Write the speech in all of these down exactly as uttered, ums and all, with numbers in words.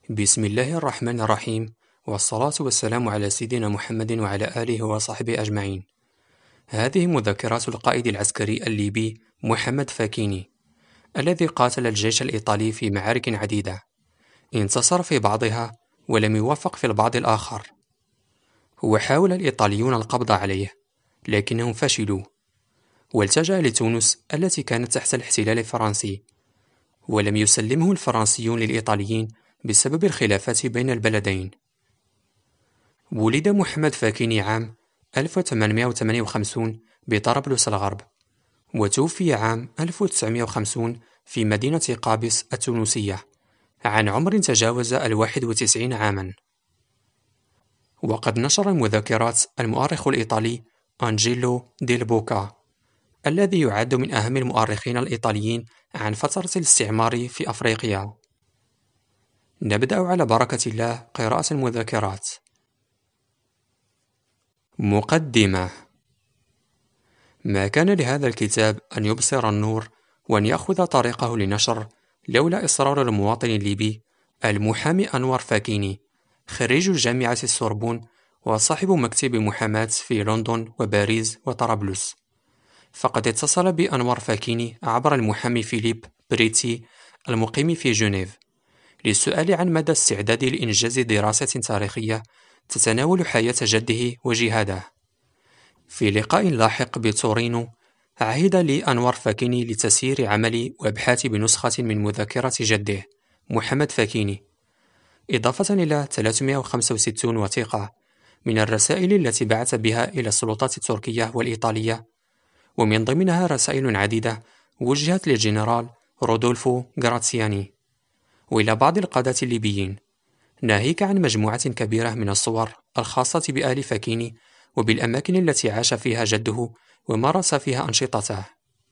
بسم الله الرحمن الرحيم، والصلاة والسلام على سيدنا محمد وعلى آله وصحبه أجمعين. هذه مذكرات القائد العسكري الليبي محمد فاكيني، الذي قاتل الجيش الإيطالي في معارك عديدة، انتصر في بعضها ولم يوفق في البعض الآخر. وحاول الإيطاليون القبض عليه، لكنهم فشلوا، والتجأ لتونس التي كانت تحت الاحتلال الفرنسي، ولم يسلمه الفرنسيون للإيطاليين بسبب الخلافات بين البلدين. ولد محمد فاكيني عام ألف وثمانمائة وثمانية وخمسين بطرابلس الغرب، وتوفي عام ألف وتسعمائة وخمسين في مدينة قابس التونسية عن عمر تجاوز الواحد وتسعين عاما. وقد نشر المذكرات المؤرخ الإيطالي أنجيلو ديل بوكا، الذي يعد من أهم المؤرخين الإيطاليين عن فترة الاستعمار في أفريقيا. نبدأ على بركة الله قراءة المذكرات. مقدمة. ما كان لهذا الكتاب أن يبصر النور وأن يأخذ طريقه لنشر لولا إصرار المواطن الليبي المحامي أنور فاكيني، خريج جامعة السوربون وصاحب مكتب محاماة في لندن وباريس وطرابلس. فقد اتصل بأنور فاكيني عبر المحامي فيليب بريتي المقيم في جنيف للسؤال عن مدى استعداده لإنجاز دراسة تاريخية تتناول حياة جده وجهاده. في لقاء لاحق بتورينو، عهد لي أنور فاكيني لتسيير عملي وابحاث بنسخة من مذكرة جده محمد فاكيني، إضافة إلى ثلاثمائة وخمسة وستين وثيقة من الرسائل التي بعث بها إلى السلطات التركية والإيطالية، ومن ضمنها رسائل عديدة وجهت للجنرال رودولفو غراتسياني وإلى بعض القادة الليبيين، ناهيك عن مجموعة كبيرة من الصور الخاصة بآل فاكيني وبالأماكن التي عاش فيها جده ومارس فيها أنشطته.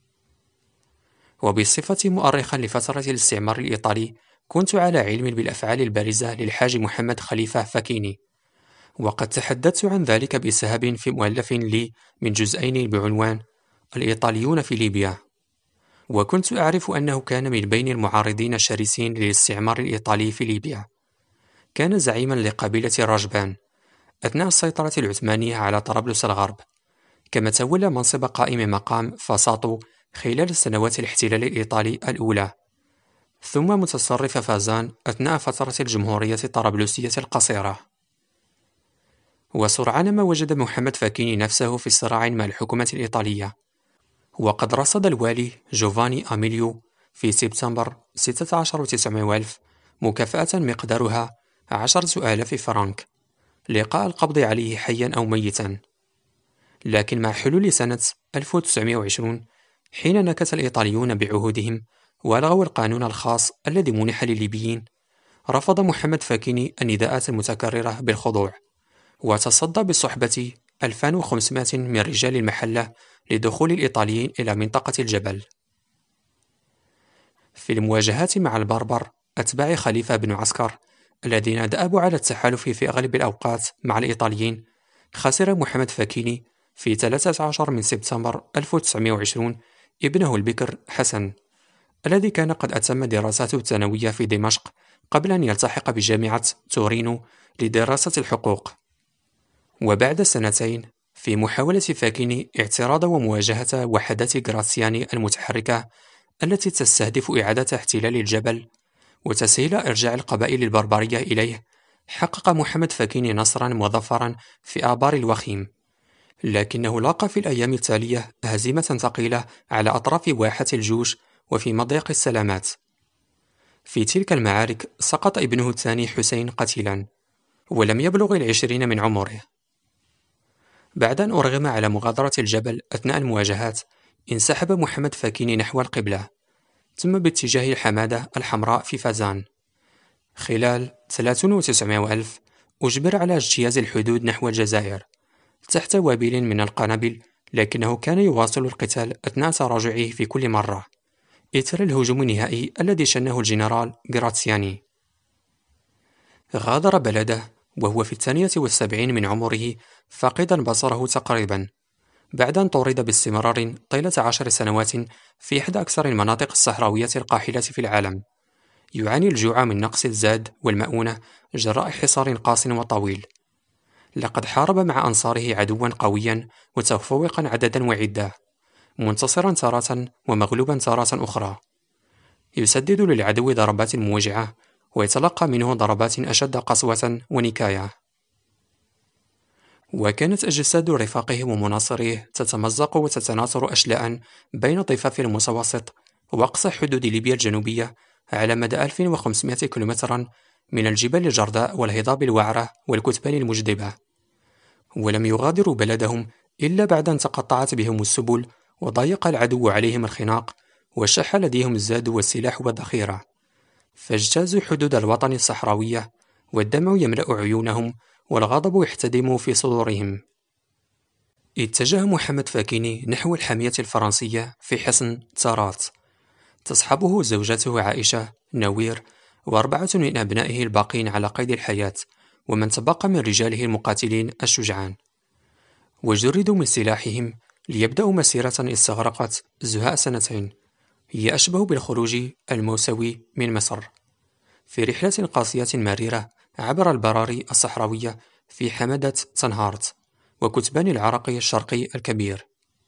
وبصفتي مؤرخا لفترة الاستعمار الإيطالي، كنت على علم بالأفعال البارزة للحاج محمد خليفة فاكيني، وقد تحدثت عن ذلك بسهب في مؤلف لي من جزئين بعنوان الإيطاليون في ليبيا. وكنت أعرف أنه كان من بين المعارضين الشرسين للاستعمار الإيطالي في ليبيا. كان زعيما لقبيلة الرجبان أثناء السيطرة العثمانية على طرابلس الغرب، كما تولى منصب قائم مقام فاساطو خلال سنوات الاحتلال الإيطالي الأولى، ثم متصرف فازان أثناء فترة الجمهورية الطرابلسية القصيرة. وسرعان ما وجد محمد فاكيني نفسه في صراع مع الحكومة الإيطالية، وقد رصد الوالي جوفاني أميليو في سبتمبر ستة عشر وتسعمائة وألف مكافأة مقدارها عشرة آلاف فرنك لقاء القبض عليه حيا أو ميتا. لكن مع حلول سنة ألف وتسعمائة وعشرين، حين نكث الإيطاليون بعهودهم وألغوا القانون الخاص الذي منح للليبيين، رفض محمد فاكيني النداءات المتكررة بالخضوع، وتصدى بصحبة ألفين وخمسمائة من رجال المحلة لدخول الإيطاليين إلى منطقة الجبل. في المواجهات مع البربر أتباع خليفة بن عسكر الذين دأبوا على التحالف في أغلب الأوقات مع الإيطاليين، خسر محمد فاكيني في ثلاثة عشر من سبتمبر ألف وتسعمائة وعشرين ابنه البكر حسن، الذي كان قد أتم دراساته الثانوية في دمشق قبل أن يلتحق بجامعة تورينو لدراسة الحقوق. وبعد سنتين، في محاولة فاكيني اعتراض ومواجهة وحدات غراتسياني المتحركة التي تستهدف إعادة احتلال الجبل وتسهيل إرجاع القبائل البربرية إليه، حقق محمد فاكيني نصرا مظفرا في آبار الوخيم، لكنه لاقى في الأيام التالية هزيمة ثقيلة على أطراف واحة الجوش وفي مضيق السلامات. في تلك المعارك سقط ابنه الثاني حسين قتيلا، ولم يبلغ العشرين من عمره. بعد أن أرغم على مغادرة الجبل أثناء المواجهات، انسحب محمد فاكيني نحو القبلة، ثم باتجاه الحمادة الحمراء في فازان. خلال ثلاثة وتسعمائة ألف أجبر على اجتياز الحدود نحو الجزائر تحت وابل من القنابل، لكنه كان يواصل القتال أثناء تراجعه في كل مرة إثر الهجوم النهائي الذي شنه الجنرال غراتسياني. غادر بلده وهو في الثانية والسبعين من عمره فاقدا بصره تقريبا، بعد أن طورد باستمرار طيلة عشر سنوات في إحدى أكثر المناطق الصحراوية القاحلة في العالم، يعاني الجوع من نقص الزاد والمؤونة جراء حصار قاص وطويل. لقد حارب مع أنصاره عدوا قويا متفوقا عددا وعدة، منتصرا تارة ومغلوبا تارة أخرى، يسدد للعدو ضربات موجعة ويتلقى منه ضربات أشد قسوة ونكاية. وكانت أجساد رفاقه ومناصريه تتمزق وتتناثر أشلاء بين ضفاف المتوسط وأقصى حدود ليبيا الجنوبية على مدى ألف وخمسمائة كيلومترا من الجبال الجرداء والهضاب الوعرة والكتبان المجدبة، ولم يغادروا بلدهم إلا بعد أن تقطعت بهم السبل وضيق العدو عليهم الخناق وشح لديهم الزاد والسلاح والذخيرة، فاجتازوا حدود الوطن الصحراوية والدمع يملأ عيونهم والغضب يحتدم في صدورهم. اتجه محمد فاكيني نحو الحامية الفرنسية في حصن تارات، تصحبه زوجته عائشة، نوير، وأربعة من أبنائه الباقين على قيد الحياة، ومن تبقى من رجاله المقاتلين الشجعان، وجردوا من سلاحهم ليبدأوا مسيرة استغرقت زهاء سنتين، هي أشبه بالخروج الموسوي من مصر، في رحلة قاسية مريرة عبر البراري الصحراوية في حمدة تنهارت وكتبان العرق الشرقي الكبير.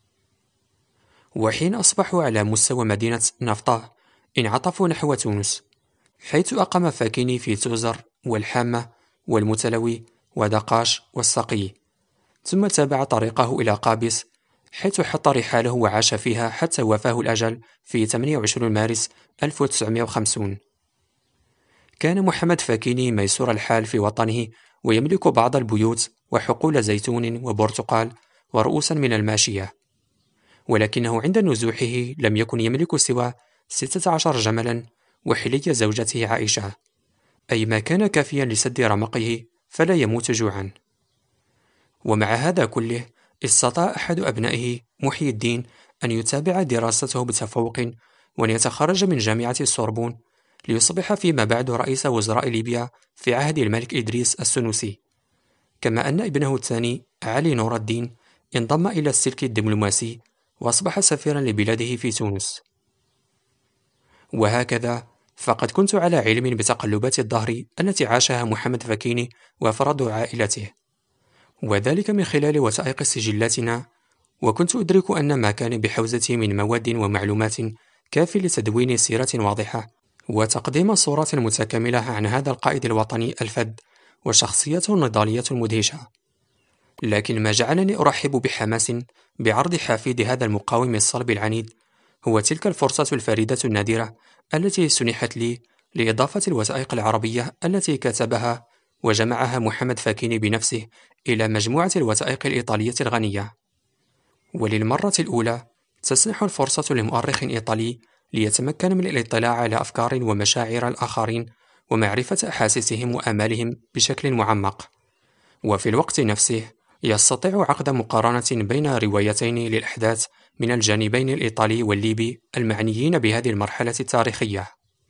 وحين أصبحوا على مستوى مدينة نفطة انعطفوا نحو تونس، حيث أقام فاكيني في توزر والحامة والمتلوي ودقاش والسقي، ثم تابع طريقه إلى قابس، حيث حط رحاله وعاش فيها حتى وفاه الأجل في ثمانية وعشرين مارس ألف وتسعمائة وخمسين. كان محمد فاكيني ميسور الحال في وطنه، ويملك بعض البيوت وحقول زيتون وبرتقال ورؤوسا من الماشية، ولكنه عند نزوحه لم يكن يملك سوى ستة عشر جملا وحلي زوجته عائشة، أي ما كان كافيا لسد رمقه فلا يموت جوعا. ومع هذا كله استطاع أحد أبنائه محي الدين أن يتابع دراسته بتفوق وأن يتخرج من جامعة السوربون ليصبح فيما بعد رئيس وزراء ليبيا في عهد الملك إدريس السنوسي، كما أن ابنه الثاني علي نور الدين انضم إلى السلك الدبلوماسي وأصبح سفيرا لبلاده في تونس. وهكذا فقد كنت على علم بتقلبات الدهر التي عاشها محمد فاكيني وأفراد عائلته، وذلك من خلال وثائق سجلاتنا، وكنت أدرك أن ما كان بحوزتي من مواد ومعلومات كافٍ لتدوين سيرة واضحة وتقديم صورة متكاملة عن هذا القائد الوطني الفذ وشخصيته النضالية المدهشة. لكن ما جعلني أرحب بحماس بعرض حفيد هذا المقاوم الصلب العنيد هو تلك الفرصة الفريدة النادرة التي سنحت لي لإضافة الوثائق العربية التي كتبها وجمعها محمد فاكيني بنفسه إلى مجموعة الوثائق الإيطالية الغنية. وللمرة الأولى تسنح الفرصة لمؤرخ إيطالي ليتمكن من الاطلاع على أفكار ومشاعر الآخرين ومعرفة أحاسيسهم وآمالهم بشكل معمق، وفي الوقت نفسه يستطيع عقد مقارنة بين روايتين للأحداث من الجانبين الإيطالي والليبي المعنيين بهذه المرحلة التاريخية.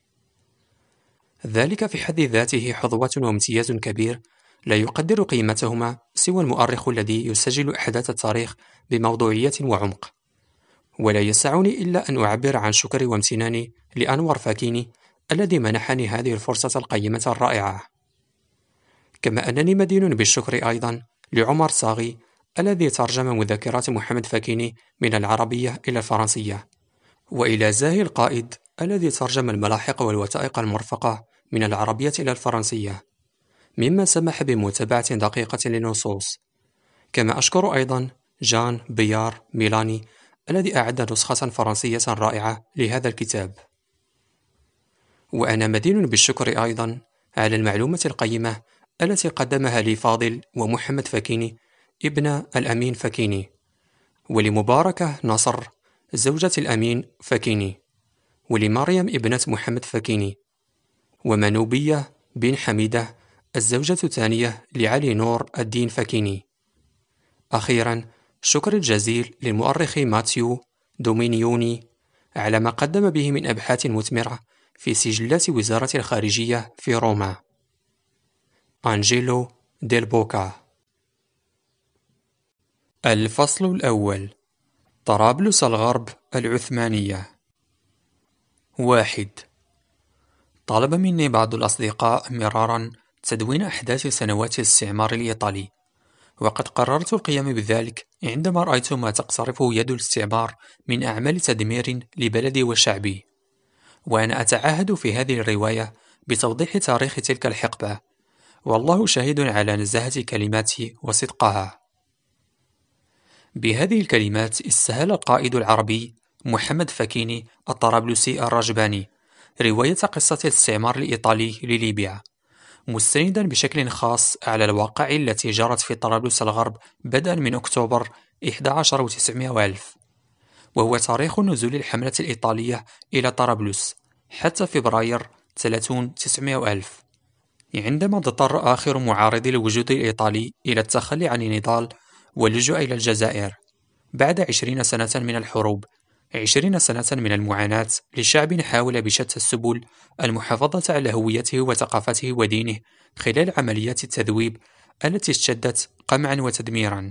ذلك في حد ذاته حظوة وامتياز كبير لا يقدر قيمتهما سوى المؤرخ الذي يسجل أحداث التاريخ بموضوعية وعمق. ولا يسعني إلا أن أعبر عن شكري وامتناني لأنور فاكيني الذي منحني هذه الفرصة القيمة الرائعة، كما أنني مدين بالشكر أيضا لعمر صاغي الذي ترجم مذكرات محمد فاكيني من العربية إلى الفرنسية، وإلى زاهي القائد الذي ترجم الملاحق والوثائق المرفقة من العربية إلى الفرنسية، مما سمح بمتابعة دقيقة للنصوص. كما أشكر أيضا جان بيار ميلاني الذي أعد نسخة فرنسية رائعة لهذا الكتاب. وأنا مدين بالشكر أيضا على المعلومة القيمة التي قدمها لي فاضل ومحمد فاكيني ابن الأمين فاكيني، ولمباركة نصر زوجة الأمين فاكيني، ولمريم ابنة محمد فاكيني، ومنوبية بن حميدة الزوجة الثانية لعلي نور الدين فاكيني. أخيرا شكر الجزيل للمؤرخ ماتيو دومينيوني على ما قدم به من أبحاث مثمرة في سجلات وزارة الخارجية في روما. أنجيلو ديل بوكا. الفصل الأول: طرابلس الغرب العثمانية. واحد. طالب مني بعض الأصدقاء مرارا تدوين أحداث سنوات الاستعمار الإيطالي، وقد قررت القيام بذلك عندما رأيت ما تقترفه يد الاستعمار من أعمال تدمير لبلدي وشعبي. وأنا أتعهد في هذه الرواية بتوضيح تاريخ تلك الحقبة، والله شاهد على نزاهة كلماتي وصدقها. بهذه الكلمات استهل القائد العربي محمد فكيني الطرابلسي الرجباني رواية قصة الاستعمار الإيطالي لليبيا، مستندا بشكل خاص على الواقع التي جرت في طرابلس الغرب بدءا من أكتوبر أحد عشر وتسعمائة وألف، وهو تاريخ نزول الحملة الإيطالية إلى طرابلس حتى فبراير ثلاثين تسعمائة وألف، عندما اضطر آخر معارضي الوجود الإيطالي إلى التخلي عن النضال واللجوء إلى الجزائر بعد عشرين سنة من الحروب، عشرين سنة من المعاناة لشعب حاول بشتى السبل المحافظة على هويته وثقافته ودينه خلال عمليات التذويب التي اشتدت قمعا وتدميرا.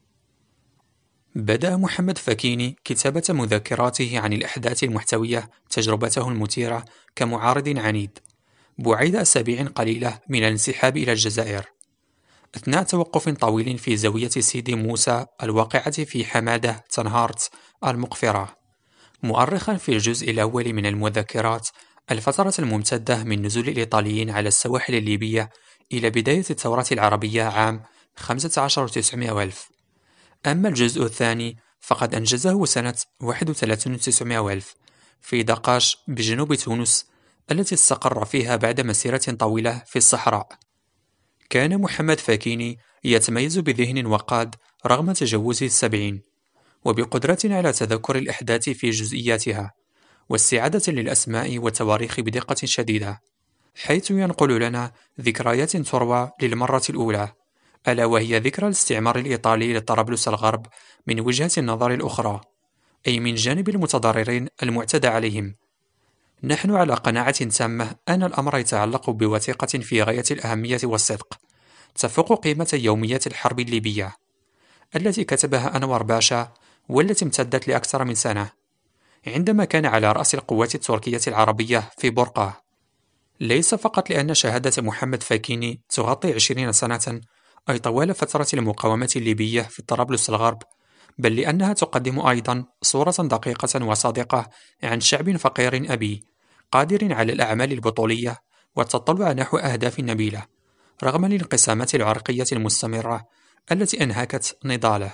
بدأ محمد فكيني كتابة مذكراته عن الأحداث المحتوية تجربته المثيرة كمعارض عنيد بعيد أسابيع قليلة من الانسحاب إلى الجزائر، أثناء توقف طويل في زاوية سيدي موسى الواقعة في حمادة تنهارت المقفرة، مؤرخا في الجزء الأول من المذكرات الفترة الممتدة من نزول الإيطاليين على السواحل الليبية إلى بداية الثورة العربية عام خمسة عشر وتسعمائة وألف. أما الجزء الثاني فقد أنجزه سنة واحد وثلاثين وتسعمائة ألف في دقاش بجنوب تونس، التي استقر فيها بعد مسيرة طويلة في الصحراء. كان محمد فكيني يتميز بذهن وقاد رغم تجاوزه السبعين، وبقدرة على تذكر الأحداث في جزئياتها، واستعادة للأسماء والتواريخ بدقة شديدة، حيث ينقل لنا ذكريات تروى للمرة الأولى، ألا وهي ذكرى الاستعمار الإيطالي لطرابلس الغرب من وجهة النظر الأخرى، أي من جانب المتضررين المعتدى عليهم. نحن على قناعة تامة أن الأمر يتعلق بوثيقة في غاية الأهمية والصدق تفوق قيمة يوميات الحرب الليبية التي كتبها أنور باشا، والتي امتدت لأكثر من سنة عندما كان على رأس القوات التركية العربية في برقة، ليس فقط لأن شهادة محمد فكيني تغطي عشرين سنة أي طوال فترة المقاومة الليبية في طرابلس الغرب، بل لأنها تقدم أيضا صورة دقيقة وصادقة عن شعب فقير أبي قادر على الأعمال البطولية والتطلع نحو أهداف نبيلة رغم الانقسامات العرقية المستمرة التي أنهكت نضاله.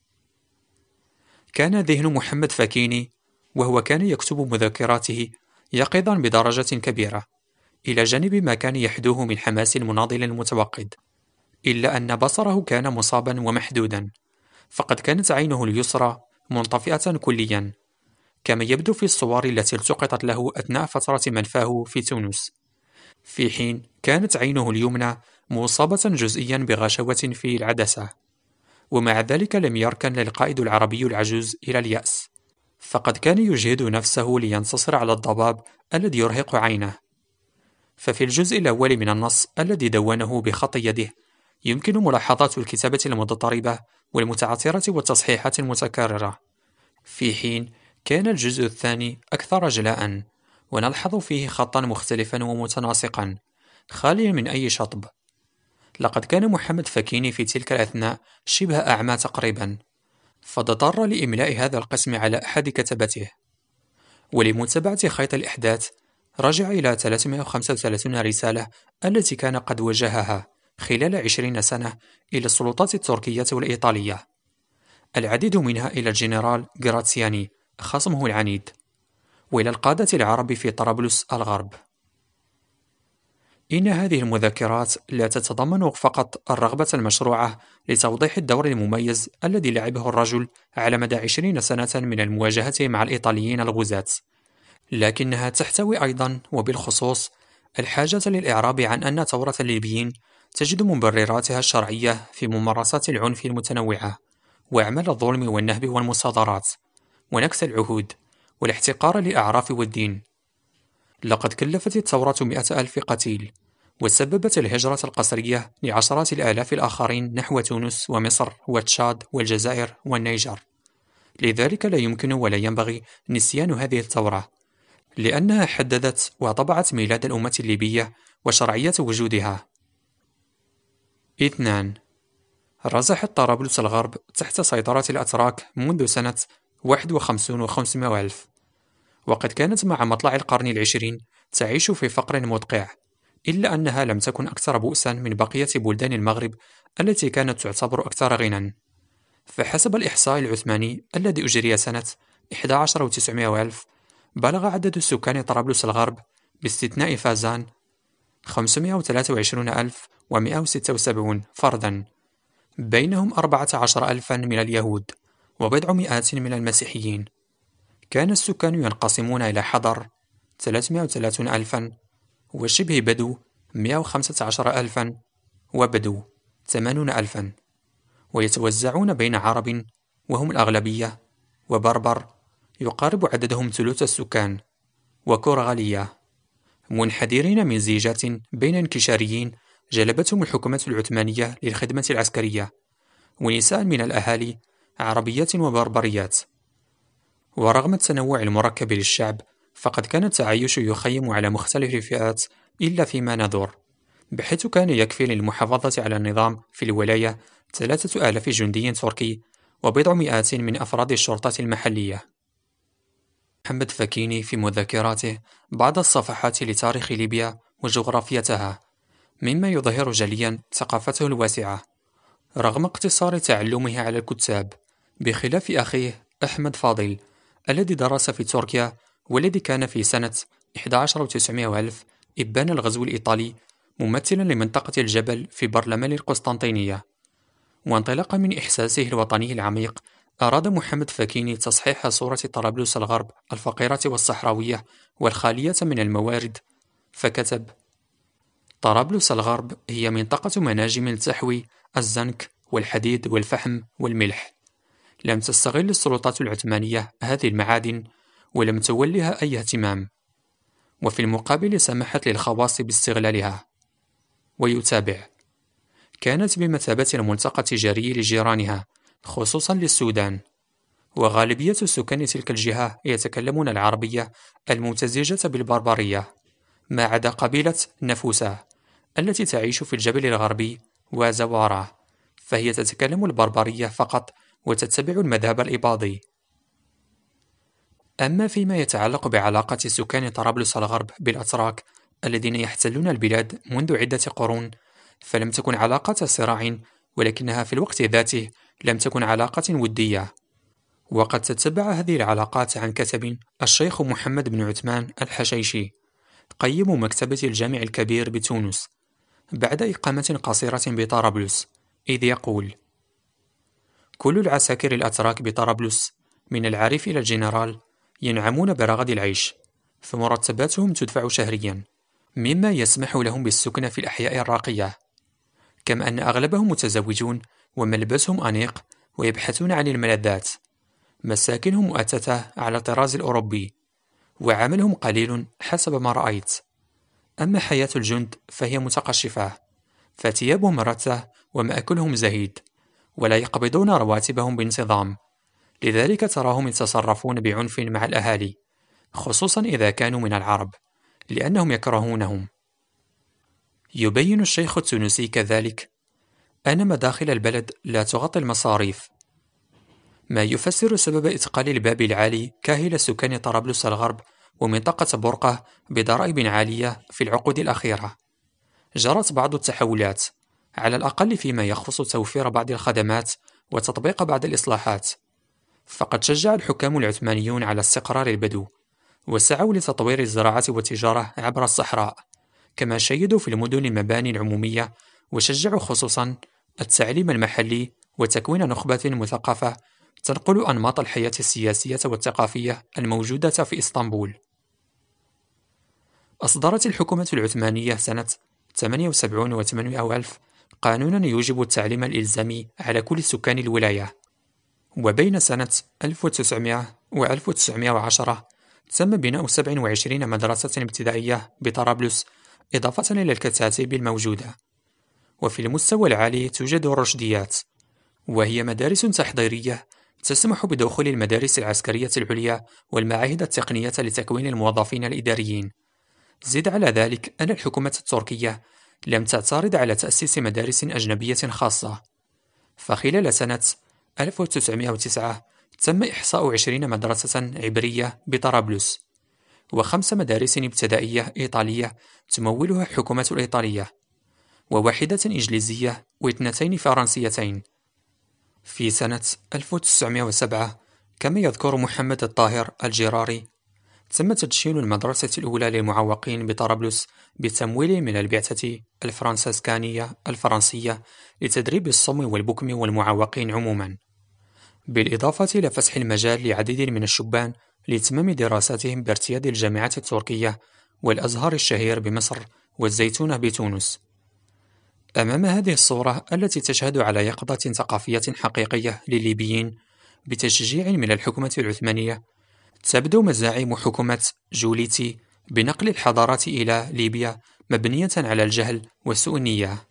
كان ذهن محمد فكيني وهو كان يكتب مذكراته يقظا بدرجة كبيرة، إلى جانب ما كان يحدوه من حماس مناضل متوقد، إلا أن بصره كان مصابا ومحدودا، فقد كانت عينه اليسرى منطفئة كليا كما يبدو في الصور التي التقطت له أثناء فترة منفاه في تونس، في حين كانت عينه اليمنى مصابة جزئيا بغشاوة في العدسة. ومع ذلك لم يركن للقائد العربي العجوز إلى اليأس، فقد كان يجهد نفسه لينتصر على الضباب الذي يرهق عينه. ففي الجزء الأول من النص الذي دونه بخط يده يمكن ملاحظة الكتابة المضطربة والمتعثرة والتصحيحات المتكررة، في حين كان الجزء الثاني أكثر جلاء، ونلحظ فيه خطا مختلفا ومتناسقا خاليا من أي شطب. لقد كان محمد فكيني في تلك الأثناء شبه أعمى تقريبا، فاضطر لإملاء هذا القسم على أحد كتبته. ولمتابعة خيط الأحداث رجع إلى ثلاثمائة وخمسة وثلاثين رسالة التي كان قد وجهها خلال عشرين سنة إلى السلطات التركية والإيطالية، العديد منها إلى الجنرال غراتسياني خصمه العنيد، وإلى القادة العرب في طرابلس الغرب. إن هذه المذكرات لا تتضمن فقط الرغبة المشروعة لتوضيح الدور المميز الذي لعبه الرجل على مدى عشرين سنة من المواجهة مع الإيطاليين الغزاة، لكنها تحتوي أيضا وبالخصوص الحاجة للإعراب عن أن ثورة الليبيين تجد مبرراتها الشرعية في ممارسات العنف المتنوعة وأعمال الظلم والنهب والمصادرات ونكث العهود والاحتقار للأعراف والدين. لقد كلفت الثورة مئة ألف قتيل، وسببت الهجرة القسرية لعشرات الآلاف الآخرين نحو تونس ومصر وتشاد والجزائر والنيجر. لذلك لا يمكن ولا ينبغي نسيان هذه الثورة، لأنها حددت وطبعت ميلاد الأمة الليبية وشرعية وجودها. اثنان. رزحت طرابلس الغرب تحت سيطرة الأتراك منذ سنة واحد وخمسين وخمسمائة وألف، وقد كانت مع مطلع القرن العشرين تعيش في فقر مدقع، إلا أنها لم تكن أكثر بؤسا من بقية بلدان المغرب التي كانت تعتبر أكثر غنى. فحسب الإحصاء العثماني الذي أجري سنة أحد عشر وتسعمائة وألف، بلغ عدد سكان طرابلس الغرب باستثناء فازان خمسمائة وثلاثة وعشرين ألف ومائة وستة وسبعين فردا، بينهم أربعة عشر ألفا من اليهود وبضع مئات من المسيحيين. كان السكان ينقسمون إلى حضر ثلاثمائة وثلاثين ألفا، وشبه بدو مائة وخمسة عشر ألفا، وبدو ثمانين ألفا، ويتوزعون بين عرب وهم الأغلبية، وبربر يقارب عددهم ثلث السكان، وكورغالية، منحدرين من زيجات بين انكشاريين جلبتهم الحكومة العثمانية للخدمة العسكرية، ونساء من الأهالي عربيات وبربريات. ورغم التنوع المركب للشعب، فقد كان التعايش يخيم على مختلف الفئات إلا فيما ندور، بحيث كان يكفي للمحافظة على النظام في الولاية ثلاثة آلاف جندي تركي وبضع مئات من أفراد الشرطة المحلية. محمد فكيني في مذكراته بعض الصفحات لتاريخ ليبيا وجغرافيتها، مما يظهر جليا ثقافته الواسعة رغم اقتصار تعلمه على الكتاب، بخلاف أخيه أحمد فاضل الذي درس في تركيا، والذي كان في سنة أحد عشر وتسعمائة وألف إبان الغزو الإيطالي ممثلا لمنطقة الجبل في برلمان القسطنطينية. وانطلاقا من إحساسه الوطني العميق، أراد محمد فكيني تصحيح صورة طرابلس الغرب الفقيرة والصحراوية والخالية من الموارد، فكتب: طرابلس الغرب هي منطقة مناجم تحوي الزنك والحديد والفحم والملح. لم تستغل السلطات العثمانية هذه المعادن ولم تولها أي اهتمام، وفي المقابل سمحت للخواص باستغلالها. ويتابع: كانت بمثابة الملتقى التجاري لجيرانها خصوصا للسودان، وغالبية سكان تلك الجهة يتكلمون العربية الممتزجة بالبربرية، ما عدا قبيلة نفوسة التي تعيش في الجبل الغربي وزوارة، فهي تتكلم البربرية فقط وتتبع المذهب الإباضي. أما فيما يتعلق بعلاقة سكان طرابلس الغرب بالأتراك الذين يحتلون البلاد منذ عدة قرون، فلم تكن علاقة صراع، ولكنها في الوقت ذاته لم تكن علاقة ودية. وقد تتبع هذه العلاقات عن كتب الشيخ محمد بن عثمان الحشيشي قيم مكتبة الجامع الكبير بتونس بعد إقامة قصيرة بطرابلس، إذ يقول: كل العساكر الأتراك بطرابلس من العارف إلى الجنرال ينعمون برغد العيش، فمرتباتهم تدفع شهريا، مما يسمح لهم بالسكن في الأحياء الراقية، كما أن أغلبهم متزوجون وملبسهم أنيق ويبحثون عن الملذات. مساكنهم مؤتتة على الطراز الأوروبي، وعملهم قليل حسب ما رأيت. أما حياة الجند فهي متقشفة، فثيابهم رثة ومأكلهم زهيد، ولا يقبضون رواتبهم بانتظام، لذلك تراهم يتصرفون بعنف مع الأهالي، خصوصا إذا كانوا من العرب، لأنهم يكرهونهم. يبين الشيخ التونسي كذلك أن مداخل البلد لا تغطي المصاريف، ما يفسر سبب إثقال الباب العالي كاهل سكان طرابلس الغرب ومنطقة برقة بضرائب عالية في العقود الأخيرة. جرت بعض التحولات، على الأقل فيما يخص توفير بعض الخدمات وتطبيق بعض الإصلاحات، فقد شجع الحكام العثمانيون على استقرار البدو، وسعوا لتطوير الزراعة والتجارة عبر الصحراء، كما شيدوا في المدن المباني العمومية، وشجعوا خصوصا التعليم المحلي وتكوين نخبة مثقفة تنقل أنماط الحياة السياسية والثقافية الموجودة في إسطنبول. أصدرت الحكومة العثمانية سنة ثمانية وسبعين وثمانمائة وألف قانونا يوجب التعليم الإلزامي على كل سكان الولاية، وبين سنة ألف وتسعمائة و ألف وتسعمائة وعشرة تم بناء سبع وعشرين مدرسة ابتدائية بطرابلس إضافة إلى الكتاتيب الموجودة. وفي المستوى العالي توجد الرشديات، وهي مدارس تحضيرية تسمح بدخول المدارس العسكرية العليا والمعاهد التقنية لتكوين الموظفين الإداريين. زد على ذلك أن الحكومة التركية لم تعترض على تأسيس مدارس أجنبية خاصة، فخلال سنة ألف وتسعمائة وتسعة تم إحصاء عشرين مدرسة عبرية بطرابلس، وخمس مدارس ابتدائية إيطالية تمولها الحكومة الإيطالية، وواحدة إنجليزية واثنتين فرنسيتين. في سنة ألف وتسعمائة وسبعة، كما يذكر محمد الطاهر الجراري، تم تدشين المدرسة الأولى للمعوقين بطرابلس بتمويل من البعثة الفرنسيسكانية الفرنسية لتدريب الصم والبكم والمعوقين عموما، بالإضافة إلى فتح المجال لعديد من الشبان لإتمام دراساتهم بارتياد الجامعة التركية والأزهر الشهير بمصر والزيتونة بتونس. أمام هذه الصورة التي تشهد على يقظة ثقافية حقيقية للليبيين بتشجيع من الحكومة العثمانية، تبدو مزاعم حكومة جوليتي بنقل الحضارات إلى ليبيا مبنية على الجهل وسوء النية.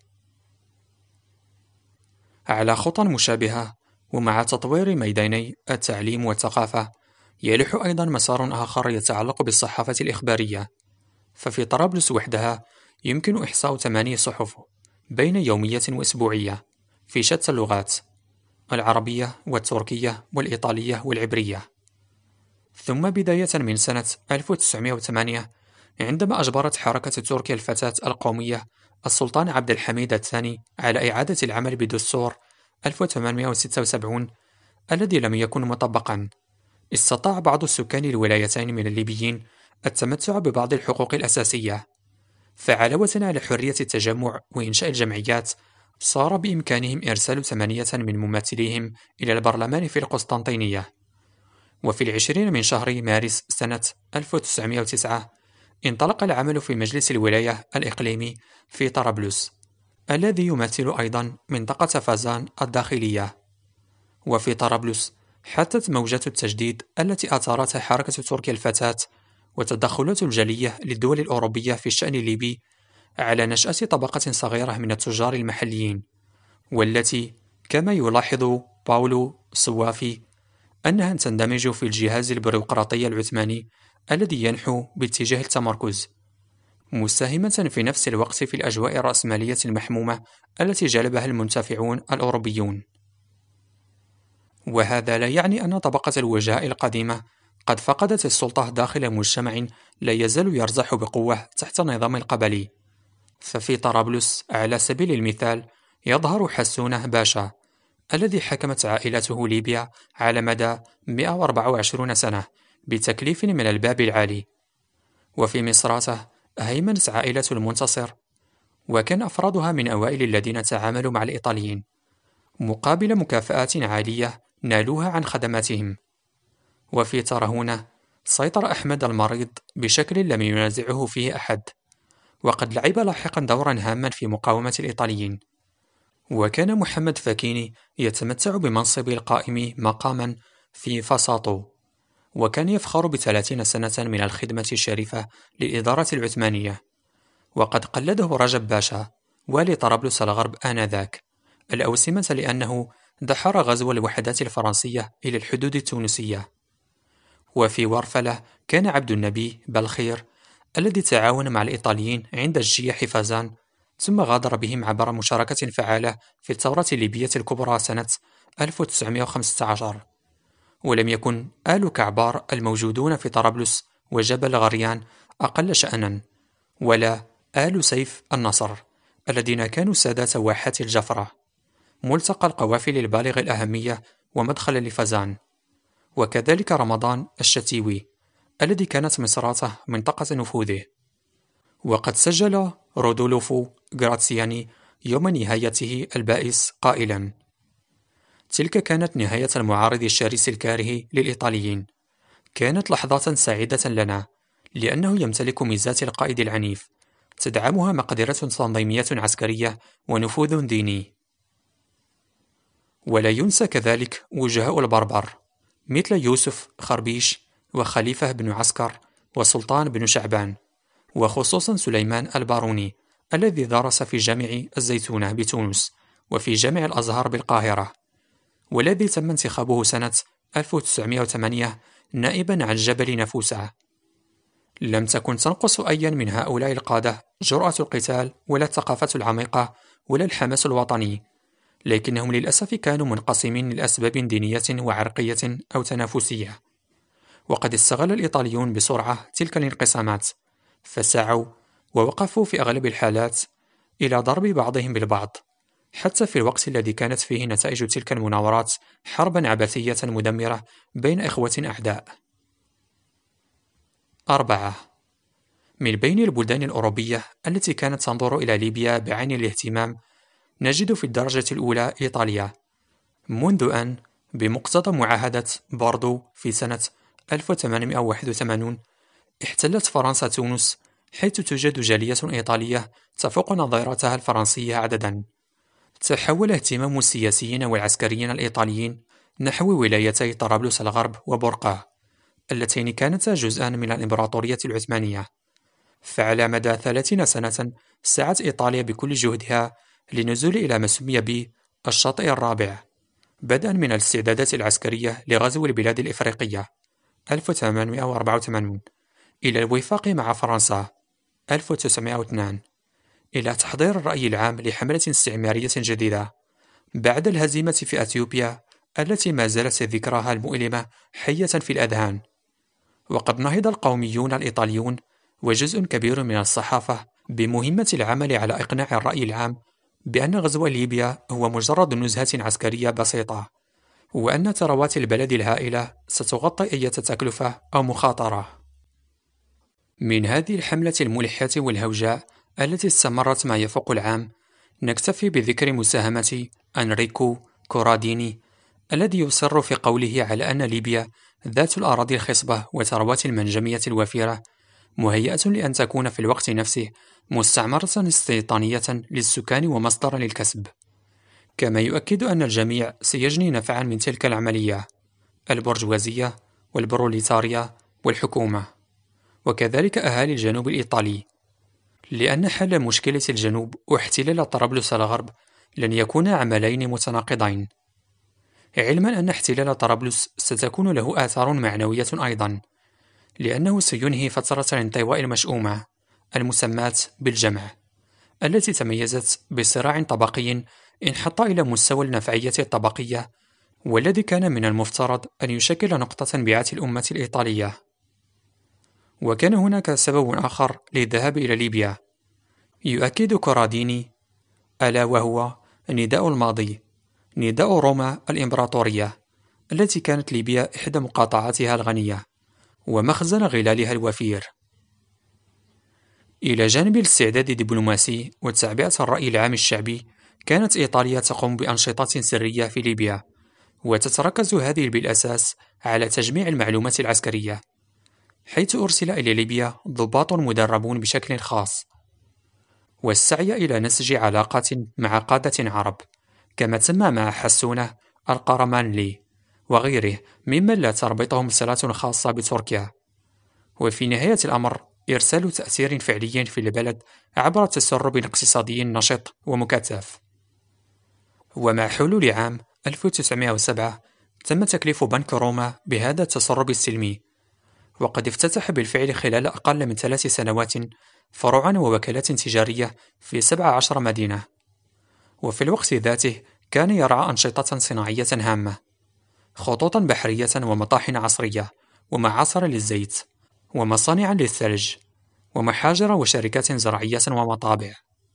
على خطى مشابهة ومع تطوير ميداني التعليم والثقافة، يلح أيضا مسار آخر يتعلق بالصحافة الإخبارية، ففي طرابلس وحدها يمكن إحصاء ثماني صحف بين يومية وأسبوعية في شتى اللغات: العربية والتركية والإيطالية والعبرية. ثم بداية من سنة ألف وتسعمائة وثمانية، عندما أجبرت حركة تركيا الفتاة القومية السلطان عبد الحميد الثاني على إعادة العمل بدستور ألف وثمانمائة وستة وسبعين الذي لم يكن مطبقا، استطاع بعض السكان الولايتين من الليبيين التمتع ببعض الحقوق الأساسية، فعلاوة على حرية التجمع وإنشاء الجمعيات، صار بإمكانهم إرسال ثمانية من ممثليهم إلى البرلمان في القسطنطينية. وفي العشرين من شهر مارس سنة ألف وتسعمائة وتسعة انطلق العمل في مجلس الولاية الإقليمي في طرابلس، الذي يمثل أيضا منطقة فازان الداخلية. وفي طرابلس حدثت موجة التجديد التي أثارتها حركة تركيا الفتاة وتدخلات الجالية للدول الأوروبية في الشأن الليبي على نشأة طبقة صغيرة من التجار المحليين، والتي كما يلاحظ باولو صوافي أنها تندمج في الجهاز البيروقراطي العثماني الذي ينحو باتجاه التمركز، مساهمة في نفس الوقت في الأجواء الرأسمالية المحمومة التي جلبها المنتفعون الأوروبيون. وهذا لا يعني أن طبقة الوجهاء القديمة قد فقدت السلطة داخل مجتمع لا يزال يرزح بقوة تحت النظام القبلي. ففي طرابلس على سبيل المثال يظهر حسونه باشا الذي حكمت عائلته ليبيا على مدى مئة وأربعة وعشرين سنة بتكليف من الباب العالي. وفي مصراته هيمنت عائلة المنتصر، وكان أفرادها من أوائل الذين تعاملوا مع الإيطاليين مقابل مكافآت عالية نالوها عن خدماتهم. وفي ترهونة سيطر أحمد المريض بشكل لم ينازعه فيه أحد، وقد لعب لاحقا دورا هاما في مقاومة الإيطاليين. وكان محمد فاكيني يتمتع بمنصب القائم مقاما في فساطو، وكان يفخر بثلاثين سنة من الخدمة الشريفة للإدارة العثمانية. وقد قلده رجب باشا والي طرابلس الغرب آنذاك الأوسمة لأنه دحر غزو الوحدات الفرنسية إلى الحدود التونسية. وفي ورفلة كان عبد النبي بالخير الذي تعاون مع الإيطاليين عند اجتياح فازان، ثم غادر بهم عبر مشاركة فعالة في الثورة الليبية الكبرى سنة ألف وتسعمائة وخمسة عشر. ولم يكن آل كعبار الموجودون في طرابلس وجبل غريان أقل شأنا، ولا آل سيف النصر الذين كانوا سادات واحات الجفرة، ملتقى القوافل البالغ الأهمية ومدخل لفازان. وكذلك رمضان الشتيوي الذي كانت مصراته منطقة نفوذه. وقد سجل رودولفو غراتسياني يوم نهايته البائس قائلا: تلك كانت نهاية المعارض الشرس الكاره للإيطاليين. كانت لحظة سعيدة لنا لأنه يمتلك ميزات القائد العنيف، تدعمها مقدرة تنظيمية عسكرية ونفوذ ديني. ولا ينسى كذلك وجهاء البربر مثل يوسف خربيش وخليفة بن عسكر وسلطان بن شعبان، وخصوصا سليمان الباروني الذي درس في جامع الزيتونة بتونس وفي جامع الأزهر بالقاهرة، والذي تم انتخابه سنة ألف وتسعمائة وثمانية نائبا عن جبل نفوسة. لم تكن تنقص أيا من هؤلاء القادة جرأة القتال ولا الثقافة العميقة ولا الحماس الوطني، لكنهم للأسف كانوا منقسمين لأسباب دينية وعرقية أو تنافسية. وقد استغل الإيطاليون بسرعة تلك الانقسامات، فسعوا ووقفوا في أغلب الحالات إلى ضرب بعضهم بالبعض، حتى في الوقت الذي كانت فيه نتائج تلك المناورات حربا عبثية مدمرة بين إخوة أعداء. أربعة. من بين البلدان الأوروبية التي كانت تنظر إلى ليبيا بعين الاهتمام نجد في الدرجة الأولى إيطاليا، منذ أن بمقتضى معاهدة بوردو في سنة ألف وثمانمائة وواحد وثمانين احتلت فرنسا تونس، حيث توجد جالية إيطالية تفوق نظيرتها الفرنسية عددا. تحول اهتمام السياسيين والعسكريين الإيطاليين نحو ولايتي طرابلس الغرب وبرقة، اللتين كانتا جزءا من الإمبراطورية العثمانية. فعلى مدى ثلاثين سنة سعت إيطاليا بكل جهدها للنزول إلى ما سمي ب الشاطئ الرابع، بدءا من الاستعدادات العسكرية لغزو البلاد الإفريقية ألف وثمانمائة وأربعة وثمانين، إلى الوفاق مع فرنسا ألف وتسعمائة واثنين، إلى تحضير الرأي العام لحملة استعمارية جديدة بعد الهزيمة في أثيوبيا التي ما زالت ذكراها المؤلمة حية في الأذهان. وقد نهض القوميون الإيطاليون وجزء كبير من الصحافة بمهمة العمل على إقناع الرأي العام بأن غزو ليبيا هو مجرد نزهة عسكرية بسيطة، وأن ثروات البلد الهائلة ستغطي أي تكلفة أو مخاطرة. من هذه الحملة الملحة والهوجاء التي استمرت ما يفوق العام، نكتفي بذكر مساهمة أنريكو كوراديني الذي يصر في قوله على أن ليبيا ذات الأراضي الخصبة وثروات المنجمية الوفيرة مهيئة لأن تكون في الوقت نفسه مستعمرة استيطانية للسكان ومصدرا للكسب، كما يؤكد أن الجميع سيجني نفعا من تلك العملية: البرجوازية والبروليتاريا والحكومة، وكذلك أهالي الجنوب الإيطالي، لأن حل مشكلة الجنوب واحتلال طرابلس الغرب لن يكونا عملين متناقضين، علما أن احتلال طرابلس ستكون له آثار معنوية أيضا، لأنه سينهي فترة الانطواء المشؤومة المسماة بالجمع، التي تميزت بصراع طبقي انحط إلى مستوى النفعية الطبقية، والذي كان من المفترض أن يشكل نقطة انبعاث الأمة الإيطالية. وكان هناك سبب آخر للذهاب إلى ليبيا، يؤكد كوراديني، ألا وهو نداء الماضي، نداء روما الإمبراطورية، التي كانت ليبيا إحدى مقاطعاتها الغنية ومخزن غلالها الوفير. إلى جانب الاستعداد الدبلوماسي وتعبئة الرأي العام الشعبي، كانت إيطاليا تقوم بأنشطة سرية في ليبيا، وتتركز هذه بالأساس على تجميع المعلومات العسكرية، حيث أرسل إلى ليبيا ضباط مدربون بشكل خاص، والسعي إلى نسج علاقات مع قادة عرب، كما تم مع حسونة القرمانلي وغيره ممن لا تربطهم صلات خاصة بتركيا. وفي نهاية الأمر إرسال تأثير فعلي في البلد عبر تسرب اقتصادي نشط ومكثف. ومع حلول عام ألف وتسعمائة وسبعة تم تكليف بنك روما بهذا التسرب السلمي، وقد افتتح بالفعل خلال أقل من ثلاث سنوات فروعا ووكالات تجارية في سبع عشر مدينة، وفي الوقت ذاته كان يرعى أنشطة صناعية هامة، خطوطا بحرية ومطاحن عصرية ومعاصر للزيت ومصانع للثلج ومحاجر وشركات زراعية ومطابع.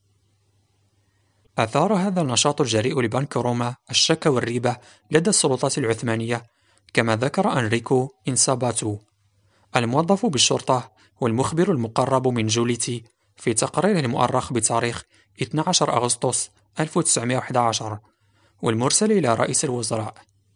أثار هذا النشاط الجريء لبنك روما الشك والريبة لدى السلطات العثمانية، كما ذكر أنريكو إنساباتو الموظف بالشرطة والمخبر المقرب من جوليتي في تقريره المؤرخ بتاريخ اثني عشر أغسطس ألف وتسعمائة وأحد عشر والمرسل إلى رئيس الوزراء.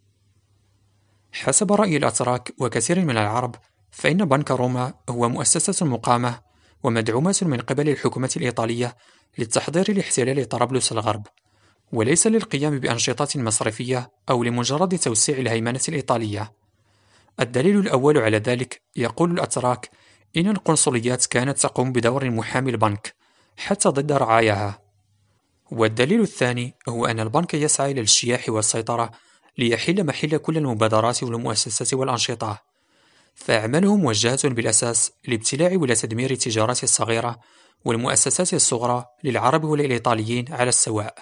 حسب رأي الأتراك وكثير من العرب، فإن بنك روما هو مؤسسة مقامة ومدعومة من قبل الحكومة الإيطالية للتحضير لاحتلال طرابلس الغرب، وليس للقيام بأنشطة مصرفية أو لمجرد توسيع الهيمنة الإيطالية. الدليل الأول على ذلك، يقول الأتراك، إن القنصليات كانت تقوم بدور محامي البنك حتى ضد رعاياها. والدليل الثاني هو أن البنك يسعى إلى الاجتياح والسيطرة ليحل محل كل المبادرات والمؤسسات والأنشطة، فأعمالهم موجهة بالأساس لابتلاع ولا تدمير التجارات الصغيرة والمؤسسات الصغرى للعرب وللإيطاليين على السواء.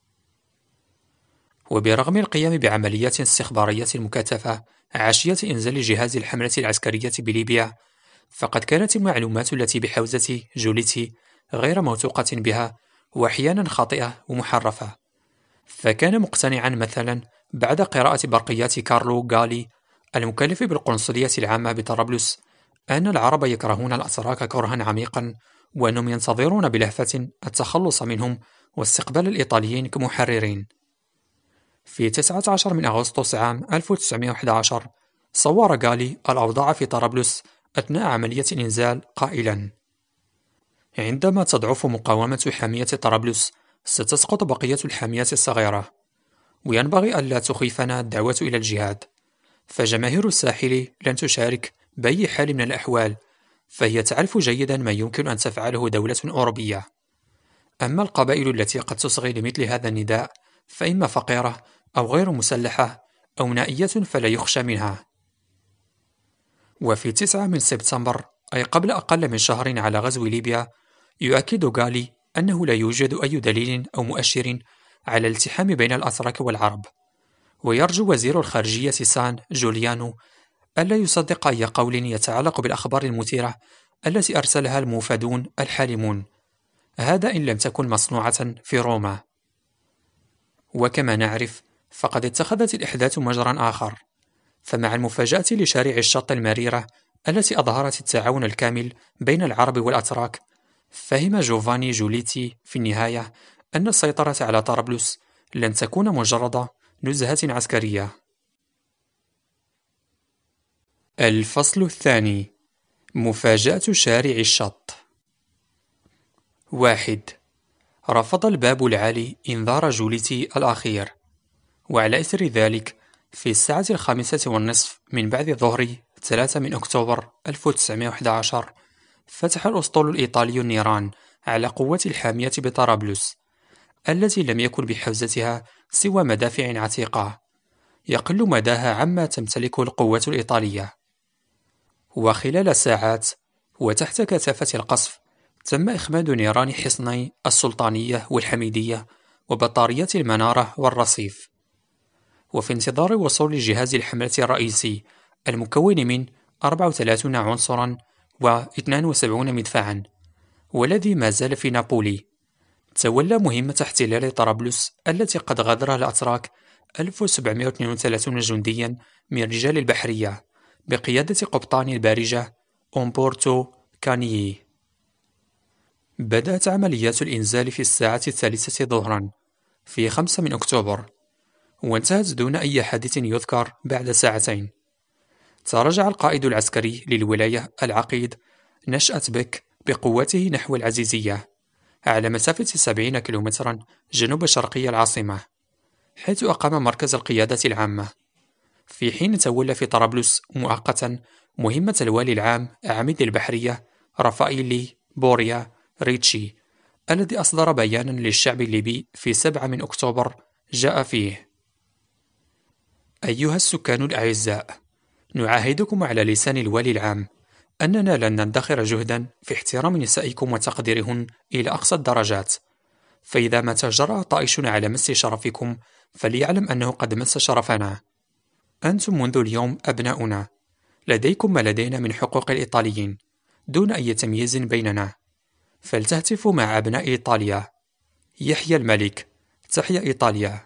وبرغم القيام بعمليات استخبارية مكثفة عشية إنزال جهاز الحملة العسكرية بليبيا، فقد كانت المعلومات التي بحوزة جوليتي غير موثوقة بها وأحيانا خاطئة ومحرفة. فكان مقتنعا مثلا بعد قراءة برقيات كارلو غالي المكلف بالقنصلية العامة بطرابلس أن العرب يكرهون الأتراك كرها عميقا، وأنهم ينتظرون بلهفة التخلص منهم واستقبال الإيطاليين كمحررين. في تسعة عشر من أغسطس عام ألف وتسعمائة وأحد عشر صور غالي الأوضاع في طرابلس أثناء عملية الإنزال قائلا: عندما تضعف مقاومة حامية طرابلس ستسقط بقية الحاميات الصغيرة، وينبغي ألا تخيفنا الدعوة إلى الجهاد، فجماهير الساحل لن تشارك بأي حال من الأحوال، فهي تعرف جيدا ما يمكن أن تفعله دولة أوروبية. أما القبائل التي قد تصغي لمثل هذا النداء فإما فقيرة أو غير مسلحة أو نائية فلا يخشى منها. وفي تسعة من سبتمبر، أي قبل أقل من شهر على غزو ليبيا، يؤكد غالي أنه لا يوجد أي دليل أو مؤشر على الالتحام بين الأتراك والعرب، ويرجو وزير الخارجية سان جوليانو ألا يصدق أي قول يتعلق بالأخبار المثيرة التي أرسلها الموفدون الحالمون، هذا إن لم تكن مصنوعة في روما. وكما نعرف فقد اتخذت الإحداث مجرا آخر، فمع المفاجأة لشارع الشط المريرة التي أظهرت التعاون الكامل بين العرب والأتراك، فهم جوفاني جوليتي في النهاية أن السيطرة على طرابلس لن تكون مجرد نزهة عسكرية. الفصل الثاني: مفاجأة شارع الشط. واحد. رفض الباب العالي إنذار جوليتي الأخير، وعلى إثر ذلك في الساعة الخامسة والنصف من بعد ظهر ثلاثة من أكتوبر ألف وتسعمائة وأحد عشر فتح الأسطول الإيطالي النيران على قوات الحامية بطرابلس، التي لم يكن بحوزتها سوى مدافع عتيقة يقل مداها عما تمتلكه القوات الإيطالية. وخلال ساعات وتحت كثافة القصف تم إخماد نيران حصني السلطانية والحميدية وبطاريات المنارة والرصيف. وفي انتظار وصول جهاز الحملة الرئيسي المكون من أربعة وثلاثين عنصرا واثنان وسبعين مدفعا، والذي ما زال في نابولي، تولى مهمة احتلال طرابلس التي قد غادرها الأتراك ألف وسبعمائة واثنين وثلاثين جنديا من رجال البحرية بقيادة قبطان البارجة أمبورتو كانيي. بدأت عمليات الإنزال في الساعة الثالثة ظهرا في خمسة من أكتوبر، وانتهت دون أي حادث يذكر بعد ساعتين. تراجع القائد العسكري للولاية العقيد نشأت بك بقواته نحو العزيزية على مسافة سبعين كيلومترا جنوب شرقي العاصمة، حيث أقام مركز القيادة العامة، في حين تولى في طرابلس مؤقتا مهمة الوالي العام عميد البحرية رافائيلي بوريا ريتشي، الذي أصدر بيانا للشعب الليبي في سبعة من أكتوبر جاء فيه: أيها السكان الأعزاء، نعاهدكم على لسان الوالي العام أننا لن ندخر جهدا في احترام نسائكم وتقديرهن إلى أقصى الدرجات، فإذا ما تجرأ طائش على مس شرفكم فليعلم أنه قد مس شرفنا. أنتم منذ اليوم أبناؤنا، لديكم ما لدينا من حقوق الإيطاليين دون أي تمييز بيننا، فلتهتفوا مع أبناء إيطاليا: يحيى الملك، تحيا إيطاليا.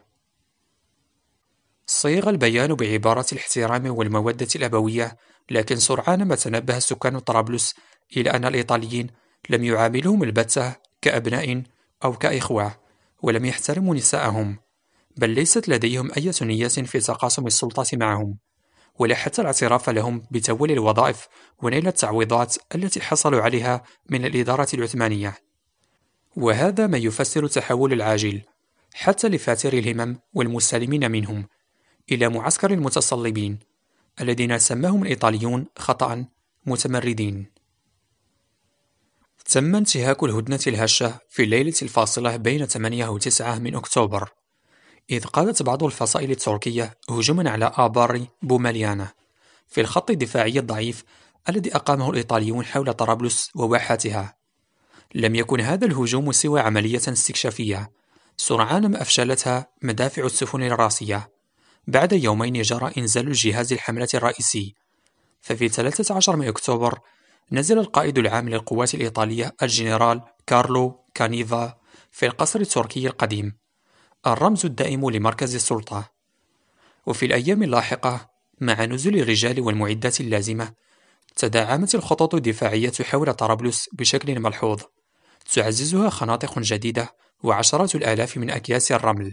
صيغ البيان بعبارة الاحترام والمودة الأبوية، لكن سرعان ما تنبه سكان طرابلس إلى أن الإيطاليين لم يعاملوهم البتة كأبناء أو كإخوة، ولم يحترموا نساءهم، بل ليست لديهم أي نية في تقاسم السلطة معهم، ولا حتى الاعتراف لهم بتولي الوظائف ونيل التعويضات التي حصلوا عليها من الإدارة العثمانية. وهذا ما يفسر التحول العاجل حتى لفاتر الهمم والمستلمين منهم إلى معسكر المتصلبين الذين سماهم الإيطاليون خطأ متمردين. تم انتهاك الهدنة الهشة في الليلة الفاصلة بين ثمانية و تسعة من أكتوبر، إذ قادت بعض الفصائل التركية هجوما على آبار بومليانة في الخط الدفاعي الضعيف الذي أقامه الإيطاليون حول طرابلس وواحاتها. لم يكن هذا الهجوم سوى عملية استكشافية، سرعان ما أفشلتها مدافع السفن الراسية. بعد يومين جرى إنزال الجهاز الحملة الرئيسي، ففي ثلاثة عشر من أكتوبر نزل القائد العام للقوات الإيطالية الجنرال كارلو كانيفا في القصر التركي القديم، الرمز الدائم لمركز السلطة. وفي الأيام اللاحقة مع نزول الرجال والمعدات اللازمة تداعمت الخطوط الدفاعية حول طرابلس بشكل ملحوظ، تعززها خنادق جديدة وعشرات الآلاف من أكياس الرمل.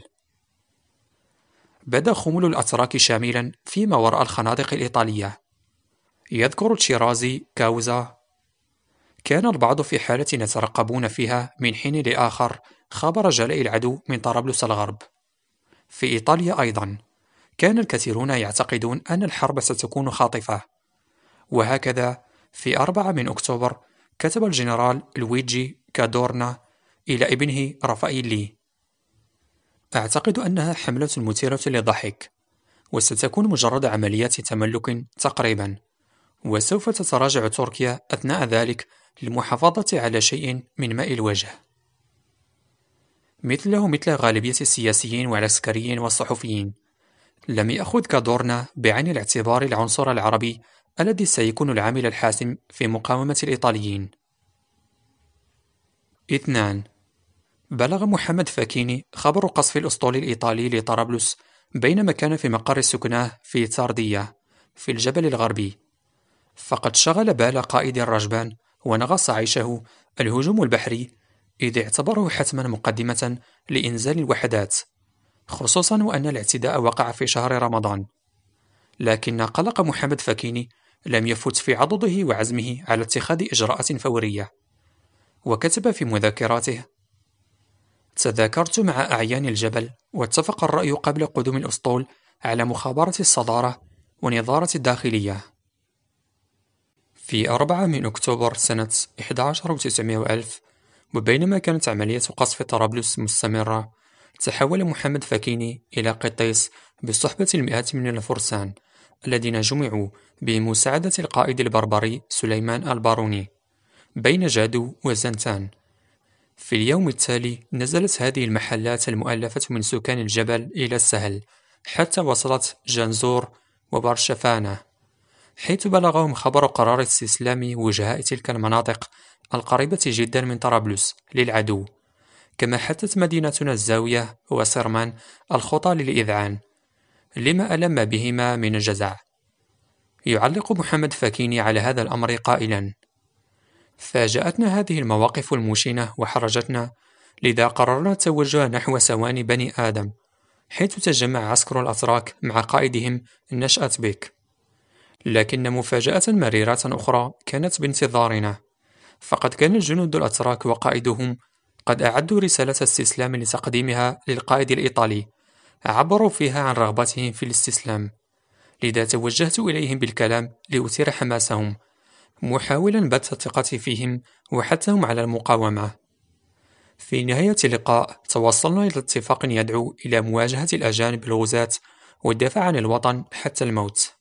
بدا خمول الأتراك شاملا فيما وراء الخنادق الإيطالية. يذكر تشيرازي كاوزا: كان البعض في حالة يترقبون فيها من حين لآخر خبر جلاء العدو من طرابلس الغرب. في إيطاليا أيضا كان الكثيرون يعتقدون أن الحرب ستكون خاطفة. وهكذا في أربعة من أكتوبر كتب الجنرال لويجي كادورنا إلى ابنه رافائيلي: أعتقد أنها حملة مثيرة للضحك، وستكون مجرد عمليات تملك تقريبا، وسوف تتراجع تركيا أثناء ذلك للمحافظة على شيء من ماء الوجه. مثله مثل غالبية السياسيين والعسكريين والصحفيين، لم يأخذ كادورنا بعين الاعتبار العنصر العربي الذي سيكون العامل الحاسم في مقاومة الإيطاليين. اثنان. بلغ محمد فاكيني خبر قصف الأسطول الإيطالي لطرابلس بينما كان في مقر سكناه في تاردية في الجبل الغربي، فقد شغل بال قائد الرجبان ونغص عيشه الهجوم البحري، إذ اعتبره حتما مقدمة لإنزال الوحدات، خصوصا وأن الاعتداء وقع في شهر رمضان. لكن قلق محمد فاكيني لم يفت في عضده وعزمه على اتخاذ إجراءات فورية، وكتب في مذكراته: تذاكرت مع أعيان الجبل واتفق الرأي قبل قدوم الأسطول على مخابرة الصدارة ونظارة الداخلية. في أربعة من أكتوبر سنة أحد عشر وتسعمائة وألف، وبينما كانت عملية قصف طرابلس مستمرة، تحول محمد فاكيني إلى قطيس بصحبة المئات من الفرسان الذين جمعوا بمساعدة القائد البربري سليمان الباروني بين جادو وزنتان. في اليوم التالي نزلت هذه المحلات المؤلفة من سكان الجبل إلى السهل حتى وصلت جنزور وبرشفانة، حيث بلغهم خبر قرار استسلام وجهاء تلك المناطق القريبة جدا من طرابلس للعدو، كما حثت مدينتنا الزاوية وصرمان الخطى للإذعان لما ألم بهما من الجزع. يعلق محمد فاكيني على هذا الأمر قائلا: فاجأتنا هذه المواقف المشينة وحرجتنا، لذا قررنا التوجه نحو سواني بني آدم، حيث تجمع عسكر الأتراك مع قائدهم نشأت بك. لكن مفاجأة مريرة أخرى كانت بانتظارنا، فقد كان الجنود الأتراك وقائدهم قد أعدوا رسالة استسلام لتقديمها للقائد الإيطالي، عبروا فيها عن رغبتهم في الاستسلام، لذا توجهت إليهم بالكلام لأثير حماسهم، محاولا بث ثقتي فيهم وحثهم على المقاومة. في نهاية اللقاء توصلنا إلى اتفاق يدعو إلى مواجهة الأجانب الغزاة والدفاع عن الوطن حتى الموت.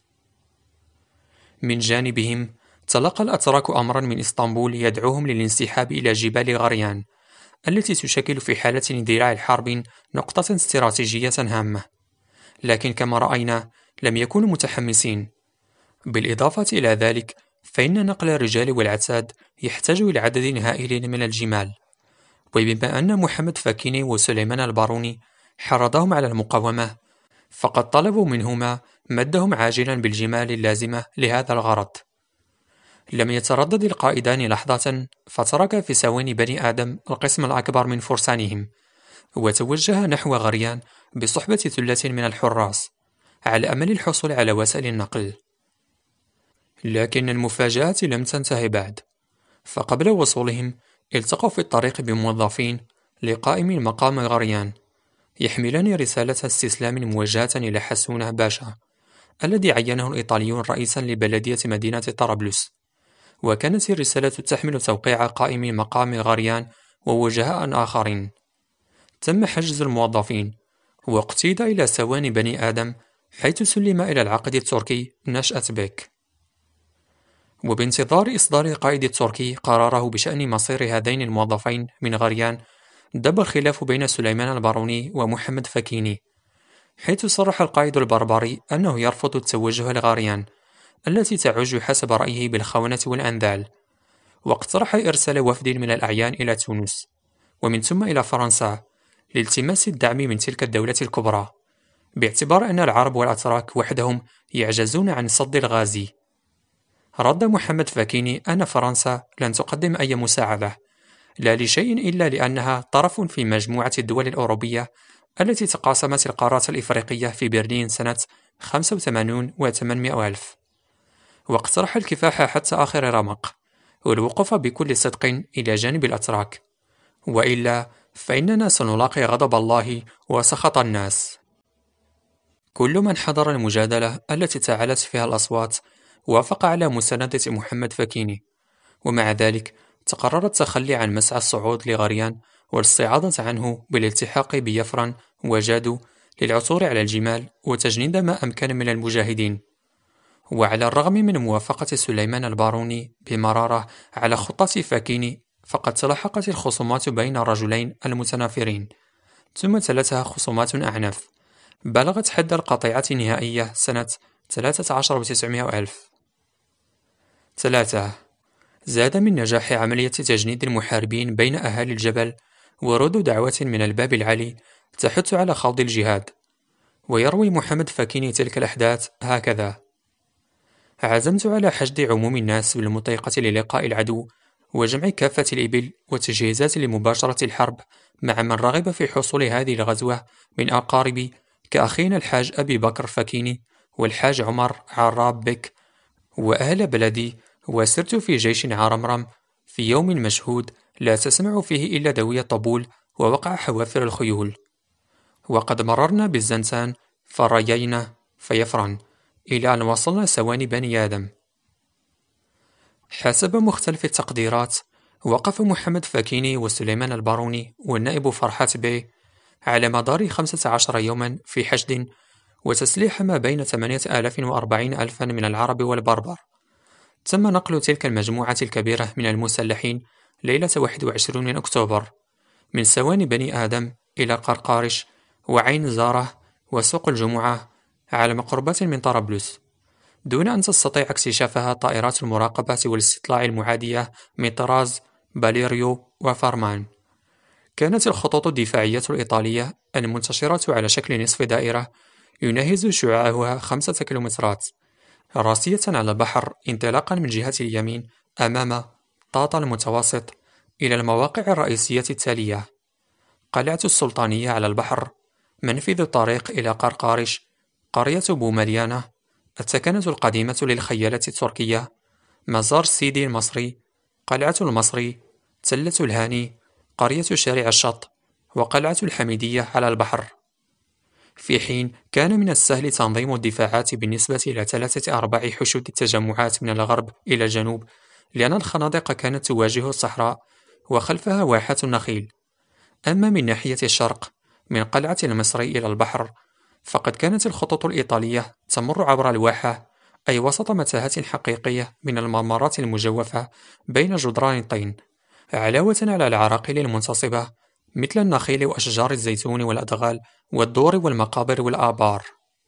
من جانبهم تلقى الأتراك أمرا من إسطنبول يدعوهم للانسحاب إلى جبال غريان التي تشكل في حالة اندلاع الحرب نقطة استراتيجية هامة، لكن كما رأينا لم يكونوا متحمسين. بالإضافة إلى ذلك فإن نقل الرجال والعتاد يحتاج إلى عدد هائل من الجمال، وبما أن محمد فاكيني وسليمان الباروني حرضهم على المقاومة، فقد طلبوا منهما مدهم عاجلا بالجمال اللازمة لهذا الغرض. لم يتردد القائدان لحظة، فترك في سواني بني آدم القسم الأكبر من فرسانهم، وتوجه نحو غريان بصحبة ثلة من الحراس على أمل الحصول على وسائل النقل. لكن المفاجأة لم تنتهي بعد، فقبل وصولهم التقوا في الطريق بموظفين لقائم مقام غريان يحملان رسالة استسلام موجهة إلى حسونة باشا الذي عينه الإيطاليون رئيسا لبلدية مدينة طرابلس، وكانت الرسالة تحمل توقيع قائم مقام غريان ووجهاء آخرين. تم حجز الموظفين، واقتيد إلى سواني بني آدم، حيث سلم إلى العقد التركي نشأة بيك. وبانتظار إصدار القائد التركي قراره بشأن مصير هذين الموظفين من غريان، دب الخلاف بين سليمان الباروني ومحمد فكيني، حيث صرح القائد البربري أنه يرفض التوجه لغريان التي تعج حسب رأيه بالخونة والأنذال، واقترح إرسال وفد من الأعيان إلى تونس ومن ثم إلى فرنسا لالتماس الدعم من تلك الدولة الكبرى، باعتبار أن العرب والأتراك وحدهم يعجزون عن صد الغازي. رد محمد فكيني أن فرنسا لن تقدم أي مساعدة، لا لشيء إلا لأنها طرف في مجموعة الدول الأوروبية التي تقاسمت القارات الإفريقية في برلين سنة خمسة وثمانين وثمانمائة ألف، واقترح الكفاح حتى آخر رمق والوقوف بكل صدق إلى جانب الأتراك، وإلا فإننا سنلاقي غضب الله وسخط الناس. كل من حضر المجادلة التي تعالت فيها الأصوات وافق على مساندة محمد فكيني، ومع ذلك تقرر التخلي عن مسعى الصعود لغريان والاستعاضة عنه بالالتحاق بيفرن وجادو للعثور على الجمال وتجنيد ما أمكن من المجاهدين. وعلى الرغم من موافقة سليمان الباروني بمرارة على خطة فكيني، فقد تلاحقت الخصومات بين الرجلين المتنافرين، ثم تلتها خصومات أعنف بلغت حد القطيعة النهائية سنة ثلاثة عشر وتسعمائة ألف. ثلاثة. زاد من نجاح عملية تجنيد المحاربين بين أهالي الجبل ورود دعوة من الباب العلي تحث على خوض الجهاد. ويروي محمد فكيني تلك الأحداث هكذا: عزمت على حشد عموم الناس بالمطيقة للقاء العدو وجمع كافة الإبل وتجهيزات لمباشرة الحرب، مع من رغب في حصول هذه الغزوة من أقاربي كأخينا الحاج أبي بكر فكيني والحاج عمر عراب بك وأهل بلدي. وسرت في جيش عرمرم في يوم مشهود لا تسمع فيه إلا دوي الطبول ووقع حوافر الخيول. وقد مررنا بالزنسان فريينا فيفرن إلى أن وصلنا سواني بني آدم. حسب مختلف التقديرات، وقف محمد فكيني وسليمان الباروني والنائب فرحات بي على مدار خمسة عشر يوما في حشد وتسليح ما بين ثمانية آلاف وأربعين ألفا من العرب والبربر. تم نقل تلك المجموعة الكبيرة من المسلحين ليلة واحد وعشرين من أكتوبر من سواني بني آدم إلى قرقارش وعين زارة وسوق الجمعة على مقربات من طرابلس، دون أن تستطيع اكتشافها طائرات المراقبة والاستطلاع المعادية من طراز باليريو وفارمان. كانت الخطوط الدفاعية الإيطالية المنتشرة على شكل نصف دائرة يناهز شعاعها خمسة كيلومترات، راسية على البحر انطلاقا من جهة اليمين أمام طاطا المتوسط إلى المواقع الرئيسية التالية: قلعة السلطانية على البحر، منفذ الطريق إلى قرقارش، قرية بومديانة، التكنة القديمة للخيالة التركية، مزار سيدي المصري، قلعة المصري، تلة الهاني، قرية شارع الشط، وقلعة الحميدية على البحر. في حين كان من السهل تنظيم الدفاعات بالنسبة إلى ثلاثة أرباع حشود التجمعات من الغرب إلى الجنوب، لأن الخنادق كانت تواجه الصحراء وخلفها واحات النخيل. أما من ناحية الشرق من قلعة المصري إلى البحر، فقد كانت الخطوط الإيطالية تمر عبر الواحة، أي وسط متاهات حقيقية من الممرات المجوفة بين جدران الطين، علاوة على العراقيل المنتصبة مثل النخيل وأشجار الزيتون والأدغال والدور والمقابر والآبار.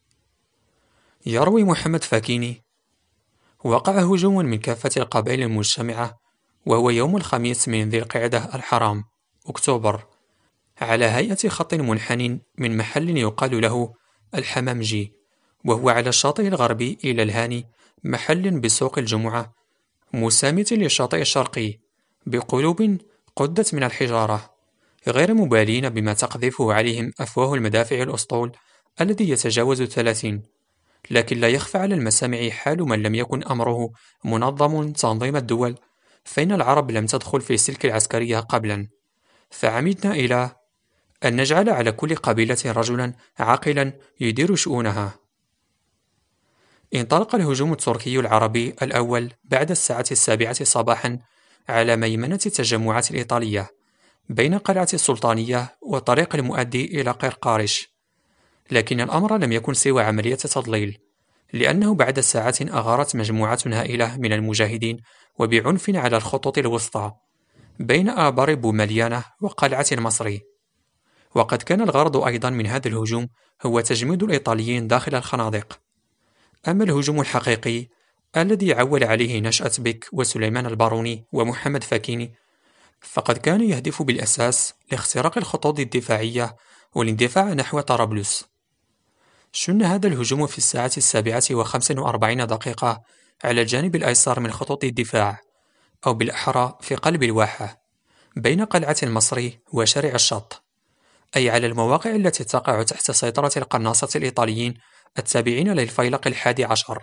يروي محمد فكيني: وقع هجوم من كافة القبائل المجتمعة، وهو يوم الخميس من ذي القعدة الحرام أكتوبر، على هيئة خط منحن من محل يقال له الحمامجي، وهو على الشاطئ الغربي إلى الهاني، محل بسوق الجمعة مسامة للشاطئ الشرقي، بقلوب قدت من الحجارة، غير مبالين بما تقذفه عليهم أفواه المدافع الأسطول الذي يتجاوز الثلاثين. لكن لا يخفى على المسامع حال من لم يكن أمره منظم تنظيم الدول، فإن العرب لم تدخل في السلك العسكري قبلا، فعمدنا إلى أن نجعل على كل قبيلة رجلا عاقلا يدير شؤونها. انطلق الهجوم التركي العربي الأول بعد الساعة السابعة صباحا على ميمنة التجمعات الإيطالية بين قلعة السلطانية والطريق المؤدي إلى قرقارش، لكن الأمر لم يكن سوى عملية تضليل، لأنه بعد ساعات أغارت مجموعة هائلة من المجاهدين وبعنف على الخطوط الوسطى بين آبار بومليانة وقلعة المصري. وقد كان الغرض أيضا من هذا الهجوم هو تجميد الإيطاليين داخل الخنادق. أما الهجوم الحقيقي الذي عول عليه نشأة بيك وسليمان الباروني ومحمد فاكيني، فقد كان يهدف بالأساس لاختراق الخطوط الدفاعية والاندفاع نحو طرابلس. شن هذا الهجوم في الساعة السابعة وخمس وأربعين دقيقة على الجانب الأيسر من خطوط الدفاع، أو بالأحرى في قلب الواحة بين قلعة المصري وشارع الشط، أي على المواقع التي تقع تحت سيطرة القناصة الإيطاليين التابعين للفيلق الحادي عشر.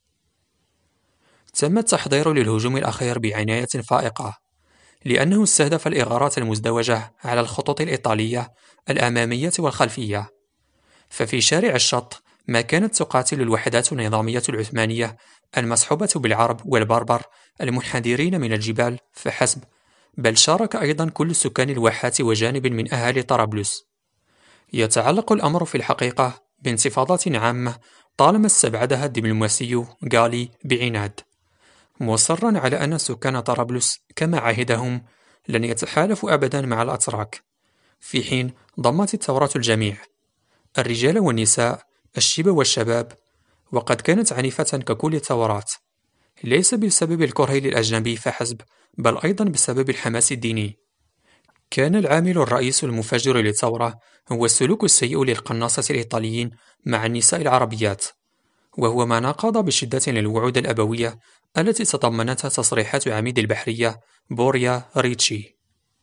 تم التحضير للهجوم الأخير بعناية فائقة، لأنه استهدف الإغارات المزدوجة على الخطوط الإيطالية الأمامية والخلفية. ففي شارع الشط ما كانت تقاتل الوحدات النظامية العثمانية المصحوبة بالعرب والبربر المنحدرين من الجبال فحسب، بل شارك أيضا كل سكان الواحات وجانب من أهالي طرابلس. يتعلق الأمر في الحقيقة بانتفاضات عامة طالما استبعدها الدبلوماسي غالي بعناد، مصرا على أن سكان طرابلس كما عهدهم لن يتحالفوا أبدا مع الأتراك، في حين ضمت الثورة الجميع، الرجال والنساء، الشيب والشباب، وقد كانت عنيفة ككل الثورات، ليس بسبب الكره للأجنبي فحسب، بل أيضا بسبب الحماس الديني. كان العامل الرئيس المفجر للثورة هو السلوك السيء للقناصة الإيطاليين مع النساء العربيات، وهو ما ناقض بشدة للوعود الأبوية التي تضمنتها تصريحات عميد البحرية بوريا ريتشي.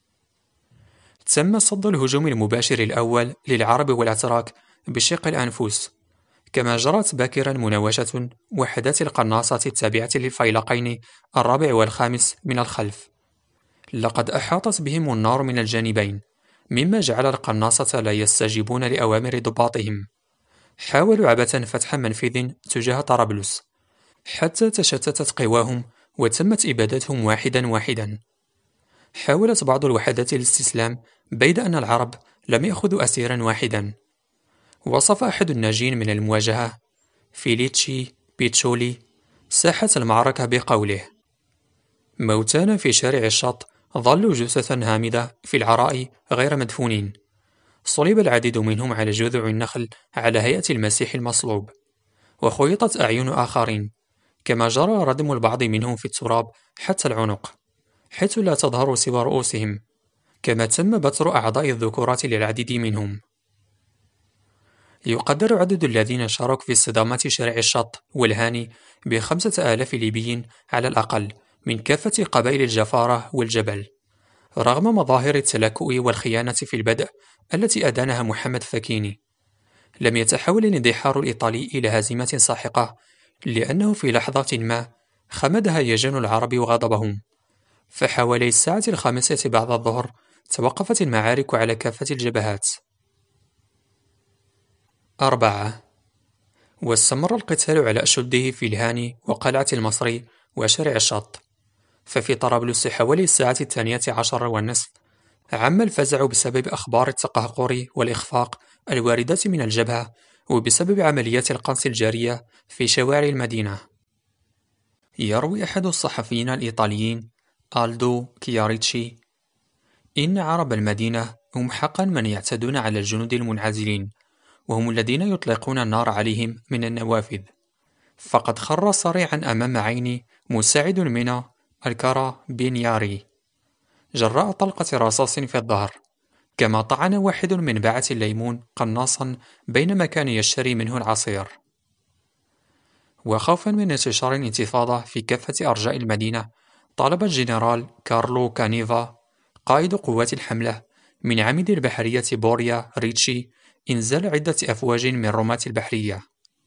تم صد الهجوم المباشر الأول للعرب والأتراك بشق الأنفس، كما جرت باكرا مناوشة وحدات القناصة التابعة للفيلقين الرابع والخامس من الخلف. لقد أحاطت بهم النار من الجانبين، مما جعل القناصة لا يستجيبون لأوامر ضباطهم. حاولوا عبثا فتح منفذ تجاه طرابلس حتى تشتتت قواهم وتمت إبادتهم واحدا واحدا. حاولت بعض الوحدات الاستسلام بيد أن العرب لم يأخذوا أسيرا واحدا. وصف أحد الناجين من المواجهة فيليتشي بيتشولي ساحة المعركة بقوله: موتانا في شارع الشط ظلوا جثثا هامدة في العراء غير مدفونين، صلب العديد منهم على جذوع النخل على هيئة المسيح المصلوب، وخيطت أعين آخرين، كما جرى ردم البعض منهم في التراب حتى العنق حيث لا تظهر سوى رؤوسهم، كما تم بتر أعضاء الذكورات للعديد منهم. يقدر عدد الذين شاركوا في اصطدامات شارع الشط والهاني بخمسة آلاف ليبي على الأقل من كافة قبائل الجفارة والجبل، رغم مظاهر التلكؤ والخيانة في البدء التي أدانها محمد فاكيني. لم يتحول الاندحار الإيطالي إلى هزيمة ساحقة، لأنه في لحظة ما خمد هيجان العرب وغضبهم، فحوالي الساعة الخامسة بعد الظهر توقفت المعارك على كافة الجبهات. أربعة. واستمر القتال على أشده في الهاني وقلعة المصري وشارع الشط. ففي طرابلس حوالي الساعة الثانية عشر والنصف عم الفزع بسبب أخبار التقهقر والإخفاق الواردة من الجبهة، وبسبب عمليات القنص الجارية في شوارع المدينة. يروي أحد الصحفيين الإيطاليين آلدو كياريتشي: إن عرب المدينة هم حقا من يعتدون على الجنود المنعزلين، وهم الذين يطلقون النار عليهم من النوافذ. فقد خر صريعا أمام عيني مساعد من الكارا بينياري جراء طلقة رصاص في الظهر، كما طعن واحد من باعة الليمون قناصا بينما كان يشتري منه العصير. وخوفا من انتشار الانتفاضة في كافة أرجاء المدينة، طلب الجنرال كارلو كانيفا قائد قوات الحملة من عميد البحرية بوريا ريتشي إنزال عدة أفواج من رماة البحرية.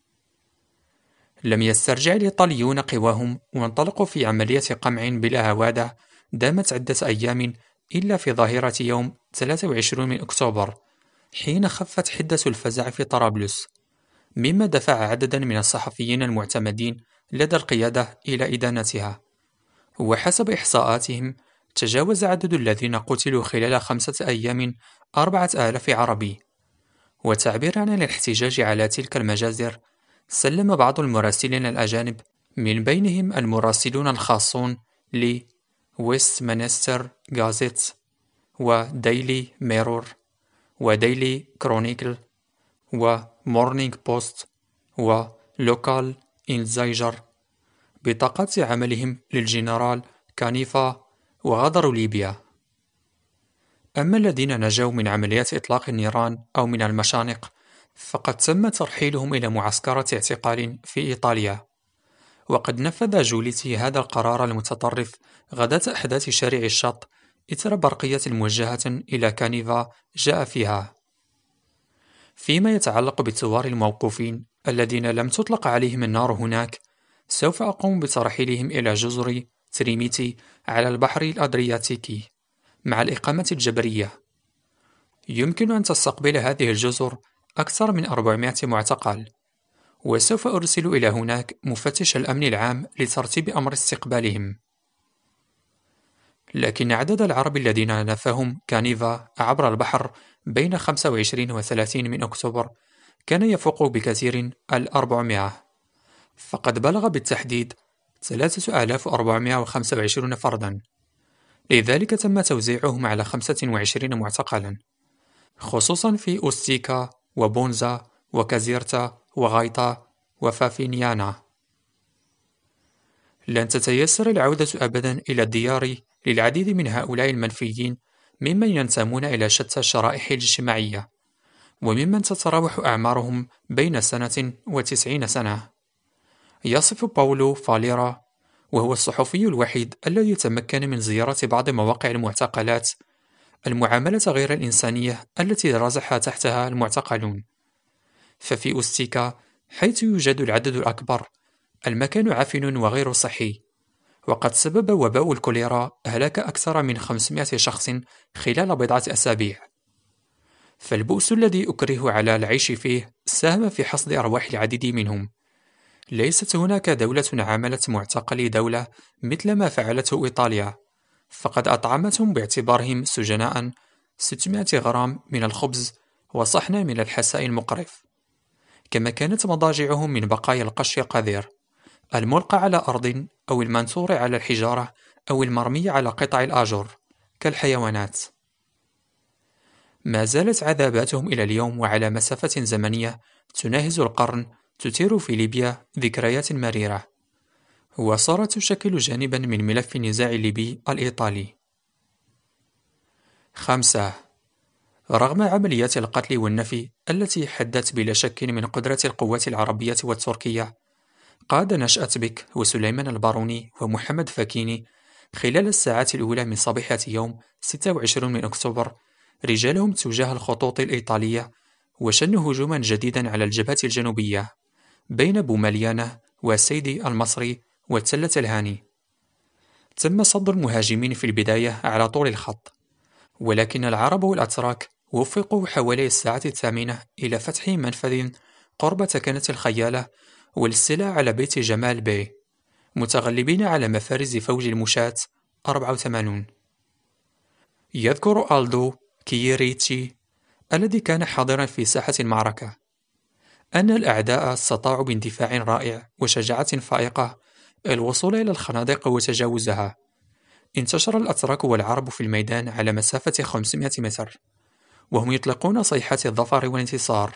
لم يسترجع الإيطاليون قواهم وانطلقوا في عملية قمع بلا هوادة دامت عدة أيام، إلا في ظاهرة يوم ثلاثة وعشرين من أكتوبر حين خفت حدة الفزع في طرابلس، مما دفع عددا من الصحفيين المعتمدين لدى القيادة إلى إدانتها. وحسب إحصاءاتهم تجاوز عدد الذين قتلوا خلال خمسة أيام أربعة آلاف عربي، وتعبيرا عن الاحتجاج على تلك المجازر، سلم بعض المراسلين الأجانب، من بينهم المراسلون الخاصون ل ويستمنستر غازيت وديلي ميرور وديلي كرونيكل ومورنينغ بوست ولوكال إنزايجر بطاقات عملهم للجنرال كانيفا وغادروا ليبيا. أما الذين نجوا من عمليات إطلاق النيران أو من المشانق فقد تم ترحيلهم إلى معسكرة اعتقال في إيطاليا. وقد نفذ جوليتي هذا القرار المتطرف غداة أحداث شارع الشط إثر برقية موجهة إلى كانيفا جاء فيها: فيما يتعلق بالثوار الموقوفين الذين لم تطلق عليهم النار هناك، سوف أقوم بترحيلهم إلى جزر تريميتي على البحر الأدرياتيكي مع الإقامة الجبرية. يمكن أن تستقبل هذه الجزر أكثر من أربعمائة معتقل، وسوف أرسل إلى هناك مفتش الأمن العام لترتيب أمر استقبالهم. لكن عدد العرب الذين نفاهم كانيفا عبر البحر بين خمسة وعشرين و ثلاثين من أكتوبر كان يفوق بكثير الأربعمائة، فقد بلغ بالتحديد ثلاثة آلاف وأربعمائة وخمسة وعشرين فردا. لذلك تم توزيعهم على خمسة وعشرين معتقلا، خصوصا في أوستيكا وبونزا وكازيرتا وغايتا وفافينيانا. لن تتيسر العودة أبدا إلى الديار للعديد من هؤلاء المنفيين ممن ينتمون إلى شتى الشرائح الاجتماعية، وممن تتراوح أعمارهم بين سنة وتسعين سنة. يصف باولو فاليرا، وهو الصحفي الوحيد الذي تمكن من زيارة بعض مواقع المعتقلات، المعاملة غير الإنسانية التي رزح تحتها المعتقلون. ففي أوستيكا حيث يوجد العدد الأكبر، المكان عفن وغير صحي، وقد سبب وباء الكوليرا هلاك أكثر من خمسمائة شخص خلال بضعة أسابيع. فالبؤس الذي أكره على العيش فيه ساهم في حصد أرواح العديد منهم. ليست هناك دولة عاملت معتقلي دولة مثل ما فعلته إيطاليا، فقد أطعمتهم باعتبارهم سجناء ستمائة غرام من الخبز وصحنا من الحساء المقرف، كما كانت مضاجعهم من بقايا القش القذر الملقى على أرض أو المنثور على الحجارة أو المرمي على قطع الآجر كالحيوانات. ما زالت عذاباتهم إلى اليوم وعلى مسافة زمنية تناهز القرن تثير في ليبيا ذكريات مريرة، وصارت تشكل جانبا من ملف النزاع الليبي الإيطالي. خمسة. رغم عمليات القتل والنفي التي حدت بلا شك من قدرة القوات العربية والتركية، قاد نشأة بك وسليمان الباروني ومحمد فاكيني خلال الساعات الأولى من صبيحة يوم ستة وعشرين من أكتوبر رجالهم تجاه الخطوط الإيطالية، وشنوا هجوما جديدا على الجبهة الجنوبية بين بوماليانة وسيدي المصري وتلة الهاني. تم صد المهاجمين في البداية على طول الخط، ولكن العرب والأتراك وفقوا حوالي الساعة الثامنة إلى فتح منفذ قرب تكنة الخيالة والاستيلاء على بيت جمال بي، متغلبين على مفارز فوج المشاة أربعة وثمانين. يذكر ألدو كييريتشي الذي كان حاضرا في ساحة المعركة أن الأعداء استطاعوا باندفاع رائع وشجاعة فائقة الوصول إلى الخنادق وتجاوزها. انتشر الأتراك والعرب في الميدان على مسافة خمسمائة متر، وهم يطلقون صيحة الظفر والانتصار.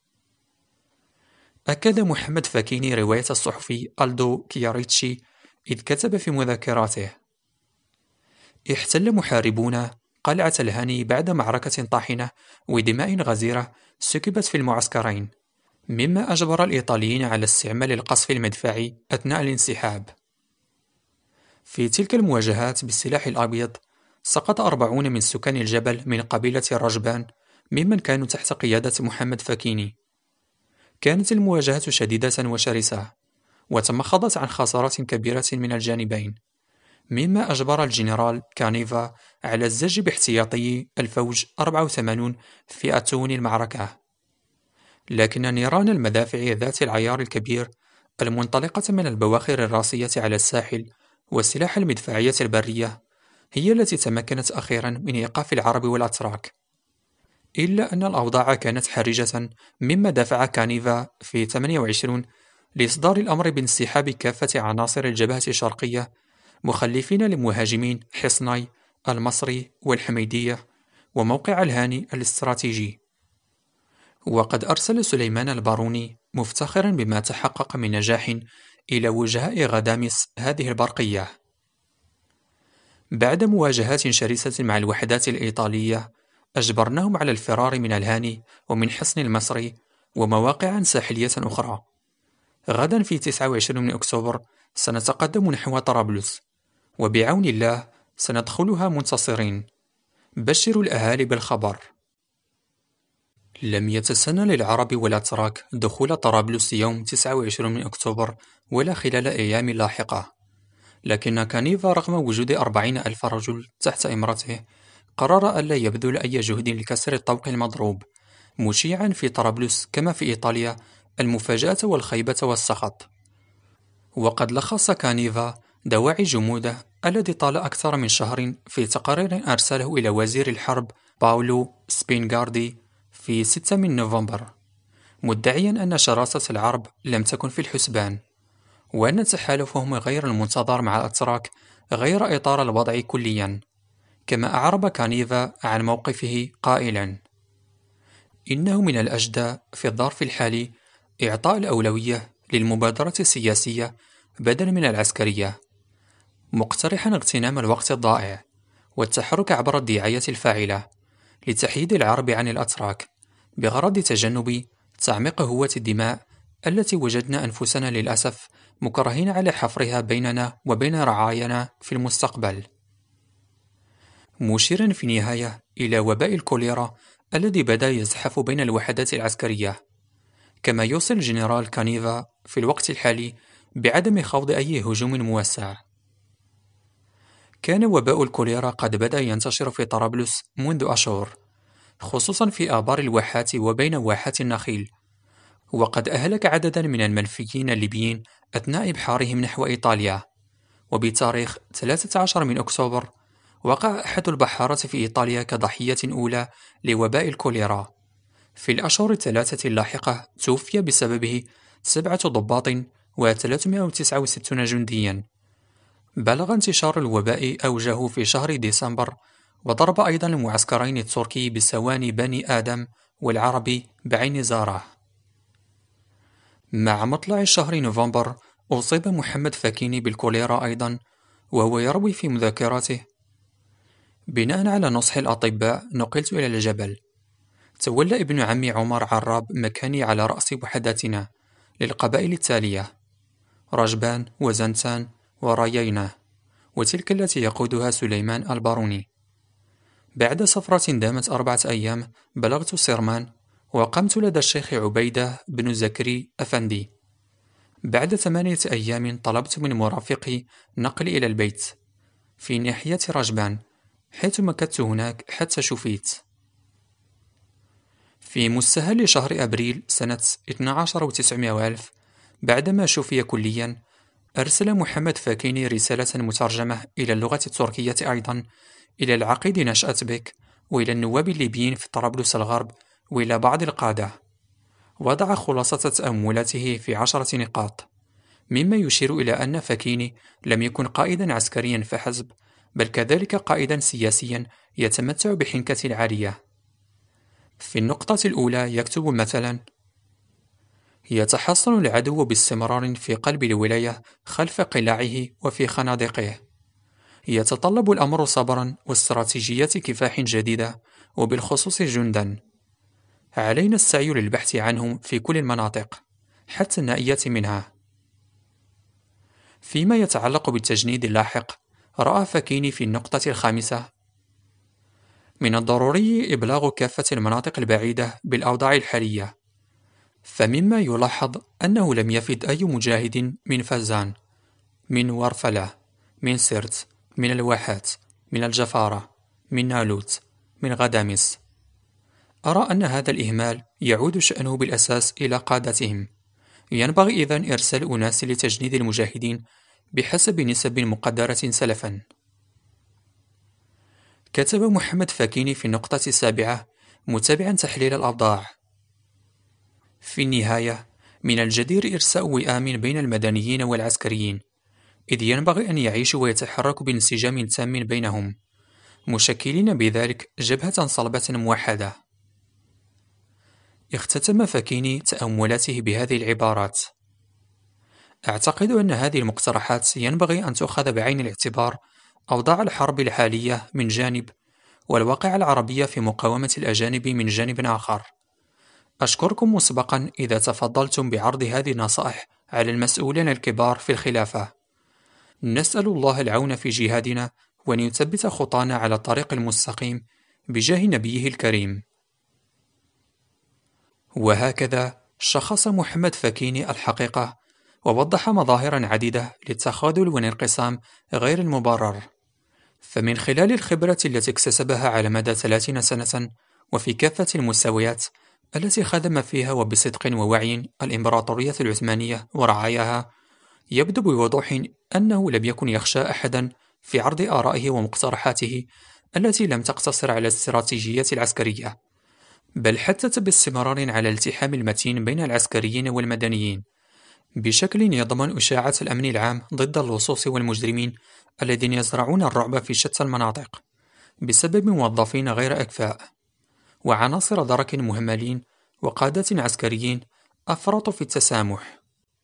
أكد محمد فاكيني رواية الصحفي ألدو كياريتشي إذ كتب في مذكراته: احتل محاربون قلعة الهاني بعد معركة طاحنة ودماء غزيرة سكبت في المعسكرين، مما أجبر الإيطاليين على استعمال القصف المدفعي أثناء الانسحاب. في تلك المواجهات بالسلاح الأبيض سقط أربعون من سكان الجبل من قبيلة الرجبان ممن كانوا تحت قيادة محمد فاكيني. كانت المواجهة شديدة وشرسة، وتمخضت عن خسارات كبيرة من الجانبين، مما أجبر الجنرال كانيفا على الزج باحتياطي الفوج أربعة وثمانين في أتون المعركة. لكن نيران المدافع ذات العيار الكبير المنطلقة من البواخر الراسية على الساحل والسلاح المدفعية البرية هي التي تمكنت أخيرا من إيقاف العرب والأتراك. إلا أن الأوضاع كانت حرجة، مما دفع كانيفا في ثمانية وعشرين لإصدار الأمر بانسحاب كافة عناصر الجبهة الشرقية، مخلفين للمهاجمين حصني، المصري والحميدية وموقع الهاني الاستراتيجي. وقد أرسل سليمان الباروني مفتخرا بما تحقق من نجاح إلى وجهاء غدامس هذه البرقية. بعد مواجهات شرسة مع الوحدات الإيطالية، أجبرناهم على الفرار من الهاني ومن حصن المصري ومواقع ساحلية أخرى. غدا في تسعة وعشرين من أكتوبر سنتقدم نحو طرابلس، وبعون الله سندخلها منتصرين. بشروا الأهالي بالخبر. لم يتسنى للعرب والأتراك دخول طرابلس يوم تسعة وعشرين من أكتوبر ولا خلال أيام لاحقة، لكن كانيفا رغم وجود أربعين ألف رجل تحت إمرته قرر ألا يبذل أي جهد لكسر الطوق المضروب، مشيعا في طرابلس كما في إيطاليا المفاجأة والخيبة والسخط. وقد لخص كانيفا دواعي جموده الذي طال أكثر من شهر في تقرير أرسله إلى وزير الحرب باولو سبينغاردي في ستة من نوفمبر، مدعيا أن شراسة العرب لم تكن في الحسبان، وأن تحالفهم غير المنتظر مع الأتراك غير إطار الوضع كليا. كما أعرب كانيفا عن موقفه قائلا: إنه من الأجدى في الظرف الحالي إعطاء الأولوية للمبادرة السياسية بدلا من العسكرية، مقترحا اغتنام الوقت الضائع والتحرك عبر الدعاية الفاعلة لتحييد العرب عن الأتراك بغرض تجنب تعميق هوة الدماء التي وجدنا أنفسنا للأسف مكرهين على حفرها بيننا وبين رعايانا في المستقبل. مشيرا في النهاية إلى وباء الكوليرا الذي بدأ يزحف بين الوحدات العسكرية. كما يوصي الجنرال كانيفا في الوقت الحالي بعدم خوض أي هجوم موسع. كان وباء الكوليرا قد بدأ ينتشر في طرابلس منذ أشهر، خصوصا في آبار الواحات وبين واحات النخيل، وقد أهلك عددا من المنفيين الليبيين أثناء إبحارهم نحو إيطاليا. وبتاريخ ثلاثة عشر من أكتوبر وقع أحد البحارة في إيطاليا كضحية أولى لوباء الكوليرا. في الأشهر الثلاثة اللاحقة توفي بسببه سبعة ضباط وثلاثمائة وتسعة وستون جنديا. بلغ انتشار الوباء أوجه في شهر ديسمبر، وضرب أيضا المعسكرين التركي بالسواني بني آدم والعربي بعين زاره. مع مطلع شهر نوفمبر أصيب محمد فكيني بالكوليرا أيضا، وهو يروي في مذكراته: بناء على نصح الأطباء نقلت إلى الجبل. تولى ابن عمي عمر عراب مكاني على رأس وحداتنا للقبائل التالية: رجبان وزنتان وريينة، وتلك التي يقودها سليمان الباروني. بعد سفرة دامت أربعة أيام بلغت سرمان، وقمت لدى الشيخ عبيدة بن زكري أفندي. بعد ثمانية أيام طلبت من مرافقي نقلي إلى البيت في ناحية رجبان، حيث مكثت هناك حتى شفيت. في مستهل شهر أبريل سنة اثني عشر وتسعمائة وألف، بعدما شفي كليا، أرسل محمد فاكيني رسالة مترجمة إلى اللغة التركية أيضا إلى العقيد نشأت بك، وإلى النواب الليبيين في طرابلس الغرب، وإلى بعض القادة. وضع خلاصة تأملاته في عشرة نقاط، مما يشير إلى أن فاكيني لم يكن قائدا عسكريا فحسب، بل كذلك قائدا سياسيا يتمتع بحنكة عالية. في النقطة الأولى يكتب مثلا: يتحصن العدو باستمرار في قلب الولاية خلف قلاعه وفي خنادقه. يتطلب الأمر صبرا واستراتيجية كفاح جديدة، وبالخصوص جندا. علينا السعي للبحث عنهم في كل المناطق حتى النائية منها. فيما يتعلق بالتجنيد اللاحق، رأى فاكيني في النقطة الخامسة: من الضروري إبلاغ كافة المناطق البعيدة بالأوضاع الحالية، فمما يلاحظ أنه لم يفد أي مجاهد من فزان، من ورفلة، من سرت، من الواحات، من الجفارة، من نالوت، من غدامس. أرى أن هذا الإهمال يعود شأنه بالأساس إلى قادتهم. ينبغي إذن إرسال أناس لتجنيد المجاهدين بحسب نسب مقدرة سلفا. كتب محمد فاكيني في النقطة السابعة: متابعا تحليل الأوضاع. في النهاية، من الجدير إرساء وئام بين المدنيين والعسكريين، إذ ينبغي أن يعيشوا ويتحركوا بانسجام تام بينهم، مشكلين بذلك جبهة صلبة موحدة. اختتم فاكيني تأملاته بهذه العبارات: أعتقد أن هذه المقترحات ينبغي أن تؤخذ بعين الاعتبار أوضاع الحرب الحالية من جانب، والواقع العربي في مقاومة الأجانب من جانب آخر. أشكركم مسبقا إذا تفضلتم بعرض هذه النصائح على المسؤولين الكبار في الخلافة. نسأل الله العون في جهادنا، وأن يثبت خطانا على الطريق المستقيم بجاه نبيه الكريم. وهكذا شخص محمد فاكيني الحقيقة، ووضح مظاهرا عديدة للتخاذل والانقسام غير المبرر. فمن خلال الخبرة التي اكتسبها على مدى ثلاثين سنة وفي كافة المستويات التي خدم فيها وبصدق ووعي الإمبراطورية العثمانية ورعاياها، يبدو بوضوح أنه لم يكن يخشى أحدا في عرض آرائه ومقترحاته التي لم تقتصر على الاستراتيجية العسكرية، بل حثت باستمرار على الالتحام المتين بين العسكريين والمدنيين بشكل يضمن إشاعة الأمن العام ضد اللصوص والمجرمين الذين يزرعون الرعب في شتى المناطق بسبب موظفين غير أكفاء، وعناصر درك مهملين، وقادة عسكريين أفرطوا في التسامح.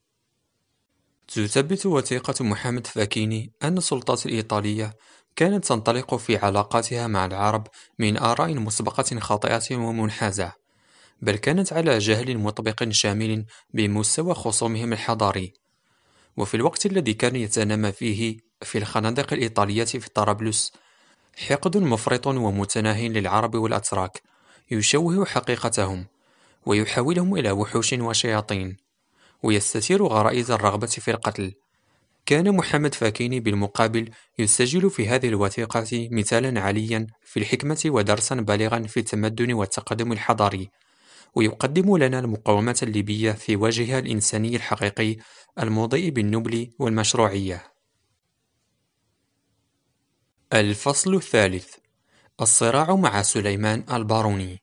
تثبت وثيقة محمد فاكيني أن السلطات الإيطالية كانت تنطلق في علاقاتها مع العرب من آراء مسبقة خاطئة ومنحازة، بل كانت على جهل مطبق شامل بمستوى خصومهم الحضاري. وفي الوقت الذي كان يتنامى فيه في الخنادق الإيطالية في طرابلس حقد مفرط ومتناهي للعرب والأتراك يشوه حقيقتهم، ويحولهم إلى وحوش وشياطين، ويستثير غرائز الرغبة في القتل. كان محمد فاكيني بالمقابل يسجل في هذه الوثيقة مثالا عاليا في الحكمة ودرسا بالغا في التمدن والتقدم الحضاري، ويقدم لنا المقاومة الليبية في وجهها الإنساني الحقيقي المضيء بالنبل والمشروعية. الفصل الثالث: الصراع مع سليمان الباروني.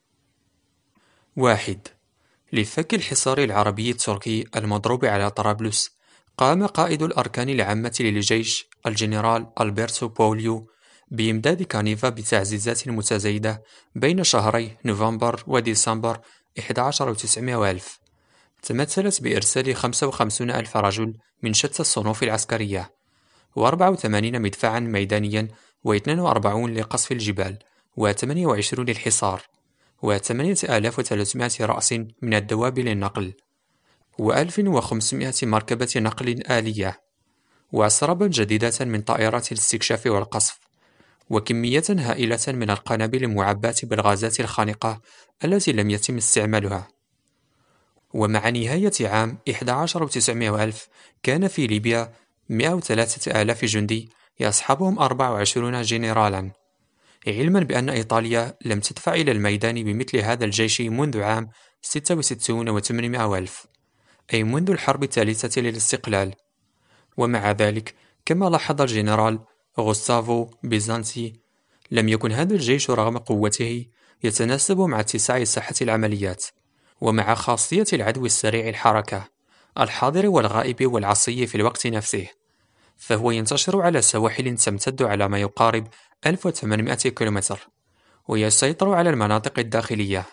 واحد. لفك الحصار العربي التركي المضروب على طرابلس، قام قائد الأركان العامة للجيش الجنرال ألبرتو بوليو بإمداد كانيفا بتعزيزات متزايدة بين شهري نوفمبر وديسمبر أحد عشر وتسعمائة وألف، تمثلت بإرسال خمسة وخمسين ألف رجل من شتى الصنوف العسكرية، وأربعة وثمانين مدفعا ميدانيا، واثنين وأربعين لقصف الجبال، وثمانية وعشرين للحصار، وثمانية آلاف وثلاثمائة رأس من الدواب للنقل، وألف وخمسمائة مركبة نقل آلية، وأسرابا جديدة من طائرات الاستكشاف والقصف، وكمية هائلة من القنابل المعباة بالغازات الخانقة التي لم يتم استعمالها. ومع نهاية عام أحد عشر وتسعمائة وألف كان في ليبيا مائة وثلاثة آلاف جندي يصحبهم أربعة وعشرين جنرالا، علما بأن إيطاليا لم تدفع إلى الميدان بمثل هذا الجيش منذ عام ستة وستين وثمانمائة ألف، أي منذ الحرب الثالثة للاستقلال. ومع ذلك، كما لاحظ الجنرال غوستافو بيزانتي، لم يكن هذا الجيش رغم قوته يتناسب مع اتساع ساحة العمليات، ومع خاصية العدو السريع الحركة الحاضر والغائب والعصي في الوقت نفسه، فهو ينتشر على سواحل تمتد على ما يقارب ألف وثمانمائة كيلومتر، ويسيطر على المناطق الداخلية.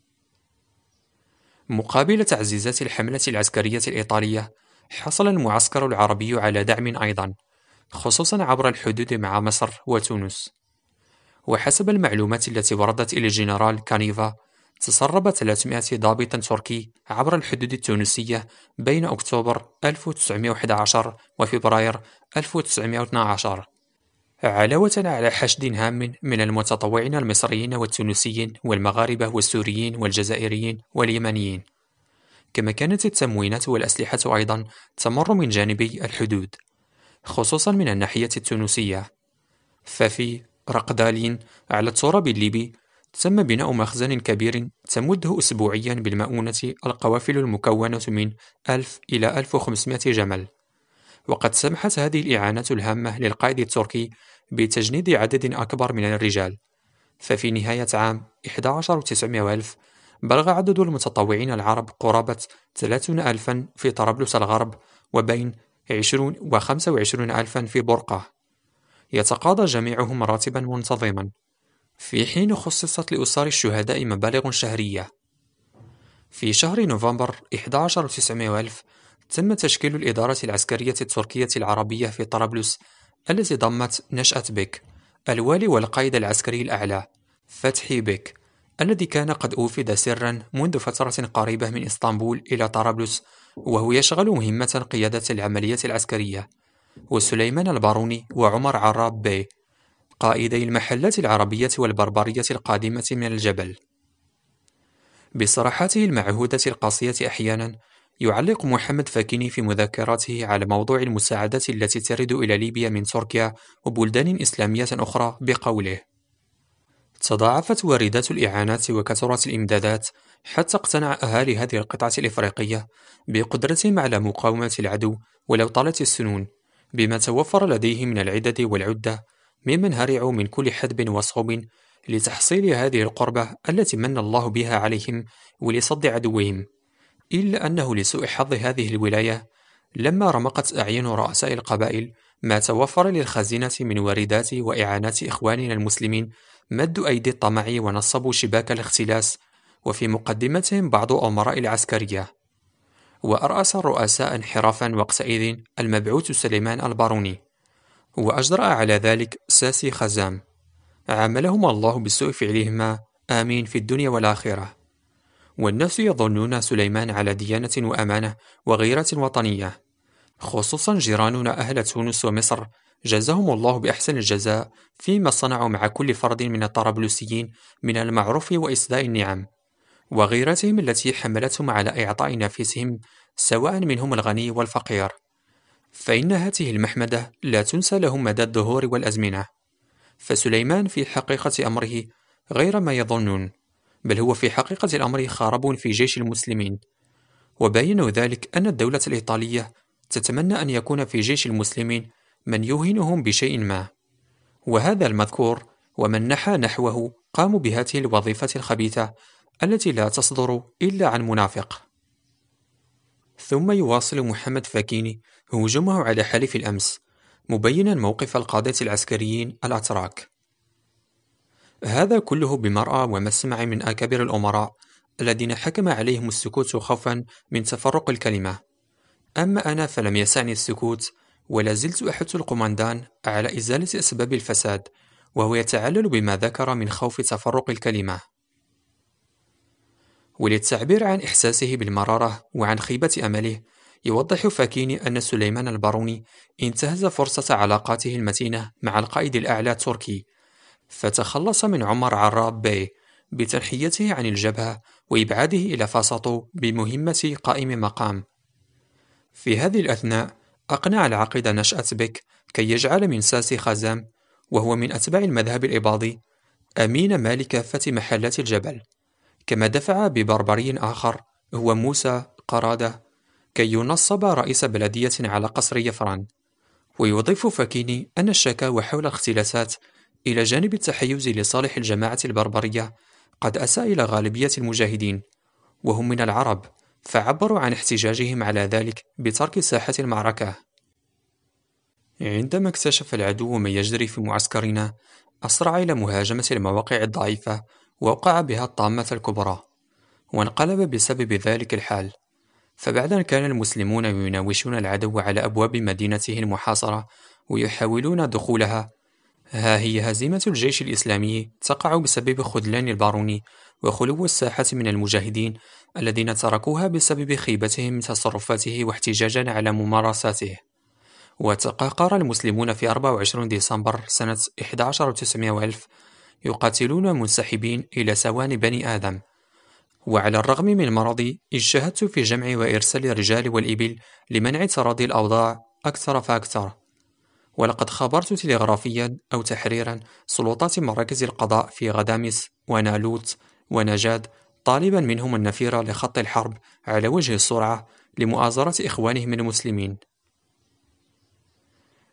مقابل تعزيزات الحملة العسكرية الإيطالية، حصل المعسكر العربي على دعم أيضا، خصوصا عبر الحدود مع مصر وتونس. وحسب المعلومات التي وردت إلى الجنرال كانيفا، تسرب ثلاثمائة ضابط تركي عبر الحدود التونسية بين أكتوبر ألف وتسعمائة وأحد عشر وفبراير ألف وتسعمائة واثني عشر، علاوة على حشد هام من المتطوعين المصريين والتونسيين والمغاربة والسوريين والجزائريين واليمنيين. كما كانت التموينات والأسلحة أيضا تمر من جانبي الحدود، خصوصا من الناحية التونسية. ففي رقدالين على التراب الليبي تم بناء مخزن كبير تمده أسبوعيا بالمؤونة القوافل المكونة من ألف إلى ألف وخمسمائة جمل. وقد سمحت هذه الإعانة الهامة للقائد التركي بتجنيد عدد أكبر من الرجال، ففي نهاية عام أحد عشر وتسعمائة وألف بلغ عدد المتطوعين العرب قرابة ثلاثين ألفا في طرابلس الغرب وبين عشرين و خمسة وعشرين ألفا في برقة، يتقاضى جميعهم راتبا منتظما، في حين خصصت لأسر الشهداء مبالغ شهرية. في شهر نوفمبر أحد عشر وتسعمائة وألف تم تشكيل الإدارة العسكرية التركية العربية في طرابلس، التي ضمت نشأة بك الوالي والقائد العسكري الأعلى فتحي بك، الذي كان قد أوفد سرا منذ فترة قريبة من إسطنبول إلى طرابلس، وهو يشغل مهمة قيادة العمليات العسكرية، وسليمان الباروني وعمر عراب بي قائدي المحلات العربية والبربرية القادمة من الجبل. بصراحته المعهودة القاسية أحيانا، يعلق محمد فاكيني في مذكراته على موضوع المساعدات التي ترد إلى ليبيا من تركيا وبلدان إسلامية أخرى بقوله: تضاعفت واردات الإعانات وكثرت الإمدادات، حتى اقتنع أهالي هذه القطعة الإفريقية بقدرتهم على مقاومة العدو ولو طالت السنون، بما توفر لديهم من العدد والعدة ممن هرعوا من كل حدب وصوب لتحصيل هذه القربة التي من الله بها عليهم ولصد عدوهم. إلا أنه لسوء حظ هذه الولاية، لما رمقت أعين رؤساء القبائل ما توفر للخزينة من واردات وإعانات إخواننا المسلمين، مدوا أيدي الطمع ونصبوا شباك الاختلاس، وفي مقدمتهم بعض أمراء العسكرية. وأرأس الرؤساء انحرافا وقتئذ المبعوث سليمان الباروني، وأجرأ على ذلك ساسي خزام، عاملهما الله بسوء فعلهما آمين في الدنيا والآخرة. والناس يظنون سليمان على ديانة وأمانة وغيرة وطنية، خصوصا جيراننا أهل تونس ومصر، جزاهم الله بأحسن الجزاء فيما صنعوا مع كل فرد من الطرابلسيين من المعروف وإسداء النعم، وغيرتهم التي حملتهم على إعطاء نفسهم سواء منهم الغني والفقير، فإن هذه المحمدة لا تنسى لهم مدى الدهور والأزمنة. فسليمان في حقيقة أمره غير ما يظنون، بل هو في حقيقة الأمر خارب في جيش المسلمين، وبينوا ذلك أن الدولة الإيطالية تتمنى أن يكون في جيش المسلمين من يوهنهم بشيء ما، وهذا المذكور ومن نحى نحوه قاموا بهذه الوظيفة الخبيثة التي لا تصدر إلا عن منافق. ثم يواصل محمد فاكيني هجومه على حليف الأمس، مبينا موقف القادة العسكريين الأتراك. هذا كله بمرأى ومسمع من أكابر الأمراء الذين حكم عليهم السكوت خوفا من تفرق الكلمة. أما أنا فلم يسعني السكوت، ولا زلت أحث القماندان على إزالة أسباب الفساد، وهو يتعلل بما ذكر من خوف تفرق الكلمة. وللتعبير عن إحساسه بالمرارة وعن خيبة أمله، يوضح فاكيني أن سليمان الباروني انتهز فرصة علاقاته المتينة مع القائد الأعلى التركي، فتخلص من عمر عراب بي بتنحيته عن الجبهة وإبعاده إلى فاسطو بمهمة قائم مقام. في هذه الأثناء أقنع العقيد نشأة بك كي يجعل من ساسي خزام، وهو من أتباع المذهب الإباضي، أمين مالك كافة محلات الجبل، كما دفع ببربري آخر هو موسى قرادة كي ينصب رئيس بلدية على قصر يفران. ويضيف فاكيني أن الشكاوى حول الاختلاسات إلى جانب التحيز لصالح الجماعة البربرية قد أساء إلى غالبية المجاهدين، وهم من العرب، فعبروا عن احتجاجهم على ذلك بترك ساحة المعركة. عندما اكتشف العدو ما يجري في معسكرنا، أسرع إلى مهاجمة المواقع الضعيفة ووقع بها الطامة الكبرى، وانقلب بسبب ذلك الحال. فبعد أن كان المسلمون يناوشون العدو على أبواب مدينته المحاصرة ويحاولون دخولها، ها هي هزيمة الجيش الإسلامي تقع بسبب خذلان الباروني وخلو الساحة من المجاهدين الذين تركوها بسبب خيبتهم من تصرفاته واحتجاجا على ممارساته. وتقاقر المسلمون في أربعة وعشرين ديسمبر سنة أحد عشر وتسعمائة وألف يقاتلون منسحبين إلى سوان بني آدم. وعلى الرغم من مرضي، اجتهدت في جمع وإرسال الرجال والإبل لمنع تراضي الأوضاع أكثر فأكثر، ولقد خابرت تلغرافيا أو تحريرا سلطات مراكز القضاء في غدامس ونالوت ونجاد، طالبا منهم النفير لخط الحرب على وجه السرعة لمؤازرة إخوانهم المسلمين.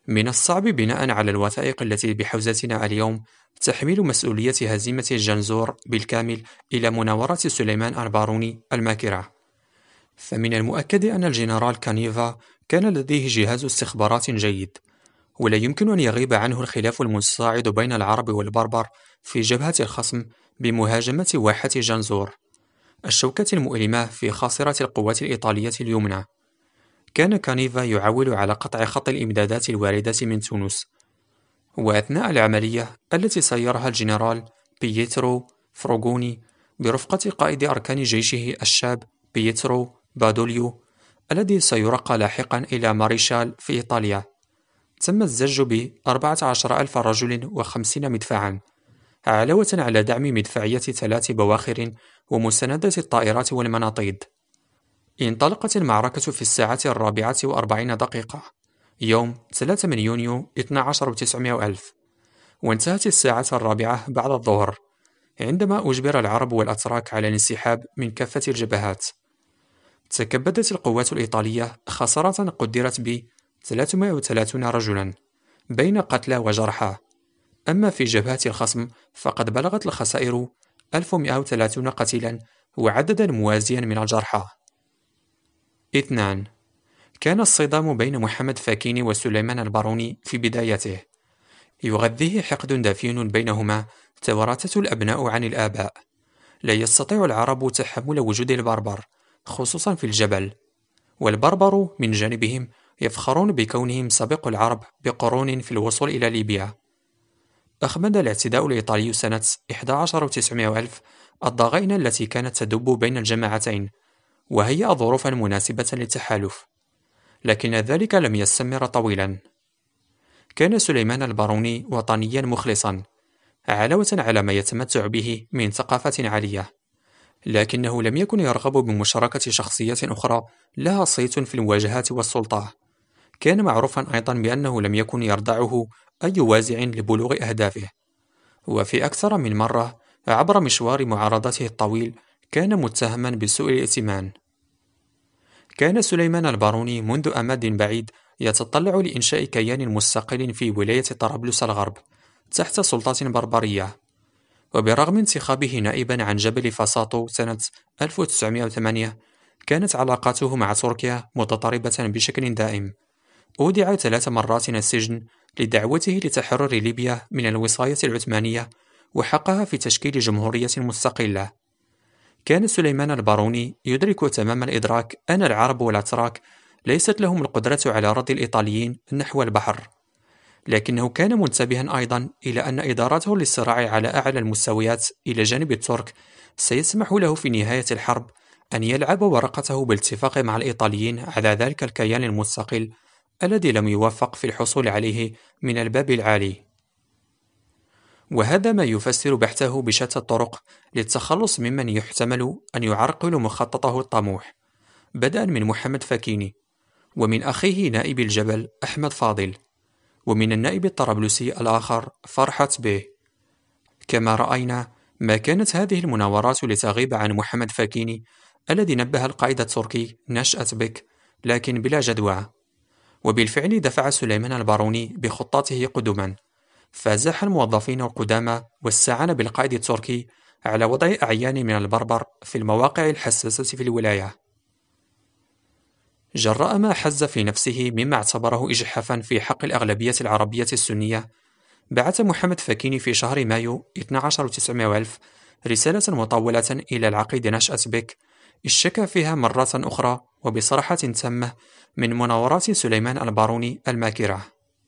من الصعب بناء على الوثائق التي بحوزتنا اليوم تحمل مسؤولية هزيمة الجنزور بالكامل إلى مناورات سليمان الباروني الماكرة. فمن المؤكد أن الجنرال كانيفا كان لديه جهاز استخبارات جيد، ولا يمكن أن يغيب عنه الخلاف المتصاعد بين العرب والبربر في جبهة الخصم بمهاجمة واحة جنزور، الشوكة المؤلمة في خاصرة القوات الإيطالية اليمنى. كان كانيفا يعول على قطع خط الإمدادات الواردة من تونس، وأثناء العملية التي سيرها الجنرال بييترو فروغوني برفقة قائد أركان جيشه الشاب بييترو بادوليو الذي سيرقى لاحقا إلى ماريشال في إيطاليا، تم الزج ب أربعة عشر ألف رجل وخمسين مدفعا، علاوة على دعم مدفعية ثلاث بواخر ومساندة الطائرات والمناطيد. انطلقت المعركة في الساعة الرابعة وأربعين دقيقة يوم ثلاثة من يونيو اثنا عشر وتسعمائة ألف، وانتهت الساعة الرابعة بعد الظهر عندما أجبر العرب والأتراك على الانسحاب من كافة الجبهات. تكبدت القوات الإيطالية خسارة قدرت ب ثلاثمائة وثلاثين رجلا بين قتلى وجرحى، أما في جبهة الخصم فقد بلغت الخسائر ألف ومائة وثلاثين قتيلا وعددا موازيا من الجرحى. اثنان. كان الصدام بين محمد فاكيني وسليمان الباروني في بدايته، يغذيه حقد دفين بينهما توارثته الأبناء عن الآباء. لا يستطيع العرب تحمل وجود البربر خصوصا في الجبل، والبربر من جانبهم يفخرون بكونهم سبقوا العرب بقرون في الوصول إلى ليبيا. أخمد الاعتداء الإيطالي سنة أحد عشر وتسعمائة ألف الضغائن التي كانت تدب بين الجماعتين، وهيأ ظروفا مناسبة للتحالف، لكن ذلك لم يستمر طويلا. كان سليمان الباروني وطنيا مخلصا، علاوة على ما يتمتع به من ثقافة عالية، لكنه لم يكن يرغب بمشاركة شخصيات أخرى لها صيت في المواجهات والسلطة. كان معروفا أيضا بأنه لم يكن يردعه أي وازع لبلوغ أهدافه، وفي أكثر من مرة عبر مشوار معارضته الطويل كان متهما بسوء الائتمان. كان سليمان الباروني منذ أمد بعيد يتطلع لإنشاء كيان مستقل في ولاية طرابلس الغرب تحت سلطة بربرية، وبرغم انتخابه نائبا عن جبل فساطو سنة ألف وتسعمائة وثمانية كانت علاقاته مع تركيا متضاربة بشكل دائم. أودع ثلاث مرات السجن لدعوته لتحرر ليبيا من الوصاية العثمانية وحقها في تشكيل جمهورية مستقلة. كان سليمان الباروني يدرك تمام الإدراك أن العرب والأتراك ليست لهم القدرة على رد الإيطاليين نحو البحر، لكنه كان منتبها أيضا إلى أن إدارته للصراع على أعلى المستويات إلى جانب الترك سيسمح له في نهاية الحرب أن يلعب ورقته بالاتفاق مع الإيطاليين على ذلك الكيان المستقل الذي لم يوفق في الحصول عليه من الباب العالي. وهذا ما يفسر بحثه بشتى الطرق للتخلص ممن يحتمل أن يعرقل مخططه الطموح، بدءا من محمد فاكيني، ومن أخيه نائب الجبل أحمد فاضل، ومن النائب الطرابلسي الآخر فرحة بيه. كما رأينا ما كانت هذه المناورات لتغيب عن محمد فاكيني الذي نبه القائد التركي نشأة بك، لكن بلا جدوى. وبالفعل دفع سليمان الباروني بخطته قدما، فازح الموظفين القدامى واستعان بالقائد التركي على وضع أعيان من البربر في المواقع الحساسة في الولاية. جراء ما حز في نفسه مما اعتبره إجحافا في حق الأغلبية العربية السنية، بعث محمد فاكيني في شهر مايو اثنا عشر وتسعمائة ألف رسالة مطولة إلى العقيد نشأة بك اشتكى فيها مرة أخرى وبصراحة تامة من مناورات سليمان الباروني الماكرة.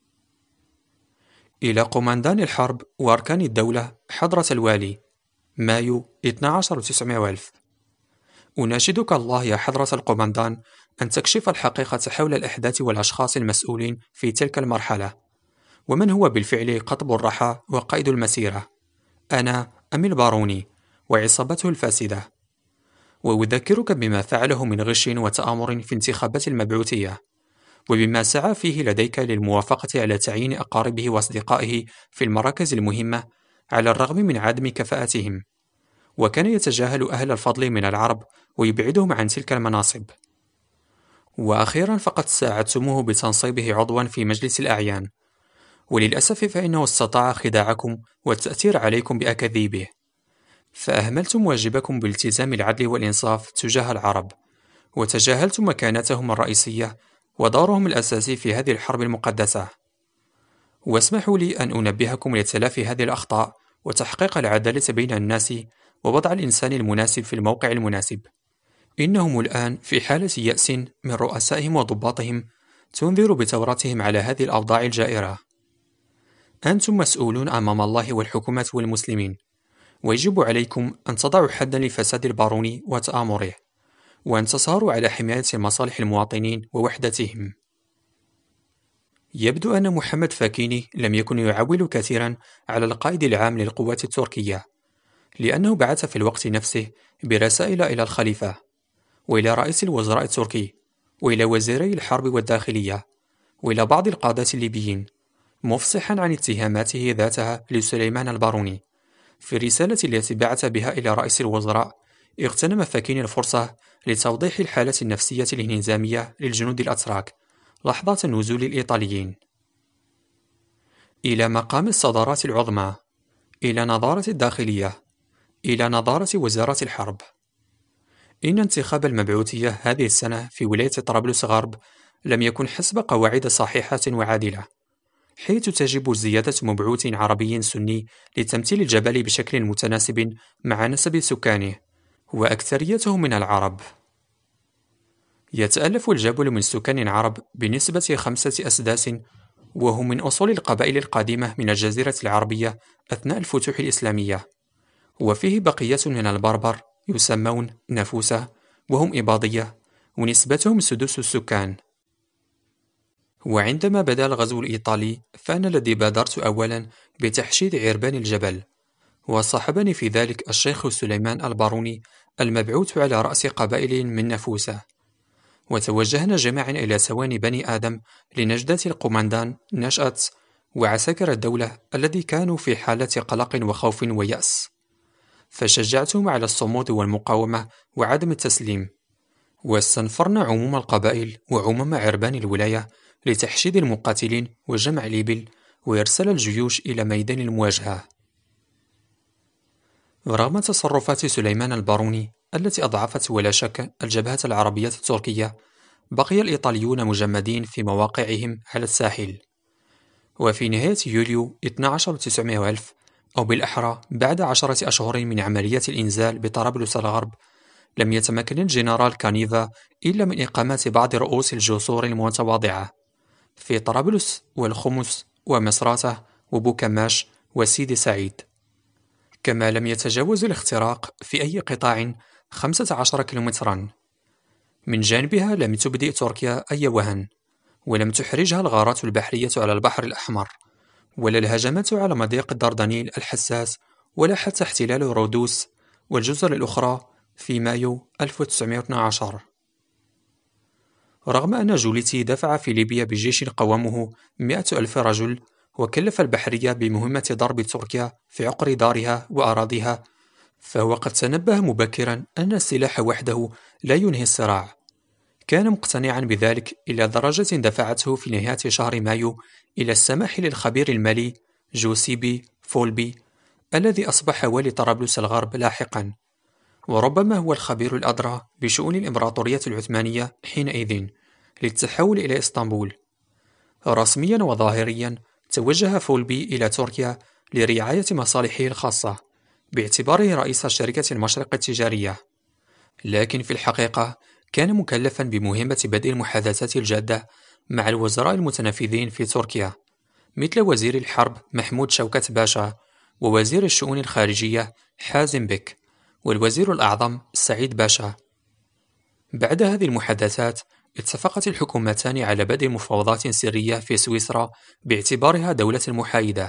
إلى قماندان الحرب وأركان الدولة حضرة الوالي، مايو اثنا عشر وتسعمائة ألف. أناشدك الله يا حضرة القماندان أن تكشف الحقيقة حول الأحداث والأشخاص المسؤولين في تلك المرحلة، ومن هو بالفعل قطب الرحى وقائد المسيرة، أنا أم الباروني وعصابته الفاسدة. وأذكرك بما فعله من غش وتآمر في انتخابات المبعوثية، وبما سعى فيه لديك للموافقة على تعيين أقاربه وأصدقائه في المراكز المهمة على الرغم من عدم كفاءتهم، وكان يتجاهل أهل الفضل من العرب ويبعدهم عن تلك المناصب. وأخيرا فقد ساعدتموه بتنصيبه عضوا في مجلس الأعيان، وللأسف فإنه استطاع خداعكم والتأثير عليكم بأكاذيبه، فأهملتم واجبكم بالتزام العدل والإنصاف تجاه العرب، وتجاهلتم مكانتهم الرئيسية ودورهم الأساسي في هذه الحرب المقدسة. واسمحوا لي أن أنبهكم لتلافي هذه الأخطاء وتحقيق العدالة بين الناس ووضع الإنسان المناسب في الموقع المناسب. إنهم الآن في حالة يأس من رؤسائهم وضباطهم تنذر بثورتهم على هذه الأوضاع الجائرة. أنتم مسؤولون أمام الله والحكومة والمسلمين، ويجب عليكم أن تضعوا حدا لفساد الباروني وتآمره، وأن تسهروا على حماية مصالح المواطنين ووحدتهم. يبدو أن محمد فاكيني لم يكن يعول كثيرا على القائد العام للقوات التركية، لأنه بعث في الوقت نفسه برسائل إلى الخليفة، وإلى رئيس الوزراء التركي، وإلى وزيري الحرب والداخلية، وإلى بعض القادة الليبيين، مفصحا عن اتهاماته ذاتها لسليمان الباروني. في الرسالة التي بعث بها إلى رئيس الوزراء، اغتنم فاكيني الفرصة لتوضيح الحالة النفسية الانهزامية للجنود الأتراك لحظة نزول الإيطاليين. إلى مقام الصدارات العظمى، إلى نظارة الداخلية، إلى نظارة وزارة الحرب. إن انتخاب المبعوثية هذه السنة في ولاية طرابلس غرب لم يكن حسب قواعد صحيحة وعادلة، حيث تجب زيادة مبعوث عربي سني لتمثيل الجبل بشكل متناسب مع نسب سكانه، وأكثريتهم من العرب. يتألف الجبل من سكان عرب بنسبة خمسة أسداس، وهم من أصول القبائل القادمة من الجزيرة العربية أثناء الفتوح الإسلامية، وفيه بقية من البربر يسمون نفوسة، وهم إباضية، ونسبتهم سدس السكان. وعندما بدأ الغزو الإيطالي فأنا الذي بادرت أولا بتحشيد عربان الجبل، وصاحبني في ذلك الشيخ سليمان الباروني المبعوث على رأس قبائل من نفوسة، وتوجهنا جميعا إلى سواني بني آدم لنجدة القومندان نشأت وعساكر الدولة الذي كانوا في حالة قلق وخوف ويأس، فشجعتهم على الصمود والمقاومة وعدم التسليم، واستنفرنا عموم القبائل وعموم عربان الولاية لتحشيد المقاتلين وجمع الإبل وإرسال الجيوش إلى ميدان المواجهة. رغم تصرفات سليمان الباروني التي أضعفت ولا شك الجبهة العربية التركية، بقي الإيطاليون مجمدين في مواقعهم على الساحل. وفي نهاية يوليو اثنا عشر وتسعمائة وألف، أو بالأحرى بعد عشرة أشهر من عملية الإنزال بطرابلس الغرب، لم يتمكن الجنرال كانيفا إلا من إقامة بعض رؤوس الجسور المتواضعة في طرابلس والخمس ومصراتة وبوكماش وسيدي سعيد، كما لم يتجاوز الاختراق في أي قطاع خمسة عشر كيلومترا. من جانبها لم تبدئ تركيا أي وهن، ولم تحرجها الغارات البحرية على البحر الأحمر، ولا الهجمات على مضيق الدردنيل الحساس، ولا حتى احتلال رودوس والجزر الأخرى في مايو ألف وتسعمائة واثني عشر. رغم أن جوليتي دفع في ليبيا بجيش قوامه مئة ألف رجل، وكلف البحرية بمهمة ضرب تركيا في عقر دارها وأراضيها، فهو قد تنبه مبكرا أن السلاح وحده لا ينهي الصراع. كان مقتنعا بذلك إلى درجة دفعته في نهاية شهر مايو إلى السماح للخبير المالي جوسيبي فولبي الذي أصبح والي طرابلس الغرب لاحقا، وربما هو الخبير الأدرى بشؤون الإمبراطورية العثمانية حينئذ، للتحول إلى إسطنبول. رسميا وظاهريا توجه فولبي إلى تركيا لرعاية مصالحه الخاصة باعتباره رئيس شركة المشرق التجارية، لكن في الحقيقة كان مكلفا بمهمة بدء المحادثات الجادة مع الوزراء المتنفذين في تركيا، مثل وزير الحرب محمود شوكت باشا، ووزير الشؤون الخارجية حازم بك، والوزير الأعظم سعيد باشا. بعد هذه المحادثات اتفقت الحكومتان على بدء مفاوضات سرية في سويسرا باعتبارها دولة محايدة.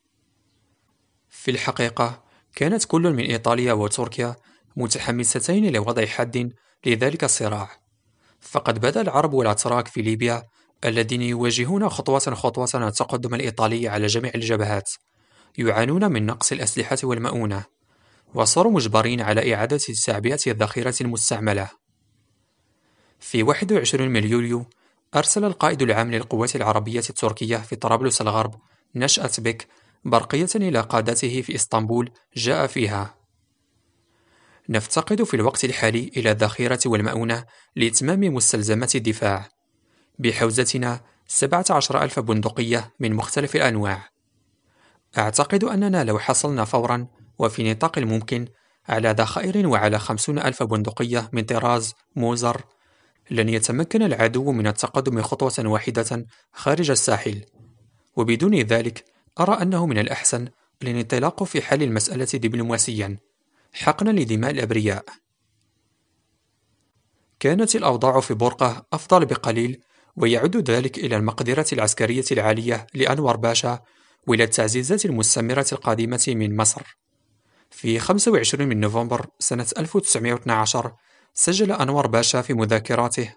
في الحقيقة كانت كل من إيطاليا وتركيا متحمستين لوضع حد لذلك الصراع، فقد بدأ العرب والأتراك في ليبيا الذين يواجهون خطوة خطوة التقدم الإيطالي على جميع الجبهات يعانون من نقص الأسلحة والمؤونة، وصاروا مجبرين على إعادة تعبئة الذخيرة المستعملة. في واحد وعشرين من يوليو أرسل القائد العام للقوات العربية التركية في طرابلس الغرب نشأت بك برقية إلى قادته في إسطنبول جاء فيها: نفتقد في الوقت الحالي إلى الذخيرة والمؤونة لإتمام مستلزمات الدفاع، بحوزتنا سبعة عشر ألف بندقية من مختلف الأنواع. أعتقد أننا لو حصلنا فورا وفي نطاق الممكن على ذخائر وعلى خمسون ألف بندقية من طراز موزر، لن يتمكن العدو من التقدم خطوة واحدة خارج الساحل، وبدون ذلك أرى أنه من الأحسن الانطلاق في حل المسألة دبلوماسيا حقنا لدماء الأبرياء. كانت الأوضاع في بورقة أفضل بقليل، ويعود ذلك إلى المقدرة العسكرية العالية لأنور باشا وإلى التعزيزات المستمرة القادمة من مصر. في خمسة وعشرين من نوفمبر سنة ألف وتسعمائة واثني عشر سجل أنور باشا في مذكراته: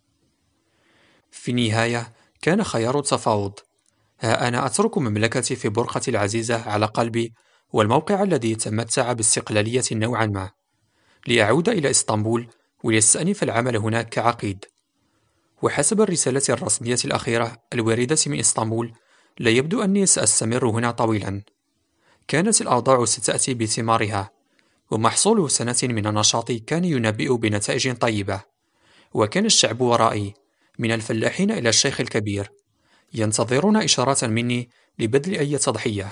في النهاية كان خيار التفاوض. ها أنا أترك مملكتي في بورقتي العزيزة على قلبي والموقع الذي يتمتع باستقلالية نوعا ما، لأعود إلى إسطنبول وليستأنف العمل هناك كعقيد. وحسب الرسالة الرسمية الأخيرة الواردة من إسطنبول، لا يبدو أني سأستمر هنا طويلا. كانت الأوضاع ستأتي بثمارها، ومحصول سنة من النشاط كان ينبئ بنتائج طيبة. وكان الشعب ورائي من الفلاحين إلى الشيخ الكبير ينتظرون إشارات مني لبذل أي تضحية.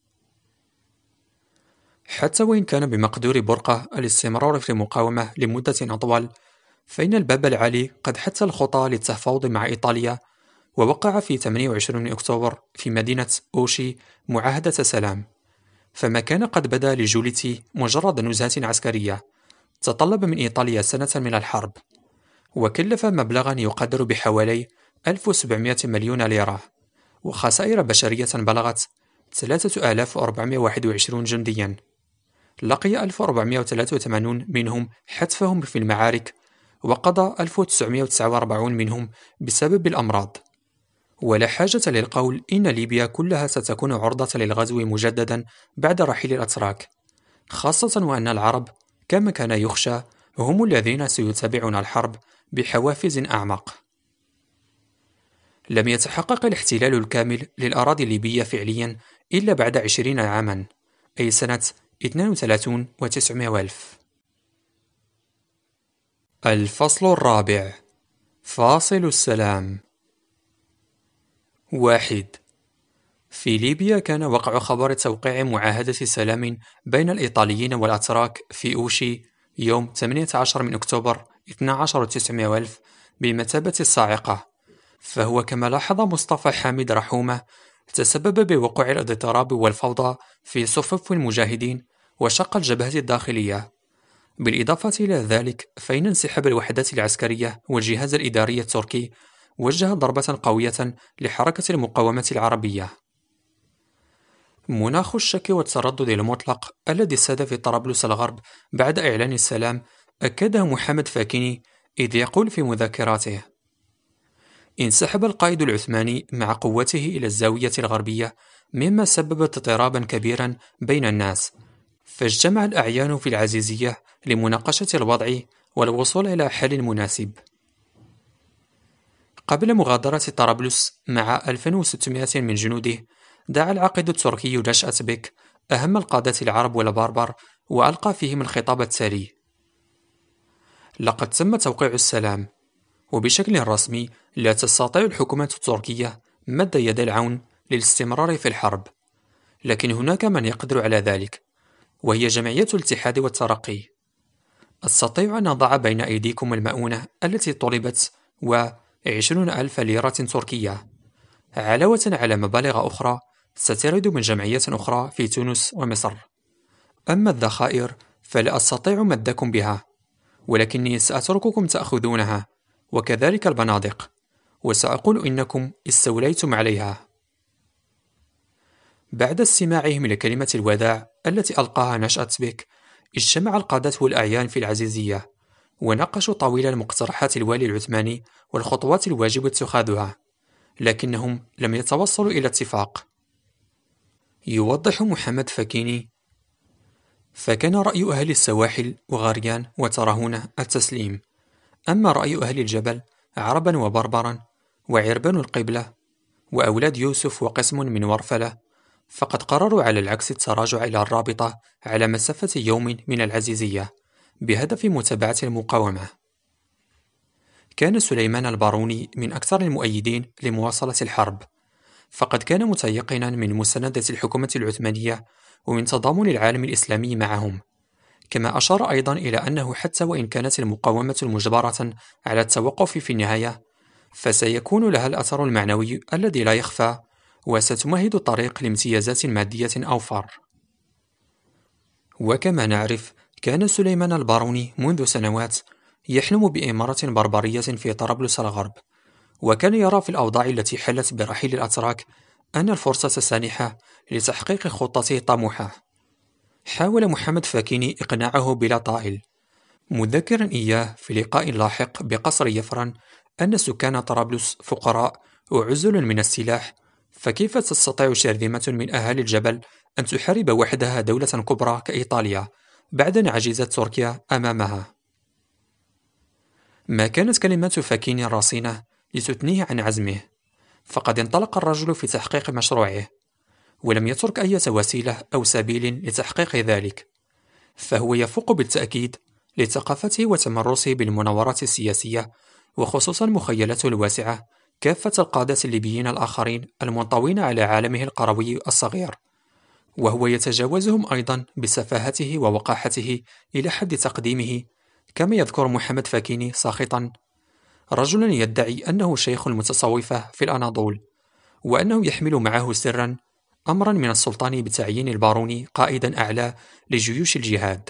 حتى وإن كان بمقدور برقة الاستمرار في المقاومة لمدة أطول، فإن الباب العالي قد حث الخطى للتفاوض مع إيطاليا، ووقع في ثمانية وعشرين من أكتوبر في مدينة أوشي معاهدة سلام. فما كان قد بدا لجوليتي مجرد نزهة عسكرية، تطلب من إيطاليا سنة من الحرب، وكلف مبلغا يقدر بحوالي ألف وسبعمائة مليون ليرة، وخسائر بشرية بلغت ثلاثة آلاف وأربعمائة وواحد وعشرين جنديا. لقي ألف وأربعمائة وثلاثة وثمانين منهم حتفهم في المعارك، وقضى ألف وتسعمائة وتسعة وأربعين منهم بسبب الأمراض. ولا حاجة للقول إن ليبيا كلها ستكون عرضة للغزو مجددا بعد رحيل الأتراك، خاصة وأن العرب كما كان يخشى هم الذين سيتابعون الحرب بحوافز أعمق. لم يتحقق الاحتلال الكامل للأراضي الليبية فعليا إلا بعد عشرين عاما، أي سنة اثنين وثلاثين وتسعمائة وألف. الفصل الرابع: فاصل السلام. واحد. في ليبيا كان وقع خبر توقيع معاهدة سلام بين الإيطاليين والأتراك في أوشي يوم ثمانية عشر من أكتوبر اثني عشر وتسعمائة وألف بمثابة الصاعقة، فهو كما لاحظ مصطفى حامد رحومة تسبب بوقوع الاضطراب والفوضى في صفوف المجاهدين وشق الجبهة الداخلية. بالإضافة إلى ذلك، فإن انسحاب الوحدات العسكرية والجهاز الإداري التركي وجه ضربة قوية لحركة المقاومة العربية. مناخ الشك والتردد المطلق الذي ساد في طرابلس الغرب بعد إعلان السلام أكده محمد فاكيني، إذ يقول في مذكراته: انسحب القائد العثماني مع قوته إلى الزاوية الغربية، مما سبب اضطرابا كبيرا بين الناس، فاجتمع الأعيان في العزيزية لمناقشة الوضع والوصول إلى حل مناسب. قبل مغادرة طرابلس مع ألف وستمائة من جنوده، دعا العقيد التركي نشأت بك أهم القادة العرب والبربر، وألقى فيهم الخطاب التالي: لقد تم توقيع السلام، وبشكل رسمي لا تستطيع الحكومة التركية مد يد العون للاستمرار في الحرب، لكن هناك من يقدر على ذلك، وهي جمعية الاتحاد والترقي. أستطيع أن أضع بين أيديكم المؤونة التي طلبت وعشرون ألف ليرة تركية، علاوة على مبالغ أخرى سترد من جمعية أخرى في تونس ومصر. أما الذخائر فلا أستطيع مدكم بها، ولكني سأترككم تأخذونها، وكذلك البنادق، وسأقول إنكم استوليتم عليها. بعد استماعهم لكلمة الوداع التي ألقاها نشأت بك، اجتمع القادة والأعيان في العزيزية، وناقشوا طويلا مقترحات الوالي العثماني والخطوات الواجب اتخاذها، لكنهم لم يتوصلوا إلى اتفاق. يوضح محمد فاكيني: فكان رأي أهل السواحل وغاريان وترهونة التسليم، أما رأي أهل الجبل عربا وبربرا وعربان القبلة وأولاد يوسف وقسم من ورفلة، فقد قرروا على العكس التراجع إلى الرابطة على مسافة يوم من العزيزية بهدف متابعة المقاومة. كان سليمان الباروني من أكثر المؤيدين لمواصلة الحرب، فقد كان متيقنا من مساندة الحكومة العثمانية ومن تضامن العالم الإسلامي معهم، كما أشار أيضا إلى أنه حتى وإن كانت المقاومة مجبرة على التوقف في النهاية، فسيكون لها الأثر المعنوي الذي لا يخفى، وستمهد الطريق لامتيازات مادية أوفر. وكما نعرف، كان سليمان الباروني منذ سنوات يحلم بإمارة بربرية في طرابلس الغرب، وكان يرى في الأوضاع التي حلت برحيل الأتراك أن الفرصة سانحة لتحقيق خطته الطموحة. حاول محمد فاكيني إقناعه بلا طائل، مذكرا إياه في لقاء لاحق بقصر يفرن أن سكان طرابلس فقراء وعزل من السلاح، فكيف تستطيع شرذمة من أهالي الجبل أن تحارب وحدها دولة كبرى كإيطاليا بعد أن عجزت تركيا أمامها؟ ما كانت كلمات فاكيني الرصينة لتثنيه عن عزمه، فقد انطلق الرجل في تحقيق مشروعه، ولم يترك أي وسيلة أو سبيل لتحقيق ذلك، فهو يفوق بالتأكيد لثقافته وتمرسه بالمناورات السياسية، وخصوصا مخيلته الواسعة كافة القادة الليبيين الآخرين المنطوين على عالمه القروي الصغير، وهو يتجاوزهم أيضا بسفاهته ووقاحته إلى حد تقديمه، كما يذكر محمد فاكيني ساخطا: رجل يدعي أنه شيخ المتصوفة في الأناضول، وأنه يحمل معه سرا أمرا من السلطان بتعيين الباروني قائدا أعلى لجيوش الجهاد.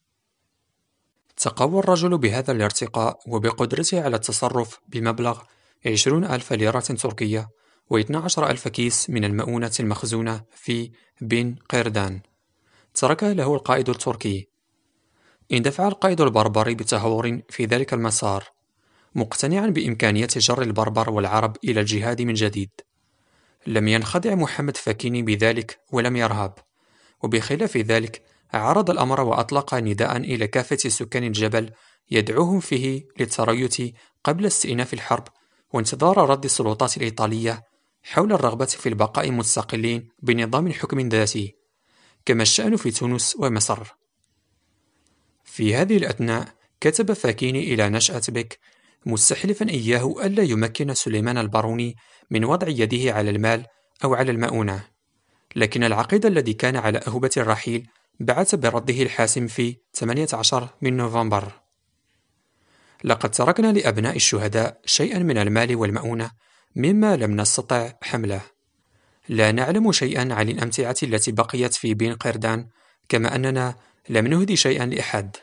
تقوى الرجل بهذا الارتقاء وبقدرته على التصرف بمبلغ عشرون ألف ليرة تركية واثنى عشر ألف كيس من المؤونة المخزونة في بن قردان، تركها له القائد التركي. اندفع القائد البربري بتهور في ذلك المسار، مقتنعا بإمكانية جر البربر والعرب إلى الجهاد من جديد. لم ينخدع محمد فاكيني بذلك ولم يرهب، وبخلاف ذلك عرض الأمر وأطلق نداء إلى كافة سكان الجبل يدعوهم فيه للتريث قبل استئناف الحرب وانتظار رد السلطات الإيطالية حول الرغبة في البقاء مستقلين بنظام حكم ذاتي، كما الشأن في تونس ومصر. في هذه الأثناء كتب فاكيني إلى نشأة بك مستحلفا إياه ألا يمكن سليمان الباروني من وضع يده على المال أو على المؤونة، لكن العقيد الذي كان على أهبة الرحيل بعث برده الحاسم في ثمانية عشر من نوفمبر: لقد تركنا لأبناء الشهداء شيئا من المال والمؤونة مما لم نستطع حمله. لا نعلم شيئا عن الأمتعة التي بقيت في بن قردان، كما أننا لم نهدي شيئا لأحد.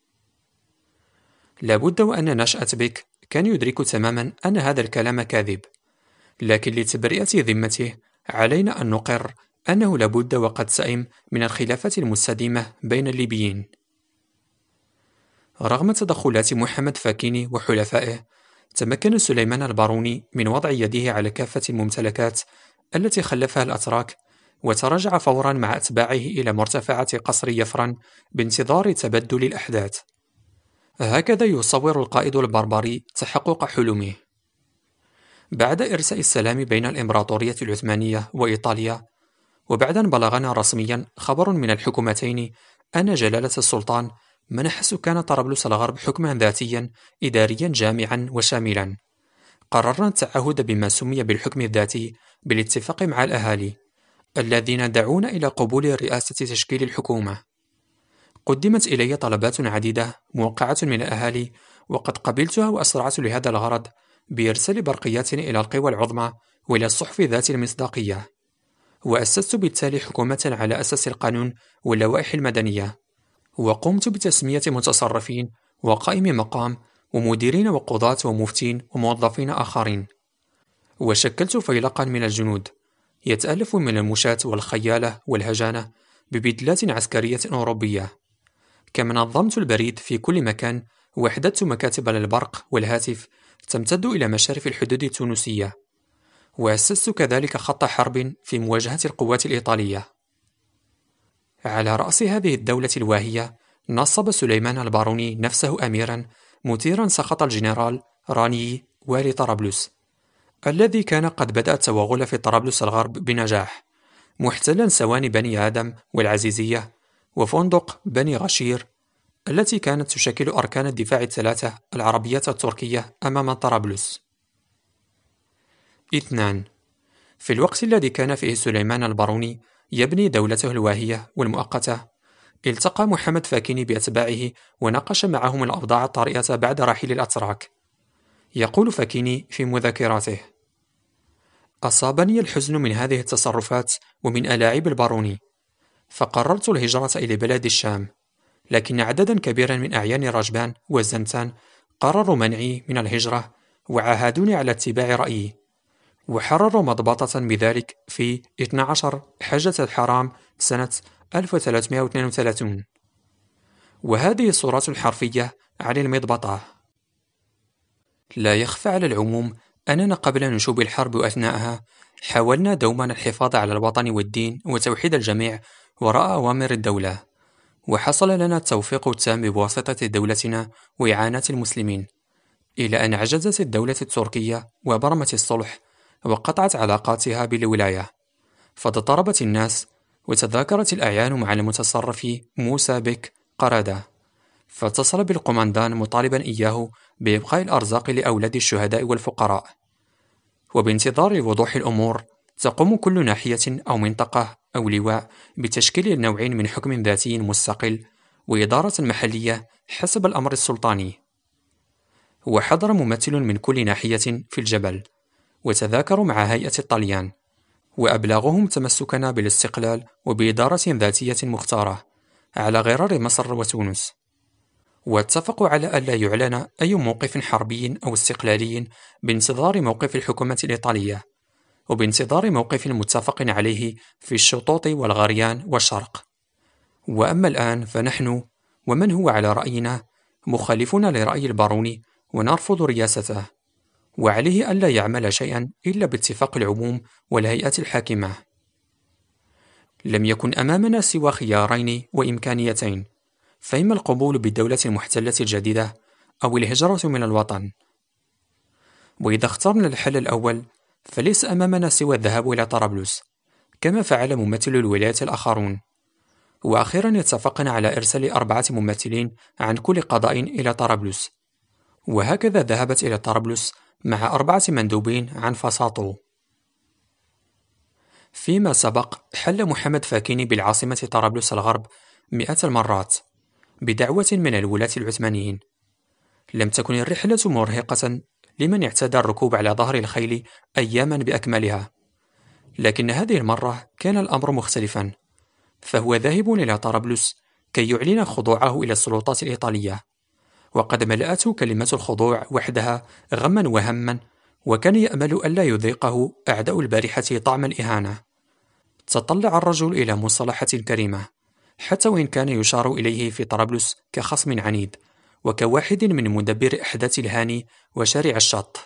لابد وأن نشأة بك كان يدرك تماما أن هذا الكلام كاذب، لكن لتبرئة ذمته علينا أن نقر أنه لابد وقد سئم من الخلافة المستديمة بين الليبيين. رغم تدخلات محمد فاكيني وحلفائه، تمكن سليمان الباروني من وضع يده على كافة الممتلكات التي خلفها الأتراك، وتراجع فورا مع أتباعه إلى مرتفعات قصر يفرن بانتظار تبدل الأحداث. هكذا يصور القائد البربري تحقق حلمه. بعد إرساء السلام بين الإمبراطورية العثمانية وإيطاليا، وبعد أن بلغنا رسميا خبر من الحكومتين أن جلالة السلطان منح سكان طرابلس الغرب حكما ذاتيا إداريا جامعا وشاملا، قررنا التعهد بما سمي بالحكم الذاتي بالاتفاق مع الأهالي الذين دعونا إلى قبول رئاسة تشكيل الحكومة. قدمت إلي طلبات عديدة موقعة من الأهالي، وقد قبلتها وأسرعت لهذا الغرض بإرسال برقيات إلى القوى العظمى وإلى الصحف ذات المصداقية، وأسست بالتالي حكومة على أساس القانون واللوائح المدنية، وقمت بتسمية متصرفين وقائم مقام ومديرين وقضاة ومفتين وموظفين آخرين، وشكلت فيلقا من الجنود يتألف من المشاة والخيالة والهجانة ببدلات عسكرية أوروبية، كما نظمت البريد في كل مكان، وحددت مكاتب للبرق والهاتف تمتد إلى مشارف الحدود التونسية، وأسست كذلك خط حرب في مواجهة القوات الإيطالية. على رأس هذه الدولة الواهية نصب سليمان الباروني نفسه أميرا مثيرا سخط الجنرال رانيي والي طرابلس، الذي كان قد بدأ التوغل في طرابلس الغرب بنجاح، محتلا سواني بني آدم والعزيزية وفندق بني غشير التي كانت تشكل أركان الدفاع الثلاثة العربية التركية أمام طرابلس. اثنان. في الوقت الذي كان فيه سليمان الباروني يبني دولته الواهية والمؤقتة، التقى محمد فاكيني بأتباعه وناقش معهم الأوضاع الطارئة بعد رحيل الأتراك. يقول فاكيني في مذكراته: أصابني الحزن من هذه التصرفات ومن ألاعيب الباروني، فقررت الهجرة إلى بلاد الشام، لكن عددا كبيرا من أعيان رجبان وزنتان قرروا منعي من الهجرة وعاهدوني على اتباع رأيي، وحرروا مضبطة بذلك في اثنا عشر حجة الحرام سنة ألف وثلاثمائة واثنين وثلاثين. وهذه الصورة الحرفية عن المضبطة. لا يخفى على العموم أننا قبل نشوب الحرب وأثناءها حاولنا دوما الحفاظ على الوطن والدين وتوحيد الجميع وراء أوامر الدولة، وحصل لنا التوفيق التام بواسطة دولتنا وإعانة المسلمين، إلى أن عجزت الدولة التركية وبرمت الصلح وقطعت علاقاتها بالولاية، فاضطربت الناس وتذاكرت الأعيان مع المتصرف موسى بك قردة، فاتصل بالقماندان مطالبا إياه بإبقاء الأرزاق لأولاد الشهداء والفقراء. وبانتظار وضوح الأمور تقوم كل ناحية أو منطقة أو لواء بتشكيل نوع من حكم ذاتي مستقل وإدارة محلية حسب الأمر السلطاني. وحضر ممثل من كل ناحية في الجبل وتذاكروا مع هيئة الطليان، وأبلغهم تمسكنا بالاستقلال وبإدارة ذاتية مختارة على غرار مصر وتونس، واتفقوا على ألا يعلن أي موقف حربي أو استقلالي بانتظار موقف الحكومة الإيطالية، وبانتظار موقف متفق عليه في الشطوط والغريان والشرق. وأما الآن فنحن ومن هو على رأينا مخالفون لرأي الباروني ونرفض رياسته، وعليه ألا يعمل شيئا إلا باتفاق العموم والهيئة الحاكمة. لم يكن أمامنا سوى خيارين وإمكانيتين، فإما القبول بالدولة المحتلة الجديدة أو الهجرة من الوطن. وإذا اخترنا الحل الأول فليس أمامنا سوى الذهاب إلى طرابلس كما فعل ممثل الولايات الآخرون، وأخيرا اتفقنا على إرسال أربعة ممثلين عن كل قضاء إلى طرابلس، وهكذا ذهبت إلى طرابلس مع أربعة مندوبين عن فساطو. فيما سبق حل محمد فاكيني بالعاصمة طرابلس الغرب مئة المرات بدعوة من الولاة العثمانيين. لم تكن الرحلة مرهقة لمن اعتاد الركوب على ظهر الخيل أياما بأكملها، لكن هذه المرة كان الأمر مختلفا، فهو ذاهب إلى طرابلس كي يعلن خضوعه إلى السلطات الإيطالية، وقد ملأته كلمة الخضوع وحدها غما وهما، وكان يأمل ألا يذيقه أعداء البارحة طعم الإهانة. تطلع الرجل إلى مصالحة كريمة، حتى وإن كان يشار إليه في طرابلس كخصم عنيد وكواحد من مدبر أحداث الهاني وشارع الشط.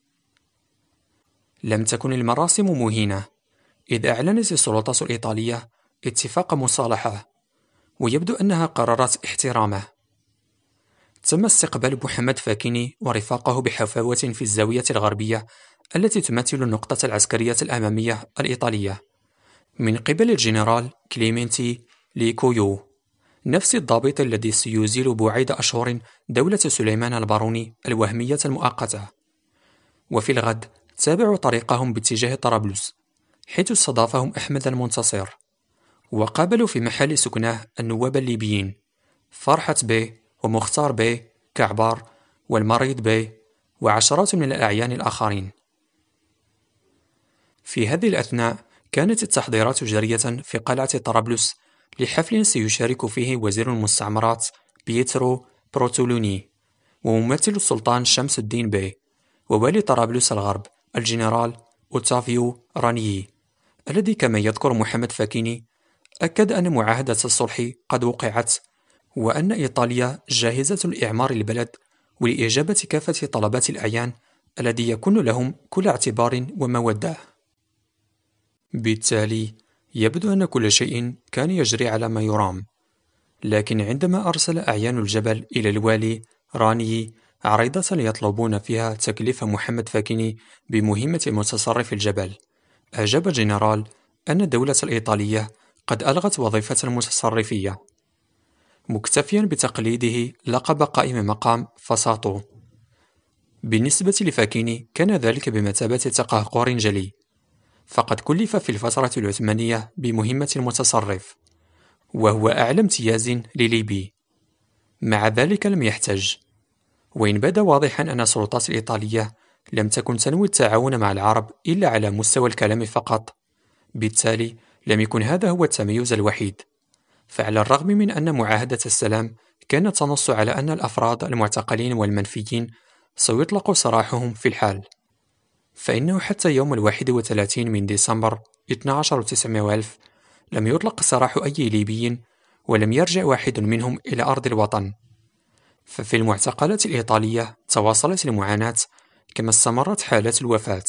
لم تكن المراسم مهينة، إذ أعلنت السلطات الإيطالية اتفاق مصالحة، ويبدو أنها قررت احترامه. تم استقبال محمد فاكيني ورفاقه بحفاوة في الزاوية الغربية التي تمثل النقطة العسكرية الأمامية الإيطالية من قبل الجنرال كليمنتي ليكويو، نفس الضابط الذي سيزيل بعيد أشهر دولة سليمان الباروني الوهمية المؤقتة. وفي الغد تابعوا طريقهم باتجاه طرابلس، حيث استضافهم أحمد المنتصر، وقابلوا في محل سكناه النواب الليبيين فرحة بي ومختار بي كعبار والمريض بي وعشرات من الأعيان الآخرين. في هذه الأثناء كانت التحضيرات جارية في قلعة طرابلس لحفل سيشارك فيه وزير المستعمرات بيترو بروتولوني، وممثل السلطان شمس الدين بي، ووالي طرابلس الغرب الجنرال أوتافيو رانيي، الذي كما يذكر محمد فاكيني أكد أن معاهدة الصلح قد وقعت، وأن إيطاليا جاهزة لإعمار البلد ولإجابة كافة طلبات الأعيان الذي يكون لهم كل اعتبار ومودة. بالتالي يبدو أن كل شيء كان يجري على ما يرام، لكن عندما أرسل أعيان الجبل إلى الوالي رانيي عريضة يطلبون فيها تكليف محمد فاكيني بمهمة متصرف الجبل. أجاب الجنرال أن الدولة الإيطالية قد ألغت وظيفة المتصرفية، مكتفيا بتقليده لقب قائم مقام فاساطو. بالنسبة لفاكيني كان ذلك بمثابة تقهقر جلي، فقد كلف في الفترة العثمانية بمهمة المتصرف، وهو أعلى امتياز لليبي. مع ذلك لم يحتج، وإن بدا واضحا أن السلطات الإيطالية لم تكن تنوي التعاون مع العرب إلا على مستوى الكلام فقط، بالتالي لم يكن هذا هو التميز الوحيد. فعلى الرغم من أن معاهدة السلام كانت تنص على أن الأفراد المعتقلين والمنفيين سيطلق سراحهم في الحال، فإنه حتى يوم الواحد وثلاثين من ديسمبر اثنا عشر وتسعمائة وألف لم يطلق سراح أي ليبي، ولم يرجع واحد منهم إلى أرض الوطن. ففي المعتقلات الإيطالية تواصلت المعاناة، كما استمرت حالات الوفاة.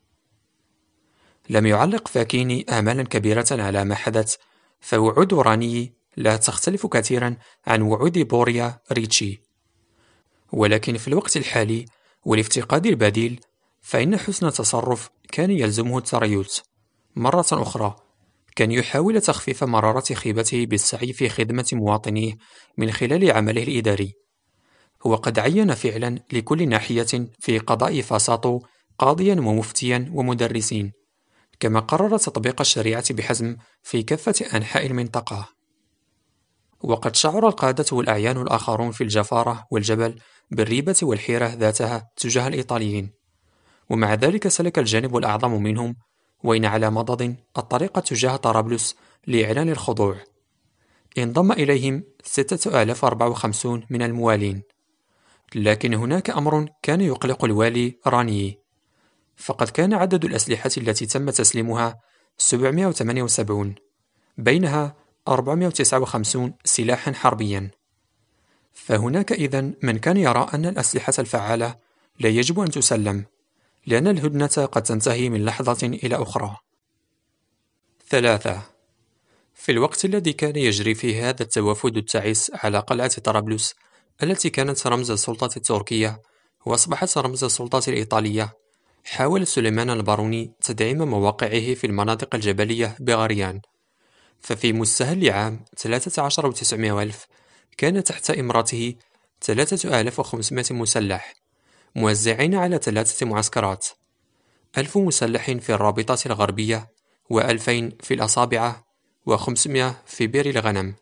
لم يعلق فاكيني آمالا كبيرة على ما حدث، فوعود راني لا تختلف كثيرا عن وعود بوريا ريتشي، ولكن في الوقت الحالي ولافتقاد البديل فإن حسن التصرف كان يلزمه التريث. مرة أخرى كان يحاول تخفيف مرارة خيبته بالسعي في خدمة مواطنيه من خلال عمله الإداري. هو قد عين فعلا لكل ناحية في قضاء فاساطو قاضيا ومفتيا ومدرسين، كما قرر تطبيق الشريعة بحزم في كافة أنحاء المنطقة. وقد شعر القادة والأعيان الآخرون في الجفارة والجبل بالريبة والحيرة ذاتها تجاه الإيطاليين، ومع ذلك سلك الجانب الأعظم منهم، وإن على مضض، الطريق تجاه طرابلس لإعلان الخضوع. انضم إليهم ستة آلاف وأربعة وخمسين من الموالين، لكن هناك أمر كان يقلق الوالي رانيي، فقد كان عدد الأسلحة التي تم تسليمها سبعمائة وثمانية وسبعين، بينها أربعمائة وتسعة وخمسين سلاحا حربيا. فهناك إذن من كان يرى أن الأسلحة الفعالة لا يجب أن تسلم، لأن الهدنة قد تنتهي من لحظة إلى أخرى. ثلاثة. في الوقت الذي كان يجري فيه هذا التوافد التعيس على قلعة طرابلس التي كانت رمز السلطة التركية وأصبحت رمز السلطة الإيطالية، حاول سليمان الباروني تدعيم مواقعه في المناطق الجبلية بغريان. ففي مستهل عام ثلاثة عشر وتسعمائة ألف كان تحت إمرته ثلاثة آلاف وخمسمائة مسلح موزعين على ثلاثة معسكرات، ألف مسلح في الرابطة الغربية، وألفين في الأصابعة، وخمسمائة في بئر الغنم.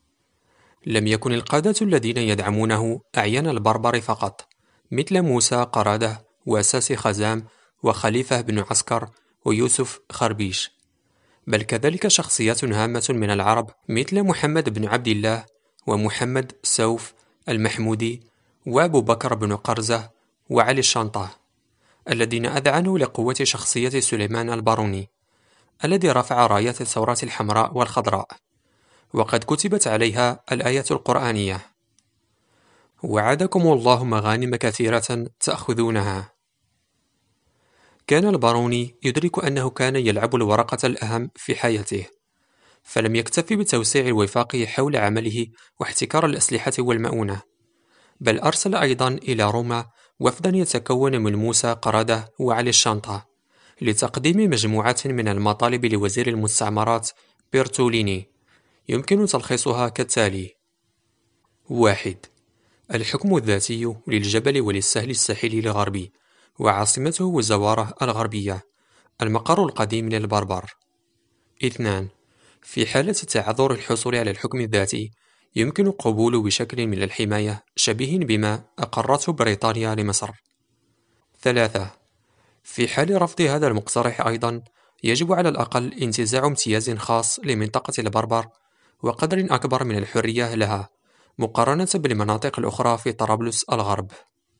لم يكن القادة الذين يدعمونه أعيان البربر فقط، مثل موسى قرادة وساسي خزام وخليفة بن عسكر ويوسف خربيش، بل كذلك شخصيات هامة من العرب مثل محمد بن عبد الله ومحمد سوف المحمودي وأبو بكر بن قرزة وعلي الشنطة، الذين أذعنوا لقوة شخصية سليمان الباروني الذي رفع رايات الثورة الحمراء والخضراء، وقد كتبت عليها الآية القرآنية: وعدكم الله مغانم كثيرة تأخذونها. كان الباروني يدرك أنه كان يلعب الورقة الأهم في حياته، فلم يكتفي بتوسيع الوفاق حول عمله واحتكار الأسلحة والمؤونة، بل أرسل أيضا إلى روما وفدا يتكون من موسى قردة وعلي الشنطة لتقديم مجموعة من المطالب لوزير المستعمرات بيرتوليني، يمكن تلخيصها كالتالي: واحد. الحكم الذاتي للجبل وللسهل الساحلي الغربي، وعاصمته وزواره الغربية، المقر القديم للبربر. اثنان. في حالة تعذر الحصول على الحكم الذاتي، يمكن قبول بشكل من الحماية شبيه بما أقرته بريطانيا لمصر. ثلاثة. في حال رفض هذا المقترح أيضا، يجب على الأقل انتزاع امتياز خاص لمنطقة البربر وقدر أكبر من الحرية لها مقارنة بالمناطق الأخرى في طرابلس الغرب.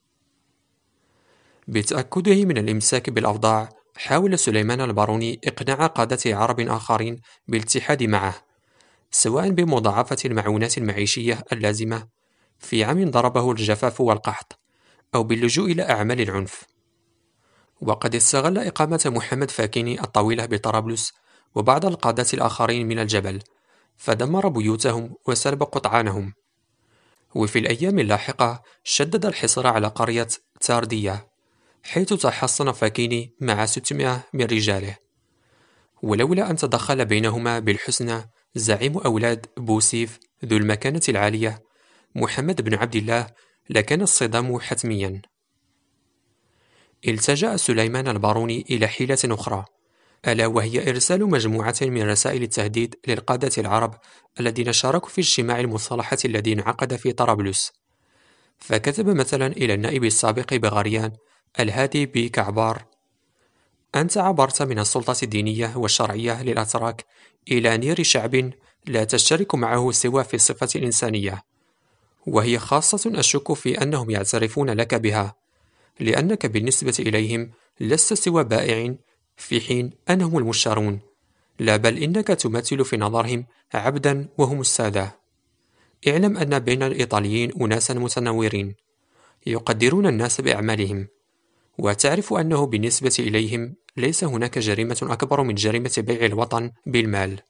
بتأكده من الإمساك بالأوضاع، حاول سليمان الباروني إقناع قادة عرب آخرين بالاتحاد معه، سواء بمضاعفة المعونات المعيشية اللازمة في عام ضربه الجفاف والقحط، أو باللجوء إلى أعمال العنف. وقد استغل إقامة محمد فاكيني الطويلة بطرابلس وبعض القادة الآخرين من الجبل، فدمر بيوتهم وسلب قطعانهم. وفي الأيام اللاحقة شدد الحصار على قرية تاردية، حيث تحصن فاكيني مع ستمائة من رجاله. ولولا أن تدخل بينهما بالحسنى زعيم أولاد بوسيف ذو المكانة العالية محمد بن عبد الله لكان الصدام حتميا. التجأ سليمان الباروني إلى حيلة أخرى، ألا وهي إرسال مجموعة من رسائل التهديد للقادة العرب الذين شاركوا في اجتماع المصالحة الذي انعقد في طرابلس. فكتب مثلا إلى النائب السابق بغريان الهادي بكعبار: أنت عبرت من السلطة الدينية والشرعية للأتراك إلى نير شعب لا تشترك معه سوى في الصفة الإنسانية، وهي خاصة أشك في أنهم يعترفون لك بها، لأنك بالنسبة إليهم لست سوى بائع، في حين أنهم المشترون، لا بل إنك تمثل في نظرهم عبدا وهم السادة. اعلم أن بين الإيطاليين أناسا متنورين يقدرون الناس بأعمالهم، وتعرف أنه بالنسبة إليهم ليس هناك جريمة أكبر من جريمة بيع الوطن بالمال.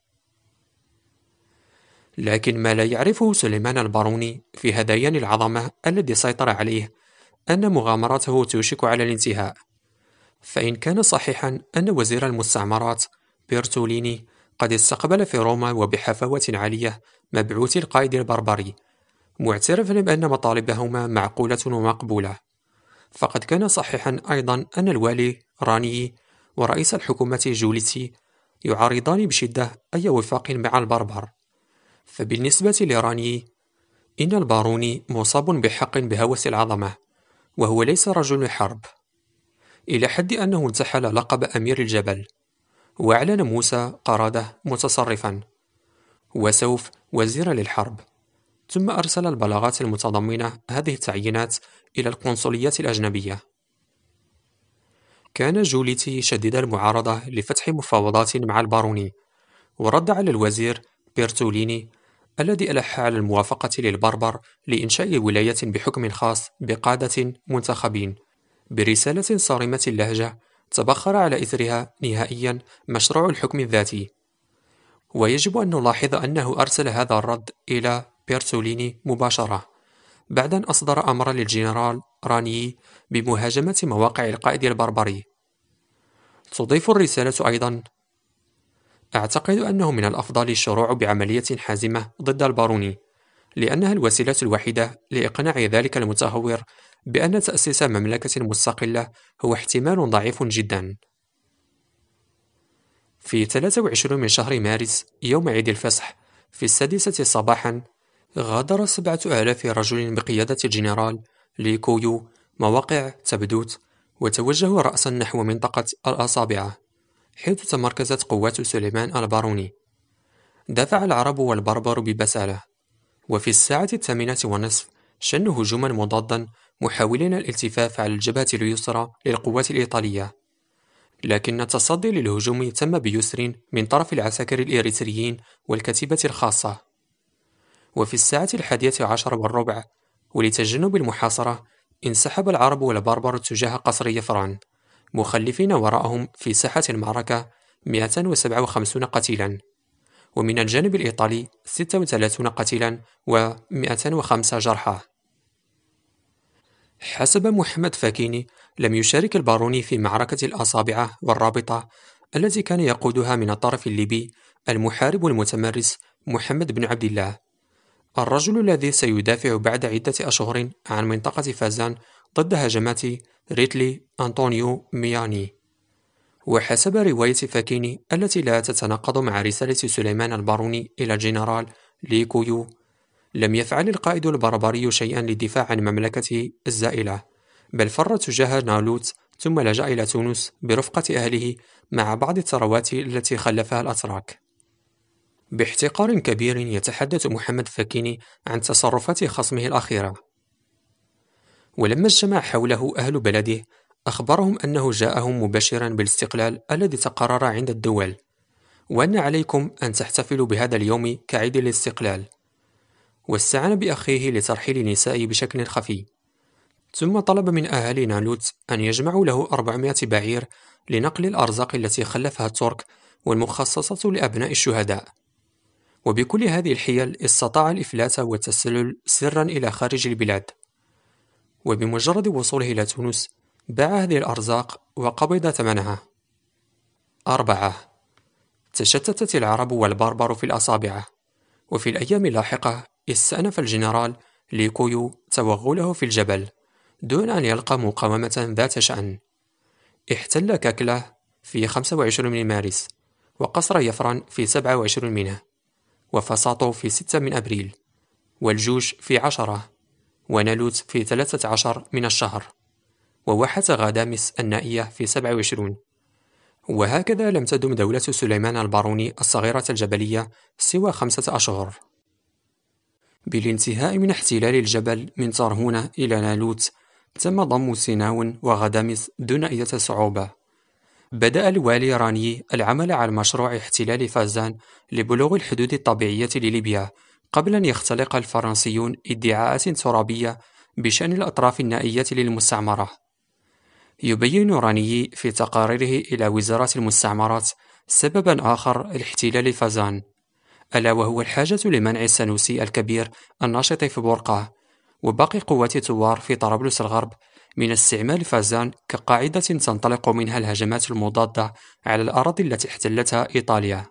لكن ما لا يعرفه سليمان الباروني في هذيان العظمة الذي سيطر عليه أن مغامرته توشك على الانتهاء. فإن كان صحيحا أن وزير المستعمرات بيرتوليني قد استقبل في روما وبحفاوة عالية مبعوث القائد البربري، معترفا بأن مطالبهما معقولة ومقبولة، فقد كان صحيحا أيضا أن الوالي رانيي ورئيس الحكومة جوليتي يعارضان بشدة أي وفاق مع البربر. فبالنسبة لرانيي، إن الباروني مصاب بحق بهوس العظمة، وهو ليس رجل حرب، إلى حد أنه انتحل لقب أمير الجبل، وأعلن موسى قرادة متصرفا، وسوف وزير للحرب، ثم أرسل البلاغات المتضمنة هذه التعيينات إلى القنصليات الأجنبية. كان جوليتي شديد المعارضة لفتح مفاوضات مع الباروني، ورد على الوزير بيرتوليني الذي ألح على الموافقة للبربر لإنشاء ولاية بحكم خاص بقادة منتخبين برسالة صارمة اللهجة تبخر على إثرها نهائيا مشروع الحكم الذاتي. ويجب أن نلاحظ أنه أرسل هذا الرد إلى بيرتوليني مباشرة بعد أن أصدر أمرا للجنرال رانيي بمهاجمة مواقع القائد البربري. تضيف الرسالة أيضا: أعتقد أنه من الأفضل الشروع بعملية حازمة ضد الباروني، لأنها الوسيلة الوحيدة لإقناع ذلك المتهور بأن تأسيس مملكة مستقلة هو احتمال ضعيف جدا. في ثلاثة وعشرين من شهر مارس يوم عيد الفصح في السادسة صباحا غادر سبعة آلاف رجل بقيادة الجنرال ليكويو مواقع تبدوت، وتوجهوا رأسا نحو منطقة الأصابعة حيث تمركزت قوات سليمان الباروني. دافع العرب والبربر ببسالة، وفي الساعة الثامنة والنصف شنوا هجوما مضادا محاولين الالتفاف على الجبهة اليسرى للقوات الإيطالية، لكن التصدي للهجوم تم بيسر من طرف العساكر الإريتريين والكتيبة الخاصة. وفي الساعة الحادية عشر والربع ولتجنب المحاصرة انسحب العرب والبربر تجاه قصر يفران، مخلفين وراءهم في ساحة المعركة مئتين وسبعة وخمسين قتيلا، ومن الجانب الإيطالي ستة وثلاثين قتيلا و مئتين وخمسة جرحى. حسب محمد فاكيني لم يشارك الباروني في معركة الأصابعة والرابطة التي كان يقودها من الطرف الليبي المحارب المتمرس محمد بن عبد الله، الرجل الذي سيدافع بعد عدة أشهر عن منطقة فازان ضد هجمات ريتلي أنطونيو مياني. وحسب رواية فاكيني التي لا تتناقض مع رسالة سليمان الباروني إلى الجنرال ليكويو، لم يفعل القائد البربري شيئا للدفاع عن مملكته الزائلة، بل فر تجاه نالوت ثم لجأ إلى تونس برفقة أهله مع بعض الثروات التي خلفها الأتراك. باحتقار كبير يتحدث محمد فاكيني عن تصرفات خصمه الأخيرة. ولما اجتمع حوله أهل بلده أخبرهم أنه جاءهم مبشرا بالاستقلال الذي تقرر عند الدول، وأن عليكم أن تحتفلوا بهذا اليوم كعيد الاستقلال. واستعان بأخيه لترحيل النساء بشكل خفي، ثم طلب من أهالي نالوت أن يجمعوا له أربعمائة بعير لنقل الأرزاق التي خلفها الترك والمخصصة لأبناء الشهداء. وبكل هذه الحيل استطاع الإفلات والتسلل سرا إلى خارج البلاد. وبمجرد وصوله إلى تونس باع هذه الأرزاق وقبض ثمنها. أربعة. تشتتت العرب والبربر في الأصابع، وفي الأيام اللاحقة استأنف الجنرال ليكويو توغله في الجبل دون أن يلقى مقاومة ذات شأن. احتل كاكله في خمسة وعشرين من مارس، وقصر يفرن في سبعة وعشرين منه، وفساطو في ستة من أبريل، والجوش في عشرة، ونالوت في ثلاثة عشر من الشهر، وواحة غادامس النائية في سبعة وعشرين. وهكذا لم تدم دولة سليمان الباروني الصغيرة الجبلية سوى خمسة أشهر. بالانتهاء من احتلال الجبل من ترهونة إلى نالوت تم ضم سيناون وغدامس دون أي صعوبة. بدأ الوالي راني العمل على مشروع احتلال فازان لبلوغ الحدود الطبيعية لليبيا قبل أن يختلق الفرنسيون ادعاءات ترابية بشأن الأطراف النائية للمستعمرة. يبين راني في تقاريره إلى وزارة المستعمرات سببا آخر لاحتلال فازان، ألا وهو الحاجة لمنع السنوسي الكبير الناشط في بورقة وباقي قوات ثوار في طرابلس الغرب من استعمال فازان كقاعدة تنطلق منها الهجمات المضادة على الأراضي التي احتلتها إيطاليا.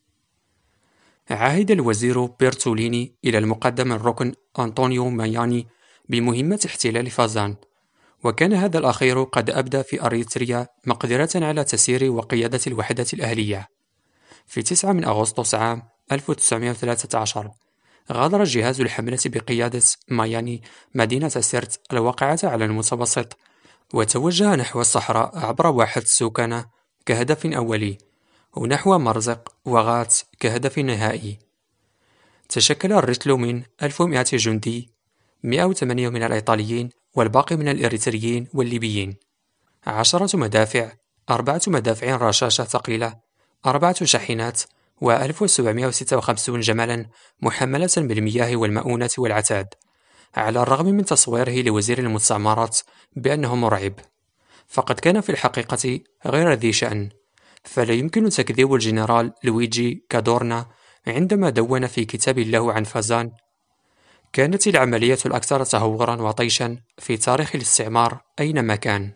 عهد الوزير بيرتوليني إلى المقدم الركن أنطونيو ماياني بمهمة احتلال فازان، وكان هذا الأخير قد أبدى في أريتريا مقدرة على تسيير وقيادة الوحدة الأهلية. في تسعة من أغسطس عام ألف وتسعمائة وثلاثة عشر غادر جهاز الحملة بقيادة ماياني مدينة سيرت الواقعة على المتوسط، وتوجه نحو الصحراء عبر واحة سوكانة كهدف أولي، ونحو مرزق وغات كهدف نهائي. تشكل الرتل من ألف ومئة جندي، مئة وثمانية من الإيطاليين والباقي من الإريتريين والليبيين، عشرة مدافع، أربعة مدافع رشاشة ثقيلة، أربعة شاحنات، وألف وسبعمائة وستة وخمسين جملا محملة بالمياه والمؤونة والعتاد، على الرغم من تصويره لوزير المستعمرات بأنه مرعب، فقد كان في الحقيقة غير ذي شأن. فلا يمكن تكذيب الجنرال لويجي كادورنا عندما دون في كتاب له عن فازان: كانت العملية الأكثر تهورا وطيشا في تاريخ الاستعمار أينما كان.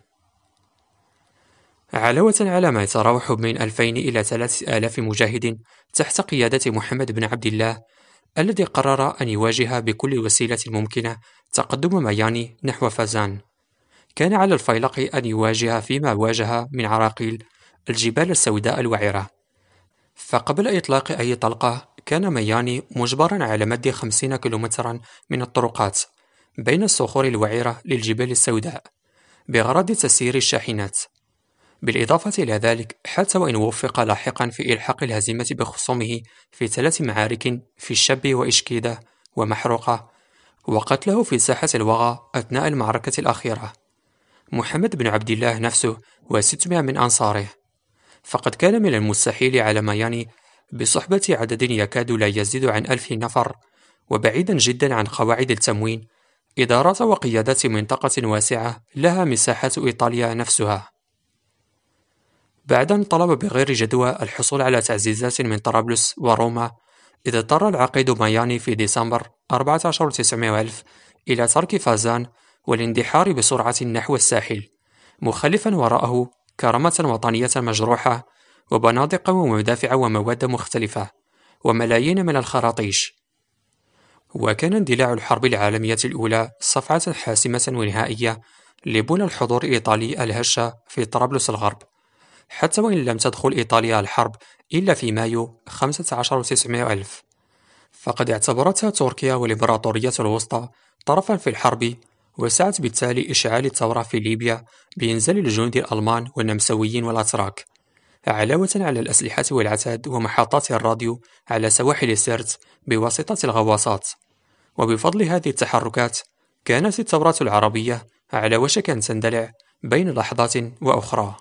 علاوة على ما يتراوح بين ألفين إلى ثلاثة آلاف مجاهد تحت قيادة محمد بن عبد الله، الذي قرر أن يواجه بكل وسيلة ممكنة تقدم مياني نحو فازان، كان على الفيلق أن يواجه فيما واجه من عراقيل الجبال السوداء الوعرة. فقبل إطلاق أي طلقة كان مياني مجبرا على مد خمسين كيلومترا من الطرقات بين الصخور الوعرة للجبال السوداء بغرض تسيير الشاحنات. بالإضافة إلى ذلك، حتى وإن وفق لاحقا في إلحاق الهزيمة بخصومه في ثلاث معارك في الشب وإشكيدة ومحروقة، وقتله في ساحة الوغى أثناء المعركة الأخيرة، محمد بن عبد الله نفسه وستمائة من أنصاره، فقد كان من المستحيل على مياني بصحبة عدد يكاد لا يزيد عن ألف نفر وبعيدا جدا عن قواعد التموين إدارة وقيادة منطقة واسعة لها مساحة إيطاليا نفسها. بعد أن طلب بغير جدوى الحصول على تعزيزات من طرابلس وروما، إذ اضطر العقيد ماياني في ديسمبر أربعة عشر وتسعمائة ألف إلى ترك فازان والاندحار بسرعة نحو الساحل، مخلفا وراءه كرامة وطنية مجروحة وبنادق ومدافع ومواد مختلفة وملايين من الخراطيش. وكان اندلاع الحرب العالمية الأولى صفعة حاسمة ونهائية لبنى الحضور الإيطالي الهشة في طرابلس الغرب، حتى وإن لم تدخل إيطاليا الحرب إلا في مايو خمسة عشر وتسعمائة ألف، فقد اعتبرتها تركيا والإمبراطورية الوسطى طرفا في الحرب، وسعت بالتالي إشعال الثورة في ليبيا بإنزال الجنود الألمان والنمساويين والأتراك، علاوة على الأسلحة والعتاد ومحطات الراديو على سواحل سيرت بواسطة الغواصات. وبفضل هذه التحركات كانت الثورة العربية على وشك أن تندلع بين لحظة وأخرى.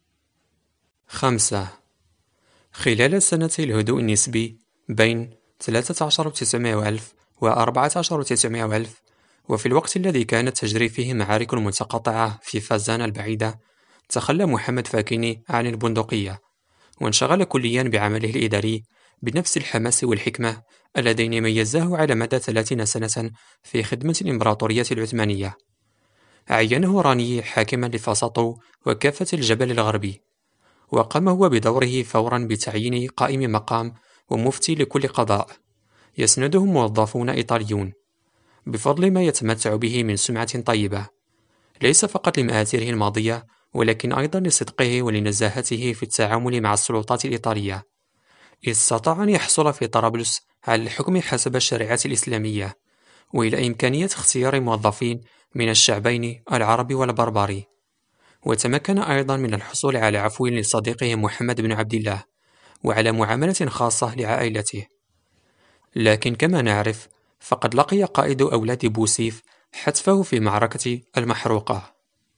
خمسة. خلال السنة الهدوء النسبي بين ثلاثة عشر وتسعمائة ألف و أربعة عشر وتسعمائة ألف، وفي الوقت الذي كانت تجري فيه معارك متقطعة في فازان البعيدة، تخلى محمد فاكيني عن البندقية وانشغل كليا بعمله الإداري بنفس الحماس والحكمة اللذين ميزاه على مدى ثلاثين سنة في خدمة الإمبراطورية العثمانية. عينه راني حاكما لفسطو وكافة الجبل الغربي، وقام هو بدوره فورا بتعيين قائم مقام ومفتي لكل قضاء يسنده موظفون إيطاليون، بفضل ما يتمتع به من سمعة طيبة، ليس فقط لمآثره الماضية ولكن أيضا لصدقه ولنزاهته في التعامل مع السلطات الإيطالية، إذ استطاع أن يحصل في طرابلس على الحكم حسب الشريعة الإسلامية، وإلى إمكانية اختيار موظفين من الشعبين العربي والبربري، وتمكن أيضا من الحصول على عفو لصديقه محمد بن عبد الله وعلى معاملة خاصة لعائلته. لكن كما نعرف فقد لقي قائد أولاد بوسيف حتفه في معركة المحروقة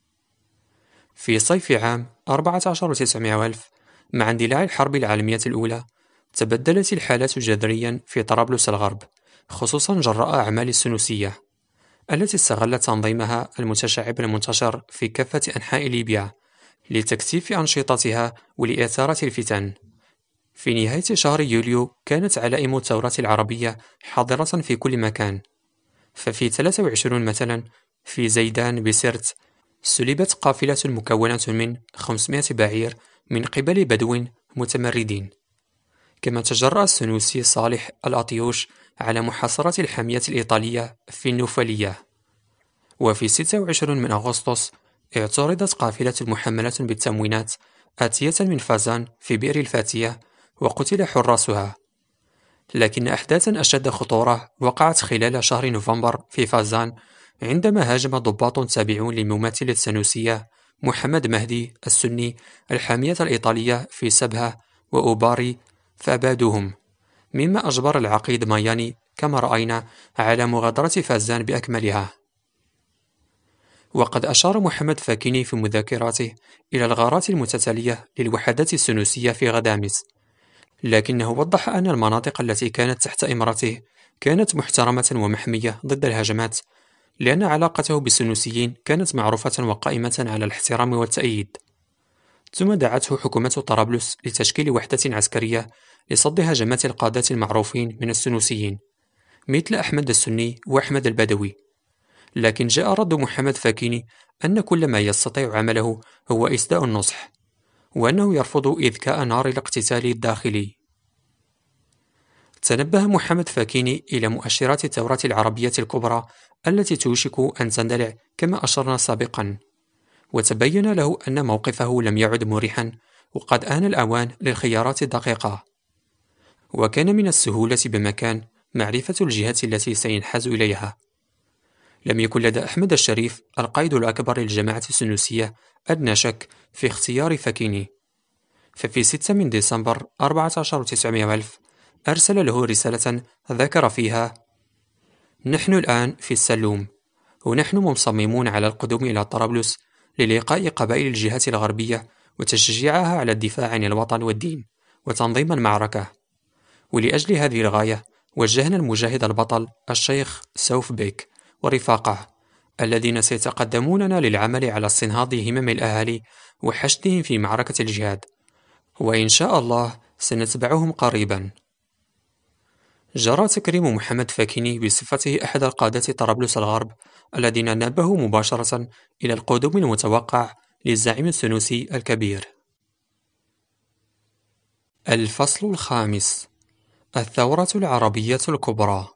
في صيف عام أربعة عشر وتسعمائة وألف. مع اندلاع الحرب العالمية الأولى تبدلت الحالات جذريا في طرابلس الغرب، خصوصا جراء أعمال السنوسية التي استغلت تنظيمها المتشعب المنتشر في كافة أنحاء ليبيا لتكثيف أنشطتها ولإثارة الفتن. في نهاية شهر يوليو كانت علائم الثورة العربية حاضرة في كل مكان، ففي ثلاثة وعشرين مثلا في زيدان بسرت سلبت قافلة مكونة من خمسمائة بعير من قبل بدو متمردين، كما تجرأ السنوسي صالح الأطيوش على محاصرة الحامية الإيطالية في النوفلية. وفي ستة وعشرين من أغسطس اعترضت قافلة محملة بالتموينات آتية من فازان في بئر الفاتية وقتل حراسها. لكن أحداثا أشد خطورة وقعت خلال شهر نوفمبر في فازان، عندما هاجم ضباط تابعون للممثل السنوسية محمد مهدي السني الحامية الإيطالية في سبها وأوباري فأبادوهم، مما أجبر العقيد ماياني كما رأينا على مغادرة فازان بأكملها. وقد أشار محمد فاكيني في مذكراته إلى الغارات المتتالية للوحدات السنوسية في غدامس، لكنه وضح أن المناطق التي كانت تحت إمرته كانت محترمة ومحمية ضد الهجمات، لأن علاقته بالسنوسيين كانت معروفة وقائمة على الاحترام والتأييد. ثم دعته حكومة طرابلس لتشكيل وحدة عسكرية لصد هجمات القادة المعروفين من السنوسيين مثل أحمد السني وأحمد البدوي. لكن جاء رد محمد فاكيني أن كل ما يستطيع عمله هو إسداء النصح، وأنه يرفض إذكاء نار الاقتتال الداخلي. تنبه محمد فاكيني إلى مؤشرات الثورة العربية الكبرى التي توشك أن تندلع كما أشرنا سابقا، وتبين له أن موقفه لم يعد مريحا وقد آن الأوان للخيارات الدقيقة. وكان من السهولة بمكان معرفة الجهات التي سينحاز إليها. لم يكن لدى أحمد الشريف القائد الأكبر للجماعة السنوسية أدنى شك في اختيار فاكيني، ففي ستة من ديسمبر أربعة عشر وتسعمائة ألف أرسل له رسالة ذكر فيها: نحن الآن في السلوم، ونحن مصممون على القدوم إلى طرابلس للقاء قبائل الجهات الغربية وتشجيعها على الدفاع عن الوطن والدين وتنظيم المعركة. ولأجل هذه الغاية وجهنا المجاهد البطل الشيخ سوف بيك ورفاقه الذين سيتقدموننا للعمل على استنهاض همم الأهالي وحشدهم في معركة الجهاد، وإن شاء الله سنتبعهم قريبا. جرى تكريم محمد فاكيني بصفته أحد القادة طرابلس الغرب الذين نبهوا مباشرة إلى القدوم المتوقع للزعيم السنوسي الكبير. الفصل الخامس: الثورة العربية الكبرى.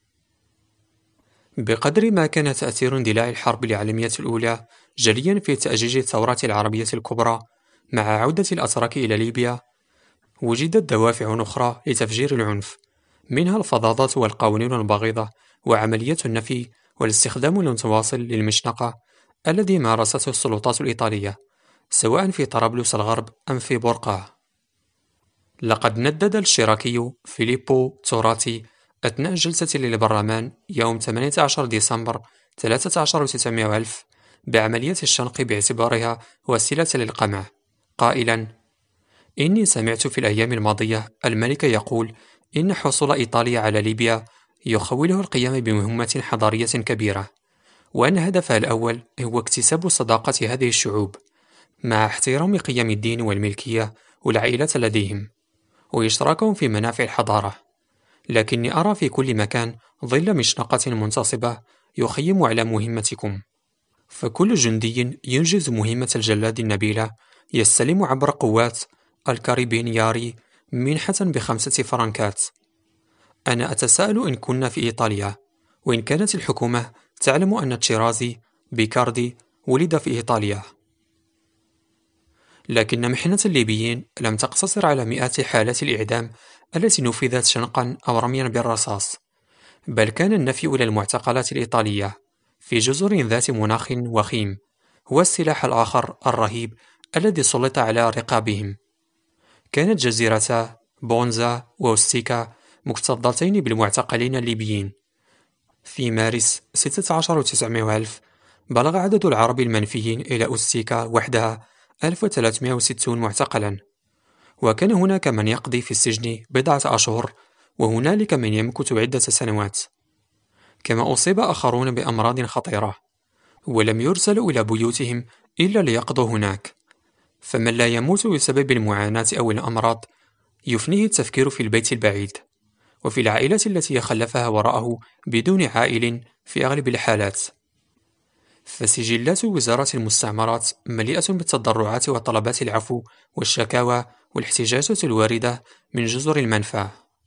بقدر ما كان تأثير اندلاع الحرب العالمية الأولى جليا في تأجيج الثورة العربية الكبرى مع عودة الأتراك إلى ليبيا، وجدت دوافع أخرى لتفجير العنف، منها الفظاظات والقوانين البغيضة وعملية النفي والاستخدام المتواصل للمشنقة الذي مارسته السلطات الإيطالية سواء في طرابلس الغرب أم في بورقة. لقد ندد الاشتراكي فيليبو توراتي أثناء جلسة للبرلمان يوم ثمانية عشر ديسمبر ثلاثة عشر وتسعمائة ألف بعملية الشنق باعتبارها وسيلة للقمع، قائلا: إني سمعت في الأيام الماضية الملك يقول إن حصول إيطاليا على ليبيا يخوله القيام بمهمة حضارية كبيرة، وأن هدفها الأول هو اكتساب صداقة هذه الشعوب مع احترام قيم الدين والملكية والعائلة لديهم، وإشراكهم في منافع الحضارة. لكني أرى في كل مكان ظل مشنقة منتصبة يخيم على مهمتكم. فكل جندي ينجز مهمة الجلاد النبيلة يستلم عبر قوات الكاريبينياري منحة بخمسة فرنكات. أنا أتساءل إن كنا في إيطاليا، وإن كانت الحكومة تعلم أن تشيرازي بيكاردي ولد في إيطاليا. لكن محنة الليبيين لم تقتصر على مئات حالات الإعدام التي نفذت شنقا أو رميا بالرصاص، بل كان النفي إلى المعتقلات الإيطالية في جزر ذات مناخ وخيم هو السلاح الآخر الرهيب الذي سلط على رقابهم. كانت جزيرتا بونزا وأوستيكا مكتظتين بالمعتقلين الليبيين. في مارس ستة عشر وتسعمائة وألف بلغ عدد العرب المنفيين إلى أوستيكا وحدها ألف وثلاثمائة وستين معتقلا، وكان هناك من يقضي في السجن بضعة أشهر، وهنالك من يمكث عدة سنوات. كما أصيب آخرون بأمراض خطيرة ولم يرسلوا إلى بيوتهم إلا ليقضوا هناك. فمن لا يموت بسبب المعاناة أو الأمراض يفنيه التفكير في البيت البعيد وفي العائلة التي يخلفها وراءه بدون عائل في أغلب الحالات. فسجلات وزارة المستعمرات مليئة بالتضرعات وطلبات العفو والشكاوى والاحتجاجات الواردة من جزر المنفى.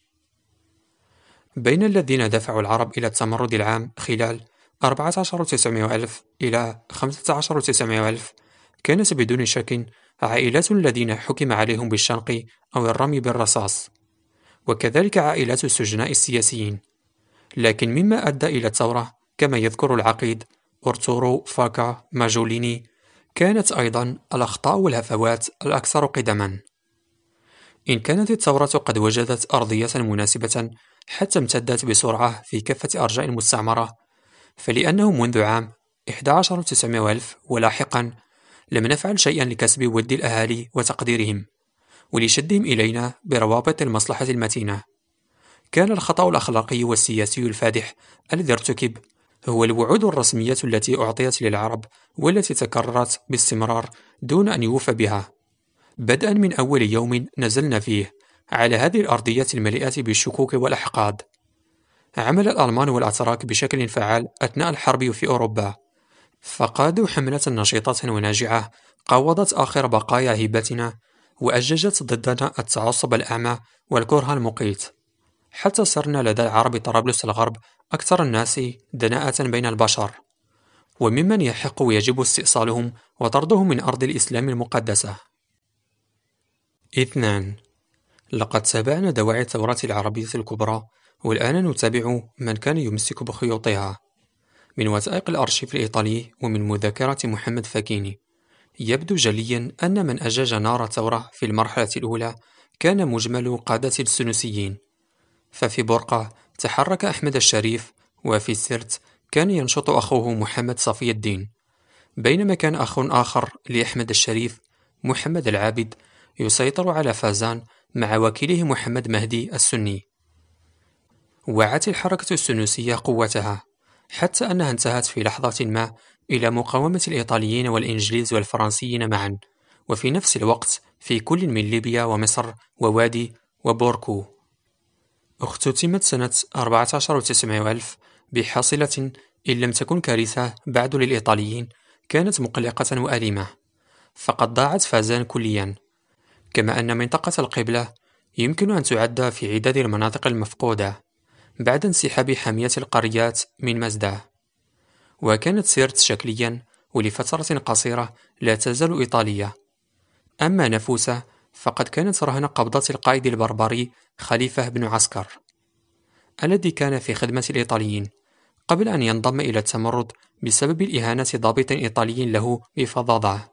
بين الذين دفعوا العرب إلى التمرد العام خلال أربعة عشر وتسعمائة ألف إلى خمسة عشر وتسعمائة ألف كانت بدون شك عائلات الذين حكم عليهم بالشنق أو الرمي بالرصاص، وكذلك عائلات السجناء السياسيين. لكن مما أدى إلى الثورة كما يذكر العقيد أرتورو فاكا ماجوليني كانت أيضا الأخطاء والهفوات الأكثر قدما. إن كانت الثورة قد وجدت أرضية مناسبة حتى امتدت بسرعة في كافة أرجاء المستعمرة، فلأنه منذ عام أحد عشر وتسعمائة ألف ولاحقا لم نفعل شيئا لكسب ود الأهالي وتقديرهم ولشدهم إلينا بروابط المصلحة المتينة. كان الخطأ الأخلاقي والسياسي الفادح الذي ارتكب هو الوعود الرسمية التي أعطيت للعرب والتي تكررت باستمرار دون أن يوفى بها، بدءا من أول يوم نزلنا فيه على هذه الأرضية المليئة بالشكوك والأحقاد. عمل الألمان والأتراك بشكل فعال أثناء الحرب في أوروبا، فقادوا حملة نشيطة وناجعة قاوضت آخر بقايا هيبتنا وأججت ضدنا التعصب الأعمى والكره المقيت، حتى صرنا لدى العرب طرابلس الغرب أكثر الناس دناءة بين البشر، وممن يحق ويجب استئصالهم وطردهم من أرض الإسلام المقدسة. اثنان. لقد تابعنا دواعي الثورة العربية الكبرى، والآن نتابع من كان يمسك بخيوطها. من وثائق الأرشيف الإيطالي ومن مذكرة محمد فاكيني يبدو جليا أن من أجاج نار الثورة في المرحلة الأولى كان مجمل قادة السنوسيين. ففي بورقة تحرك أحمد الشريف، وفي سرت كان ينشط أخوه محمد صفي الدين، بينما كان أخ آخر لأحمد الشريف محمد العابد يسيطر على فازان مع وكيله محمد مهدي السني. وعت الحركة السنوسية قوتها حتى أنها انتهت في لحظة ما إلى مقاومة الإيطاليين والإنجليز والفرنسيين معا، وفي نفس الوقت في كل من ليبيا ومصر ووادي وبوركو. اختتمت سنة أربعة عشر وتسعمائة ألف بحاصلة إن لم تكن كارثة بعد للإيطاليين كانت مقلقة وأليمة، فقد ضاعت فازان كليا، كما أن منطقة القبلة يمكن أن تعد في عداد المناطق المفقودة بعد انسحاب حامية القريات من مزدة. وكانت سيرت شكليا ولفترة قصيرة لا تزال إيطالية. أما نفوسة فقد كانت رهن قبضة القائد البربري خليفة بن عسكر الذي كان في خدمة الإيطاليين قبل أن ينضم إلى التمرد بسبب الإهانة ضابط إيطالي له بفظاظة.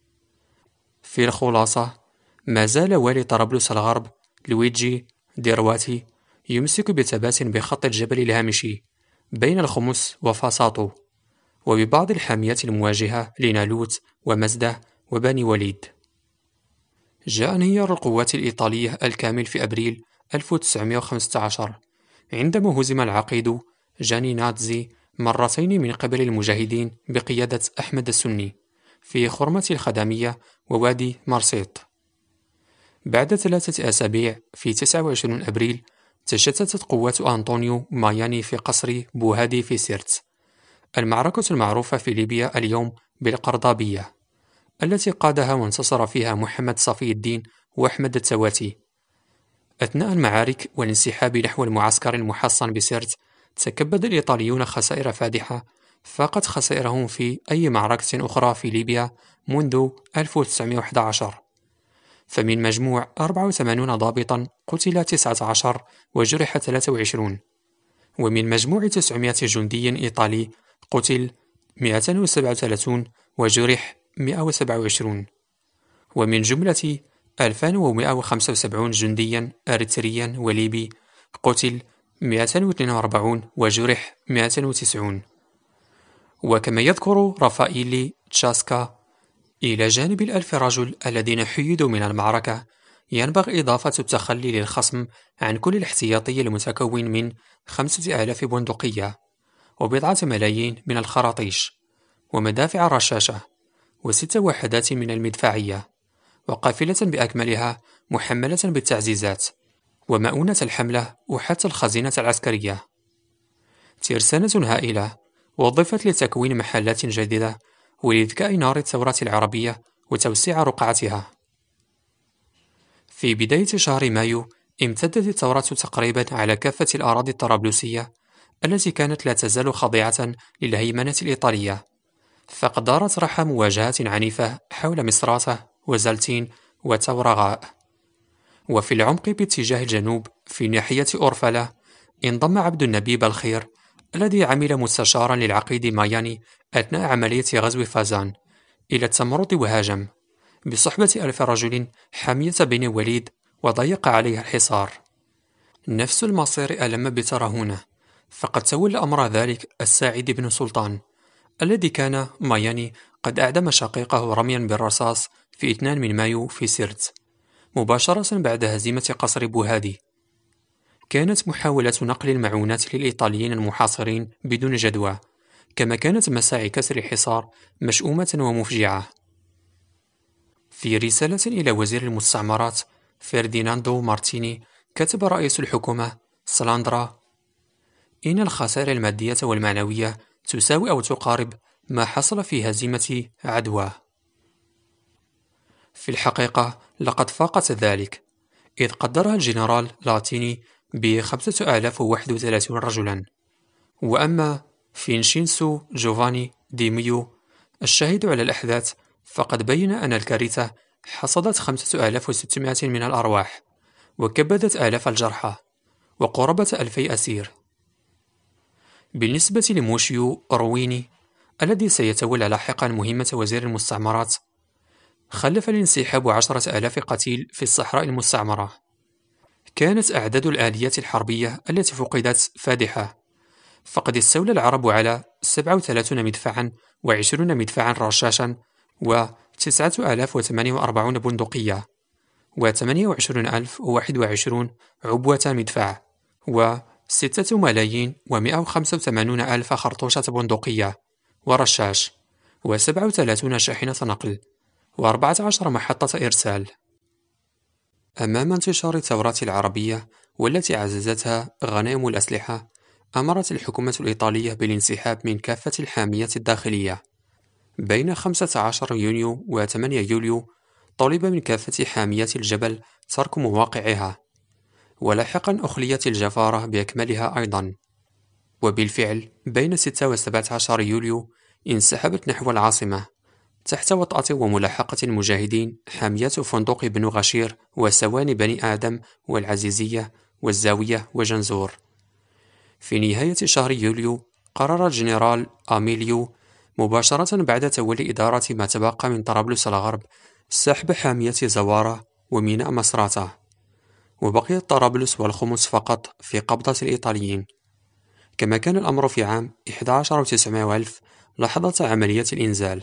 في الخلاصة، ما زال والي طرابلس الغرب لويجي ديرواتي يمسك بثبات بخط الجبل الهامشي بين الخمس وفاساطو، وببعض الحاميات المواجهة لنالوت ومزدة وبني وليد. جاء انهيار القوات الإيطالية الكامل في أبريل ألف وتسعمائة وخمسة عشر عندما هزم العقيد جاني ناتزي مرتين من قبل المجاهدين بقيادة أحمد السني في خرمة الخدامية ووادي مارسيط. بعد ثلاثة أسابيع في تسعة وعشرين أبريل تشتتت قوات أنطونيو ماياني في قصر بوهادي في سيرت، المعركة المعروفة في ليبيا اليوم بالقرضابية، التي قادها وانتصر فيها محمد صفي الدين وأحمد التواتي. أثناء المعارك والانسحاب نحو المعسكر المحصن بسيرت، تكبد الإيطاليون خسائر فادحة فاقت خسائرهم في أي معركة أخرى في ليبيا منذ ألف وتسعمائة وأحد عشر، فمن مجموع أربعة وثمانين ضابطا قتل تسعة عشر وجرح ثلاثة وعشرين، ومن مجموع تسعمائة جندي إيطالي قتل مئتين وسبعة وثلاثين وجرح مئة وسبعة وعشرين، ومن جملة ألفين ومئة وخمسة وسبعين جنديا أريتريا وليبي قتل مئتين واثنين وأربعين وجرح مئتين وتسعين. وكما يذكر رافائيل تشاسكا، إلى جانب الألف رجل الذين حيدوا من المعركة ينبغي إضافة التخلي للخصم عن كل الاحتياطي المتكون من خمسة آلاف بندقية وبضعة ملايين من الخراطيش ومدافع الرشاشة وست وحدات من المدفعية وقافلة بأكملها محملة بالتعزيزات ومؤونة الحملة وحتى الخزينة العسكرية. ترسانة هائلة وظفت لتكوين محلات جديدة ولإذكاء نار الثورة العربية وتوسيع رقعتها. في بداية شهر مايو امتدت الثورة تقريبا على كافة الأراضي الطرابلسية التي كانت لا تزال خاضعة للهيمنة الإيطالية، فقد دارت رحى مواجهات عنيفة حول مصراتة وزلتين وتورغاء. وفي العمق باتجاه الجنوب في ناحية أورفلا انضم عبد النبي بالخير الذي عمل مستشارا للعقيد ماياني أثناء عملية غزو فازان إلى التمرد وهاجم بصحبة ألف رجل حامية بن وليد وضيق عليها الحصار. نفس المصير ألم بترهونه، فقد تولى أمر ذلك الساعد بن سلطان الذي كان ماياني قد أعدم شقيقه رميا بالرصاص في اثنين من مايو في سيرت مباشرة بعد هزيمة قصر بوهادي. كانت محاولة نقل المعونات للإيطاليين المحاصرين بدون جدوى، كما كانت مساعي كسر الحصار مشؤومة ومفجعة. في رسالة إلى وزير المستعمرات فرديناندو مارتيني كتب رئيس الحكومة سلاندرا: إن الخسائر المادية والمعنوية تساوي أو تقارب ما حصل في هزيمة عدوى. في الحقيقة لقد فاقت ذلك، إذ قدرها الجنرال لاتيني بخمسة آلاف وواحد وثلاثين رجلا. وأما فينشينسو جوفاني دي ميو الشاهد على الأحداث فقد بين أن الكارثة حصدت خمسة آلاف وستمائة من الأرواح وكبدت آلاف الجرحى وقرابة ألفي أسير. بالنسبة لموشيو رويني الذي سيتولى لاحقا مهمة وزير المستعمرات، خلف الانسحاب عشرة آلاف قتيل في الصحراء المستعمرة. كانت أعداد الآليات الحربية التي فقدت فادحة، فقد استولى العرب على سبعة وثلاثين مدفعا وعشرين مدفعا رشاشا وتسعة آلاف وثمانية وأربعين بندقية وثمانية وعشرين ألف وواحد وعشرين عبوة مدفع وستة ملايين ومئة وخمسة وثمانين ألف خرطوشة بندقية ورشاش وسبعة وثلاثين شاحنة نقل وأربعة عشر محطة إرسال. أمام انتشار الثورات العربية والتي عززتها غنائم الأسلحة، أمرت الحكومة الإيطالية بالانسحاب من كافة الحامية الداخلية. بين خمسة عشر يونيو و ثمانية يوليو طلب من كافة حاميات الجبل ترك مواقعها، ولاحقا أخليت الجفارة بأكملها أيضا. وبالفعل بين ستة و سبعة عشر يوليو انسحبت نحو العاصمة تحت وطأة وملاحقة المجاهدين حاميات فندق بن غشير وسواني بني آدم والعزيزية والزاوية وجنزور. في نهاية شهر يوليو قرر الجنرال أميليو مباشرة بعد تولي إدارة ما تبقى من طرابلس الغرب سحب حامية زوارة وميناء مصراتة، وبقيت طرابلس والخمس فقط في قبضة الإيطاليين. كما كان الأمر في عام أحد عشر وتسعمائة وألف لحظة عملية الإنزال.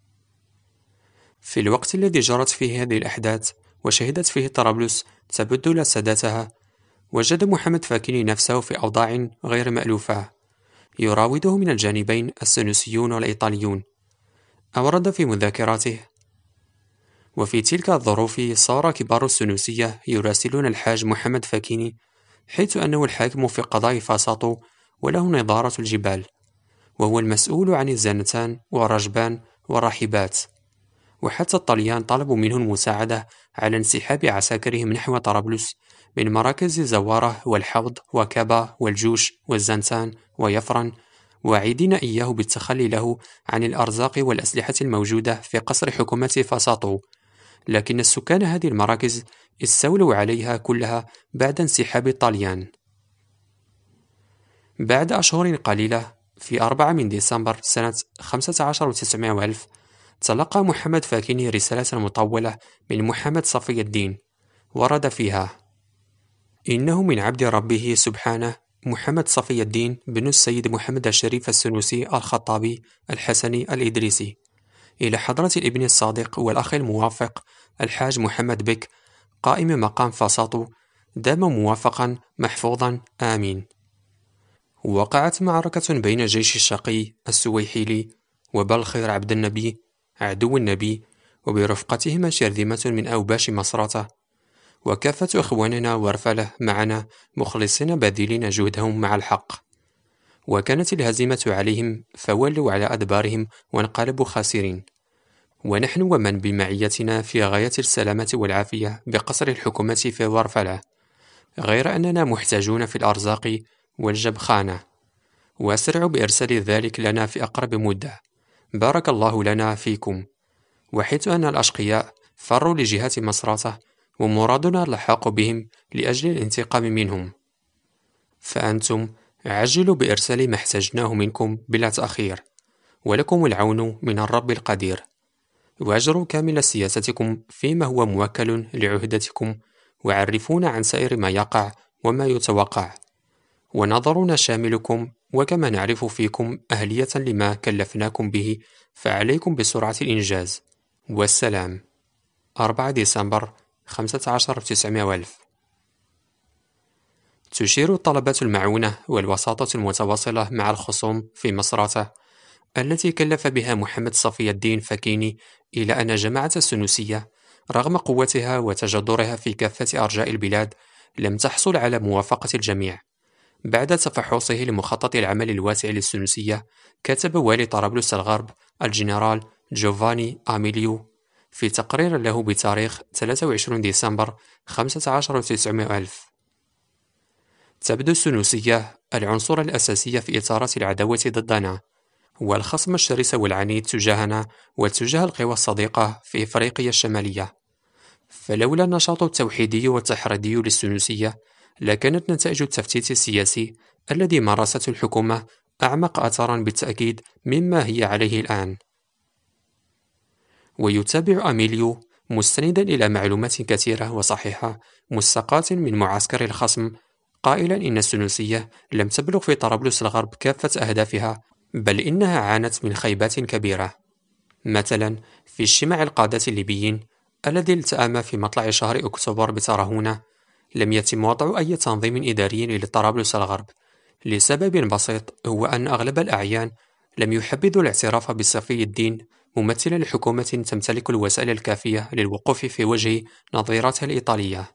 في الوقت الذي جرت فيه هذه الأحداث وشهدت فيه طرابلس تبدل سادتها، وجد محمد فاكيني نفسه في أوضاع غير مألوفة يراوده من الجانبين السنوسيون والإيطاليون. أورد في مذاكراته: وفي تلك الظروف صار كبار السنوسية يراسلون الحاج محمد فاكيني، حيث أنه الحاكم في قضاء فاساطو وله نظارة الجبال، وهو المسؤول عن الزنتان ورجبان والراحبات. وحتى الطليان طلبوا منه المساعدة على انسحاب عساكرهم نحو طرابلس من مراكز زوارة والحوض وكابا والجوش والزنتان ويفرن، واعدين إياه بالتخلي له عن الأرزاق والأسلحة الموجودة في قصر حكومة فاساطو. لكن السكان هذه المراكز استولوا عليها كلها بعد انسحاب الطليان. بعد أشهر قليلة، في أربعة من ديسمبر سنة خمسة عشر وتسعمائة وألف، تلقى محمد فاكيني رسالة مطولة من محمد صفي الدين، ورد فيها: إنه من عبد ربه سبحانه محمد صفي الدين بن السيد محمد الشريف السنوسي الخطابي الحسني الإدريسي، إلى حضرة الابن الصادق والأخ الموافق الحاج محمد بك، قائم مقام فاساطو، دام موافقا محفوظا آمين. وقعت معركة بين الجيش الشقي السويحيلي وبلخير عبد النبي عدو النبي وبرفقتهما شرذمة من أوباش مصراتة، وكافة إخواننا ورفله معنا مخلصين باذلين جهدهم مع الحق، وكانت الهزيمة عليهم فولوا على أدبارهم وانقلبوا خاسرين، ونحن ومن بمعيتنا في غاية السلامة والعافية بقصر الحكومة في ورفله، غير أننا محتاجون في الأرزاق والجبخانة، وأسرعوا بإرسال ذلك لنا في أقرب مدة. بارك الله لنا فيكم. وحيث أن الأشقياء فروا لجهة مصراتة، ومرادنا اللحاق بهم لأجل الانتقام منهم، فأنتم عجلوا بإرسال ما احتجناه منكم بلا تأخير، ولكم العون من الرب القدير، وأجروا كامل سياستكم فيما هو موكل لعهدتكم، وعرفونا عن سائر ما يقع وما يتوقع، ونظرنا شاملكم، وكما نعرف فيكم أهلية لما كلفناكم به، فعليكم بسرعة الإنجاز. والسلام. أربعة ديسمبر خمسة عشر وتسعمائة وألف. تشير طلبات المعونة والوساطة المتواصلة مع الخصوم في مصراتة التي كلف بها محمد صفي الدين فاكيني إلى أن جماعة السنوسية رغم قوتها وتجذرها في كافة أرجاء البلاد لم تحصل على موافقة الجميع. بعد تفحصه لمخطط العمل الواسع للسنوسية، كتب والي طرابلس الغرب الجنرال جوفاني أميليو في تقرير له بتاريخ ثلاثة وعشرين ديسمبر خمسة عشر وتسعمائة ألف: تبدو السنوسية العنصر الأساسي في إثارة العداوة ضدنا، والخصم الشرس والعنيد تجاهنا وتجاه القوى الصديقة في إفريقيا الشمالية. فلولا النشاط التوحيدي والتحريضي للسنوسية، لكانت نتائج التفتيت السياسي الذي مارسته الحكومة أعمق أثرا بالتأكيد مما هي عليه الآن. ويتابع أميليو مستندا إلى معلومات كثيرة وصحيحة مستقاة من معسكر الخصم، قائلا إن السنوسية لم تبلغ في طرابلس الغرب كافة أهدافها، بل إنها عانت من خيبات كبيرة. مثلا في اجتماع القادة الليبيين الذي التأم في مطلع شهر أكتوبر بترهونة، لم يتم وضع أي تنظيم إداري لطرابلس الغرب، لسبب بسيط، هو أن أغلب الأعيان لم يحبذوا الاعتراف بصفي الدين ممثلا لحكومة تمتلك الوسائل الكافية للوقوف في وجه نظيرتها الإيطالية.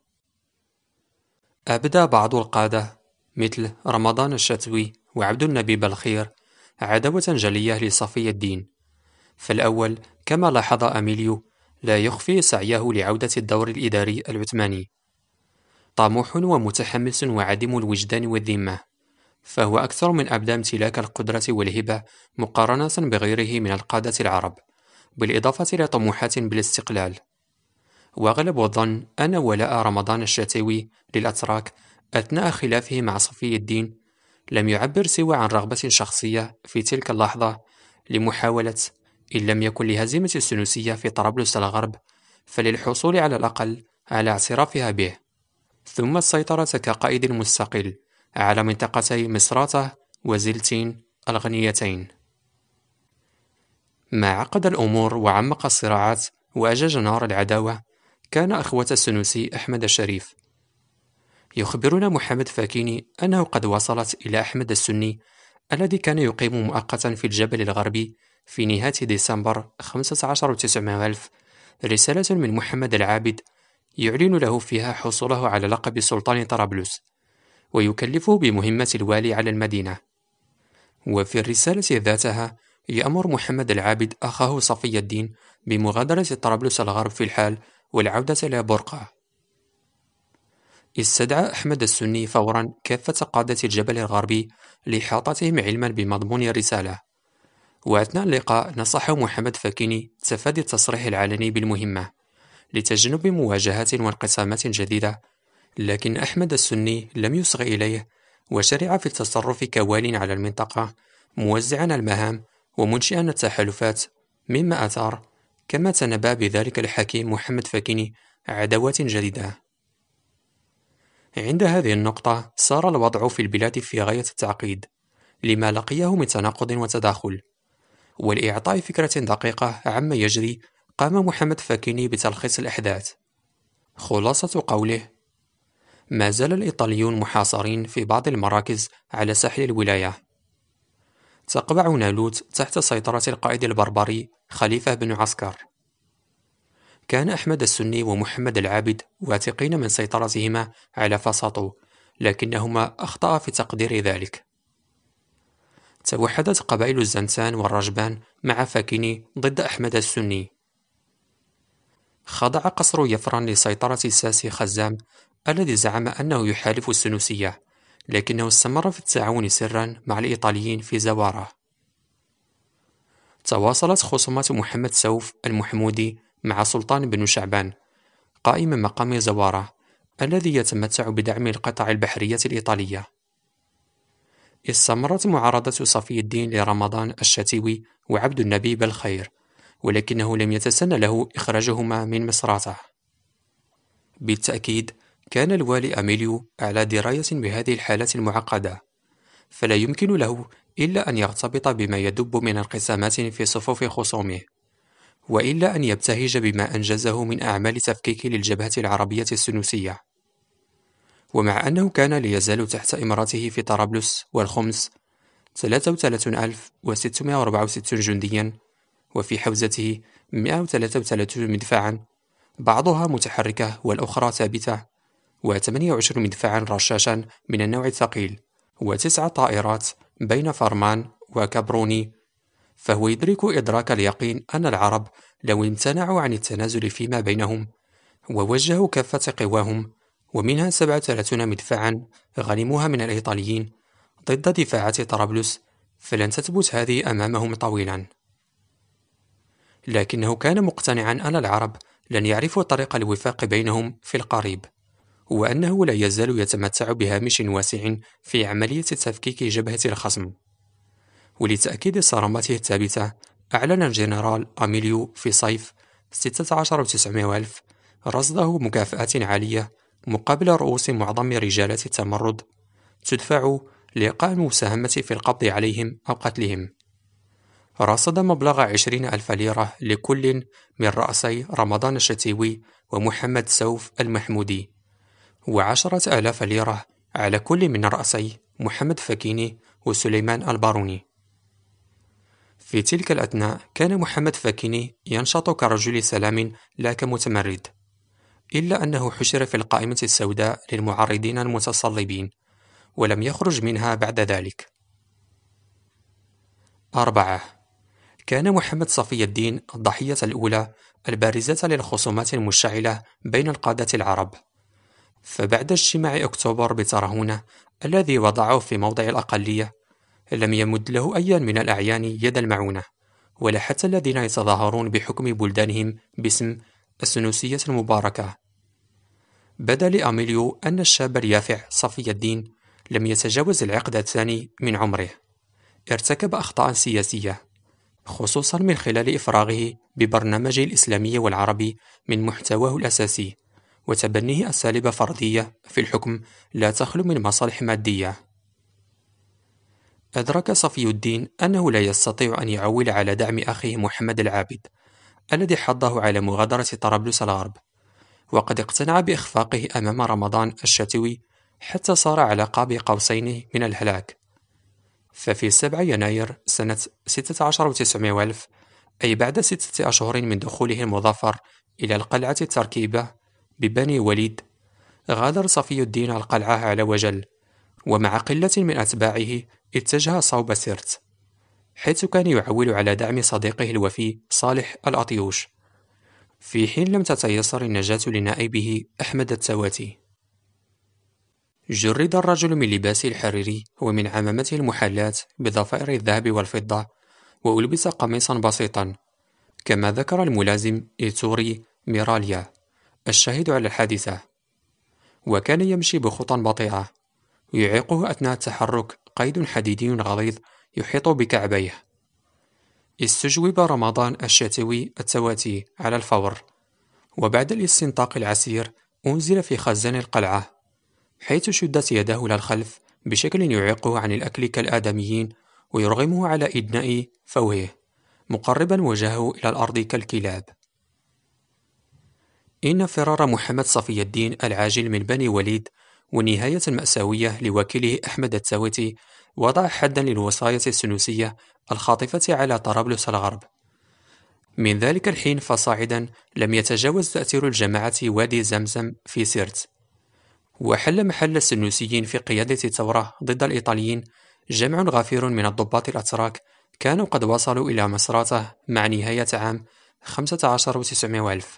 أبدى بعض القادة مثل رمضان الشتوي وعبد النبي بالخير عداوة جلية لصفي الدين. فالأول كما لاحظ أميليو لا يخفي سعيه لعودة الدور الإداري العثماني، طموح ومتحمس وعديم الوجدان والذمة، فهو أكثر من أبدى امتلاك القدرة والهبة مقارنة بغيره من القادة العرب، بالإضافة لطموحات بالاستقلال. وأغلب الظن أن ولاء رمضان الشتوي للأتراك أثناء خلافه مع صفي الدين لم يعبر سوى عن رغبة شخصية في تلك اللحظة لمحاولة، إن لم يكن لهزيمة السنوسية في طرابلس الغرب، فللحصول على الأقل على اعترافها به، ثم السيطرة كقائد مستقل على منطقتي مصراتة وزلتين الغنيتين. ما عقد الأمور وعمق الصراعات وأجاج نار العداوة كان أخوة السنوسي أحمد الشريف. يخبرنا محمد فاكيني أنه قد وصلت إلى أحمد السني الذي كان يقيم مؤقتا في الجبل الغربي في نهاية ديسمبر خمسة عشر وتسعمائة ألف رسالة من محمد العابد يعلن له فيها حصوله على لقب سلطان طرابلس، ويكلفه بمهمة الوالي على المدينة. وفي الرسالة ذاتها يأمر محمد العابد أخاه صفي الدين بمغادرة طرابلس الغرب في الحال والعودة إلى برقة. استدعى أحمد السني فورا كافة قادة الجبل الغربي لإحاطتهم علما بمضمون الرسالة، وأثناء اللقاء نصح محمد فكيني تفادي التصريح العلني بالمهمة لتجنب مواجهات وانقسامات جديدة، لكن أحمد السني لم يصغ إليه وشرع في التصرف كوال على المنطقة، موزعا المهام ومنشئا التحالفات، مما أثار كما تنبأ بذلك الحكيم محمد فكيني عداوات جديدة. عند هذه النقطة صار الوضع في البلاد في غاية التعقيد لما لقيه من تناقض وتداخل، ولإعطاء فكرة دقيقة عما يجري قام محمد فكيني بتلخيص الأحداث. خلاصة قوله: ما زال الإيطاليون محاصرين في بعض المراكز على ساحل الولاية. تقبع نالوت تحت سيطرة القائد البربري خليفة بن عسكر. كان أحمد السني ومحمد العابد واثقين من سيطرتهما على فساطو، لكنهما أخطأ في تقدير ذلك. توحدت قبائل الزنسان والرجبان مع فكيني ضد أحمد السني. خضع قصر يفران لسيطرة الساسي خزام الذي زعم أنه يحالف السنوسية، لكنه استمر في التعاون سرا مع الإيطاليين في زوارة. تواصلت خصومات محمد سوف المحمودي مع سلطان بن شعبان قائم مقام زوارة الذي يتمتع بدعم القطع البحرية الإيطالية. استمرت معارضة صفي الدين لرمضان الشتيوي وعبد النبي بالخير، ولكنه لم يتسن له إخراجهما من مصراته. بالتأكيد كان الوالي أميليو على دراية بهذه الحالات المعقدة، فلا يمكن له إلا أن يرتبط بما يدب من انقسامات في صفوف خصومه، وإلا أن يبتهج بما أنجزه من أعمال تفكيك للجبهة العربية السنوسية. ومع أنه كان ليزال تحت إمارته في طرابلس والخمس ثلاثة وثلاثين ألف وستمائة وأربعة وستين جنديا، وفي حوزته مائة وثلاثة وثلاثين مدفعا، بعضها متحركة والأخرى ثابتة، وثمانية وعشرين مدفعا رشاشا من النوع الثقيل، وتسع طائرات بين فرمان وكابروني، فهو يدرك إدراك اليقين أن العرب لو امتنعوا عن التنازل فيما بينهم ووجهوا كافة قواهم ومنها سبعة وثلاثين مدفعا غنموها من الإيطاليين ضد دفاعات طرابلس، فلن تثبت هذه أمامهم طويلا. لكنه كان مقتنعا أن العرب لن يعرفوا طريق الوفاق بينهم في القريب، وأنه لا يزال يتمتع بهامش واسع في عملية تفكيك جبهة الخصم. ولتأكيد صرامته الثابتة أعلن الجنرال أميليو في صيف ستة عشر وتسعمائة ألف رصده مكافآت عالية مقابل رؤوس معظم رجالات التمرد تدفع لإيقاع المساهمة في القبض عليهم أو قتلهم. رصد مبلغ عشرين ألف ليرة لكل من رأسي رمضان الشتيوي ومحمد سوف المحمودي، وعشرة آلاف ليرة على كل من رأسي محمد فكيني وسليمان الباروني. في تلك الأثناء كان محمد فكيني ينشط كرجل سلام لا كمتمرد، إلا أنه حشر في القائمة السوداء للمعارضين المتصلبين ولم يخرج منها بعد ذلك. أربعة. كان محمد صفي الدين الضحية الأولى البارزة للخصومات المشتعلة بين القادة العرب، فبعد اجتماع أكتوبر بترهونة الذي وضعه في موضع الأقلية لم يمد له أي من الأعيان يد المعونة، ولا حتى الذين يتظاهرون بحكم بلدانهم باسم السنوسية المباركة. بدا لأميليو أن الشاب اليافع صفي الدين لم يتجاوز العقد الثاني من عمره، ارتكب أخطاء سياسية خصوصا من خلال إفراغه ببرنامجه الإسلامي والعربي من محتواه الأساسي، وتبنيه أساليب فردية في الحكم لا تخلو من مصالح مادية. أدرك صفي الدين أنه لا يستطيع أن يعول على دعم أخيه محمد العابد الذي حضه على مغادرة طرابلس الغرب، وقد اقتنع بإخفاقه أمام رمضان الشتوي حتى صار على قاب قوسين من الهلاك. ففي سبعة يناير سنة ستة عشر وتسعمائة ألف، أي بعد ستة أشهر من دخوله المظفر إلى القلعة التركيبة ببني وليد، غادر صفي الدين القلعة على وجل، ومع قلة من أتباعه اتجه صوب سرت، حيث كان يعول على دعم صديقه الوفي صالح الأطيوش، في حين لم تتيسر النجاة لنائبه أحمد التواتي. جرد الرجل من لباسه الحريري ومن عمامته المحلاة بضفائر الذهب والفضة، وألبس قميصا بسيطا، كما ذكر الملازم إيتوري ميراليا الشاهد على الحادثة. وكان يمشي بخطى بطيئة، يعيقه أثناء التحرك قيد حديدي غليظ يحيط بكعبيه. استجوب رمضان الشتوي التواتي على الفور، وبعد الاستنطاق العسير أنزل في خزان القلعة، حيث شدت يده إلى الخلف بشكل يعيقه عن الأكل كالآدميين ويرغمه على إدناء فوهه، مقربا وجهه إلى الأرض كالكلاب. إن فرار محمد صفي الدين العاجل من بني وليد ونهاية مأساوية لوكيله أحمد التواتي وضع حدا للوصاية السنوسية الخاطفة على طرابلس الغرب. من ذلك الحين فصاعدا لم يتجاوز تأثير الجماعة وادي زمزم في سرت، وحل محل السنوسيين في قيادة الثورة ضد الإيطاليين جمع غفير من الضباط الأتراك كانوا قد وصلوا إلى مصراته مع نهاية عام خمسة عشر وتسعمائة وألف.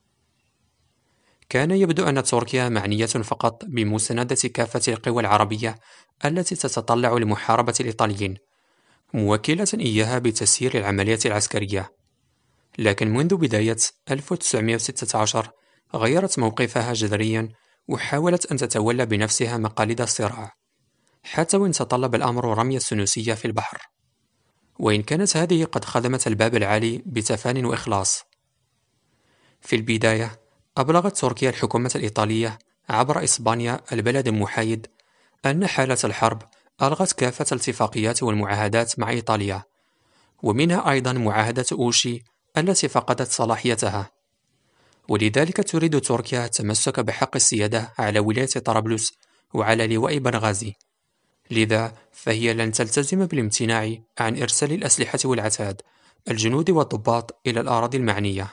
كان يبدو أن تركيا معنية فقط بمساندة كافة القوى العربية التي تتطلع لمحاربة الإيطاليين، موكلة إياها بتسيير العمليات العسكرية. لكن منذ بداية ألف وتسعمائة وستة عشر غيرت موقفها جذريا، وحاولت أن تتولى بنفسها مقاليد الصراع، حتى وإن تطلب الأمر رمي السنوسية في البحر، وإن كانت هذه قد خدمت الباب العالي بتفان وإخلاص. في البداية أبلغت تركيا الحكومة الإيطالية عبر إسبانيا البلد المحايد أن حالة الحرب ألغت كافة الاتفاقيات والمعاهدات مع إيطاليا، ومنها أيضا معاهدة أوشي التي فقدت صلاحيتها، ولذلك تريد تركيا التمسك بحق السيادة على ولاية طرابلس وعلى لواء بنغازي. لذا فهي لن تلتزم بالامتناع عن إرسال الأسلحة والعتاد، الجنود والضباط إلى الأراضي المعنية.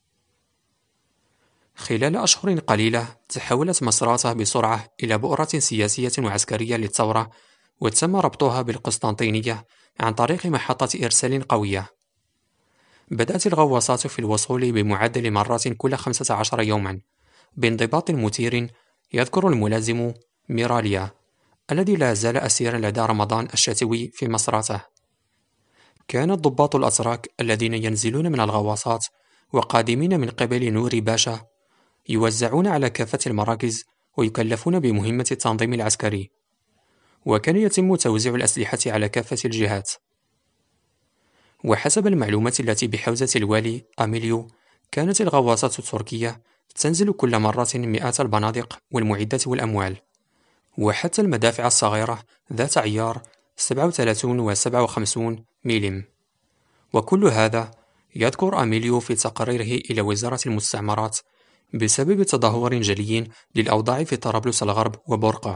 خلال أشهر قليلة تحولت مصراته بسرعة إلى بؤرة سياسية وعسكرية للثورة، وتم ربطها بالقسطنطينية عن طريق محطة إرسال قوية. بدأت الغواصات في الوصول بمعدل مرات كل خمسة عشر يوما بانضباط مثير، يذكر الملازم ميراليا الذي لا زال أسيرا لدى رمضان الشتوي في مصراته. كان الضباط الأتراك الذين ينزلون من الغواصات وقادمين من قبل نوري باشا يوزعون على كافة المراكز ويكلفون بمهمة التنظيم العسكري، وكان يتم توزيع الأسلحة على كافة الجهات. وحسب المعلومات التي بحوزة الوالي أميليو، كانت الغواصات التركية تنزل كل مرة مئات البنادق والمعدات والأموال، وحتى المدافع الصغيرة ذات عيار سبعة وثلاثين و سبعة وخمسين ملم. وكل هذا يذكر أميليو في تقريره إلى وزارة المستعمرات بسبب تدهور جلي للأوضاع في طرابلس الغرب وبرقة.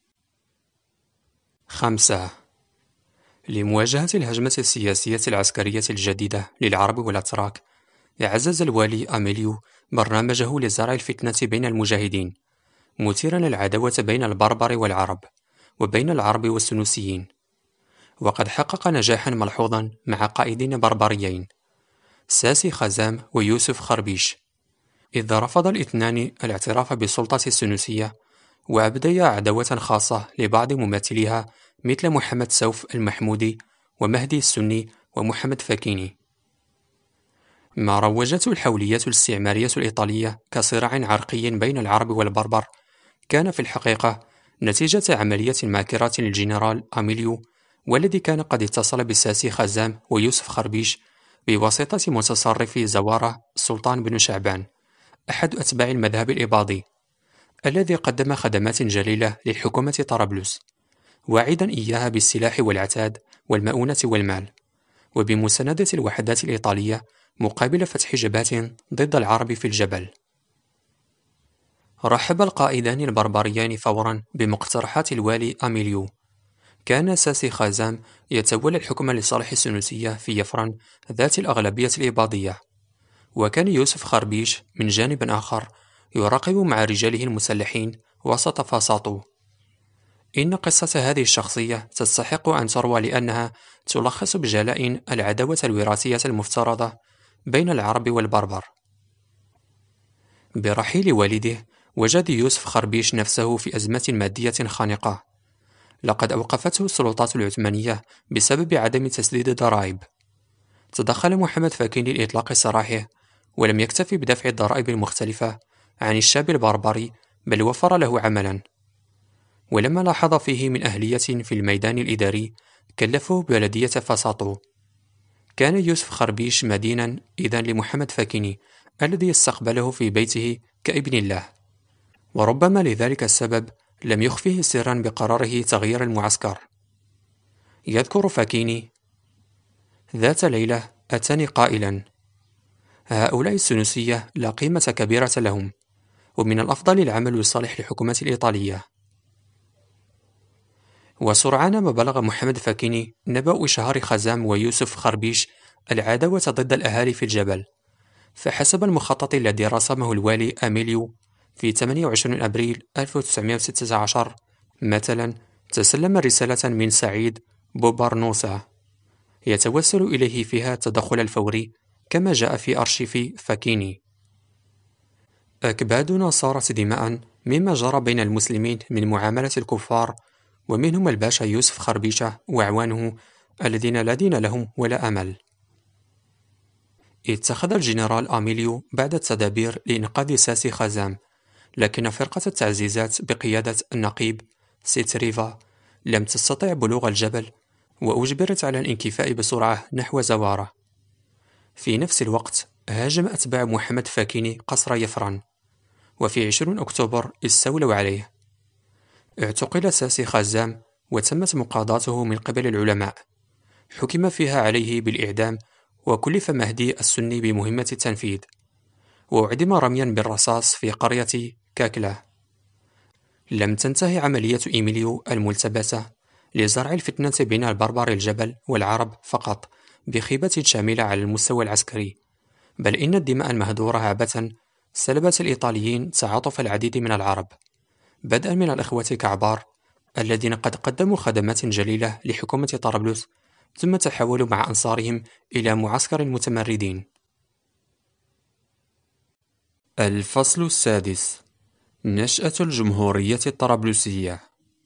خمسة. لمواجهة الهجمة السياسية العسكرية الجديدة للعرب والأتراك، عزز الوالي أميليو برنامجه لزرع الفتنة بين المجاهدين، مثيرا العداوة بين البربر والعرب، وبين العرب والسنوسيين. وقد حقق نجاحا ملحوظا مع قائدين بربريين، ساسي خزام ويوسف خربيش، إذ رفض الاثنان الاعتراف بالسلطة السنوسية، وأبديا عداوة خاصة لبعض ممثليها مثل محمد سوف المحمودي ومهدي السني ومحمد فاكيني. ما روجته الحوليات الاستعمارية الإيطالية كصراع عرقي بين العرب والبربر كان في الحقيقة نتيجة عملية ماكرة للجنرال أميليو، والذي كان قد اتصل بالساسي خزام ويوسف خربيش بواسطة متصرف زوارة سلطان بن شعبان، أحد أتباع المذهب الإباضي، الذي قدم خدمات جليلة للحكومة طرابلس، واعدا إياها بالسلاح والعتاد والمؤونة والمال، وبمساندة الوحدات الإيطالية مقابل فتح جبهات ضد العرب في الجبل. رحب القائدان البربريان فورا بمقترحات الوالي أميليو. كان ساسي خازام يتولى الحكم لصالح السنوسية في يفرن ذات الأغلبية الإباضية، وكان يوسف خربيش من جانب آخر يراقب مع رجاله المسلحين وسط فساطو. إن قصة هذه الشخصية تستحق أن تروى لأنها تلخص بجلاء العداوة الوراثية المفترضة بين العرب والبربر. برحيل والده وجد يوسف خربيش نفسه في أزمة مادية خانقة، لقد أوقفته السلطات العثمانية بسبب عدم تسديد الضرائب. تدخل محمد فاكيني لإطلاق سراحه، ولم يكتفي بدفع الضرائب المختلفة عن الشاب البربري، بل وفر له عملا. ولما لاحظ فيه من أهلية في الميدان الإداري كلفه ببلدية فساطو. كان يوسف خربيش مدينا إذن لمحمد فاكيني الذي استقبله في بيته كابن الله، وربما لذلك السبب لم يخفه سرا بقراره تغيير المعسكر. يذكر فاكيني: ذات ليلة أتاني قائلا: هؤلاء السنوسية لا قيمة كبيرة لهم، ومن الأفضل العمل لصالح الحكومة الإيطالية. وسرعان ما بلغ محمد فاكيني نبأ إشهار خزام ويوسف خربيش العداوة ضد الأهالي في الجبل، فحسب المخطط الذي رسمه الوالي أميليو في ثمانية وعشرين أبريل ألف وتسعمائة وستة عشر مثلا، تسلم رسالة من سعيد بوبرنوسا يتوسل إليه فيها التدخل الفوري، كما جاء في أرشيف فاكيني: أكبادنا صارت دماء مما جرى بين المسلمين من معاملة الكفار، ومنهم الباشا يوسف خربيشة وأعوانه الذين لا دين لهم ولا أمل. اتخذ الجنرال أميليو بعد التدابير لإنقاذ ساسي خزام، لكن فرقة التعزيزات بقيادة النقيب سيتريفا لم تستطع بلوغ الجبل، وأجبرت على الانكفاء بسرعة نحو زوارة. في نفس الوقت هاجم أتباع محمد فاكيني قصر يفران، وفي عشرين أكتوبر استولوا عليه. اعتقل ساسي خزام وتمت مقاضاته من قبل العلماء، حكم فيها عليه بالإعدام، وكلف مهدي السني بمهمة التنفيذ، وأعدم رميا بالرصاص في قرية كاكلا. لم تنتهي عملية إيميليو الملتبسة لزرع الفتنة بين البربر الجبل والعرب فقط بخيبة شاملة على المستوى العسكري، بل إن الدماء المهدورة عبثا سلبت الإيطاليين تعاطف العديد من العرب، بدءا من الإخوة كعبار الذين قد قدموا خدمات جليلة لحكومة طرابلس، ثم تحولوا مع أنصارهم إلى معسكر المتمردين. الفصل السادس: نشأة الجمهورية الطرابلسية.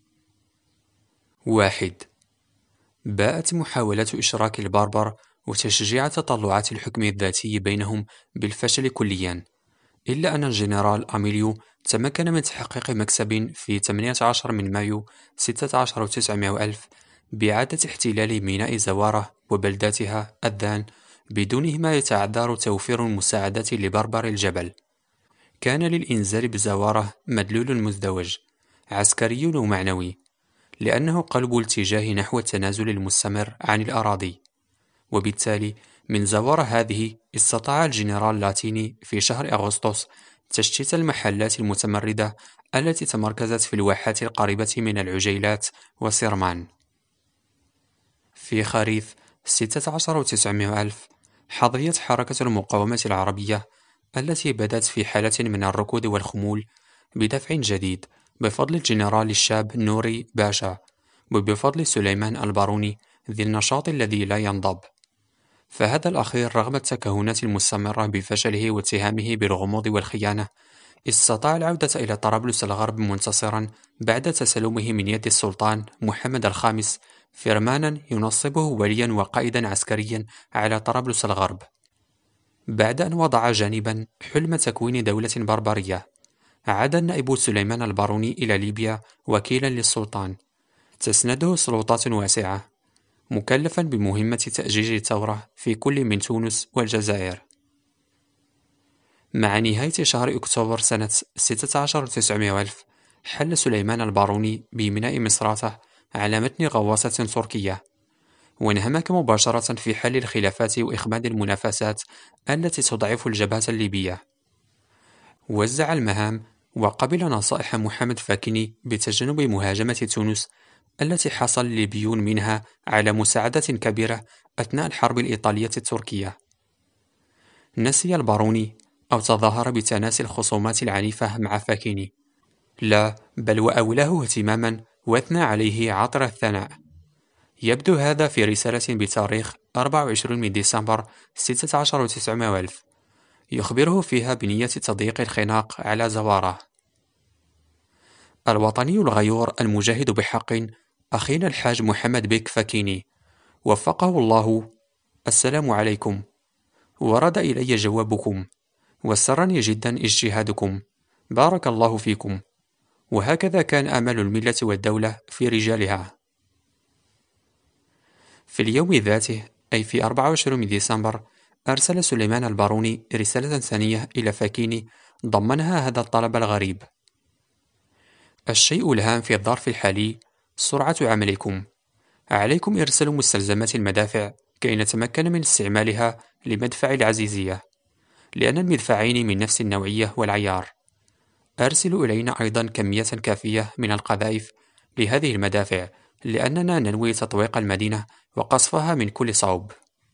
واحد. باءت محاولة إشراك البربر وتشجيع تطلعات الحكم الذاتي بينهم بالفشل كليا، إلا أن الجنرال أميليو تمكن من تحقيق مكسب في ثمانية عشر من مايو ستة عشر وتسعمائة ألف بإعادة احتلال ميناء زوارة وبلداتها الذان بدونه ما يتعذر توفير المساعدات لبربر الجبل. كان للإنزال بزوارة مدلول مزدوج عسكري ومعنوي، لأنه قلب الاتجاه نحو التنازل المستمر عن الأراضي، وبالتالي من زوارة هذه استطاع الجنرال لاتيني في شهر أغسطس تشتيت المحلات المتمردة التي تمركزت في الواحات القريبة من العجيلات وسيرمان. في خريف ستة عشر وتسعمائة ألف حظيت حركة المقاومة العربية التي بدت في حالة من الركود والخمول بدفع جديد بفضل الجنرال الشاب نوري باشا، وبفضل سليمان الباروني ذي النشاط الذي لا ينضب. فهذا الأخير رغم التكهنات المستمرة بفشله واتهامه بالغموض والخيانة استطاع العودة إلى طرابلس الغرب منتصرا بعد تسلمه من يد السلطان محمد الخامس فرمانا ينصبه وليا وقائدا عسكريا على طرابلس الغرب، بعد أن وضع جانبا حلم تكوين دولة بربرية. عاد النائب سليمان الباروني إلى ليبيا وكيلا للسلطان، تسنده سلطات واسعة، مكلفا بمهمة تأجيج الثورة في كل من تونس والجزائر. مع نهاية شهر أكتوبر سنة ستة عشر وتسعمائة ألف حل سليمان الباروني بميناء مصراتة على متن غواصة تركية، وانهمك مباشرة في حل الخلافات وإخماد المنافسات التي تضعف الجبهة الليبية. وزع المهام وقبل نصائح محمد فاكيني بتجنب مهاجمة تونس التي حصل الليبيون منها على مساعدة كبيرة أثناء الحرب الإيطالية التركية. نسي الباروني أو تظاهر بتناسي الخصومات العنيفة مع فاكيني؟ لا، بل وأولاه اهتماما واثنى عليه عطر الثناء. يبدو هذا في رسالة بتاريخ أربعة وعشرين من ديسمبر ستة عشر وتسعمائة وألف، يخبره فيها بنية تضييق الخناق على زواره. الوطني الغيور المجاهد بحق، أخينا الحاج محمد بك فاكيني، وفقه الله. السلام عليكم، ورد إلي جوابكم، وسرني جدا اجتهادكم، بارك الله فيكم. وهكذا كان أمل الملة والدولة في رجالها. في اليوم ذاته، أي في أربعة وعشرين من ديسمبر، أرسل سليمان الباروني رسالة ثانية إلى فاكيني ضمنها هذا الطلب الغريب: الشيء الهام في الظرف الحالي سرعة عملكم. عليكم إرسال مستلزمات المدافع كي نتمكن من استعمالها لمدفع العزيزية، لأن المدفعين من نفس النوعية والعيار. أرسلوا إلينا أيضا كمية كافية من القذائف لهذه المدافع، لأننا ننوي تطويق المدينة وقصفها من كل صوب.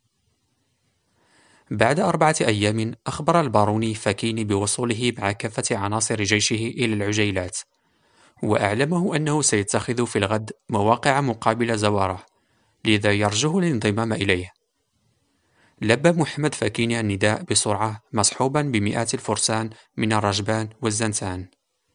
بعد أربعة أيام أخبر الباروني فاكيني بوصوله مع كافة عناصر جيشه إلى العجيلات، وأعلمه أنه سيتخذ في الغد مواقع مقابل زواره، لذا يرجوه الانضمام إليه. لبى محمد فاكيني النداء بسرعة، مصحوبا بمئات الفرسان من الرجبان والزنسان.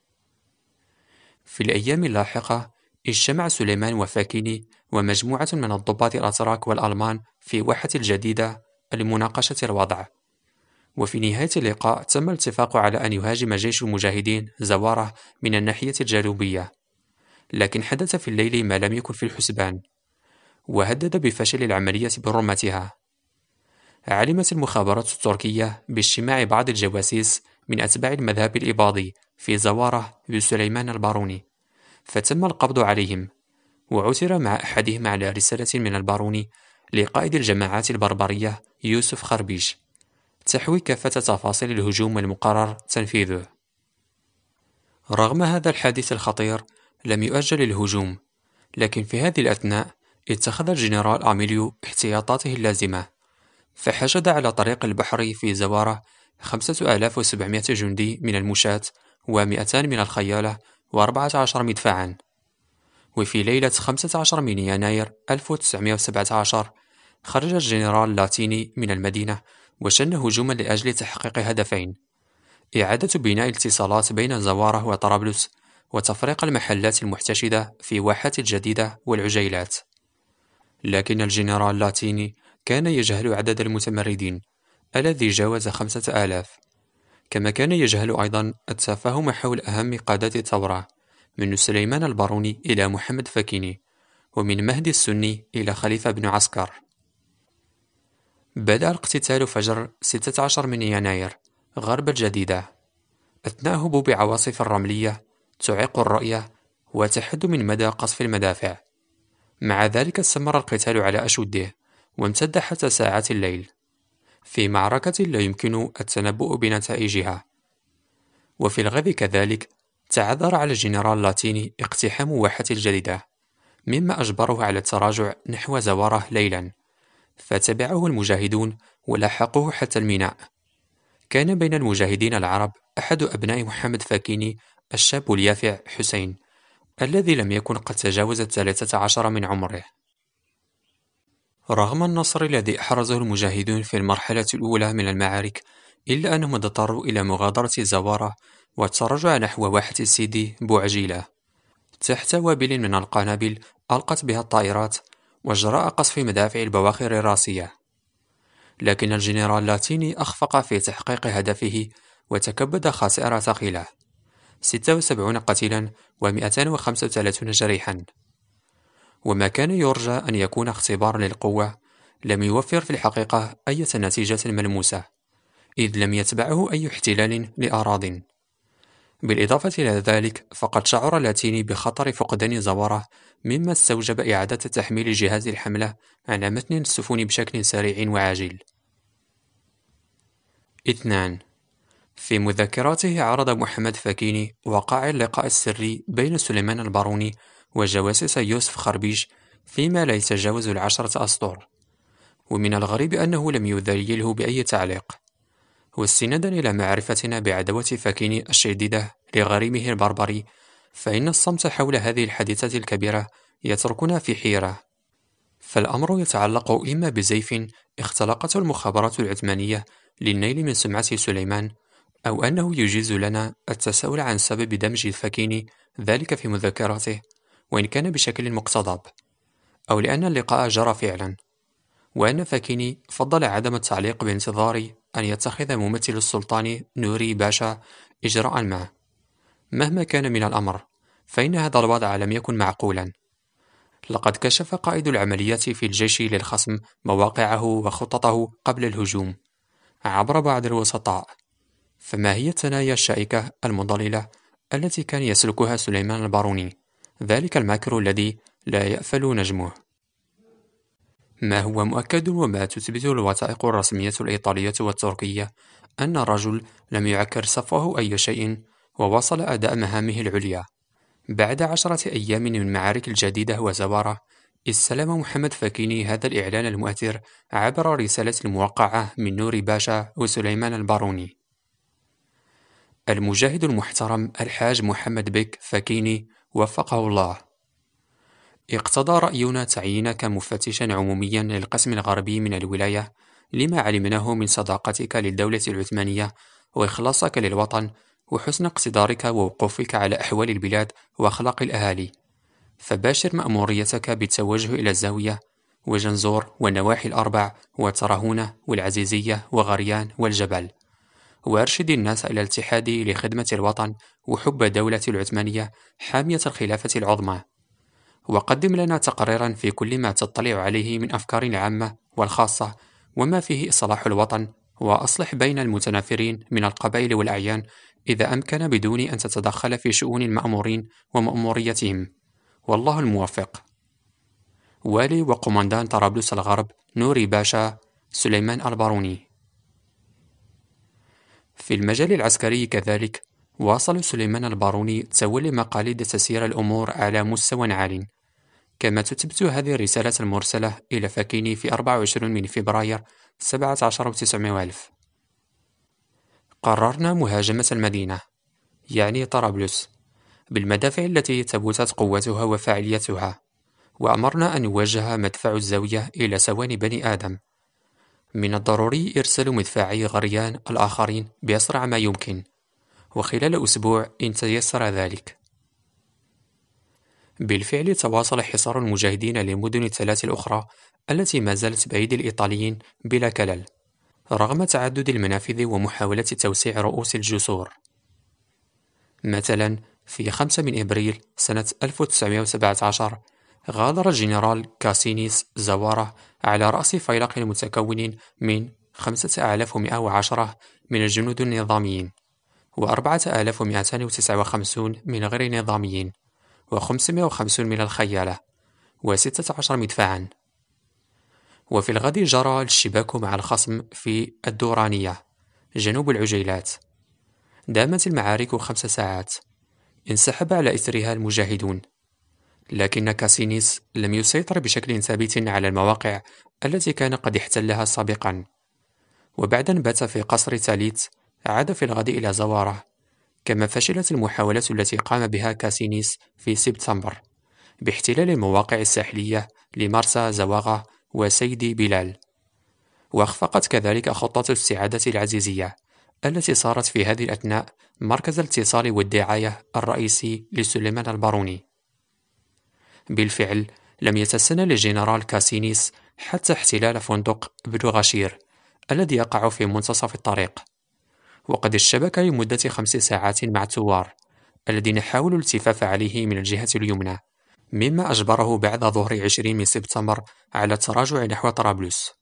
في الأيام اللاحقة اجتمع سليمان وفاكيني ومجموعة من الضباط الأتراك والألمان في واحة الجديدة لمناقشة الوضع. وفي نهاية اللقاء تم الاتفاق على أن يهاجم جيش المجاهدين زواره من الناحية الجنوبية، لكن حدث في الليل ما لم يكن في الحسبان، وهدد بفشل العملية برمتها. علمت المخابرات التركية باجتماع بعض الجواسيس من أتباع المذهب الإباضي في زواره بسليمان الباروني، فتم القبض عليهم، وعثر مع أحدهم على رسالة من الباروني لقائد الجماعات البربرية يوسف خربيش تحوي كافة تفاصيل الهجوم المقرر تنفيذه. رغم هذا الحادث الخطير لم يؤجل الهجوم، لكن في هذه الأثناء اتخذ الجنرال أميليو احتياطاته اللازمة، فحشد على طريق البحر في زواره خمسة آلاف وسبعمائة جندي من المشاة ومئتان من الخيالة وأربعة عشر مدفعا. وفي ليلة خمسة عشر من يناير ألف وتسعمائة وسبعة عشر خرج الجنرال لاتيني من المدينة وشن هجوما لأجل تحقيق هدفين: إعادة بناء الاتصالات بين زواره وطرابلس، وتفريق المحلات المحتشدة في واحات الجديدة والعجيلات. لكن الجنرال لاتيني كان يجهل عدد المتمردين الذي جاوز خمسة آلاف، كما كان يجهل أيضا التفاهم حول أهم قادة الثورة، من سليمان الباروني إلى محمد فاكيني، ومن مهدي السني إلى خليفة بن عسكر. بدأ الاقتتال فجر ستة عشر من يناير غرب الجديدة، أثناء هبوب عواصف الرملية تعيق الرؤية وتحد من مدى قصف المدافع. مع ذلك استمر القتال على أشده وامتد حتى ساعات الليل، في معركة لا يمكن التنبؤ بنتائجها. وفي الغد كذلك تعذر على الجنرال لاتيني اقتحام واحة الجديدة، مما أجبره على التراجع نحو زواره ليلا، فتبعه المجاهدون ولاحقوه حتى الميناء. كان بين المجاهدين العرب أحد أبناء محمد فاكيني، الشاب اليافع حسين، الذي لم يكن قد تجاوز الثالثة عشر من عمره. رغم النصر الذي أحرزه المجاهدون في المرحلة الأولى من المعارك، إلا أنهم اضطروا إلى مغادرة زواره والتراجع نحو واحة سيدي بوعجيلة، تحت وابل من القنابل ألقت بها الطائرات وجراء قصف مدافع البواخر الراسية. لكن الجنرال لاتيني أخفق في تحقيق هدفه وتكبد خسائر ثقيلة: ستة وسبعين قتيلا ومئتين وخمسة وثلاثين جريحا. وما كان يرجى أن يكون اختبار للقوة لم يوفر في الحقيقة أي نتيجة ملموسة، إذ لم يتبعه أي احتلال لأراضٍ. بالإضافة إلى ذلك، فقد شعر لاتيني بخطر فقدان زواره، مما استوجب إعادة تحميل جهاز الحملة على متن السفن بشكل سريع وعاجل. اثنان. في مذكراته عرض محمد فاكيني وقائع اللقاء السري بين سليمان الباروني وجواسيس يوسف خربيش فيما لا يتجاوز العشرة أسطر، ومن الغريب أنه لم يذيله بأي تعليق. واستنادا إلى معرفتنا بعداوة فاكيني الشديدة لغريمه البربري، فإن الصمت حول هذه الحادثة الكبيرة يتركنا في حيرة. فالأمر يتعلق إما بزيف اختلقته المخابرات العثمانية للنيل من سمعة سليمان، أو أنه يجيز لنا التساؤل عن سبب دمج الفاكيني ذلك في مذكراته، وإن كان بشكل مقتضب، أو لأن اللقاء جرى فعلا، وأن فاكيني فضل عدم التعليق بانتظار أن يتخذ ممثل السلطان نوري باشا إجراء ما. مهما كان من الأمر، فإن هذا الوضع لم يكن معقولا. لقد كشف قائد العمليات في الجيش للخصم مواقعه وخططه قبل الهجوم عبر بعض الوسطاء. فما هي الثنايا الشائكة المضللة التي كان يسلكها سليمان الباروني، ذلك الماكر الذي لا يأفل نجمه؟ ما هو مؤكد وما تثبت الوثائق الرسمية الإيطالية والتركية أن الرجل لم يعكر صفوه أي شيء، وواصل أداء مهامه العليا. بعد عشرة أيام من معارك الجديدة وزوارة، استلم محمد فاكيني هذا الإعلان المؤثر عبر رسالة الموقعة من نوري باشا وسليمان الباروني: المجاهد المحترم الحاج محمد بك فاكيني وفقه الله، اقتضى رأينا تعيينك مفتشا عموميا للقسم الغربي من الولاية، لما علمناه من صداقتك للدولة العثمانية وإخلاصك للوطن وحسن اقتدارك ووقوفك على أحوال البلاد وأخلاق الأهالي. فباشر مأموريتك بالتوجه إلى الزاوية وجنزور والنواحي الأربع وترهونة والعزيزية وغريان والجبل، وأرشد الناس إلى الاتحاد لخدمة الوطن وحب الدولة العثمانية حامية الخلافة العظمى. وقدم لنا تقريرا في كل ما تطلع عليه من أفكار عامة والخاصة، وما فيه إصلاح الوطن، وأصلح بين المتنافرين من القبائل والأعيان إذا أمكن بدون أن تتدخل في شؤون المأمورين ومأموريتهم، والله الموفق. والي وقومندان طرابلس الغرب نوري باشا سليمان الباروني. في المجال العسكري كذلك، واصل سليمان الباروني تولي مقاليد تسيير الأمور على مستوى عال، كما تثبت هذه الرسالة المرسلة إلى فاكيني في أربعة وعشرين من فبراير سبعة عشر وتسعمائة ألف: قررنا مهاجمة المدينة، يعني طرابلس، بالمدافع التي ثبتت قوتها وفاعليتها، وأمرنا أن يوجه مدفع الزاوية إلى سواني بني آدم. من الضروري إرسال مدفعي غريان الآخرين بأسرع ما يمكن، وخلال أسبوع إن تيسر ذلك. بالفعل تواصل حصار المجاهدين للمدن الثلاث الأخرى التي ما زالت بأيدي الإيطاليين بلا كلل، رغم تعدد المنافذ ومحاولة توسيع رؤوس الجسور. مثلا في خمسة من إبريل سنة ألف وتسعمائة وسبعة عشر غادر الجنرال كاسينيس زوارة على رأس فيلق متكون من خمسة آلاف ومئة وعشرة من الجنود النظاميين، وأربعة آلاف ومئتين وتسعة وخمسين من غير نظاميين، وخمسمائة وخمسين من الخيالة، وستة عشر مدفعا. وفي الغد جرى الاشتباك مع الخصم في الدورانية جنوب العجيلات. دامت المعارك خمس ساعات، انسحب على إثرها المجاهدون، لكن كاسينيس لم يسيطر بشكل ثابت على المواقع التي كان قد احتلها سابقا. وبعد أن بات في قصر تاليت، عاد في الغد إلى زوارة، كما فشلت المحاولات التي قام بها كاسينيس في سبتمبر باحتلال المواقع الساحلية لمرسى زواغة وسيدي بلال. واخفقت كذلك خطة استعادة العزيزية التي صارت في هذه الأثناء مركز الاتصال والدعاية الرئيسي لسليمان الباروني. بالفعل لم يتسنى للجنرال كاسينيس حتى احتلال فندق بنو غشير الذي يقع في منتصف الطريق، وقد اشتبك لمدة خمس ساعات مع الثوار الذين حاولوا الالتفاف عليه من الجهة اليمنى، مما أجبره بعد ظهر عشرين من سبتمبر على التراجع نحو طرابلس.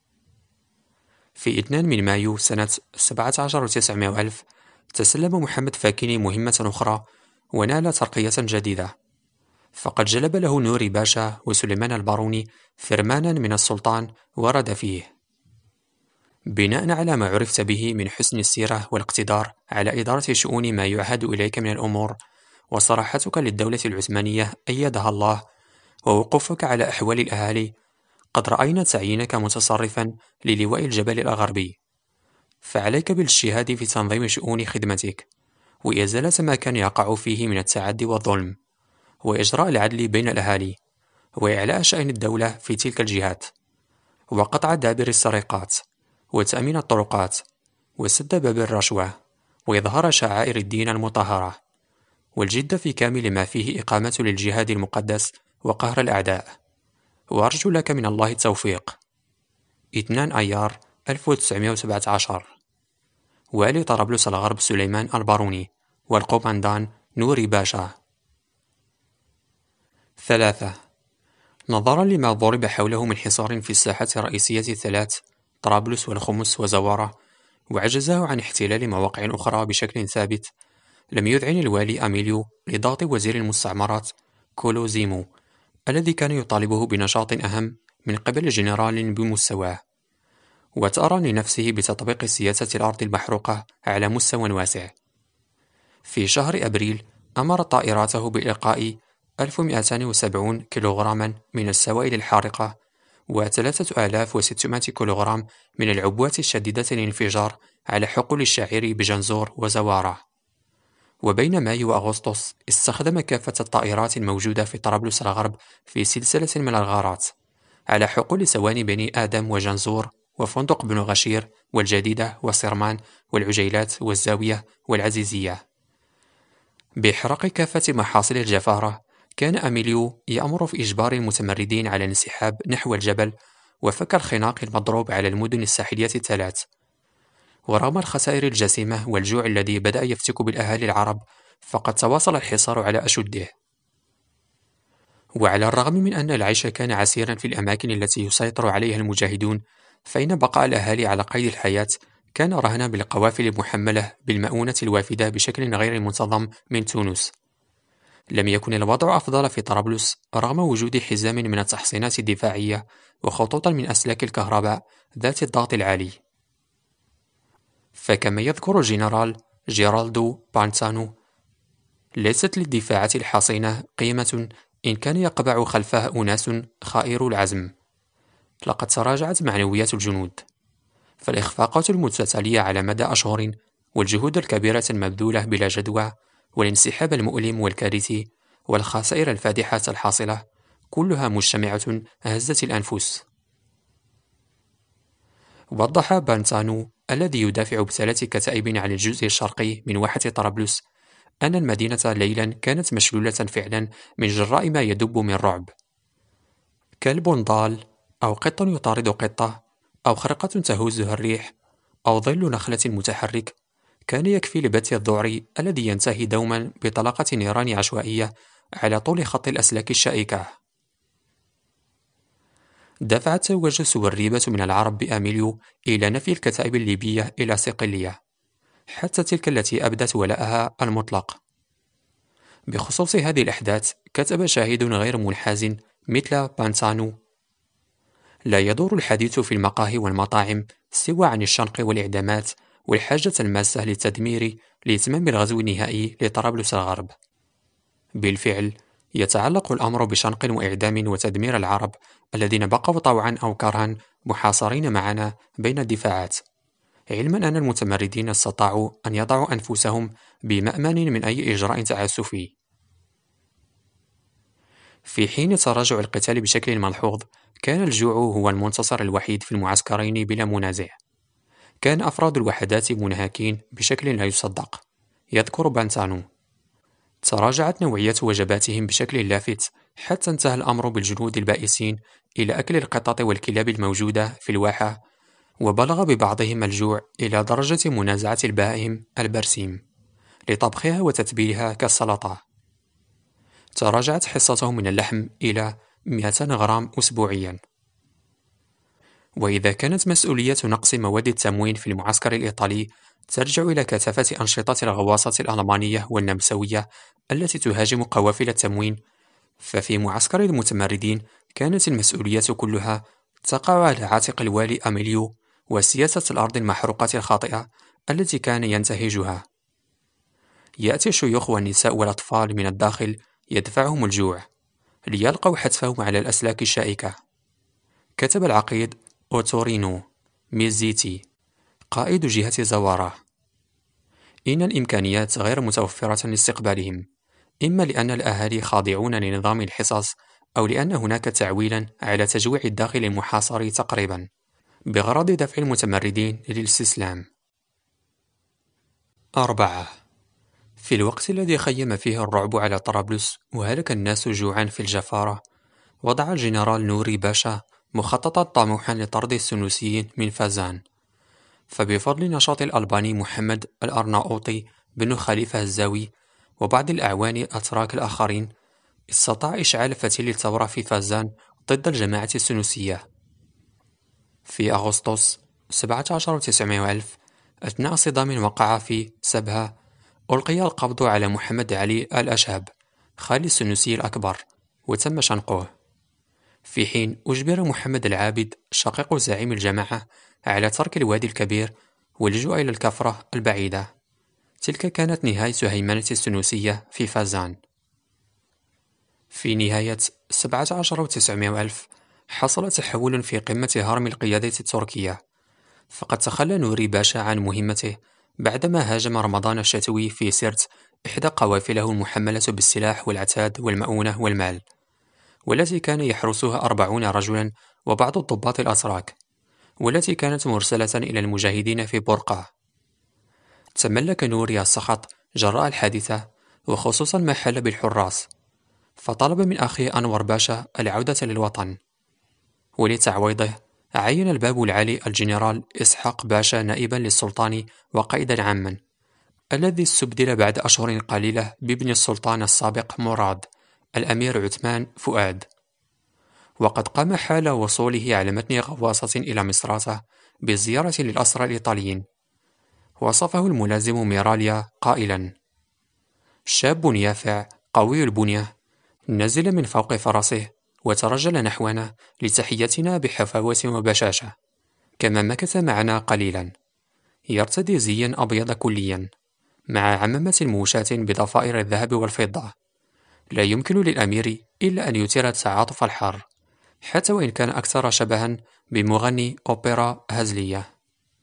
في اثنين من مايو سنة سبعة عشر وتسعمائة ألف تسلم محمد فاكيني مهمة أخرى ونال ترقية جديدة، فقد جلب له نوري باشا وسليمان الباروني فرمانا من السلطان ورد فيه: بناء على ما عرفت به من حسن السيرة والاقتدار على إدارة شؤون ما يعهد إليك من الأمور، وصراحتك للدولة العثمانية أيدها الله، ووقوفك على أحوال الأهالي، قد رأينا تعيينك متصرفا للواء الجبل الغربي. فعليك بالاجتهاد في تنظيم شؤون خدمتك، وإزالة ما كان يقع فيه من التعدي والظلم، وإجراء العدل بين الأهالي، وإعلاء شأن الدولة في تلك الجهات، وقطع دابر السرقات، وتأمين الطرقات، وسد باب الرشوة، وإظهار شعائر الدين المطهرة، والجد في كامل ما فيه إقامة للجهاد المقدس وقهر الأعداء. وأرجو لك من الله التوفيق. اثنين أيار ألف وتسعمائة وسبعة عشر. والي طرابلس الغرب سليمان الباروني، والقوماندان نوري باشا. ثلاثة. نظرا لما ضرب حوله من حصار في الساحات الرئيسية الثلاث طرابلس والخمس وزوارة، وعجزه عن احتلال مواقع أخرى بشكل ثابت، لم يذعن الوالي أميليو لضغط وزير المستعمرات كولوزيمو، الذي كان يطالبه بنشاط أهم من قبل جنرال بمستواه، وتأرى لنفسه بتطبيق سياسة الأرض المحروقة على مستوى واسع. في شهر أبريل أمر طائراته بإلقاء ألف ومئتين وسبعين كيلوغراما من السوائل الحارقة وثلاثة آلاف وستمائة كيلوغرام من العبوات الشديدة الانفجار على حقول الشاعر بجنزور وزوارة. وبين مايو وأغسطس استخدم كافة الطائرات الموجودة في طرابلس الغرب في سلسلة من الغارات على حقول سواني بني آدم وجنزور وفندق بن غشير والجديدة وصرمان والعجيلات والزاوية والعزيزية. بإحراق كافة محاصيل الجفارة، كان أميليو يأمر في إجبار المتمردين على الانسحاب نحو الجبل وفك الخناق المضروب على المدن الساحلية الثلاث. ورغم الخسائر الجسيمة والجوع الذي بدأ يفتك بالأهالي العرب، فقد تواصل الحصار على أشده. وعلى الرغم من أن العيش كان عسيرا في الأماكن التي يسيطر عليها المجاهدون، فإن بقاء الأهالي على قيد الحياة كان رهنا بالقوافل المحملة بالمؤونة الوافدة بشكل غير منتظم من تونس. لم يكن الوضع أفضل في طرابلس رغم وجود حزام من التحصينات الدفاعية وخطوط من أسلاك الكهرباء ذات الضغط العالي. فكما يذكر الجنرال جيرالدو بانتانو، ليست للدفاعات الحصينة قيمة إن كان يقبع خلفها أناس خائرو العزم. لقد تراجعت معنويات الجنود، فالإخفاقات المتتالية على مدى أشهر والجهود الكبيرة المبذولة بلا جدوى والانسحاب المؤلم والكارثي والخسائر الفادحة الحاصلة كلها مجتمعة هزت الأنفس. وضح بانتانو الذي يدافع بثلاث كتائب عن الجزء الشرقي من واحة طرابلس أن المدينة ليلا كانت مشلولة فعلا من جراء ما يدب من رعب. كلب ضال، أو قط يطارد قطة، أو خرقة تهوزها الريح، أو ظل نخلة متحرك، كان يكفي لبث الذعر الذي ينتهي دوما بطلقة نيران عشوائية على طول خط الأسلاك الشائكة. دفعت توجس والريبة من العرب بأميليو إلى نفي الكتائب الليبية إلى صقلية، حتى تلك التي أبدت ولاءها المطلق. بخصوص هذه الأحداث كتب شاهد غير منحاز مثل بانتانو: لا يدور الحديث في المقاهي والمطاعم سوى عن الشنق والإعدامات والحاجة الماسة للتدمير لإتمام الغزو النهائي لطرابلس الغرب. بالفعل يتعلق الأمر بشنق وإعدام وتدمير العرب الذين بقوا طوعا أو كرها محاصرين معنا بين الدفاعات، علما أن المتمردين استطاعوا أن يضعوا أنفسهم بمأمن من أي إجراء تعسفي. في حين تراجع القتال بشكل ملحوظ، كان الجوع هو المنتصر الوحيد في المعسكرين بلا منازع. كان أفراد الوحدات منهكين بشكل لا يصدق. يذكر بانتانو: تراجعت نوعية وجباتهم بشكل لافت، حتى انتهى الأمر بالجنود البائسين إلى أكل القطط والكلاب الموجودة في الواحة، وبلغ ببعضهم الجوع إلى درجة منازعة البهائم البرسيم لطبخها وتتبيلها كالسلطة. تراجعت حصتهم من اللحم إلى مئتين غرام أسبوعيا. وإذا كانت مسؤولية نقص مواد التموين في المعسكر الإيطالي ترجع إلى كثافة أنشطة الغواصة الألمانية والنمساوية التي تهاجم قوافل التموين، ففي معسكر المتمردين كانت المسؤولية كلها تقع على عاتق الوالي أميليو وسياسة الأرض المحروقة الخاطئة التي كان ينتهجها. يأتي الشيوخ والنساء والأطفال من الداخل يدفعهم الجوع ليلقوا حتفهم على الأسلاك الشائكة. كتب العقيد أوتورينو ميزيتي: قائد جهة زوارة: إن الإمكانيات غير متوفرة لاستقبالهم، إما لأن الأهالي خاضعون لنظام الحصص، أو لأن هناك تعويلا على تجويع الداخل المحاصر تقريبا بغرض دفع المتمردين للاستسلام. أربعة. في الوقت الذي خيم فيه الرعب على طرابلس وهلك الناس جوعا في الجفارة، وضع الجنرال نوري باشا مخططا طموحا لطرد السنوسيين من فازان. فبفضل نشاط الألباني محمد الأرناؤوطي بن خليفة الزاوي وبعض الأعوان الأتراك الآخرين، استطاع إشعال فتيل الثورة في فازان ضد الجماعة السنوسية. في أغسطس سبعة عشر وتسعمائة ألف، أثناء صدام وقع في سبها، ألقي القبض على محمد علي الأشهب خالي السنوسي الأكبر وتم شنقه، في حين أجبر محمد العابد شقيق زعيم الجماعة على ترك الوادي الكبير واللجوء إلى الكفرة البعيدة. تلك كانت نهاية هيمنة السنوسية في فازان. في نهاية سبعة عشر وتسعمائة ألف، حصل تحول في قمة هرم القيادة التركية، فقد تخلى نوري باشا عن مهمته بعدما هاجم رمضان الشتوي في سرت إحدى قوافله المحملة بالسلاح والعتاد والمؤونة والمال، والتي كان يحرسها أربعون رجلا وبعض الضباط الأتراك، والتي كانت مرسلة إلى المجاهدين في برقة. تملك نوري السخط جراء الحادثة، وخصوصا ما حل بالحراس، فطلب من أخيه أنور باشا العودة للوطن. ولتعويضه عين الباب العالي الجنرال إسحاق باشا نائبا للسلطان وقائدا عاما، الذي استبدل بعد أشهر قليلة بابن السلطان السابق مراد الأمير عثمان فؤاد. وقد قام حال وصوله على متن غواصة إلى مصراتة بزيارة للأسرى الإيطاليين. وصفه الملازم ميراليا قائلا: شاب يافع قوي البنية، نزل من فوق فرسه وترجل نحونا لتحيتنا بحفاوة وبشاشة، كما مكث معنا قليلا، يرتدي زيا أبيض كليا مع عمامة موشاة بضفائر الذهب والفضة. لا يمكن للأمير إلا أن يثير تعاطف الحر، حتى وإن كان أكثر شبها بمغني أوبرا هزلية.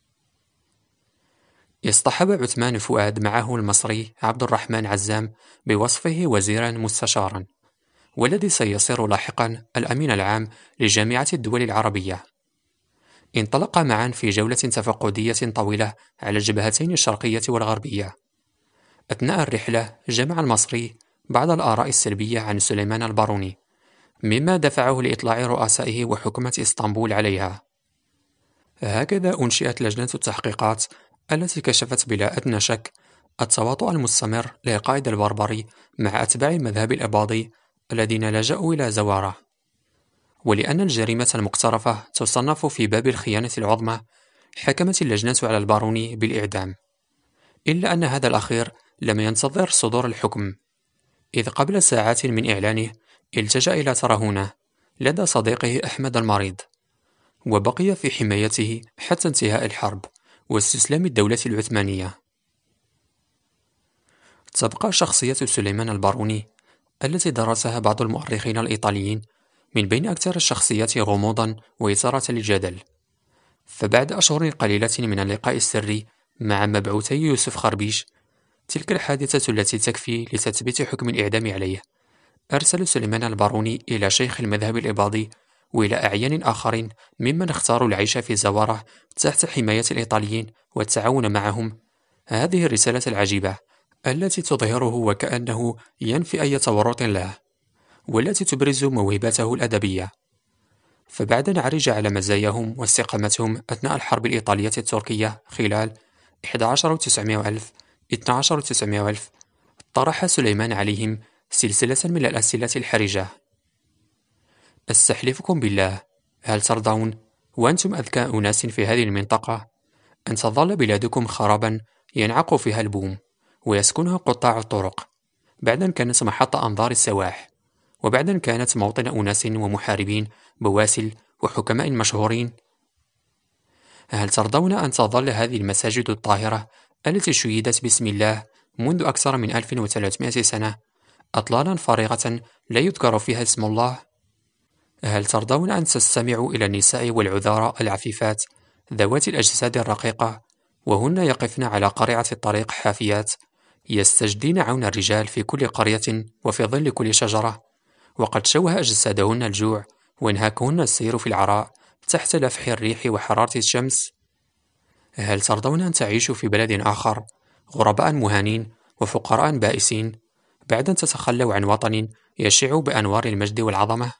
اصطحب عثمان فؤاد معه المصري عبد الرحمن عزام بوصفه وزيرا مستشارا، والذي سيصير لاحقا الأمين العام لجامعة الدول العربية. انطلقا معا في جولة تفقدية طويلة على الجبهتين الشرقية والغربية. أثناء الرحلة جمع المصري بعض الآراء السلبية عن سليمان الباروني، مما دفعه لإطلاع رؤسائه وحكومة إسطنبول عليها. هكذا أنشئت لجنة التحقيقات التي كشفت بلا أدنى شك التواطؤ المستمر للقائد البربري مع أتباع المذهب الإباضي الذين لجأوا إلى زواره. ولأن الجريمة المقترفة تصنف في باب الخيانة العظمى، حكمت اللجنة على الباروني بالإعدام، إلا أن هذا الأخير لم ينتظر صدور الحكم، إذ قبل ساعات من إعلانه التجأ إلى ترهونه لدى صديقه أحمد المريض، وبقي في حمايته حتى انتهاء الحرب واستسلام الدولة العثمانية. تبقى شخصية سليمان الباروني التي درسها بعض المؤرخين الإيطاليين من بين أكثر الشخصيات غموضا وإثارة للجدل. فبعد أشهر قليلة من اللقاء السري مع مبعوثي يوسف خربيش، تلك الحادثة التي تكفي لتثبيت حكم الإعدام عليه، أرسل سليمان الباروني إلى شيخ المذهب الإباضي وإلى أعيان آخرين ممن اختاروا العيش في زوارة تحت حماية الإيطاليين والتعاون معهم هذه الرسالة العجيبة التي تظهره وكأنه ينفي أي تورط له، والتي تبرز موهبته الأدبية. فبعد أن عرج على مزاياهم واستقامتهم أثناء الحرب الإيطالية التركية خلال أحد عشر وتسعمائة ألف اثني عشر وتسعمائة ألف، طرح سليمان عليهم سلسلة من الأسئلة الحرجة: أستحلفكم بالله، هل ترضون وأنتم أذكى أناس في هذه المنطقة أن تظل بلادكم خرابا ينعق فيها البوم ويسكنها قطاع الطرق، بعد أن كانت محط أنظار السواح، وبعد أن كانت موطن أناس ومحاربين بواسل وحكماء مشهورين؟ هل ترضون أن تظل هذه المساجد الطاهرة التي شيدت باسم الله منذ أكثر من ألف وثلاثمائة سنة أطلالا فارغة لا يذكر فيها اسم الله؟ هل ترضون أن تستمعوا إلى النساء والعذارى العفيفات ذوات الأجساد الرقيقة وهن يقفن على قارعة الطريق حافيات، يستجدين عون الرجال في كل قرية وفي ظل كل شجرة، وقد شوه أجسادهن الجوع وانهاكهن السير في العراء تحت لفح الريح وحرارة الشمس. هل ترضون أن تعيشوا في بلد آخر غرباء مهانين وفقراء بائسين بعد أن تتخلوا عن وطن يشع بأنوار المجد والعظمة؟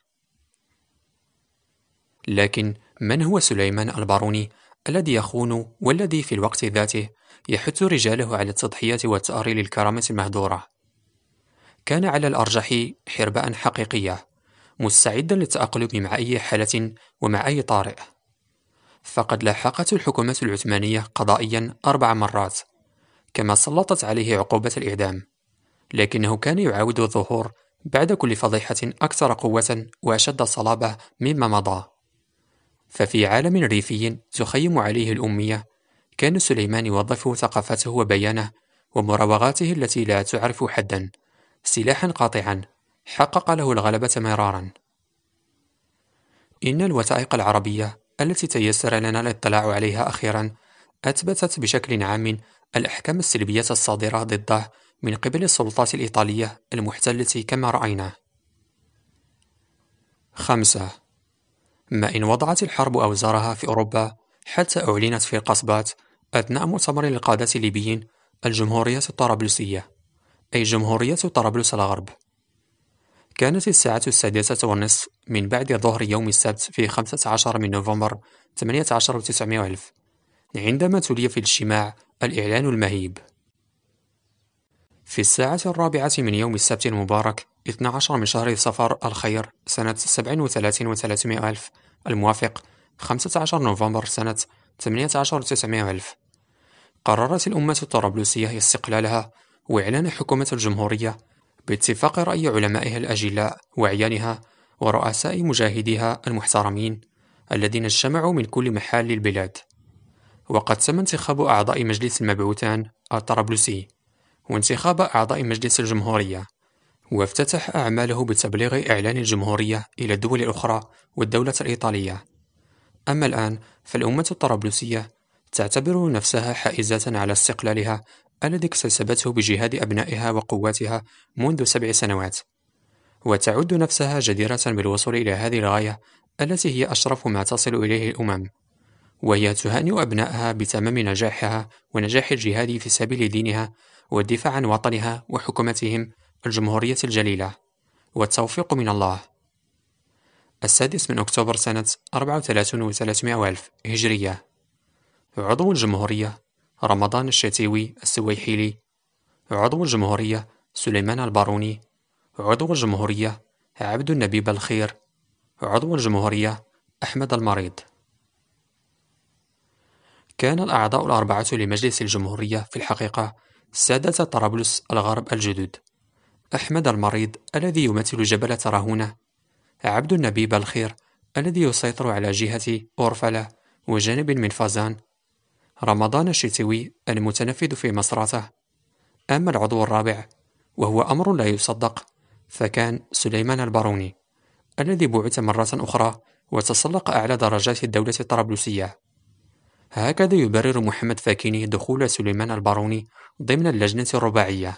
لكن من هو سليمان الباروني الذي يخون والذي في الوقت ذاته يحث رجاله على التضحية والثأر للكرامة المهدورة؟ كان على الأرجح حرباء حقيقية، مستعدا للتأقلم مع أي حالة ومع أي طارئ. فقد لاحقته الحكومة العثمانية قضائيا أربع مرات، كما سلطت عليه عقوبة الإعدام، لكنه كان يعاود الظهور بعد كل فضيحة أكثر قوة وأشد صلابة مما مضى. ففي عالم ريفي تخيم عليه الأمية، كان سليمان يوظف ثقافته وبيانه ومراوغاته التي لا تعرف حدا سلاحا قاطعا حقق له الغلبة مرارا. إن الوثائق العربية التي تيسر لنا الاطلاع عليها أخيرا أثبتت بشكل عام الأحكام السلبية الصادرة ضده من قبل السلطات الإيطالية المحتلة كما رأينا. خمسة. ما إن وضعت الحرب أوزارها في أوروبا حتى أعلنت في القصبات أثناء مؤتمر للقادة الليبيين الجمهورية الطرابلسية، أي جمهورية طرابلس الغرب. كانت الساعة السادسة والنصف من بعد ظهر يوم السبت في خمسة عشر من نوفمبر ثمانية عشر وتسعمائة ألف، عندما تلي في الاجتماع الإعلان المهيب. في الساعة الرابعة من يوم السبت المبارك اثني عشر من شهر صفر الخير سنة سبع وثلاثين وثلاثمائة ألف الموافق خمسة عشر نوفمبر سنة ثمانية عشر وتسعمائة ألف، قررت الأمة الطرابلسية استقلالها وإعلان حكومة الجمهورية باتفاق رأي علمائها الأجلاء وأعيانها ورؤساء مجاهديها المحترمين الذين اجتمعوا من كل محال البلاد. وقد تم انتخاب أعضاء مجلس المبعوثان الطرابلسي وانتخاب أعضاء مجلس الجمهورية، وافتتح أعماله بتبليغ إعلان الجمهورية إلى الدول الأخرى والدولة الإيطالية. أما الآن فالأمة الطرابلسية تعتبر نفسها حائزة على استقلالها الذي اكتسبته بجهاد أبنائها وقواتها منذ سبع سنوات، وتعد نفسها جديرة بالوصول إلى هذه الغاية التي هي أشرف ما تصل إليه الأمم، وهي تهنئ أبنائها بتمام نجاحها ونجاح الجهاد في سبيل دينها والدفاع عن وطنها وحكومتهم الجمهورية الجليلة، والتوفيق من الله. السادس من أكتوبر سنة أربعة وثلاثين وثلاثمائة ألف هجرية. عضو الجمهورية رمضان الشتيوي السويحيلي. عضو الجمهورية سليمان الباروني. عضو الجمهورية عبد النبي الخير. عضو الجمهورية أحمد المريض. كان الأعضاء الأربعة لمجلس الجمهورية في الحقيقة سادة طرابلس الغرب الجدد: أحمد المريض الذي يمثل جبل تراهونة، عبد النبي الخير الذي يسيطر على جهة أورفلة وجانب من فازان، رمضان الشتوي المتنفذ في مصراته. أما العضو الرابع وهو أمر لا يصدق فكان سليمان الباروني الذي بعث مرة أخرى وتسلق أعلى درجات الدولة الطرابلسية. هكذا يبرر محمد فاكيني دخول سليمان الباروني ضمن اللجنة الرباعية.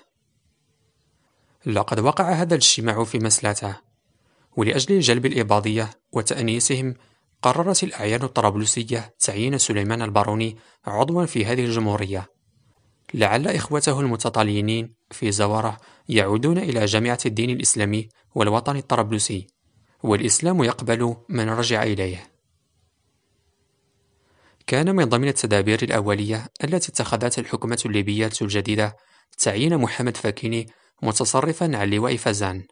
لقد وقع هذا الاجتماع في مسلاته، ولأجل جلب الإباضية وتأنيسهم قررت الأعيان الطرابلسية تعيين سليمان الباروني عضوا في هذه الجمهورية، لعل إخوته المتطاليين في زوارة يعودون إلى جامعة الدين الإسلامي والوطن الطرابلسي، والإسلام يقبل من رجع إليه. كان من ضمن التدابير الأولية التي اتخذتها الحكومة الليبية الجديدة تعيين محمد فاكيني متصرفا عن لواء فازان.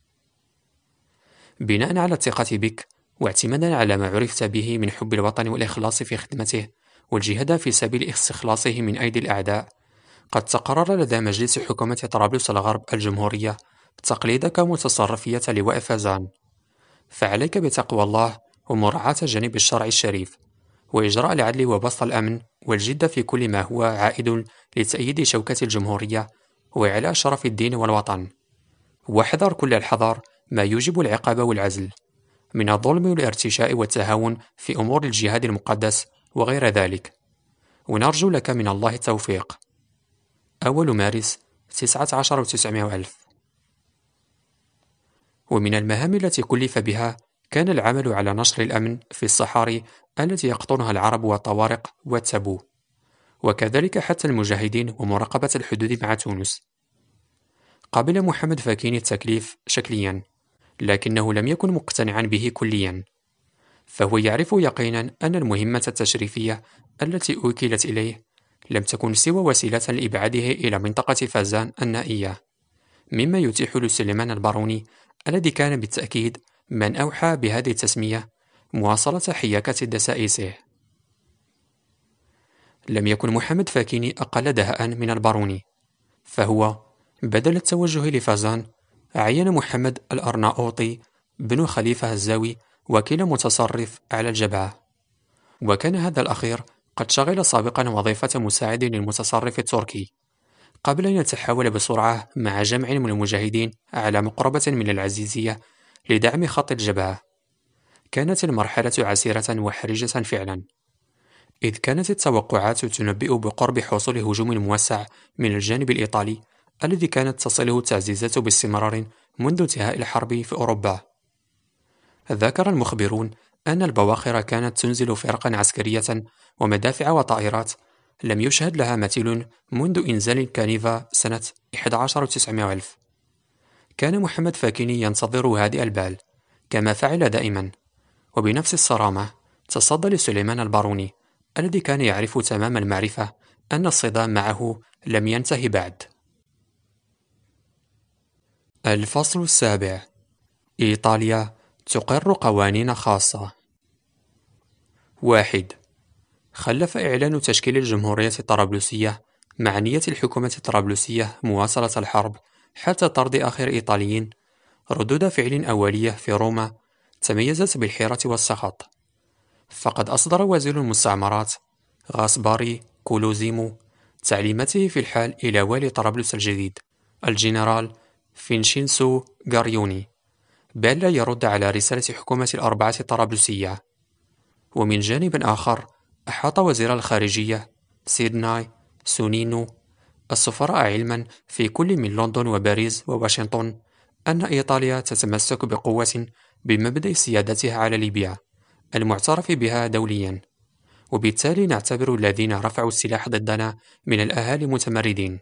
بناء على الثقة بك واعتمادا على ما عرفت به من حب الوطن والإخلاص في خدمته والجهاد في سبيل استخلاصه من أيدي الأعداء، قد تقرر لدى مجلس حكومة طرابلس الغرب الجمهورية تقليدك متصرفية لواء فازان. فعليك بتقوى الله ومراعاة جانب الشرع الشريف وإجراء العدل وبسط الأمن والجد في كل ما هو عائد لتأييد شوكة الجمهورية وإعلاء شرف الدين والوطن. واحذر كل الحذر ما يوجب العقاب والعزل من الظلم والارتشاء والتهاون في أمور الجهاد المقدس وغير ذلك. ونرجو لك من الله التوفيق. أول مارس تسعة عشر وتسعمائة ألف. ومن المهام التي كلف بها كان العمل على نشر الأمن في الصحاري التي يقطنها العرب والطوارق والتابو، وكذلك حتى المجاهدين ومراقبة الحدود مع تونس. قبل محمد فاكيني التكليف شكليا، لكنه لم يكن مقتنعا به كليا، فهو يعرف يقينا أن المهمة التشريفية التي أوكلت إليه لم تكن سوى وسيلة لإبعاده إلى منطقة فازان النائية، مما يتيح لسليمان الباروني الذي كان بالتأكيد من أوحى بهذه التسمية مواصلة حياكة دسائسه. لم يكن محمد فاكيني أقل دهاء من الباروني، فهو بدل التوجه لفازان عين محمد الأرناؤوطي بن خليفة الزاوي وكيل متصرف على الجبهة، وكان هذا الأخير قد شغل سابقا وظيفة مساعد للمتصرف التركي قبل أن يتحول بسرعة مع جمع من المجاهدين على مقربة من العزيزية لدعم خط الجبهة. كانت المرحلة عسيرة وحرجة فعلا، إذ كانت التوقعات تنبئ بقرب حصول هجوم موسع من الجانب الإيطالي الذي كانت تصله التعزيزات باستمرار منذ انتهاء الحرب في أوروبا. ذكر المخبرون أن البواخر كانت تنزل فرقا عسكرية ومدافع وطائرات لم يشهد لها مثيل منذ إنزال كانيفا سنة أحد عشر وتسعمائة ألف. كان محمد فاكيني ينتظر هادئ البال كما فعل دائما، وبنفس الصرامة تصدى لسليمان الباروني الذي كان يعرف تمام المعرفة أن الصدام معه لم ينتهي بعد. الفصل السابع: إيطاليا تقر قوانين خاصة. واحد. خلف إعلان تشكيل الجمهورية الطرابلسية مع نية الحكومة الطرابلسية مواصلة الحرب حتى طرد آخر إيطاليين ردود فعل أولية في روما تميزت بالحيرة والسخط، فقد أصدر وزير المستعمرات غاسباري كولوزيمو تعليماته في الحال إلى والي طرابلس الجديد الجنرال فينشينسو غاريوني بألا يرد على رسالة حكومة الأربعة الطرابلسية. ومن جانب آخر أحاط وزير الخارجية سيدناي سونينو السفراء علما في كل من لندن وباريس وواشنطن أن إيطاليا تتمسك بقوة بمبدأ سيادتها على ليبيا المعترف بها دوليا، وبالتالي نعتبر الذين رفعوا السلاح ضدنا من الأهالي متمردين.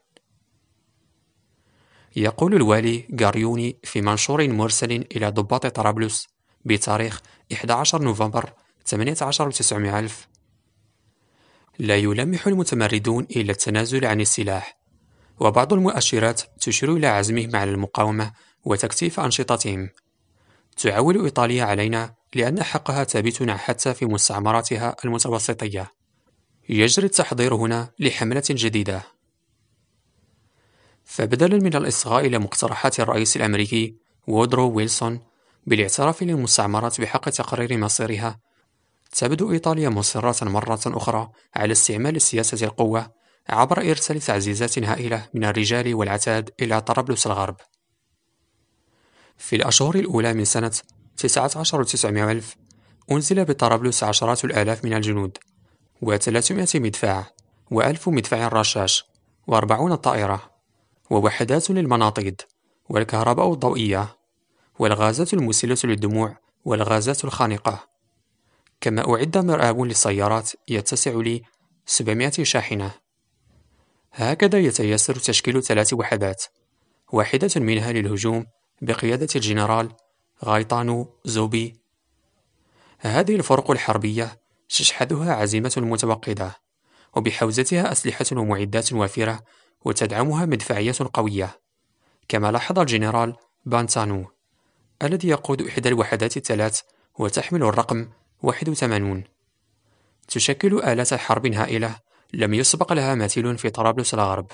يقول الوالي غاريوني في منشور مرسل إلى ضباط طرابلس بتاريخ أحد عشر نوفمبر ثمانية عشر وتسعمائة ألف: لا يلمح المتمردون إلى التنازل عن السلاح، وبعض المؤشرات تشير إلى عزمهم على المقاومة وتكثيف أنشطتهم. تعول إيطاليا علينا لأن حقها ثابت حتى في مستعمراتها المتوسطية. يجري التحضير هنا لحملة جديدة. فبدلا من الإصغاء إلى مقترحات الرئيس الأمريكي وودرو ويلسون بالاعتراف للمستعمرات بحق تقرير مصيرها، تبدو إيطاليا مصرة مرة أخرى على استعمال سياسة القوة عبر إرسال تعزيزات هائلة من الرجال والعتاد إلى طرابلس الغرب. في الأشهر الأولى من سنة تسعة عشر وتسعمائة ألف أنزل بطرابلس عشرات الآلاف من الجنود وثلاثمائة مدفع وألف مدفع رشاش وأربعون طائرة ووحدات للمناطيد والكهرباء الضوئية والغازات المسيلة للدموع والغازات الخانقة، كما أعد مرآب للسيارات يتسع ل سبعمائة شاحنة. هكذا يتيسر تشكيل ثلاث وحدات، واحدة منها للهجوم بقيادة الجنرال غايطانو زوبي. هذه الفرق الحربية تشحذها عزيمة متوقدة، وبحوزتها أسلحة ومعدات وافرة، وتدعمها مدفعية قوية، كما لاحظ الجنرال بانتانو الذي يقود إحدى الوحدات الثلاث وتحمل الرقم واحد وثمانين. تشكل آلات حرب هائلة لم يسبق لها مثيل في طرابلس الغرب.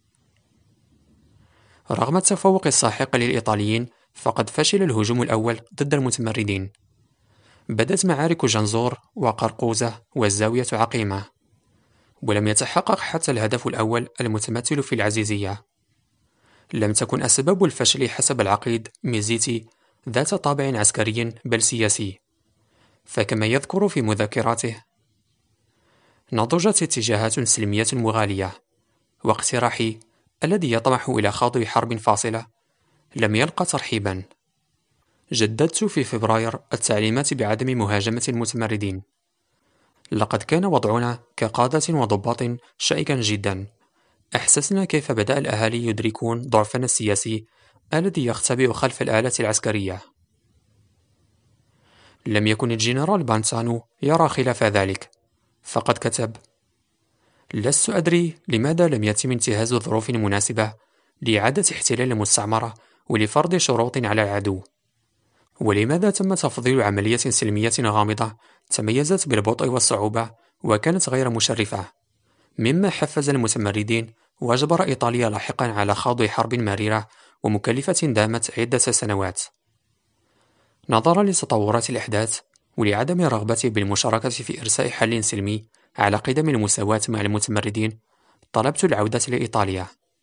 رغم التفوق الساحق للإيطاليين، فقد فشل الهجوم الأول ضد المتمردين. بدت معارك جنزور وقرقوزة والزاوية عقيمة، ولم يتحقق حتى الهدف الأول المتمثل في العزيزية. لم تكن أسباب الفشل حسب العقيد ميزيتي ذات طابع عسكري بل سياسي، فكما يذكر في مذكراته: نضجت اتجاهات سلمية مغالية، واقتراحي الذي يطمح إلى خوض حرب فاصلة لم يلقى ترحيبا. جددت في فبراير التعليمات بعدم مهاجمة المتمردين. لقد كان وضعنا كقادة وضباط شائكا جدا. أحسسنا كيف بدأ الأهالي يدركون ضعفنا السياسي الذي يختبئ خلف الآلات العسكرية. لم يكن الجنرال بانسانو يرى خلاف ذلك، فقد كتب: لست أدري لماذا لم يتم انتهاز ظروف مناسبة لإعادة احتلال المستعمرة ولفرض شروط على العدو، ولماذا تم تفضيل عملية سلمية غامضة تميزت بالبطء والصعوبة وكانت غير مشرفة، مما حفز المتمردين وأجبر إيطاليا لاحقا على خوض حرب مريرة ومكلفة دامت عدة سنوات. نظرا لتطورات الأحداث ولعدم رغبتي بالمشاركة في إرساء حل سلمي على قدم المساواة مع المتمردين، طلبت العودة لإيطاليا.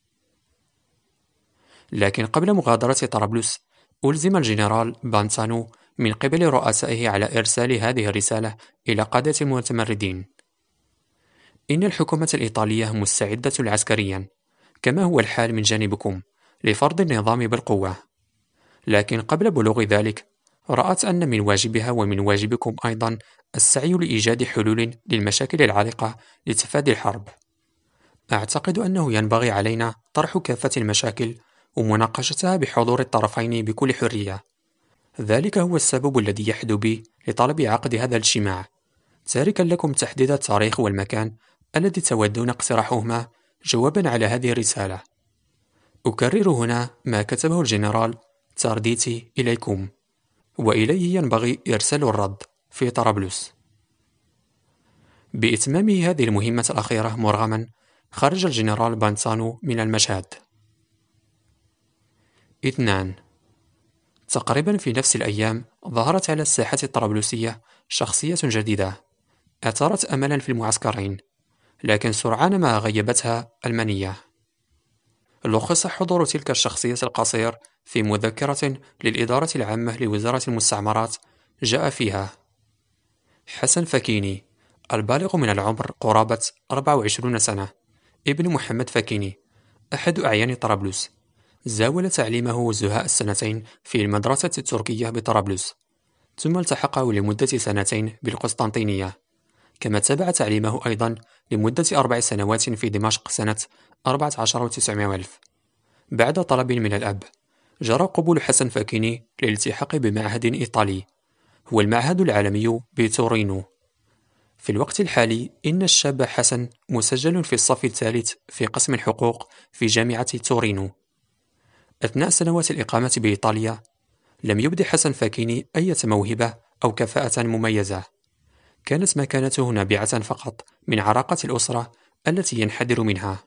لكن قبل مغادرة طرابلس، ألزم الجنرال بانسانو من قبل رؤسائه على إرسال هذه الرسالة إلى قادة المتمردين: إن الحكومة الإيطالية مستعدة عسكريا، كما هو الحال من جانبكم، لفرض النظام بالقوة. لكن قبل بلوغ ذلك، رأت أن من واجبها ومن واجبكم أيضا السعي لإيجاد حلول للمشاكل العالقة لتفادي الحرب. أعتقد أنه ينبغي علينا طرح كافة المشاكل ومناقشتها بحضور الطرفين بكل حرية. ذلك هو السبب الذي يحدو بي لطلب عقد هذا الاجتماع، تاركا لكم تحديد التاريخ والمكان الذي تودون اقتراحهما جوابا على هذه الرسالة. أكرر هنا ما كتبه الجنرال تارديتي إليكم، وإليه ينبغي إرسال الرد في طرابلس. بإتمام هذه المهمة الأخيرة مرغما، خرج الجنرال بانسانو من المشهد. اثنان. تقريبا في نفس الأيام ظهرت على الساحة الطرابلسية شخصية جديدة أثارت أملا في المعسكرين، لكن سرعان ما غيبتها المنية. لخص حضور تلك الشخصية القصير في مذكرة للإدارة العامة لوزارة المستعمرات، جاء فيها: حسن فكيني، البالغ من العمر قرابة أربع وعشرين سنة، ابن محمد فكيني، أحد أعيان طرابلس. زاول تعليمه زهاء السنتين في المدرسة التركية بطرابلس، ثم التحقه لمدة سنتين بالقسطنطينية، كما تابع تعليمه أيضا لمدة أربع سنوات في دمشق سنة أربعة عشر وتسعمائة ألف. بعد طلب من الأب، جرى قبول حسن فكيني للالتحاق بمعهد إيطالي، هو المعهد العالمي بتورينو. في الوقت الحالي إن الشاب حسن مسجل في الصف الثالث في قسم الحقوق في جامعة تورينو. أثناء سنوات الإقامة بإيطاليا، لم يبدي حسن فكيني أي موهبة أو كفاءة مميزة، كانت مكانته نابعة فقط من عراقة الأسرة التي ينحدر منها.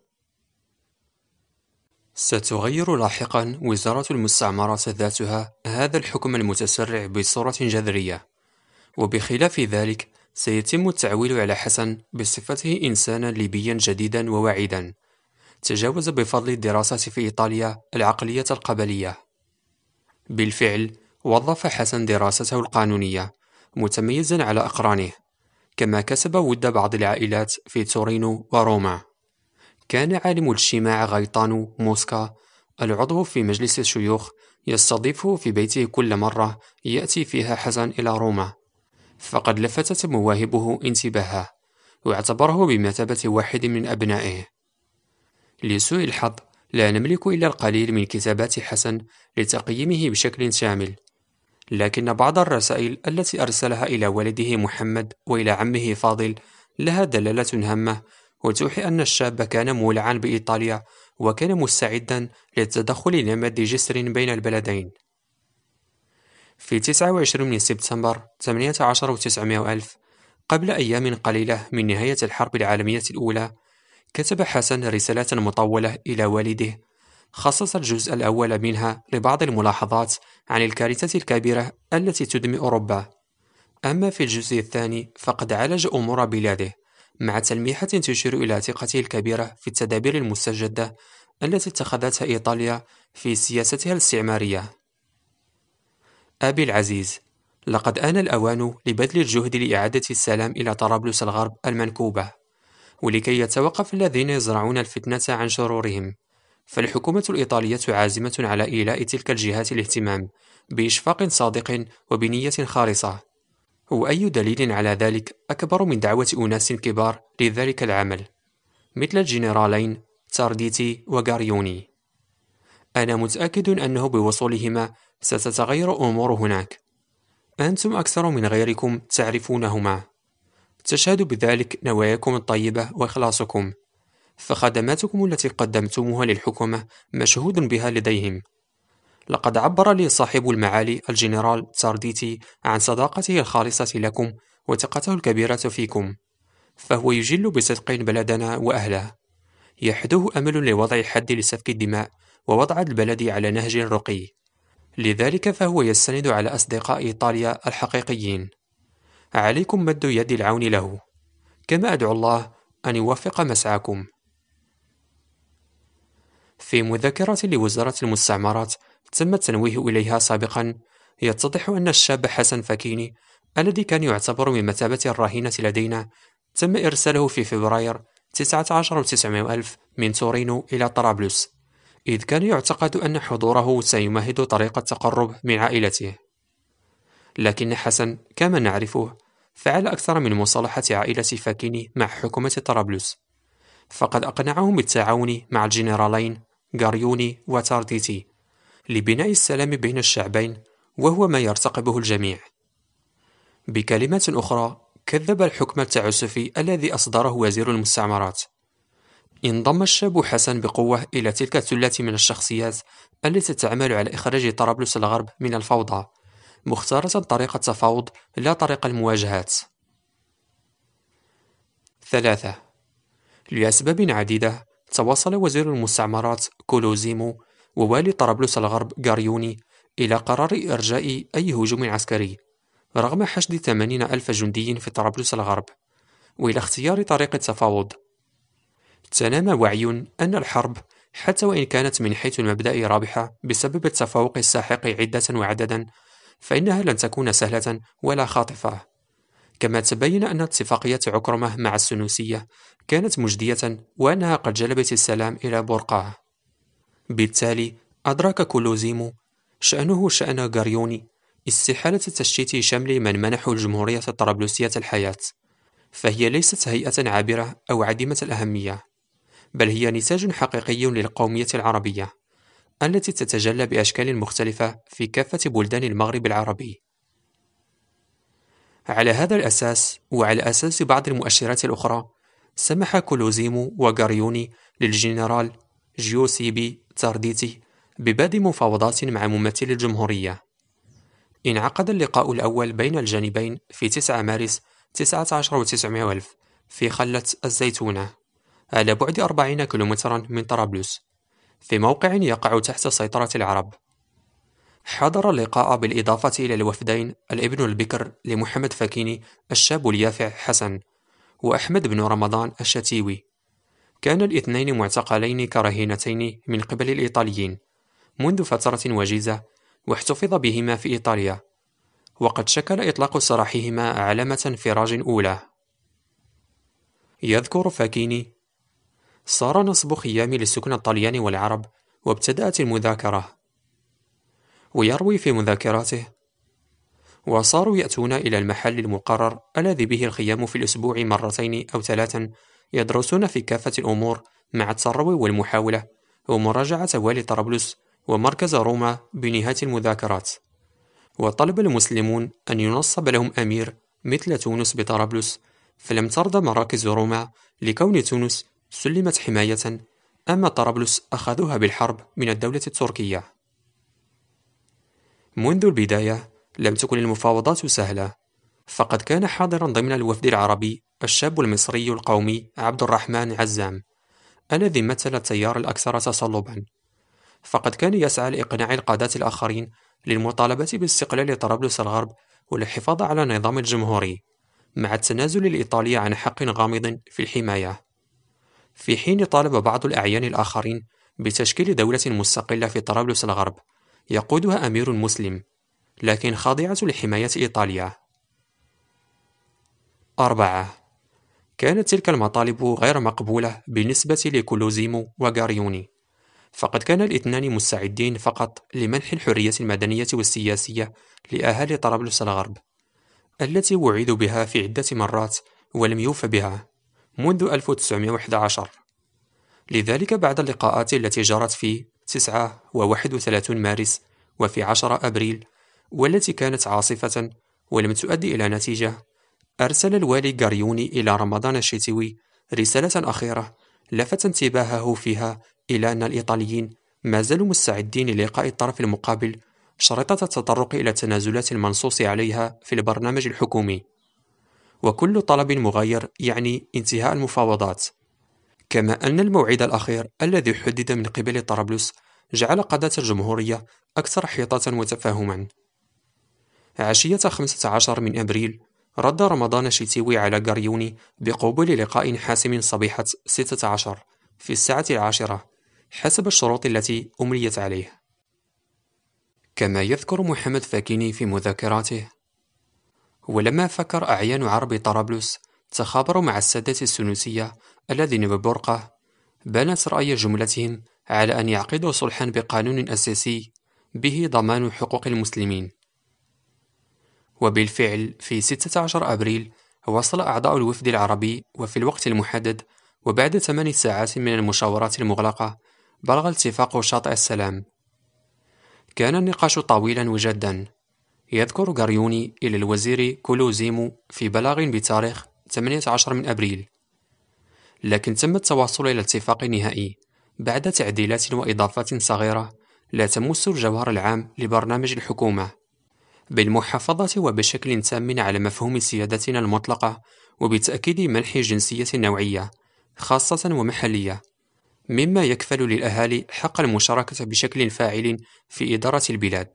ستغير لاحقا وزارة المستعمرات ذاتها هذا الحكم المتسرع بصورة جذرية، وبخلاف ذلك سيتم التعويل على حسن بصفته إنسانا ليبيا جديدا وواعدا، تجاوز بفضل الدراسات في إيطاليا العقلية القبلية. بالفعل وظف حسن دراسته القانونية متميزا على أقرانه، كما كسب ود بعض العائلات في تورينو وروما. كان عالم الاجتماع غايطانو موسكا العضو في مجلس الشيوخ يستضيفه في بيته كل مرة يأتي فيها حسن إلى روما، فقد لفتت مواهبه انتباهه واعتبره بمثابة واحد من أبنائه. لسوء الحظ لا نملك إلا القليل من كتابات حسن لتقييمه بشكل شامل، لكن بعض الرسائل التي أرسلها إلى والده محمد وإلى عمه فاضل لها دلالة هامة وتوحي أن الشاب كان مولعا بإيطاليا وكان مستعدا للتدخل لمد جسر بين البلدين. في تسعة وعشرين من سبتمبر ثمانية عشر وتسعمائة ألف، قبل أيام قليلة من نهاية الحرب العالمية الأولى، كتب حسن رسالة مطولة إلى والده، خصص الجزء الأول منها لبعض الملاحظات عن الكارثة الكبيرة التي تدمي أوروبا، أما في الجزء الثاني فقد عالج أمور بلاده مع تلميحة تشير إلى ثقته الكبيرة في التدابير المستجدة التي اتخذتها إيطاليا في سياستها الاستعمارية. أبي العزيز، لقد آن الأوان لبذل الجهد لإعادة السلام إلى طرابلس الغرب المنكوبة، ولكي يتوقف الذين يزرعون الفتنة عن شرورهم، فالحكومة الإيطالية عازمة على إيلاء تلك الجهات الاهتمام بإشفاق صادق وبنية خالصة. وأي دليل على ذلك أكبر من دعوة أناس كبار لذلك العمل، مثل الجنرالين تارديتي وغاريوني. أنا متأكد أنه بوصولهما ستتغير أمور هناك. أنتم أكثر من غيركم تعرفونهما، تشهد بذلك نواياكم الطيبة وإخلاصكم، فخدماتكم التي قدمتموها للحكومة مشهود بها لديهم. لقد عبر لي صاحب المعالي الجنرال تارديتي عن صداقته الخالصة لكم وثقته الكبيرة فيكم، فهو يجل بصدق بلدنا وأهله. يحدوه أمل لوضع حد لسفك الدماء ووضع البلد على نهج رقي، لذلك فهو يستند على أصدقاء إيطاليا الحقيقيين. عليكم مد يد العون له، كما أدعو الله أن يوفق مسعاكم. في مذكرة لوزارة المستعمرات تم التنويه إليها سابقا، يتضح أن الشاب حسن فكيني الذي كان يعتبر من مثابة الرهينة لدينا تم إرساله في فبراير تسعة عشر وتسعمائة وألف من تورينو إلى طرابلس، إذ كان يعتقد أن حضوره سيمهد طريق التقرب من عائلته. لكن حسن كما نعرفه فعل أكثر من مصالحة عائلة فاكيني مع حكومة طرابلس، فقد أقنعهم بالتعاون مع الجنرالين غاريوني وتارديتي لبناء السلام بين الشعبين، وهو ما يرتقبه الجميع. بكلمات أخرى، كذب الحكم التعسفي الذي أصدره وزير المستعمرات. انضم الشاب حسن بقوة إلى تلك الثلة من الشخصيات التي تعمل على إخراج طرابلس الغرب من الفوضى، مختارة طريق التفاوض لا طريق المواجهات. ثلاثة. لأسباب عديدة توصل وزير المستعمرات كولوزيمو ووالي طرابلس الغرب غاريوني إلى قرار إرجاء أي هجوم عسكري رغم حشد ثمانين ألف جندي في طرابلس الغرب، وإلى اختيار طريق التفاوض. تنام وعي أن الحرب حتى وإن كانت من حيث المبدأ رابحة بسبب التفوق الساحق عدة وعددا، فإنها لن تكون سهلة ولا خاطفة. كما تبين أن اتفاقية عكرمة مع السنوسية كانت مجدية، وأنها قد جلبت السلام إلى بورقاه. بالتالي أدرك كولوزيمو شأنه شأن غاريوني استحالة تشتيت شمل من منحوا الجمهورية الطرابلسية الحياة، فهي ليست هيئة عابرة أو عديمة الأهمية، بل هي نتاج حقيقي للقومية العربية التي تتجلى بأشكال مختلفة في كافة بلدان المغرب العربي. على هذا الأساس، وعلى أساس بعض المؤشرات الأخرى، سمح كولوزيمو وغاريوني للجنرال جيوسيبي تارديتي ببدء مفاوضات مع ممثل الجمهورية. انعقد اللقاء الأول بين الجانبين في تسعة مارس تسعة عشر وتسعمائة وألف في خلة الزيتونة، على بعد أربعين كيلومترا من طرابلس، في موقع يقع تحت سيطرة العرب. حضر اللقاء بالإضافة إلى الوفدين الابن البكر لمحمد فكيني الشاب اليافع حسن، وأحمد بن رمضان الشتيوي. كان الاثنين معتقلين كرهينتين من قبل الإيطاليين منذ فترة وجيزة، واحتفظ بهما في إيطاليا، وقد شكل إطلاق سراحهما علامة انفراج أولى. يذكر فاكيني: صار نصب خيام للسكن الطليان والعرب، وابتدأت المذاكرة. ويروي في مذاكراته: وصاروا يأتون إلى المحل المقرر الذي به الخيام في الأسبوع مرتين أو ثلاثا، يدرسون في كافة الأمور مع التروي والمحاولة ومراجعة والي طرابلس ومركز روما بنهاية المذاكرات. وطلب المسلمون أن ينصب لهم أمير مثل تونس بطرابلس، فلم ترضى مراكز روما لكون تونس سلمت حماية، أما طرابلس أخذوها بالحرب من الدولة التركية. منذ البداية لم تكن المفاوضات سهلة، فقد كان حاضرا ضمن الوفد العربي الشاب المصري القومي عبد الرحمن عزام، الذي مثل التيار الأكثر تصلبا، فقد كان يسعى لإقناع القادة الآخرين للمطالبة باستقلال طرابلس الغرب والحفاظ على النظام الجمهوري، مع التنازل الإيطالي عن حق غامض في الحماية، في حين طالب بعض الأعيان الآخرين بتشكيل دولة مستقلة في طرابلس الغرب يقودها أمير مسلم، لكن خاضعة لحماية إيطاليا. أربعة. كانت تلك المطالب غير مقبولة بالنسبة لكولوزيمو وغاريوني، فقد كان الاثنان مستعدين فقط لمنح الحرية المدنية والسياسية لأهالي طرابلس الغرب، التي وعدوا بها في عدة مرات ولم يوفى بها منذ ألف وتسعمائة وأحد عشر. لذلك بعد اللقاءات التي جرت في تسعة وواحد وثلاثين مارس وفي عشرة أبريل، والتي كانت عاصفة ولم تؤدي إلى نتيجة، أرسل الوالي غاريوني إلى رمضان الشتوي رسالة أخيرة لفت انتباهه فيها إلى أن الإيطاليين ما زالوا مستعدين للقاء الطرف المقابل شريطة التطرق إلى التنازلات المنصوص عليها في البرنامج الحكومي، وكل طلب مغاير يعني انتهاء المفاوضات. كما أن الموعد الأخير الذي حدد من قبل طرابلس جعل قادة الجمهورية أكثر حيطة وتفاهما. عشية خمسة عشر من أبريل رد رمضان الشتوي على غاريوني بقبول لقاء حاسم صبيحة ستة عشر في الساعة العاشرة حسب الشروط التي أمليت عليه. كما يذكر محمد فاكيني في مذكراته: ولما فكر أعيان عرب طرابلس تخابروا مع السادة السنوسية الذين ببرقة، بانت رأي جملتهم على أن يعقدوا صلحا بقانون أساسي به ضمان حقوق المسلمين. وبالفعل في ستة عشر أبريل وصل أعضاء الوفد العربي وفي الوقت المحدد، وبعد ثمان ساعات من المشاورات المغلقة بلغ الاتفاق شاطئ السلام. كان النقاش طويلا وجدا. يذكر غاريوني إلى الوزير كولوزيمو في بلاغ بتاريخ ثمانية عشر من أبريل: لكن تم التوصل إلى اتفاق نهائي بعد تعديلات وإضافات صغيرة لا تمس الجوهر العام لبرنامج الحكومة، بالمحافظة وبشكل تام على مفهوم سيادتنا المطلقة، وبتأكيد منح جنسية نوعية خاصة ومحلية، مما يكفل للأهالي حق المشاركة بشكل فاعل في إدارة البلاد.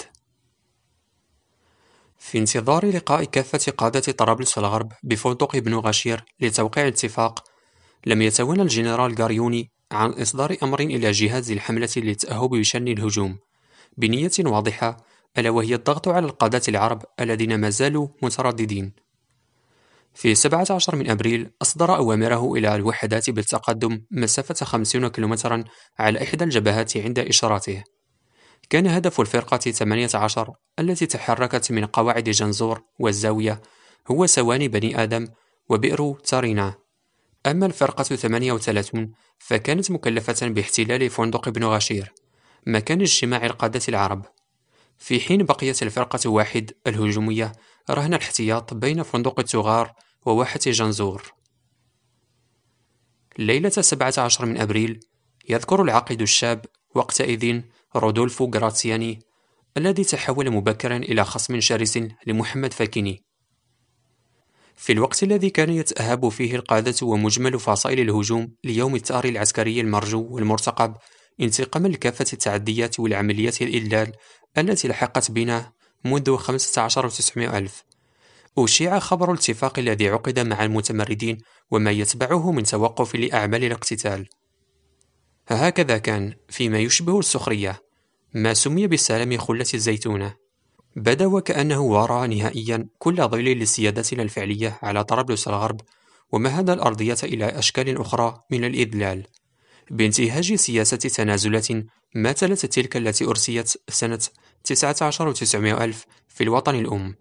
في انتظار لقاء كافة قادة طرابلس الغرب بفندق ابن غشير لتوقيع الاتفاق، لم يتوانى الجنرال غاريوني عن إصدار أمر إلى جهاز الحملة للتأهب بشن الهجوم بنية واضحة، ألا وهي الضغط على القادة العرب الذين ما زالوا مترددين. في سبعة عشر من أبريل أصدر أوامره إلى الوحدات بالتقدم مسافة خمسين كيلومترا على إحدى الجبهات عند إشاراته. كان هدف الفرقة ثمانية عشر التي تحركت من قواعد جنزور والزاوية هو سواني بني آدم وبئر تارينا. أما الفرقة ثمانية وثلاثين فكانت مكلفة باحتلال فندق ابن غشير مكان اجتماع القادة العرب، في حين بقيت الفرقة واحد الهجومية رهن الاحتياط بين فندق التغار وواحة جنزور. ليلة سبعة عشر من أبريل يذكر العقيد الشاب وقتئذ رودولفو غراتسياني الذي تحول مبكرا إلى خصم شرس لمحمد فاكيني. في الوقت الذي كان يتأهب فيه القادة ومجمل فصائل الهجوم ليوم الثأر العسكري المرجو والمرتقب انتقاما لكافة التعديات والعمليات الإذلال التي لحقت بنا منذ خمسة عشر وتسعمائة ألف، أشيع خبر الاتفاق الذي عقد مع المتمردين وما يتبعه من توقف لأعمال الاقتتال. هكذا كان فيما يشبه السخرية ما سمي بالسلام خلة الزيتونة. بدا وكأنه وراء نهائيا كل ظل لسيادتنا الفعلية على طرابلس الغرب، ومهد الأرضية إلى أشكال أخرى من الإذلال بانتهاج سياسة تنازلات مثلت تلك التي أرسيت سنة تسعة عشر وتسعمائة ألف في الوطن الأم.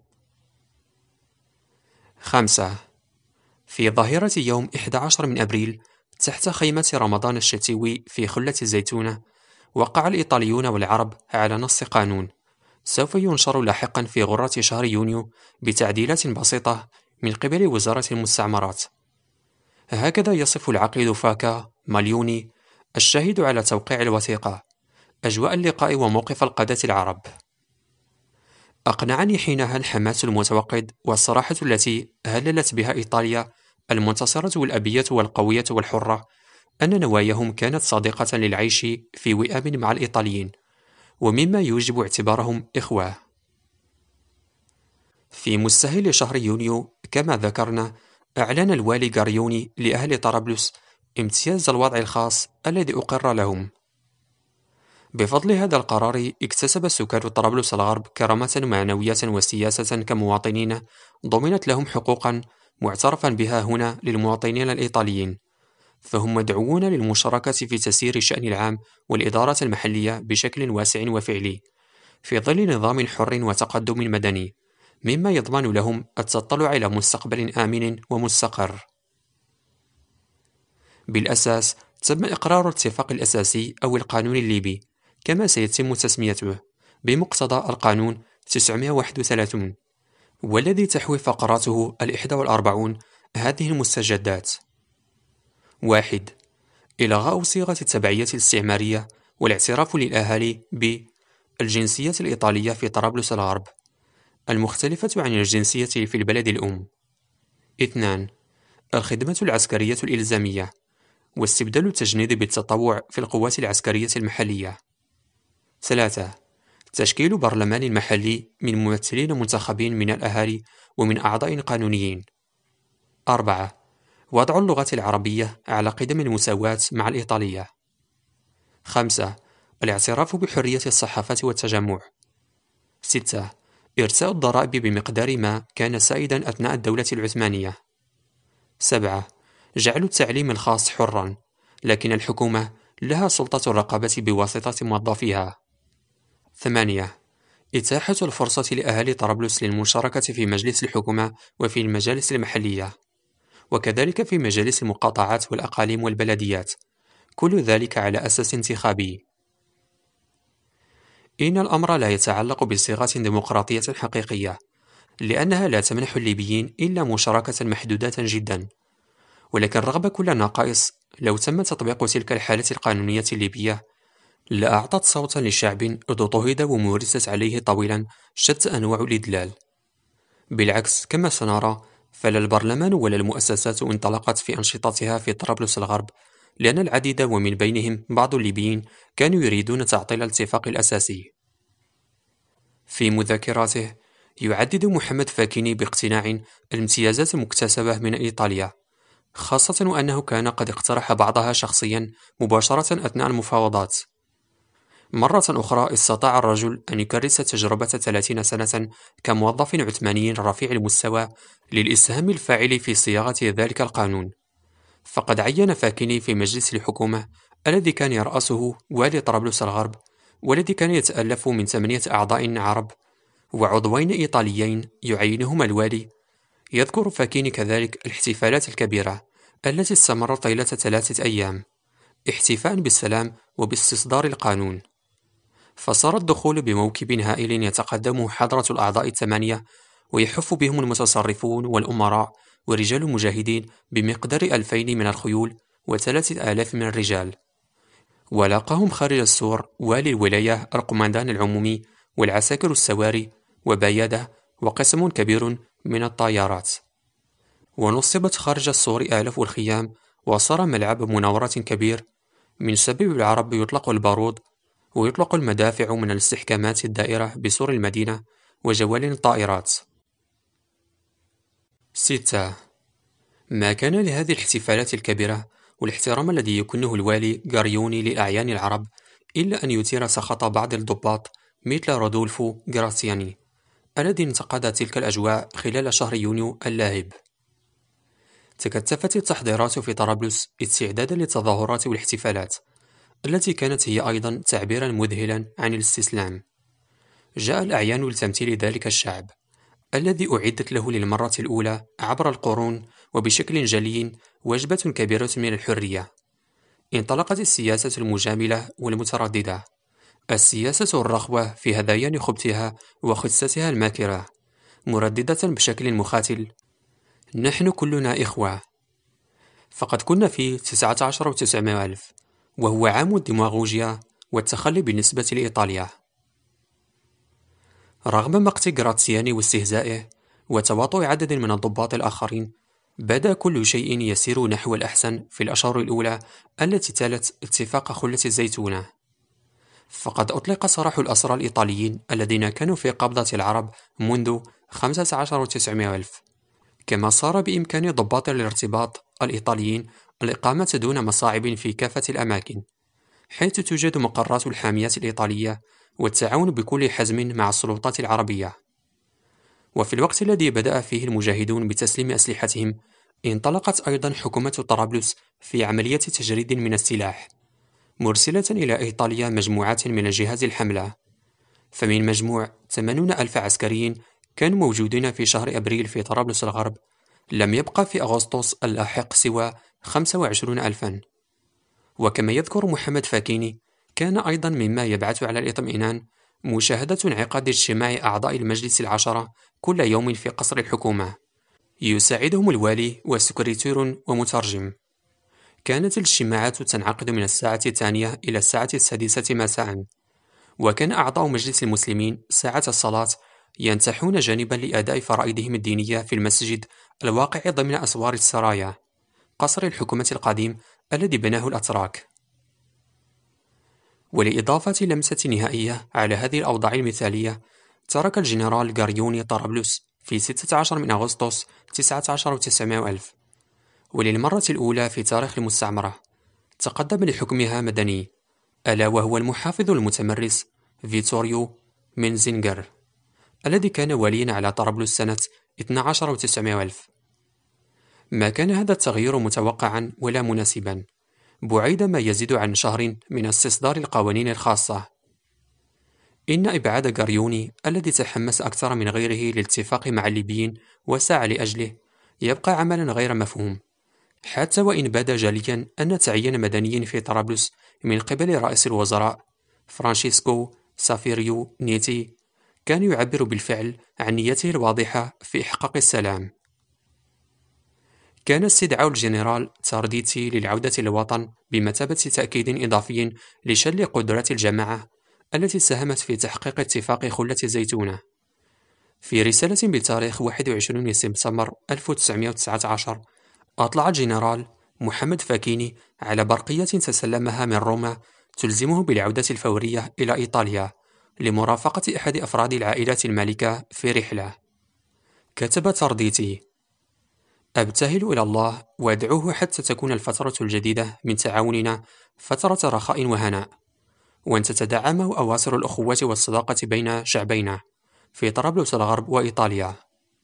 خمسة. في ظاهرة يوم أحد عشر من أبريل تحت خيمة رمضان الشتوي في خلة الزيتونة وقع الإيطاليون والعرب على نص قانون سوف ينشر لاحقا في غرة شهر يونيو بتعديلات بسيطة من قبل وزارة المستعمرات. هكذا يصف العقيد فاكا ماليوني الشاهد على توقيع الوثيقة أجواء اللقاء وموقف القادة العرب. أقنعني حينها الحماس المتوقد والصراحة التي هللت بها إيطاليا المنتصرة والأبية والقوية والحرة أن نواياهم كانت صادقة للعيش في وئام مع الإيطاليين، ومما يوجب اعتبارهم إخوة. في مستهل شهر يونيو كما ذكرنا أعلن الوالي غاريوني لأهل طرابلس امتياز الوضع الخاص الذي أقر لهم. بفضل هذا القرار اكتسب سكان طرابلس الغرب كرامة معنوية وسياسة كمواطنين ضمنت لهم حقوقا معترفا بها هنا للمواطنين الإيطاليين، فهم مدعوون للمشاركة في تسيير الشأن العام والإدارة المحلية بشكل واسع وفعلي في ظل نظام حر وتقدم مدني، مما يضمن لهم التطلع إلى مستقبل آمن ومستقر. بالأساس تم إقرار الاتفاق الأساسي أو القانون الليبي كما سيتم تسميته بمقتضى القانون تسعمائة وواحد وثلاثين، والذي تحوي فقراته الإحدى والأربعون هذه المستجدات: واحد. إلغاء صيغة التبعية الاستعمارية والاعتراف للأهالي بالجنسية الإيطالية في طرابلس الغرب المختلفة عن الجنسية في البلد الأم. اثنان. الخدمة العسكرية الإلزامية واستبدال التجنيد بالتطوع في القوات العسكرية المحلية. ثلاثة. تشكيل برلمان محلي من ممثلين منتخبين من الأهالي ومن أعضاء قانونيين. أربعة. وضع اللغة العربية على قدم المساواة مع الإيطالية. خمسة. الاعتراف بحرية الصحافة والتجمع. ستة. إرساء الضرائب بمقدار ما كان سائدا أثناء الدولة العثمانية. سبعة. جعل التعليم الخاص حرا، لكن الحكومة لها سلطة الرقابة بواسطة موظفيها. ثمانية. إتاحة الفرصة لأهالي طرابلس للمشاركة في مجلس الحكومة وفي المجالس المحلية، وكذلك في مجالس المقاطعات والأقاليم والبلديات، كل ذلك على أساس انتخابي. إن الأمر لا يتعلق بصيغة ديمقراطية حقيقية، لأنها لا تمنح الليبيين إلا مشاركة محدودة جدا، ولكن رغم كل النقائص، لو تم تطبيق تلك الحالة القانونية الليبية لأعطت صوتا لشعب اضطهد ومورست عليه طويلا شتى أنواع الإدلال. بالعكس، كما سنرى، فلا البرلمان ولا المؤسسات انطلقت في أنشطتها في طرابلس الغرب، لأن العديد ومن بينهم بعض الليبيين كانوا يريدون تعطيل الاتفاق الأساسي. في مذكراته يعدد محمد فاكيني باقتناع الامتيازات المكتسبة من إيطاليا، خاصة وأنه كان قد اقترح بعضها شخصيا مباشرة أثناء المفاوضات. مرة أخرى استطاع الرجل أن يكرس تجربة ثلاثين سنة كموظف عثماني رفيع المستوى للإسهام الفاعل في صياغة ذلك القانون، فقد عين فاكيني في مجلس الحكومة الذي كان يرأسه والي طرابلس الغرب، والذي كان يتألف من ثمانية أعضاء عرب وعضوين إيطاليين يعينهما الوالي. يذكر فاكيني كذلك الاحتفالات الكبيرة التي استمرت طيلة ثلاثة أيام، احتفاء بالسلام وباستصدار القانون. فصار الدخول بموكب هائل يتقدمه حضرة الأعضاء الثمانية، ويحف بهم المتصرفون والأمراء ورجال المجاهدين بمقدار ألفين من الخيول وثلاثة آلاف من الرجال. ولاقاهم خارج السور والي الولاية القماندان العمومي والعساكر السواري وبيادة وقسم كبير من الطيارات. ونصبت خارج السور آلاف الخيام، وصار ملعب مناورات كبير. من سبب العرب يطلق البارود ويطلق المدافع من الاستحكامات الدائرة بسور المدينة وجوال الطائرات. ستة. ما كان لهذه الاحتفالات الكبيرة والاحترام الذي يكنه الوالي غاريوني لأعيان العرب إلا أن يثير سخط بعض الضباط مثل رودولفو غراسياني الذي انتقد تلك الأجواء خلال شهر يونيو اللاهب. تكثفت التحضيرات في طرابلس استعدادا للتظاهرات والاحتفالات التي كانت هي أيضا تعبيرا مذهلا عن الاستسلام. جاء الأعيان لتمثيل ذلك الشعب الذي أعدت له للمرة الأولى عبر القرون وبشكل جلي وجبة كبيرة من الحرية. انطلقت السياسة المجاملة والمترددة، السياسة الرخوة في هذيان خبثها وخستها الماكرة، مرددة بشكل مخاتل: نحن كلنا إخوة. فقد كنا في تسعة عشر وتسعمائة ألف، وهو عام الديماغوجيا والتخلي بالنسبة لإيطاليا. رغم مقت غراتسياني واستهزائه وتواطؤ عدد من الضباط الآخرين، بدا كل شيء يسير نحو الأحسن في الأشهر الأولى التي تالت اتفاق خلة الزيتونة. فقد أطلق سراح الأسرى الإيطاليين الذين كانوا في قبضة العرب منذ خمسة عشر وتسعمائة ألف، كما صار بإمكان ضباط الارتباط الإيطاليين الإقامة دون مصاعب في كافة الأماكن، حيث توجد مقرات الحاميات الإيطالية والتعاون بكل حزم مع السلطات العربية. وفي الوقت الذي بدأ فيه المجاهدون بتسليم أسلحتهم، انطلقت أيضا حكومة طرابلس في عملية تجريد من السلاح، مرسلة إلى إيطاليا مجموعات من الجهاز الحملة. فمن مجموع ثمانين ألف عسكري كانوا موجودين في شهر أبريل في طرابلس الغرب، لم يبقى في أغسطس اللاحق سوى خمسة وعشرين ألفا. وكما يذكر محمد فاكيني، كان أيضا مما يبعث على الإطمئنان مشاهدة انعقاد اجتماع أعضاء المجلس العشرة كل يوم في قصر الحكومة، يساعدهم الوالي وسكرتير ومترجم. كانت الاجتماعات تنعقد من الساعة الثانية إلى الساعة السادسة مساء، وكان أعضاء مجلس المسلمين ساعة الصلاة ينتحون جانبا لأداء فرائضهم الدينية في المسجد الواقع ضمن أسوار السرايا، قصر الحكومة القديم الذي بناه الأتراك. ولإضافة لمسة نهائية على هذه الأوضاع المثالية، ترك الجنرال غاريوني طرابلس في ستة عشر من أغسطس تسعة عشر وتسعمائة وألف، وللمرة الأولى في تاريخ المستعمرة تقدم لحكمها مدني، ألا وهو المحافظ المتمرس فيتوريو مينزينغر، الذي كان واليا على طرابلس سنة اثنا عشر وتسعمائة ألف. ما كان هذا التغيير متوقعا ولا مناسبا، بعيد ما يزيد عن شهر من استصدار القوانين الخاصة. إن إبعاد غاريوني الذي تحمس أكثر من غيره للاتفاق مع الليبيين وسعى لأجله يبقى عملا غير مفهوم، حتى وإن بدا جليا أن تعيين مدني في طرابلس من قبل رئيس الوزراء فرانشيسكو سافيريو نيتي كان يعبر بالفعل عن نيته الواضحة في إحقاق السلام. كان استدعاء الجنرال تارديتي للعودة للوطن بمثابة تأكيد إضافي لشل قدرات الجماعة التي ساهمت في تحقيق اتفاق خلة زيتونة. في رسالة بتاريخ واحد وعشرين سبتمبر ألف وتسعمائة وتسعة عشر، أطلع الجنرال محمد فاكيني على برقية تسلمها من روما تلزمه بالعودة الفورية إلى إيطاليا لمرافقة أحد أفراد العائلة المالكة في رحلة. كتب تارديتي: أبتهل إلى الله وأدعوه حتى تكون الفترة الجديدة من تعاوننا فترة رخاء وهناء، وأن تتدعم أواصر الأخوة والصداقة بين شعبينا في طرابلس الغرب وإيطاليا.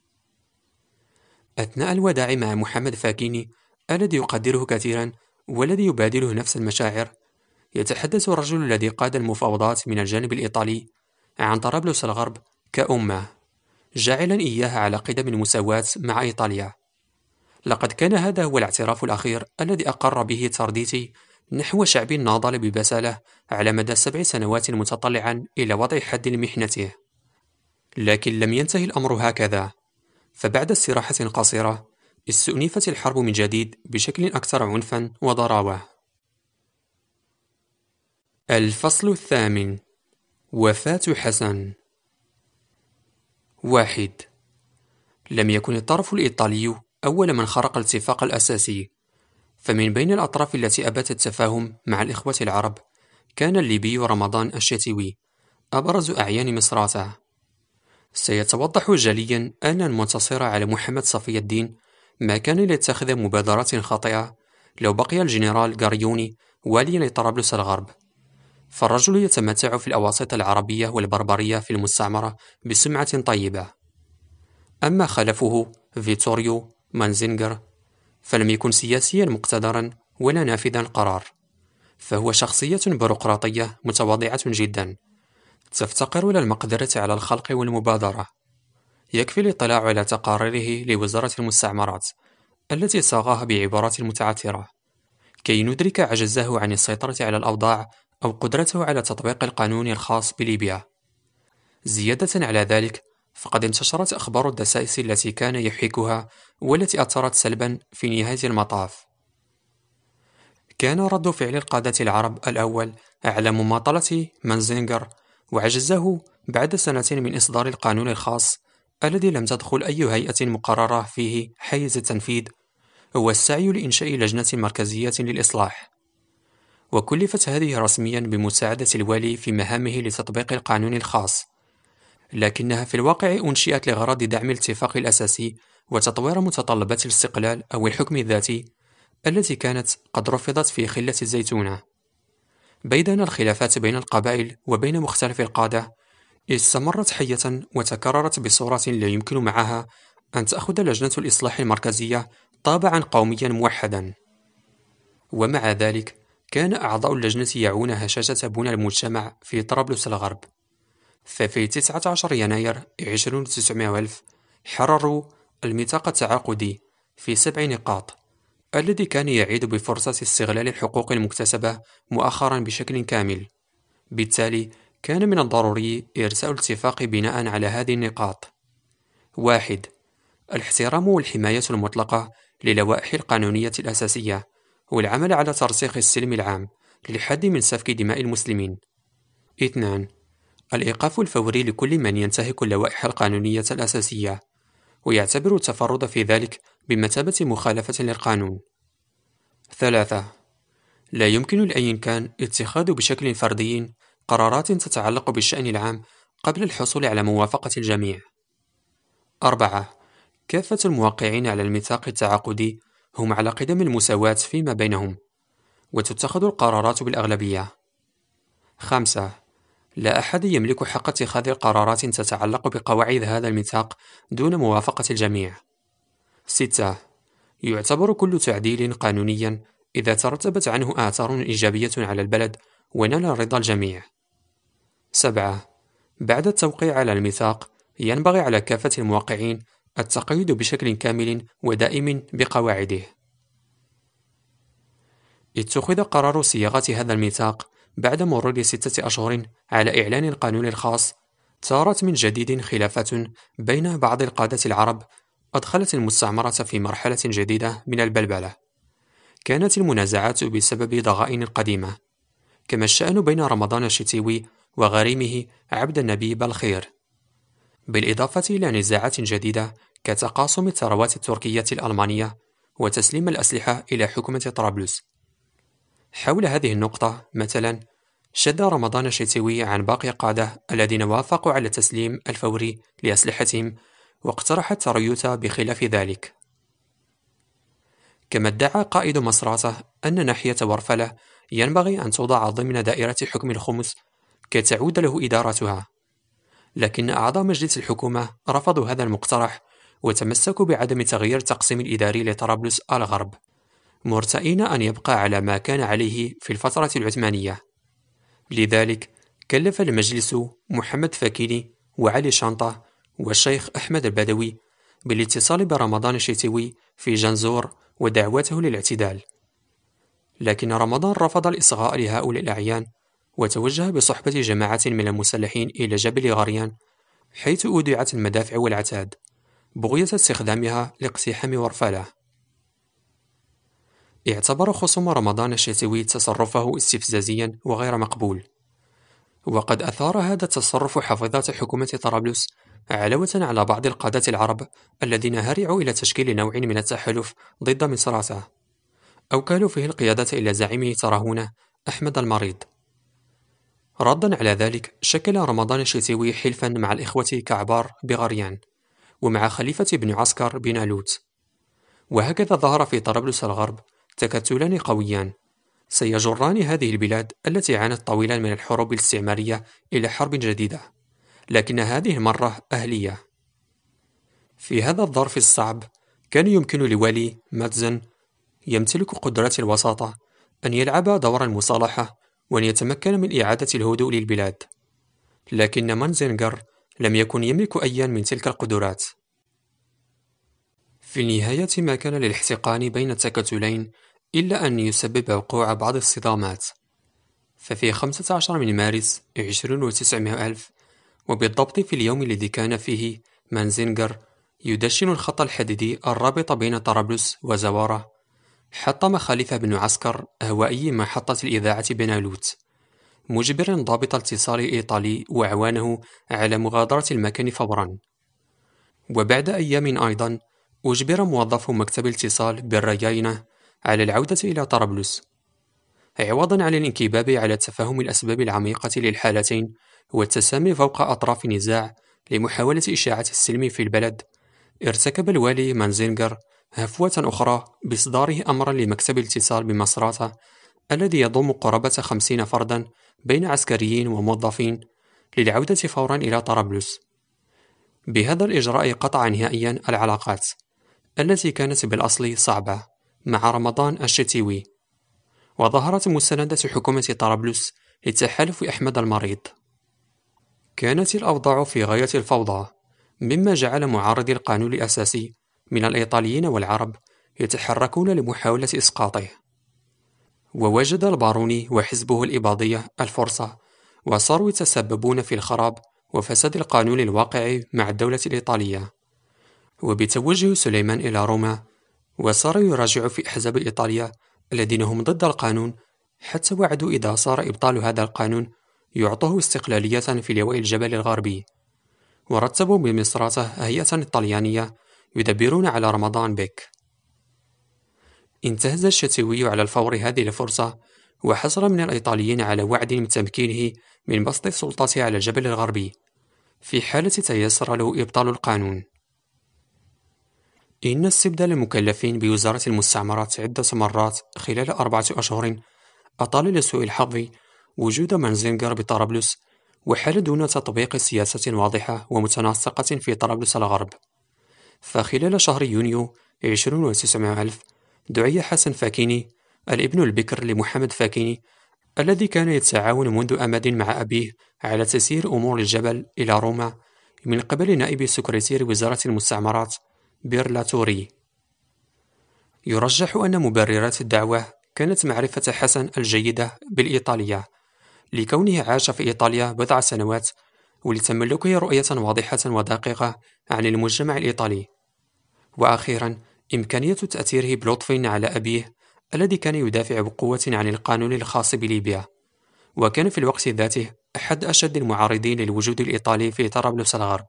أثناء الوداع مع محمد فاكيني الذي يقدره كثيرا والذي يبادله نفس المشاعر، يتحدث الرجل الذي قاد المفاوضات من الجانب الإيطالي عن طرابلس الغرب كأمة، جاعلا إياها على قدم المساواة مع إيطاليا. لقد كان هذا هو الاعتراف الأخير الذي أقر به تارديتي نحو شعب ناضل ببسالة على مدى سبع سنوات متطلعا إلى وضع حد لمحنته. لكن لم ينتهي الأمر هكذا، فبعد استراحة قصيرة استؤنفت الحرب من جديد بشكل أكثر عنفا وضراوة. الفصل الثامن: وفاة حسن. واحد. لم يكن الطرف الإيطالي أول من خرق الاتفاق الأساسي، فمن بين الأطراف التي أبت التفاهم مع الإخوة العرب كان الليبي رمضان الشتوي أبرز أعيان مصراتة. سيتوضح جليا أن المنتصر على محمد صفي الدين ما كان ليتخذ مبادرات خاطئة لو بقي الجنرال غاريوني واليا لطرابلس الغرب، فالرجل يتمتع في الأواسط العربية والبربرية في المستعمرة بسمعة طيبة. أما خلفه فيتوريو مانزينغر فلم يكن سياسيا مقتدرا ولا نافذا القرار، فهو شخصية بيروقراطية متواضعة جدا تفتقر إلى المقدرة على الخلق والمبادرة. يكفي الاطلاع على تقاريره لوزارة المستعمرات التي صاغاها بعبارات متعثرة كي ندرك عجزه عن السيطرة على الأوضاع أو قدرته على تطبيق القانون الخاص بليبيا. زيادة على ذلك، فقد انتشرت أخبار الدسائس التي كان يحيكها والتي أثرت سلبا في نهاية المطاف. كان رد فعل القادة العرب الأول على مماطلة مانزينغر وعجزه بعد سنتين من إصدار القانون الخاص الذي لم تدخل أي هيئة مقررة فيه حيز التنفيذ هو السعي لإنشاء لجنة مركزية للإصلاح، وكلفت هذه رسميا بمساعدة الوالي في مهامه لتطبيق القانون الخاص، لكنها في الواقع أنشئت لغرض دعم الاتفاق الأساسي وتطوير متطلبات الاستقلال أو الحكم الذاتي التي كانت قد رفضت في خلة الزيتونة. بيدن الخلافات بين القبائل وبين مختلف القادة استمرت حية وتكررت بصورة لا يمكن معها أن تأخذ لجنة الإصلاح المركزية طابعا قوميا موحدا. ومع ذلك كان أعضاء اللجنة يعون هشاشة بنى المجتمع في طرابلس الغرب. ففي تسعة عشر يناير عشرين وتسعمائة وألف حرروا الميثاق التعاقدي في سبع نقاط، الذي كان يعيد بفرصة استغلال الحقوق المكتسبة مؤخرا بشكل كامل. بالتالي كان من الضروري إرساء الاتفاق بناء على هذه النقاط. واحد. الاحترام والحماية المطلقة للوائح القانونية الأساسية، والعمل على ترسيخ السلم العام للحد من سفك دماء المسلمين. اثنان. الإيقاف الفوري لكل من ينتهك اللوائح القانونية الأساسية، ويعتبر التفرد في ذلك بمثابة مخالفة للقانون. ثلاثة. لا يمكن لأي كان اتخاذ بشكل فردي قرارات تتعلق بالشأن العام قبل الحصول على موافقة الجميع. أربعة. كافة الموقعين على الميثاق التعاقدي هم على قدم المساواة فيما بينهم، وتتخذ القرارات بالأغلبية. خمسة. لا أحد يملك حق اتخاذ قرارات تتعلق بقواعد هذا الميثاق دون موافقة الجميع. ستة. يعتبر كل تعديل قانونيا إذا ترتبت عنه آثار إيجابية على البلد ونال رضا الجميع. سبعة. بعد التوقيع على الميثاق ينبغي على كافة الموقعين التقييد بشكل كامل ودائم بقواعده. اتخذ قرار صياغة هذا الميثاق بعد مرور ستة أشهر على إعلان القانون الخاص. ثارت من جديد خلافات بين بعض القادة العرب أدخلت المستعمرة في مرحلة جديدة من البلبلة. كانت المنازعات بسبب ضغائن قديمة، كما الشأن بين رمضان الشتيوي وغريمه عبد النبي بالخير، بالإضافة إلى نزاعات جديدة كتقاسم الثروات التركية الألمانية وتسليم الأسلحة إلى حكومة طرابلس. حول هذه النقطة مثلا، شد رمضان الشتيوي عن باقي القادة الذين وافقوا على التسليم الفوري لأسلحتهم، واقترح التريث بخلاف ذلك. كما ادعى قائد مصراتة أن ناحية ورفلة ينبغي أن توضع ضمن دائرة حكم الخمس كي تعود له إدارتها، لكن أعضاء مجلس الحكومة رفضوا هذا المقترح وتمسكوا بعدم تغيير التقسيم الإداري لطرابلس الغرب، مرتئين أن يبقى على ما كان عليه في الفترة العثمانية. لذلك كلف المجلس محمد فكيني وعلي شنطة والشيخ أحمد البدوي بالاتصال برمضان الشتيوي في جنزور ودعوته للاعتدال، لكن رمضان رفض الإصغاء لهؤلاء الأعيان وتوجه بصحبة جماعة من المسلحين إلى جبل غريان، حيث أودعت المدافع والعتاد بغية استخدامها لاقتحام ورفالة. اعتبر خصوم رمضان الشتوي تصرفه استفزازيا وغير مقبول، وقد أثار هذا التصرف حافظات حكومة طرابلس علاوة على بعض القادة العرب الذين هرعوا إلى تشكيل نوع من التحالف ضد مصراتة، أوكلوا فيه القيادة إلى زعيمه تراهونة أحمد المريض. ردا على ذلك شكل رمضان الشتوي حلفا مع الإخوة كعبار بغريان ومع خليفة بن عسكر بنالوت، وهكذا ظهر في طرابلس الغرب تكتلان قويان سيجران هذه البلاد التي عانت طويلا من الحروب الاستعمارية إلى حرب جديدة، لكن هذه المرة أهلية. في هذا الظرف الصعب كان يمكن لوالي ماتزن يمتلك قدرات الوساطة أن يلعب دور المصالحة وأن يتمكن من إعادة الهدوء للبلاد، لكن مانزينغر لم يكن يملك أيا من تلك القدرات. في النهاية ما كان للاحتقان بين التكتلين إلا أن يسبب وقوع بعض الصدامات. ففي خمسة عشر من مارس عشرين وتسعمائة ألف، وبالضبط في اليوم الذي كان فيه مانزينغر يدشن الخط الحديدي الرابط بين طرابلس وزوارة، حطم خليفة بن عسكر هوائي محطة الإذاعة بنالوت، مجبرا ضابط الاتصال الإيطالي وأعوانه على مغادرة المكان فورا. وبعد أيام أيضا أجبر موظف مكتب الاتصال بالرياينة على العودة إلى طرابلس، عوضا عن الانكباب على تفهم الأسباب العميقة للحالتين والتسامي فوق أطراف نزاع لمحاولة إشاعة السلم في البلد. ارتكب الوالي مانزينغر هفوة أخرى بإصداره أمرا لمكتب الاتصال بمصراتة الذي يضم قرابة خمسين فردا بين عسكريين وموظفين للعودة فورا إلى طرابلس. بهذا الإجراء قطع نهائيا العلاقات التي كانت بالأصل صعبة مع رمضان الشتوي، وظهرت مساندة حكومة طرابلس لتحالف أحمد المريض. كانت الأوضاع في غاية الفوضى، مما جعل معارضي القانون الأساسي من الإيطاليين والعرب يتحركون لمحاولة إسقاطه. ووجد الباروني وحزبه الإباضية الفرصة، وصاروا يتسببون في الخراب وفساد القانون الواقع مع الدولة الإيطالية. وبتوجه سليمان إلى روما، وصار يراجع في أحزاب إيطاليا الذين هم ضد القانون، حتى وعدوا إذا صار إبطال هذا القانون يعطوه استقلالية في لواء الجبل الغربي. ورتبوا بمصراته هيئة طليانية يدبرون على رمضان بيك. انتهز الشتوي على الفور هذه الفرصة، وحصل من الإيطاليين على وعد من تمكينه من بسط سلطته على الجبل الغربي في حالة تيسر له إبطال القانون. إن استبدال المكلفين بوزارة المستعمرات عدة مرات خلال أربعة أشهر أطال لسوء الحظ وجود منزنجر بطرابلس، وحال دون تطبيق سياسة واضحة ومتناسقة في طرابلس الغرب. فخلال شهر يونيو عشرين وتسعمائة ألف دعي حسن فاكيني الابن البكر لمحمد فاكيني، الذي كان يتعاون منذ أمد مع أبيه على تسيير أمور الجبل إلى روما، من قبل نائب سكرتير وزارة المستعمرات بيرلاتوري. يرجح أن مبررات الدعوة كانت معرفة حسن الجيدة بالإيطالية، لكونه عاش في إيطاليا بضع سنوات، ولتملكه رؤية واضحة ودقيقة عن المجتمع الإيطالي. وأخيرا، إمكانية تأثيره بلطف على أبيه الذي كان يدافع بقوة عن القانون الخاص بليبيا، وكان في الوقت ذاته أحد أشد المعارضين للوجود الإيطالي في طرابلس الغرب.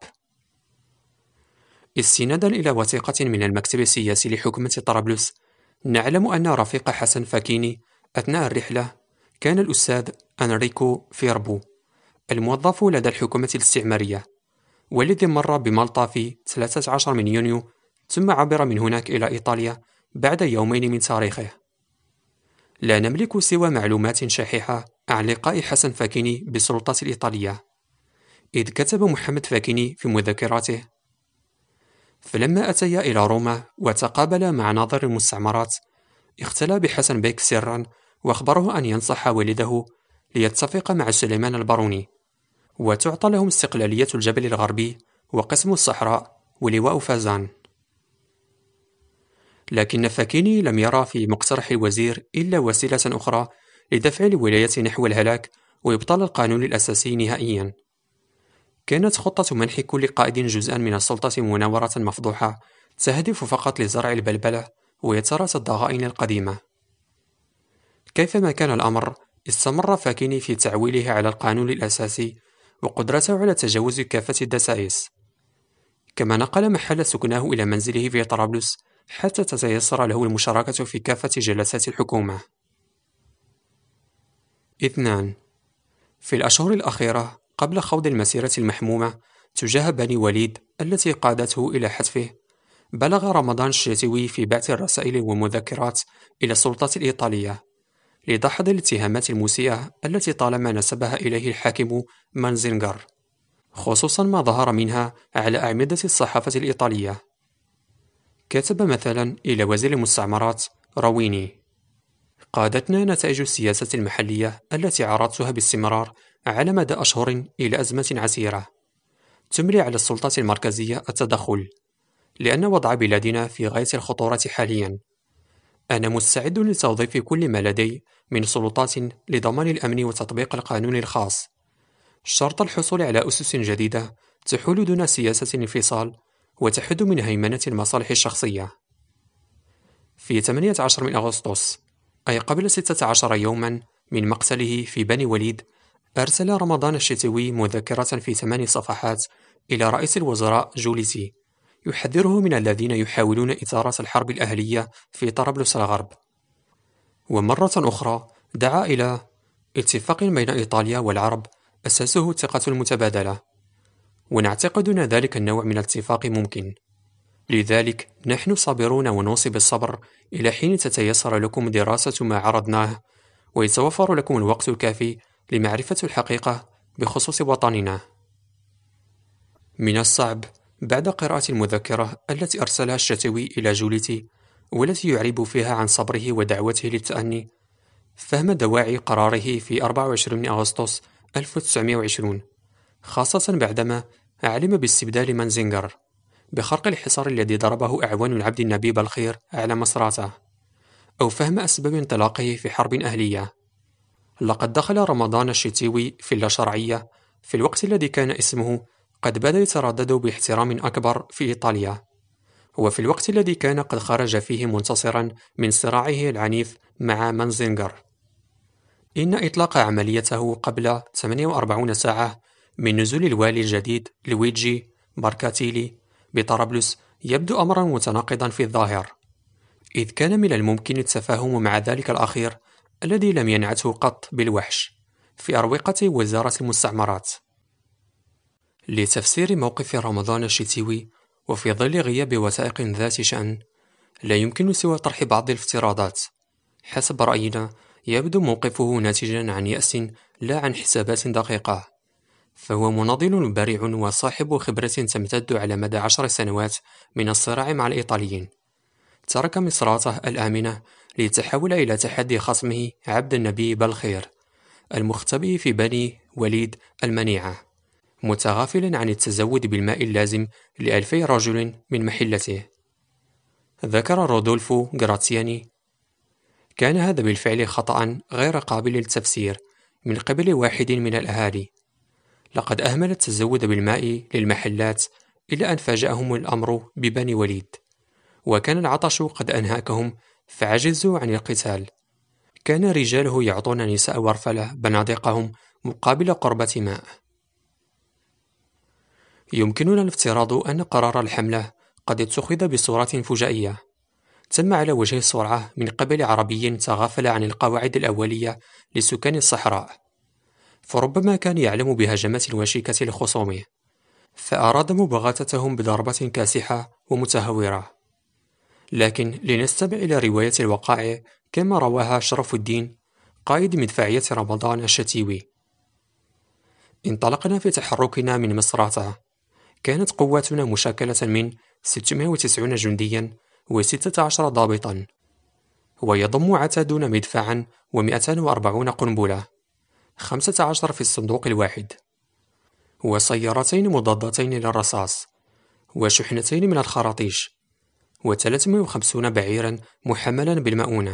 استنادا إلى وثيقة من المكتب السياسي لحكومة طرابلس، نعلم أن رفيق حسن فاكيني أثناء الرحلة كان الأستاذ أنريكو فيربو، الموظف لدى الحكومة الاستعمارية، والذي مر بمالطا في ثلاثة عشر من يونيو، ثم عبر من هناك إلى إيطاليا بعد يومين من تاريخه. لا نملك سوى معلومات شحيحة عن لقاء حسن فاكيني بالسلطات الإيطالية، إذ كتب محمد فاكيني في مذكراته: فلما أتيا إلى روما وتقابلا مع ناظر المستعمرات، اختلى بحسن بيك سرا وأخبره أن ينصح والده ليتفق مع سليمان الباروني، وتعطى لهم استقلالية الجبل الغربي وقسم الصحراء ولواء فازان. لكن فاكيني لم يرى في مقترح الوزير إلا وسيلة أخرى لدفع الولاية نحو الهلاك وإبطال القانون الأساسي نهائيا. كانت خطة منح كل قائد جزءا من السلطة مناورة مفضوحة تهدف فقط لزرع البلبلة ويترس الضغائن القديمة. كيفما كان الأمر، استمر فاكيني في تعويله على القانون الأساسي وقدرته على تجاوز كافة الدسائس، كما نقل محل سكنه إلى منزله في طرابلس حتى تتيسر له المشاركة في كافة جلسات الحكومة. اثنان. في الأشهر الأخيرة قبل خوض المسيرة المحمومة تجاه بني وليد التي قادته إلى حتفه، بلغ رمضان الشتوي في بعث الرسائل والمذكرات إلى السلطات الإيطالية لدحض الاتهامات المسيئة التي طالما نسبها إليه الحاكم مانزينغر، خصوصا ما ظهر منها على أعمدة الصحافة الإيطالية. كتب مثلا إلى وزير المستعمرات رويني: قادتنا نتائج السياسة المحلية التي عرضتها باستمرار على مدى أشهر إلى أزمة عسيرة تملي على السلطات المركزية التدخل، لأن وضع بلادنا في غاية الخطورة حاليا. أنا مستعد لتوظيف كل ما لدي من سلطات لضمان الأمن وتطبيق القانون الخاص، شرط الحصول على أسس جديدة تحول دون سياسة انفصال وتحد من هيمنة المصالح الشخصية. في ثمانية عشر من أغسطس، أي قبل ستة عشر يوما من مقتله في بني وليد، أرسل رمضان الشتوي مذكرة في ثمان صفحات إلى رئيس الوزراء جوليسي يحذره من الذين يحاولون إثارة الحرب الأهلية في طرابلس الغرب. ومرة أخرى دعا إلى اتفاق بين إيطاليا والعرب أساسه الثقة المتبادلة، ونعتقد أن ذلك النوع من الاتفاق ممكن. لذلك نحن صابرون ونوصي بالصبر إلى حين تتيسر لكم دراسة ما عرضناه ويتوفر لكم الوقت الكافي لمعرفة الحقيقة بخصوص وطننا. من الصعب بعد قراءة المذكرة التي أرسلها الشتوي إلى جوليتي، والتي يعرب فيها عن صبره ودعوته للتأني، فهم دواعي قراره في أربعة وعشرين من أغسطس ألف وتسعمائة وعشرين، خاصة بعدما علم باستبدال منزنجر بخرق الحصار الذي ضربه أعوان العبد النبي بالخير على مصراته، أو فهم أسباب انطلاقه في حرب أهلية. لقد دخل رمضان الشتوي في اللاشرعية في الوقت الذي كان اسمه قد بدا يتردد باحترام أكبر في إيطاليا، وفي الوقت الذي كان قد خرج فيه منتصرا من صراعه العنيف مع منزنجر. إن إطلاق عمليته قبل ثمانية وأربعين ساعة من نزول الوالي الجديد لويجي باركاتيلي بطرابلس يبدو أمرا متناقضا في الظاهر، إذ كان من الممكن التفاهم مع ذلك الأخير الذي لم ينعته قط بالوحش في أروقة وزارة المستعمرات. لتفسير موقف رمضان الشتوي وفي ظل غياب وثائق ذات شأن، لا يمكن سوى طرح بعض الافتراضات. حسب رأينا يبدو موقفه ناتجا عن يأس لا عن حسابات دقيقة، فهو مناضل بارع وصاحب خبرة تمتد على مدى عشر سنوات من الصراع مع الإيطاليين. ترك مصراته الآمنة ليتحول إلى تحدي خصمه عبد النبي بالخير المختبئ في بني وليد المنيعة، متغافلا عن التزود بالماء اللازم لألفي رجل من محلته. ذكر رودولفو غراتياني: كان هذا بالفعل خطأ غير قابل للتفسير من قبل واحد من الأهالي. لقد أهمل التزود بالماء للمحلات إلى أن فاجأهم الأمر ببني وليد، وكان العطش قد أنهكهم فعجزوا عن القتال. كان رجاله يعطون نساء ورفلة بنادقهم مقابل قربة ماء. يمكننا الافتراض أن قرار الحملة قد اتخذ بصورة فجائية، تم على وجه السرعة من قبل عربي تغافل عن القواعد الأولية لسكان الصحراء، فربما كان يعلم بهجمات وشيكة لخصومه، فأراد مباغتتهم بضربة كاسحة ومتهورة. لكن لنستمع إلى رواية الوقائع كما رواها شرف الدين قائد مدفعية رمضان الشتوي: انطلقنا في تحركنا من مصراتة. كانت قواتنا مشكلة من ستمائة وتسعين جنديا وستة عشر ضابطا، ويضم عتادنا مدفعا ومئتان وأربعين قنبلة، خمسة عشر في الصندوق الواحد، وسيارتين مضادتين للرصاص، وشحنتين من الخراطيش، وثلاثمائة وخمسين بعيرا محملا بالمؤونة.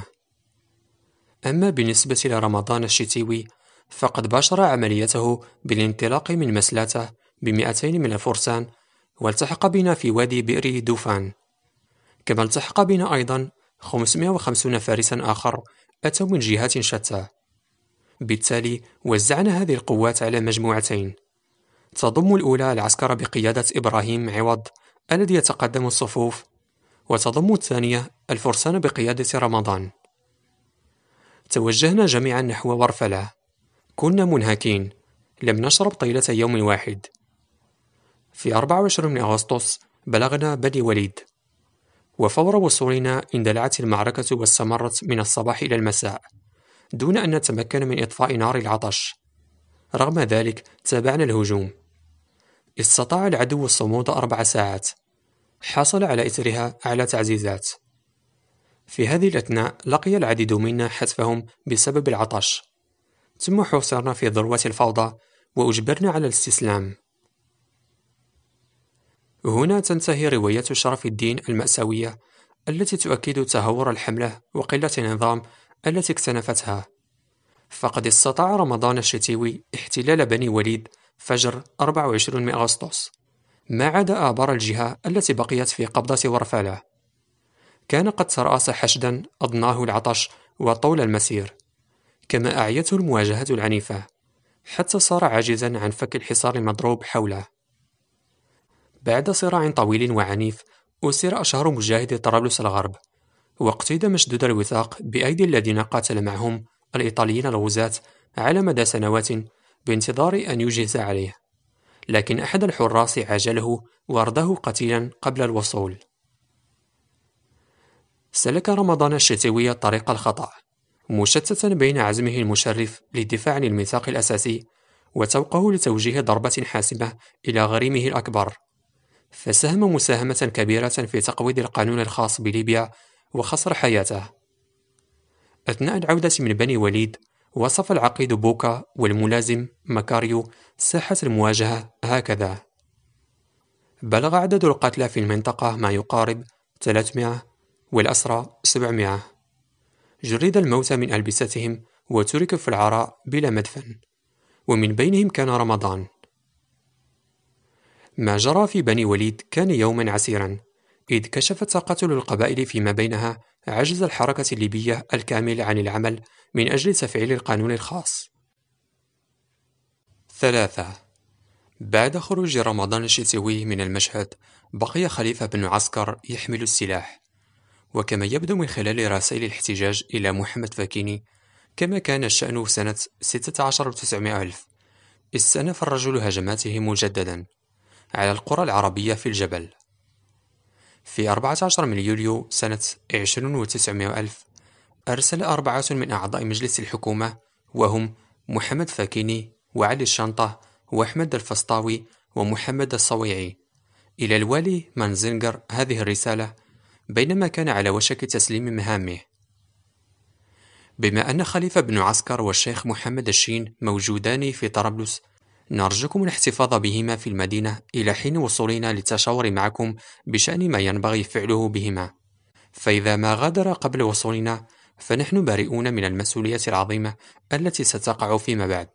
أما بالنسبة لرمضان الشتوي فقد باشر عمليته بالانطلاق من مسلاته بمئتين من الفرسان، والتحق بنا في وادي بئر دوفان، كما التحق بنا أيضا خمسمائة وخمسين فارسا آخر أتوا من جهات شتى. بالتالي وزعنا هذه القوات على مجموعتين، تضم الأولى العسكر بقيادة إبراهيم عوض الذي يتقدم الصفوف، وتضم الثانية الفرسان بقيادة رمضان. توجهنا جميعا نحو ورفلة. كنا منهكين، لم نشرب طيلة يوم واحد. في أربعة وعشرين من أغسطس بلغنا بني وليد، وفور وصولنا اندلعت المعركة واستمرت من الصباح إلى المساء دون أن نتمكن من إطفاء نار العطش. رغم ذلك تابعنا الهجوم. استطاع العدو الصمود أربع ساعات، حصل على إثرها على تعزيزات. في هذه الأثناء لقي العديد منا حتفهم بسبب العطش، ثم حوصرنا في ذروة الفوضى وأجبرنا على الاستسلام. هنا تنتهي رواية شرف الدين المأساوية التي تؤكد تهور الحملة وقلة النظام التي اكتنفتها. فقد استطاع رمضان الشتوي احتلال بني وليد فجر أربعة وعشرين من أغسطس، ما عدا آبار الجهة التي بقيت في قبضة ورفالة. كان قد ترأس حشدا أضناه العطش وطول المسير، كما أعيته المواجهة العنيفة، حتى صار عاجزا عن فك الحصار المضروب حوله. بعد صراع طويل وعنيف أسر أشهر مجاهدي طرابلس الغرب، واقتيد مشدود الوثاق بأيدي الذين قاتل معهم الإيطاليين الغزاة على مدى سنوات بانتظار أن يجهز عليه، لكن أحد الحراس عاجله وارده قتيلا قبل الوصول. سلك رمضان الشتوي طريق الخطأ، مشتتا بين عزمه المشرف للدفاع عن الميثاق الأساسي وتوقه لتوجيه ضربة حاسمة إلى غريمه الأكبر، فساهم مساهمة كبيرة في تقويض القانون الخاص بليبيا وخسر حياته. أثناء العودة من بني وليد، وصف العقيد بوكا والملازم ماكاريو ساحة المواجهة هكذا: بلغ عدد القتلى في المنطقة ما يقارب ثلاثمائة والأسرى سبعمائة. جرد الموتى من ألبستهم وتركوا في العراء بلا مدفن، ومن بينهم كان رمضان. ما جرى في بني وليد كان يوما عسيرا، إذ كشف تقاتل القبائل فيما بينها عجز الحركة الليبية الكامل عن العمل من أجل تفعيل القانون الخاص. ثلاثة. بعد خروج رمضان الشتوي من المشهد، بقي خليفة بن عسكر يحمل السلاح، وكما يبدو من خلال رسائل الاحتجاج إلى محمد فاكيني، كما كان الشأن سنة ستة عشر وتسعمائة ألف، استأنف الرجل هجماته مجددا على القرى العربية في الجبل. في أربعة عشر من يوليو سنة عشرين وتسعمائة ألف، أرسل أربعة من أعضاء مجلس الحكومة، وهم محمد فاكيني وعلي الشنطة وأحمد الفسطاوي ومحمد الصويعي، إلى الوالي مانزنجر هذه الرسالة بينما كان على وشك تسليم مهامه: بما أن خليفة بن عسكر والشيخ محمد الشين موجودان في طرابلس، نرجوكم الاحتفاظ بهما في المدينة إلى حين وصولنا للتشاور معكم بشأن ما ينبغي فعله بهما، فإذا ما غادر قبل وصولنا فنحن بارئون من المسؤولية العظيمة التي ستقع فيما بعد.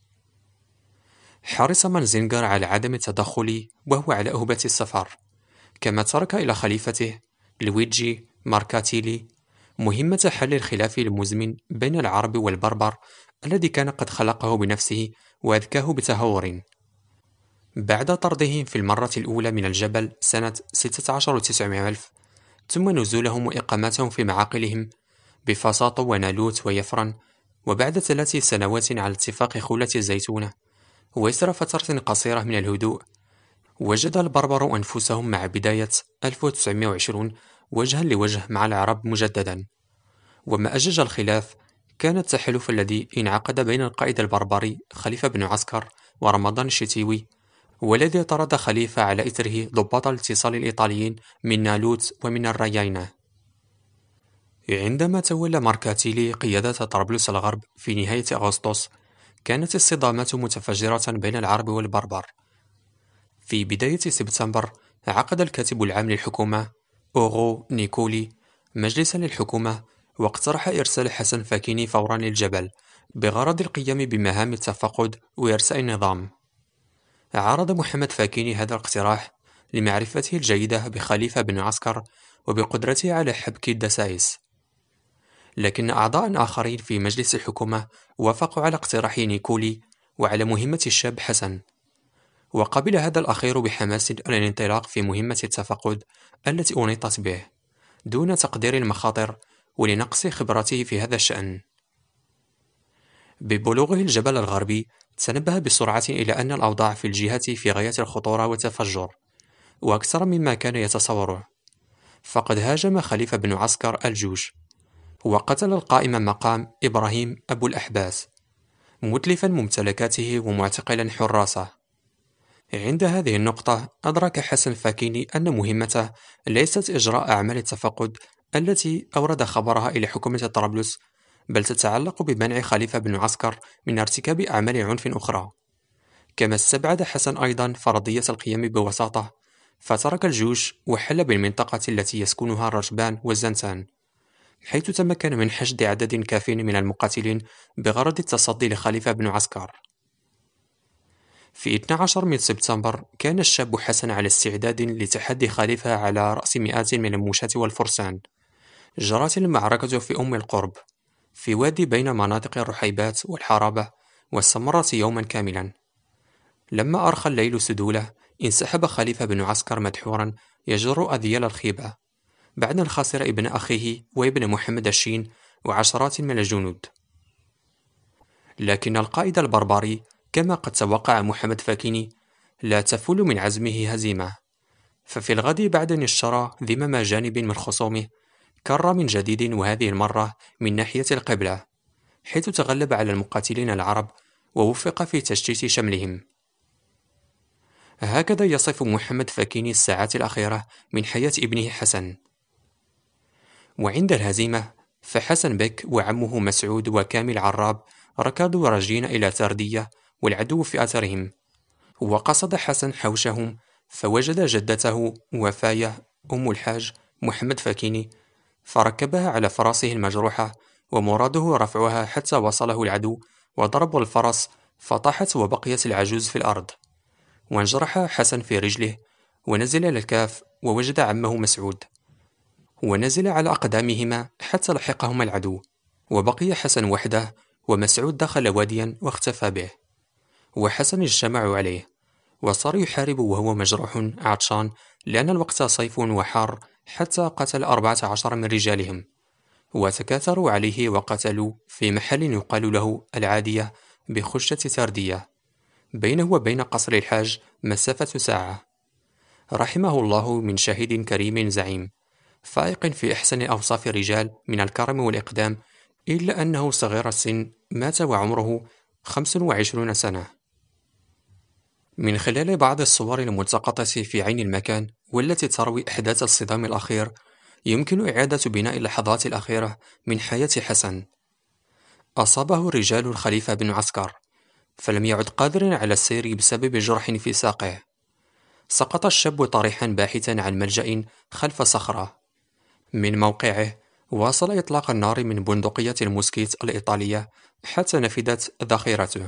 حرص مانزنجر على عدم التدخل وهو على أهبة السفر، كما ترك إلى خليفته لويجي ماركاتيلي مهمة حل الخلاف المزمن بين العرب والبربر الذي كان قد خلقه بنفسه وأذكاه بتهور. بعد طردهم في المرة الأولى من الجبل سنة ستة عشر وتسعمائة ألف، ثم نزولهم وإقامتهم في معاقلهم بفساط ونالوت ويفرن، وبعد ثلاث سنوات على اتفاق خولة الزيتونة ويسر فترة قصيرة من الهدوء، وجد البربر أنفسهم مع بداية ألف وتسعمائة وعشرين وجها لوجه مع العرب مجددا. وما أجج الخلاف كان التحالف الذي انعقد بين القائد البربري خليفة بن عسكر ورمضان الشتيوي، والذي طرد خليفة على إثره ضباط الاتصال الإيطاليين من نالوت ومن الرياينة. عندما تولى ماركاتيلي قيادة طرابلس الغرب في نهاية أغسطس، كانت الصدامات متفجرة بين العرب والبربر. في بداية سبتمبر عقد الكاتب العام للحكومة أوغو نيكولي مجلسا للحكومة، واقترح إرسال حسن فاكيني فورا للجبل بغرض القيام بمهام التفقد وإرساء النظام. عارض محمد فاكيني هذا الاقتراح لمعرفته الجيدة بخليفة بن عسكر وبقدرته على حبك الدسائس، لكن أعضاء آخرين في مجلس الحكومة وافقوا على اقتراح نيكولي وعلى مهمة الشاب حسن، وقبل هذا الأخير بحماس الانطلاق في مهمة التفقد التي أنيطت به دون تقدير المخاطر ولنقص خبرته في هذا الشأن. ببلوغه الجبل الغربي تنبه بسرعة إلى أن الأوضاع في الجهة في غاية الخطورة والتفجر، وأكثر مما كان يتصوره، فقد هاجم خليفة بن عسكر الجوش وقتل القائم مقام إبراهيم أبو الأحباس، متلفا ممتلكاته ومعتقلا حراسه. عند هذه النقطة أدرك حسن فاكيني أن مهمته ليست إجراء أعمال التفقد التي أورد خبرها إلى حكومة طرابلس، بل تتعلق بمنع خليفة بن عسكر من ارتكاب أعمال عنف أخرى. كما استبعد حسن أيضا فرضية القيام بوساطة، فترك الجيوش وحل بالمنطقة التي يسكنها الرجبان والزنتان، حيث تمكن من حشد عدد كاف من المقاتلين بغرض التصدي لخليفة بن عسكر. في اثني عشر من سبتمبر كان الشاب حسن على استعداد لتحدي خليفة على رأس مئات من المشاة والفرسان. جرت المعركة في أم القرب في وادي بين مناطق الرحيبات والحرابة، واستمرت يوما كاملا. لما أرخى الليل سدوله انسحب خليفة بن عسكر مدحورا يجر أذيال الخيبة، بعد أن خسر ابن أخيه وابن محمد الشين وعشرات من الجنود. لكن القائد البربري كما قد توقع محمد فاكيني لا تفول من عزمه هزيمة، ففي الغد بعد أن اشترى ذمم جانب من خصومه كر من جديد، وهذه المرة من ناحية القبلة، حيث تغلب على المقاتلين العرب ووفق في تشتيت شملهم. هكذا يصف محمد فكيني الساعات الأخيرة من حياة ابنه حسن. وعند الهزيمة فحسن بك وعمه مسعود وكامل عراب ركضوا راجين إلى تردية والعدو في أثرهم، وقصد حسن حوشهم فوجد جدته وفاية أم الحاج محمد فكيني، فركبها على فرسه المجروحة ومراده رفعها حتى وصله العدو وضرب الفرس فطاحت وبقيت العجوز في الأرض، وانجرح حسن في رجله ونزل للكاف ووجد عمه مسعود، ونزل على أقدامهما حتى لحقهما العدو، وبقي حسن وحده ومسعود دخل واديا واختفى به، وحسن اجتمعوا عليه وصار يحارب وهو مجروح عطشان لأن الوقت صيف وحار، حتى قتل أربعة عشر من رجالهم وتكاثروا عليه وقتلوا في محل يقال له العادية بخشة تردية بينه وبين قصر الحاج مسافة ساعة. رحمه الله من شهيد كريم زعيم فائق في أحسن أوصاف الرجال من الكرم والإقدام، إلا أنه صغير السن مات وعمره خمس وعشرون سنة. من خلال بعض الصور الملتقطة في عين المكان والتي تروي أحداث الصدام الأخير يمكن إعادة بناء اللحظات الأخيرة من حياة حسن. أصابه رجال الخليفة بن عسكر فلم يعد قادرا على السير بسبب جرح في ساقه. سقط الشاب طريحا باحثا عن ملجأ خلف صخرة. من موقعه واصل إطلاق النار من بندقية الموسكيت الإيطالية حتى نفدت ذخيرته.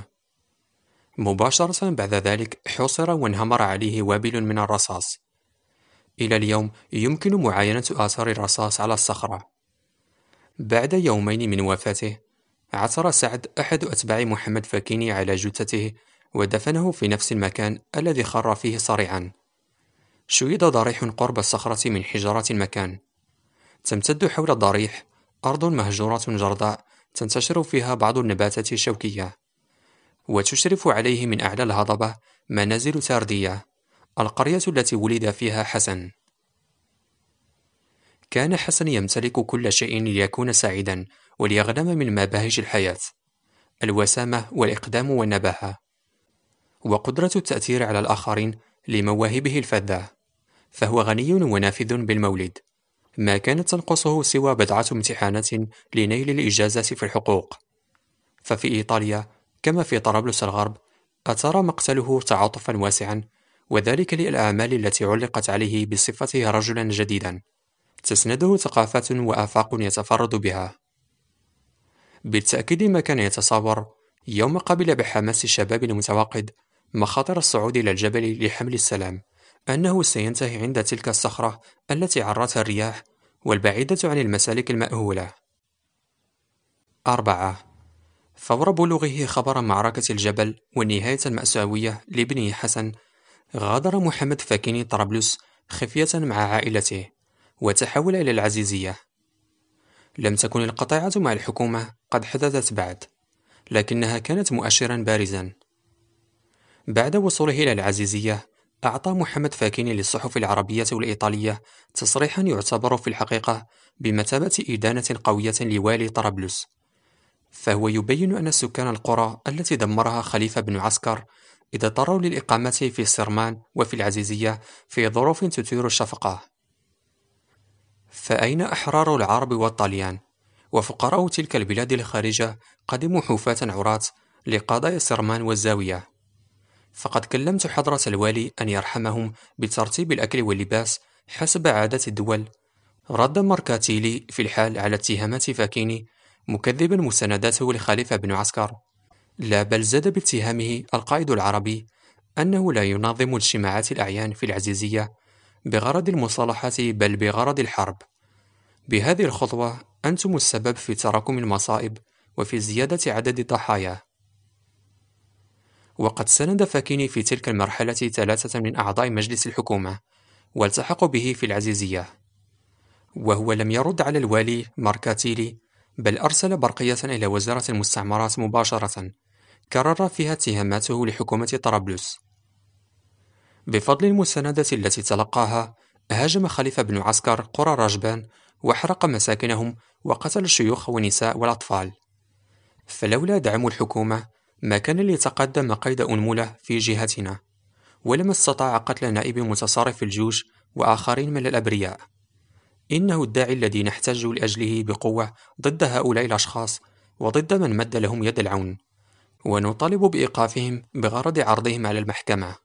مباشرة بعد ذلك حُصر وانهمر عليه وابل من الرصاص. إلى اليوم يمكن معاينة آثار الرصاص على الصخرة. بعد يومين من وفاته عثر سعد أحد أتباع محمد فكيني على جثته ودفنه في نفس المكان الذي خر فيه صريعا. شيد ضريح قرب الصخرة من حجارة المكان. تمتد حول الضريح أرض مهجورة جرداء تنتشر فيها بعض النباتات الشوكية، وتشرف عليه من أعلى الهضبة منازل تاردية القرية التي ولد فيها حسن. كان حسن يمتلك كل شيء ليكون سعيدا وليغنم من مباهج الحياة: الوسامة والإقدام والنباهة، وقدرة التأثير على الآخرين لمواهبه الفذة، فهو غني ونافذ بالمولد، ما كانت تنقصه سوى بضعة امتحانات لنيل الإجازة في الحقوق. ففي إيطاليا كما في طرابلس الغرب أثار مقتله تعاطفا واسعا، وذلك للأعمال التي علقت عليه بصفته رجلا جديدا تسنده ثقافات وآفاق يتفرد بها. بالتأكيد ما كان يتصور يوم قبل بحماس الشباب المتوقد مخاطر الصعود إلى الجبل لحمل السلام أنه سينتهي عند تلك الصخرة التي عرتها الرياح والبعيدة عن المسالك المأهولة. أربعة. فور بلوغه خبر معركة الجبل والنهاية المأساوية لابنه حسن، غادر محمد فكيني طرابلس خفية مع عائلته وتحول إلى العزيزية. لم تكن القطيعة مع الحكومة قد حدثت بعد، لكنها كانت مؤشرا بارزا. بعد وصوله إلى العزيزية أعطى محمد فكيني للصحف العربية والإيطالية تصريحا يعتبر في الحقيقة بمثابة إدانة قوية لوالي طرابلس، فهو يبين أن سكان القرى التي دمرها خليفة بن عسكر اضطروا للإقامة في السرمان وفي العزيزية في ظروف تثير الشفقة. فأين أحرار العرب والطليان وفقراء تلك البلاد الخارجة قدموا حفاة عراة لقضايا السرمان والزاوية؟ فقد كلمت حضرة الوالي أن يرحمهم بترتيب الأكل واللباس حسب عادة الدول. رد ماركاتيلي في الحال على اتهامات فاكيني مكذبا مستنداته لخليفة بن عسكر، لا بل زاد باتهامه القائد العربي أنه لا ينظم اجتماعات الأعيان في العزيزية بغرض المصالحة بل بغرض الحرب. بهذه الخطوة أنتم السبب في تراكم المصائب وفي زيادة عدد الضحايا. وقد ساند فاكيني في تلك المرحلة ثلاثة من أعضاء مجلس الحكومة والتحقوا به في العزيزية، وهو لم يرد على الوالي ماركاتيلي بل أرسل برقية إلى وزارة المستعمرات مباشرة كرر فيها اتهاماته لحكومة طرابلس. بفضل المساندة التي تلقاها هاجم خليفة بن عسكر قرى رجبان وحرق مساكنهم وقتل الشيوخ والنساء والأطفال. فلولا دعم الحكومة ما كان ليتقدم قيد أنملة في جهتنا، ولما استطاع قتل نائب متصارف الجيوش وآخرين من الأبرياء. إنه الداعي الذي نحتاج لأجله بقوة ضد هؤلاء الأشخاص وضد من مد لهم يد العون، ونطالب بإيقافهم بغرض عرضهم على المحكمة.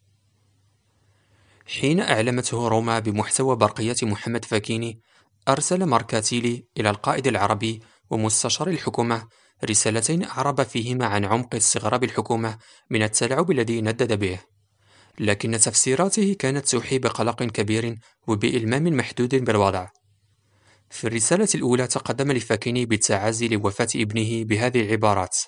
حين أعلمته روما بمحتوى برقية محمد فاكيني، أرسل ماركاتيلي إلى القائد العربي ومستشار الحكومة رسالتين أعرب فيهما عن عمق استغراب الحكومة من التلاعب الذي ندد به، لكن تفسيراته كانت توحي بقلق كبير وبإلمام محدود بالوضع. في الرسالة الأولى تقدم لفاكيني بالتعازي لوفاة ابنه بهذه العبارات: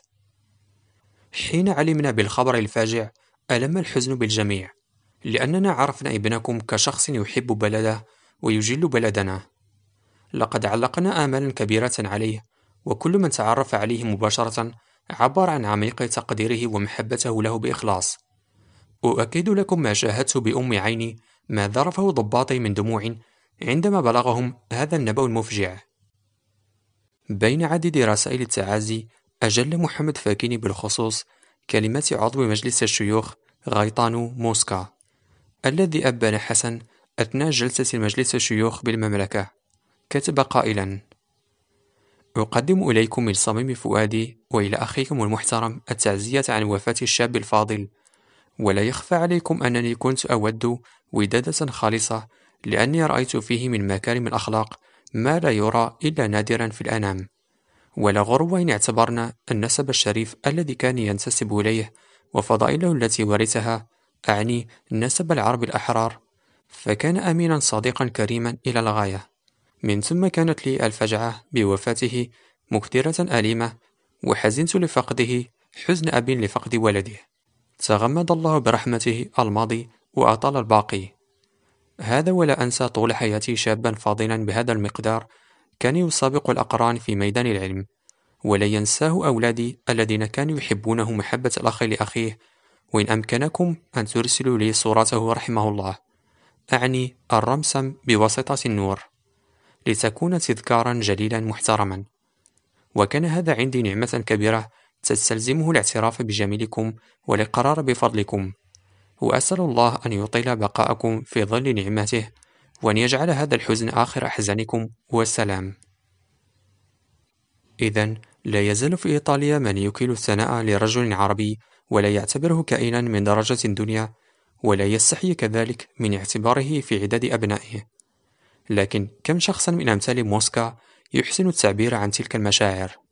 حين علمنا بالخبر الفاجع ألم الحزن بالجميع، لأننا عرفنا ابنكم كشخص يحب بلده ويجل بلدنا. لقد علقنا آمالا كبيرة عليه، وكل من تعرف عليه مباشرة عبر عن عميق تقديره ومحبته له بإخلاص. أؤكد لكم ما شاهدت بأم عيني، ما ذرفه ضباطي من دموع عندما بلغهم هذا النبأ المفجع. بين عدد رسائل التعازي أجل محمد فاكيني بالخصوص كلمات عضو مجلس الشيوخ غايطانو موسكا، الذي أبان حسن أثناء جلسة مجلس الشيوخ بالمملكة. كتب قائلا: أقدم إليكم من صميم فؤادي وإلى أخيكم المحترم التعزية عن وفاة الشاب الفاضل، ولا يخفى عليكم أنني كنت أود ودادة خالصة، لأني رأيت فيه من مكارم الأخلاق ما لا يرى إلا نادرا في الأنام. ولا غرو إن اعتبرنا النسب الشريف الذي كان ينتسب إليه وفضائله التي ورثها، أعني نسب العرب الأحرار، فكان أمينا صديقا كريما إلى الغاية. من ثم كانت لي الفجعة بوفاته مكثرة أليمة، وحزنت لفقده حزن أب لفقد ولده. تغمد الله برحمته الماضي وأطال الباقي. هذا ولا أنسى طول حياتي شابا فاضلا بهذا المقدار كان يسابق الأقران في ميدان العلم، ولا ينساه أولادي الذين كانوا يحبونه محبة الأخ لأخيه. وإن أمكنكم أن ترسلوا لي صورته رحمه الله، أعني الرمسم بواسطة النور، لتكون تذكارا جليلا محترما. وكان هذا عندي نعمة كبيرة تستلزمه الاعتراف بجميلكم والإقرار بفضلكم، وأسأل الله أن يطيل بقاءكم في ظل نعمته، وأن يجعل هذا الحزن آخر أحزانكم، والسلام. إذن لا يزال في إيطاليا من يكيل الثناء لرجل عربي ولا يعتبره كائنا من درجة الدنيا، ولا يستحي كذلك من اعتباره في عداد أبنائه. لكن كم شخصا من أمثال موسكا يحسن التعبير عن تلك المشاعر؟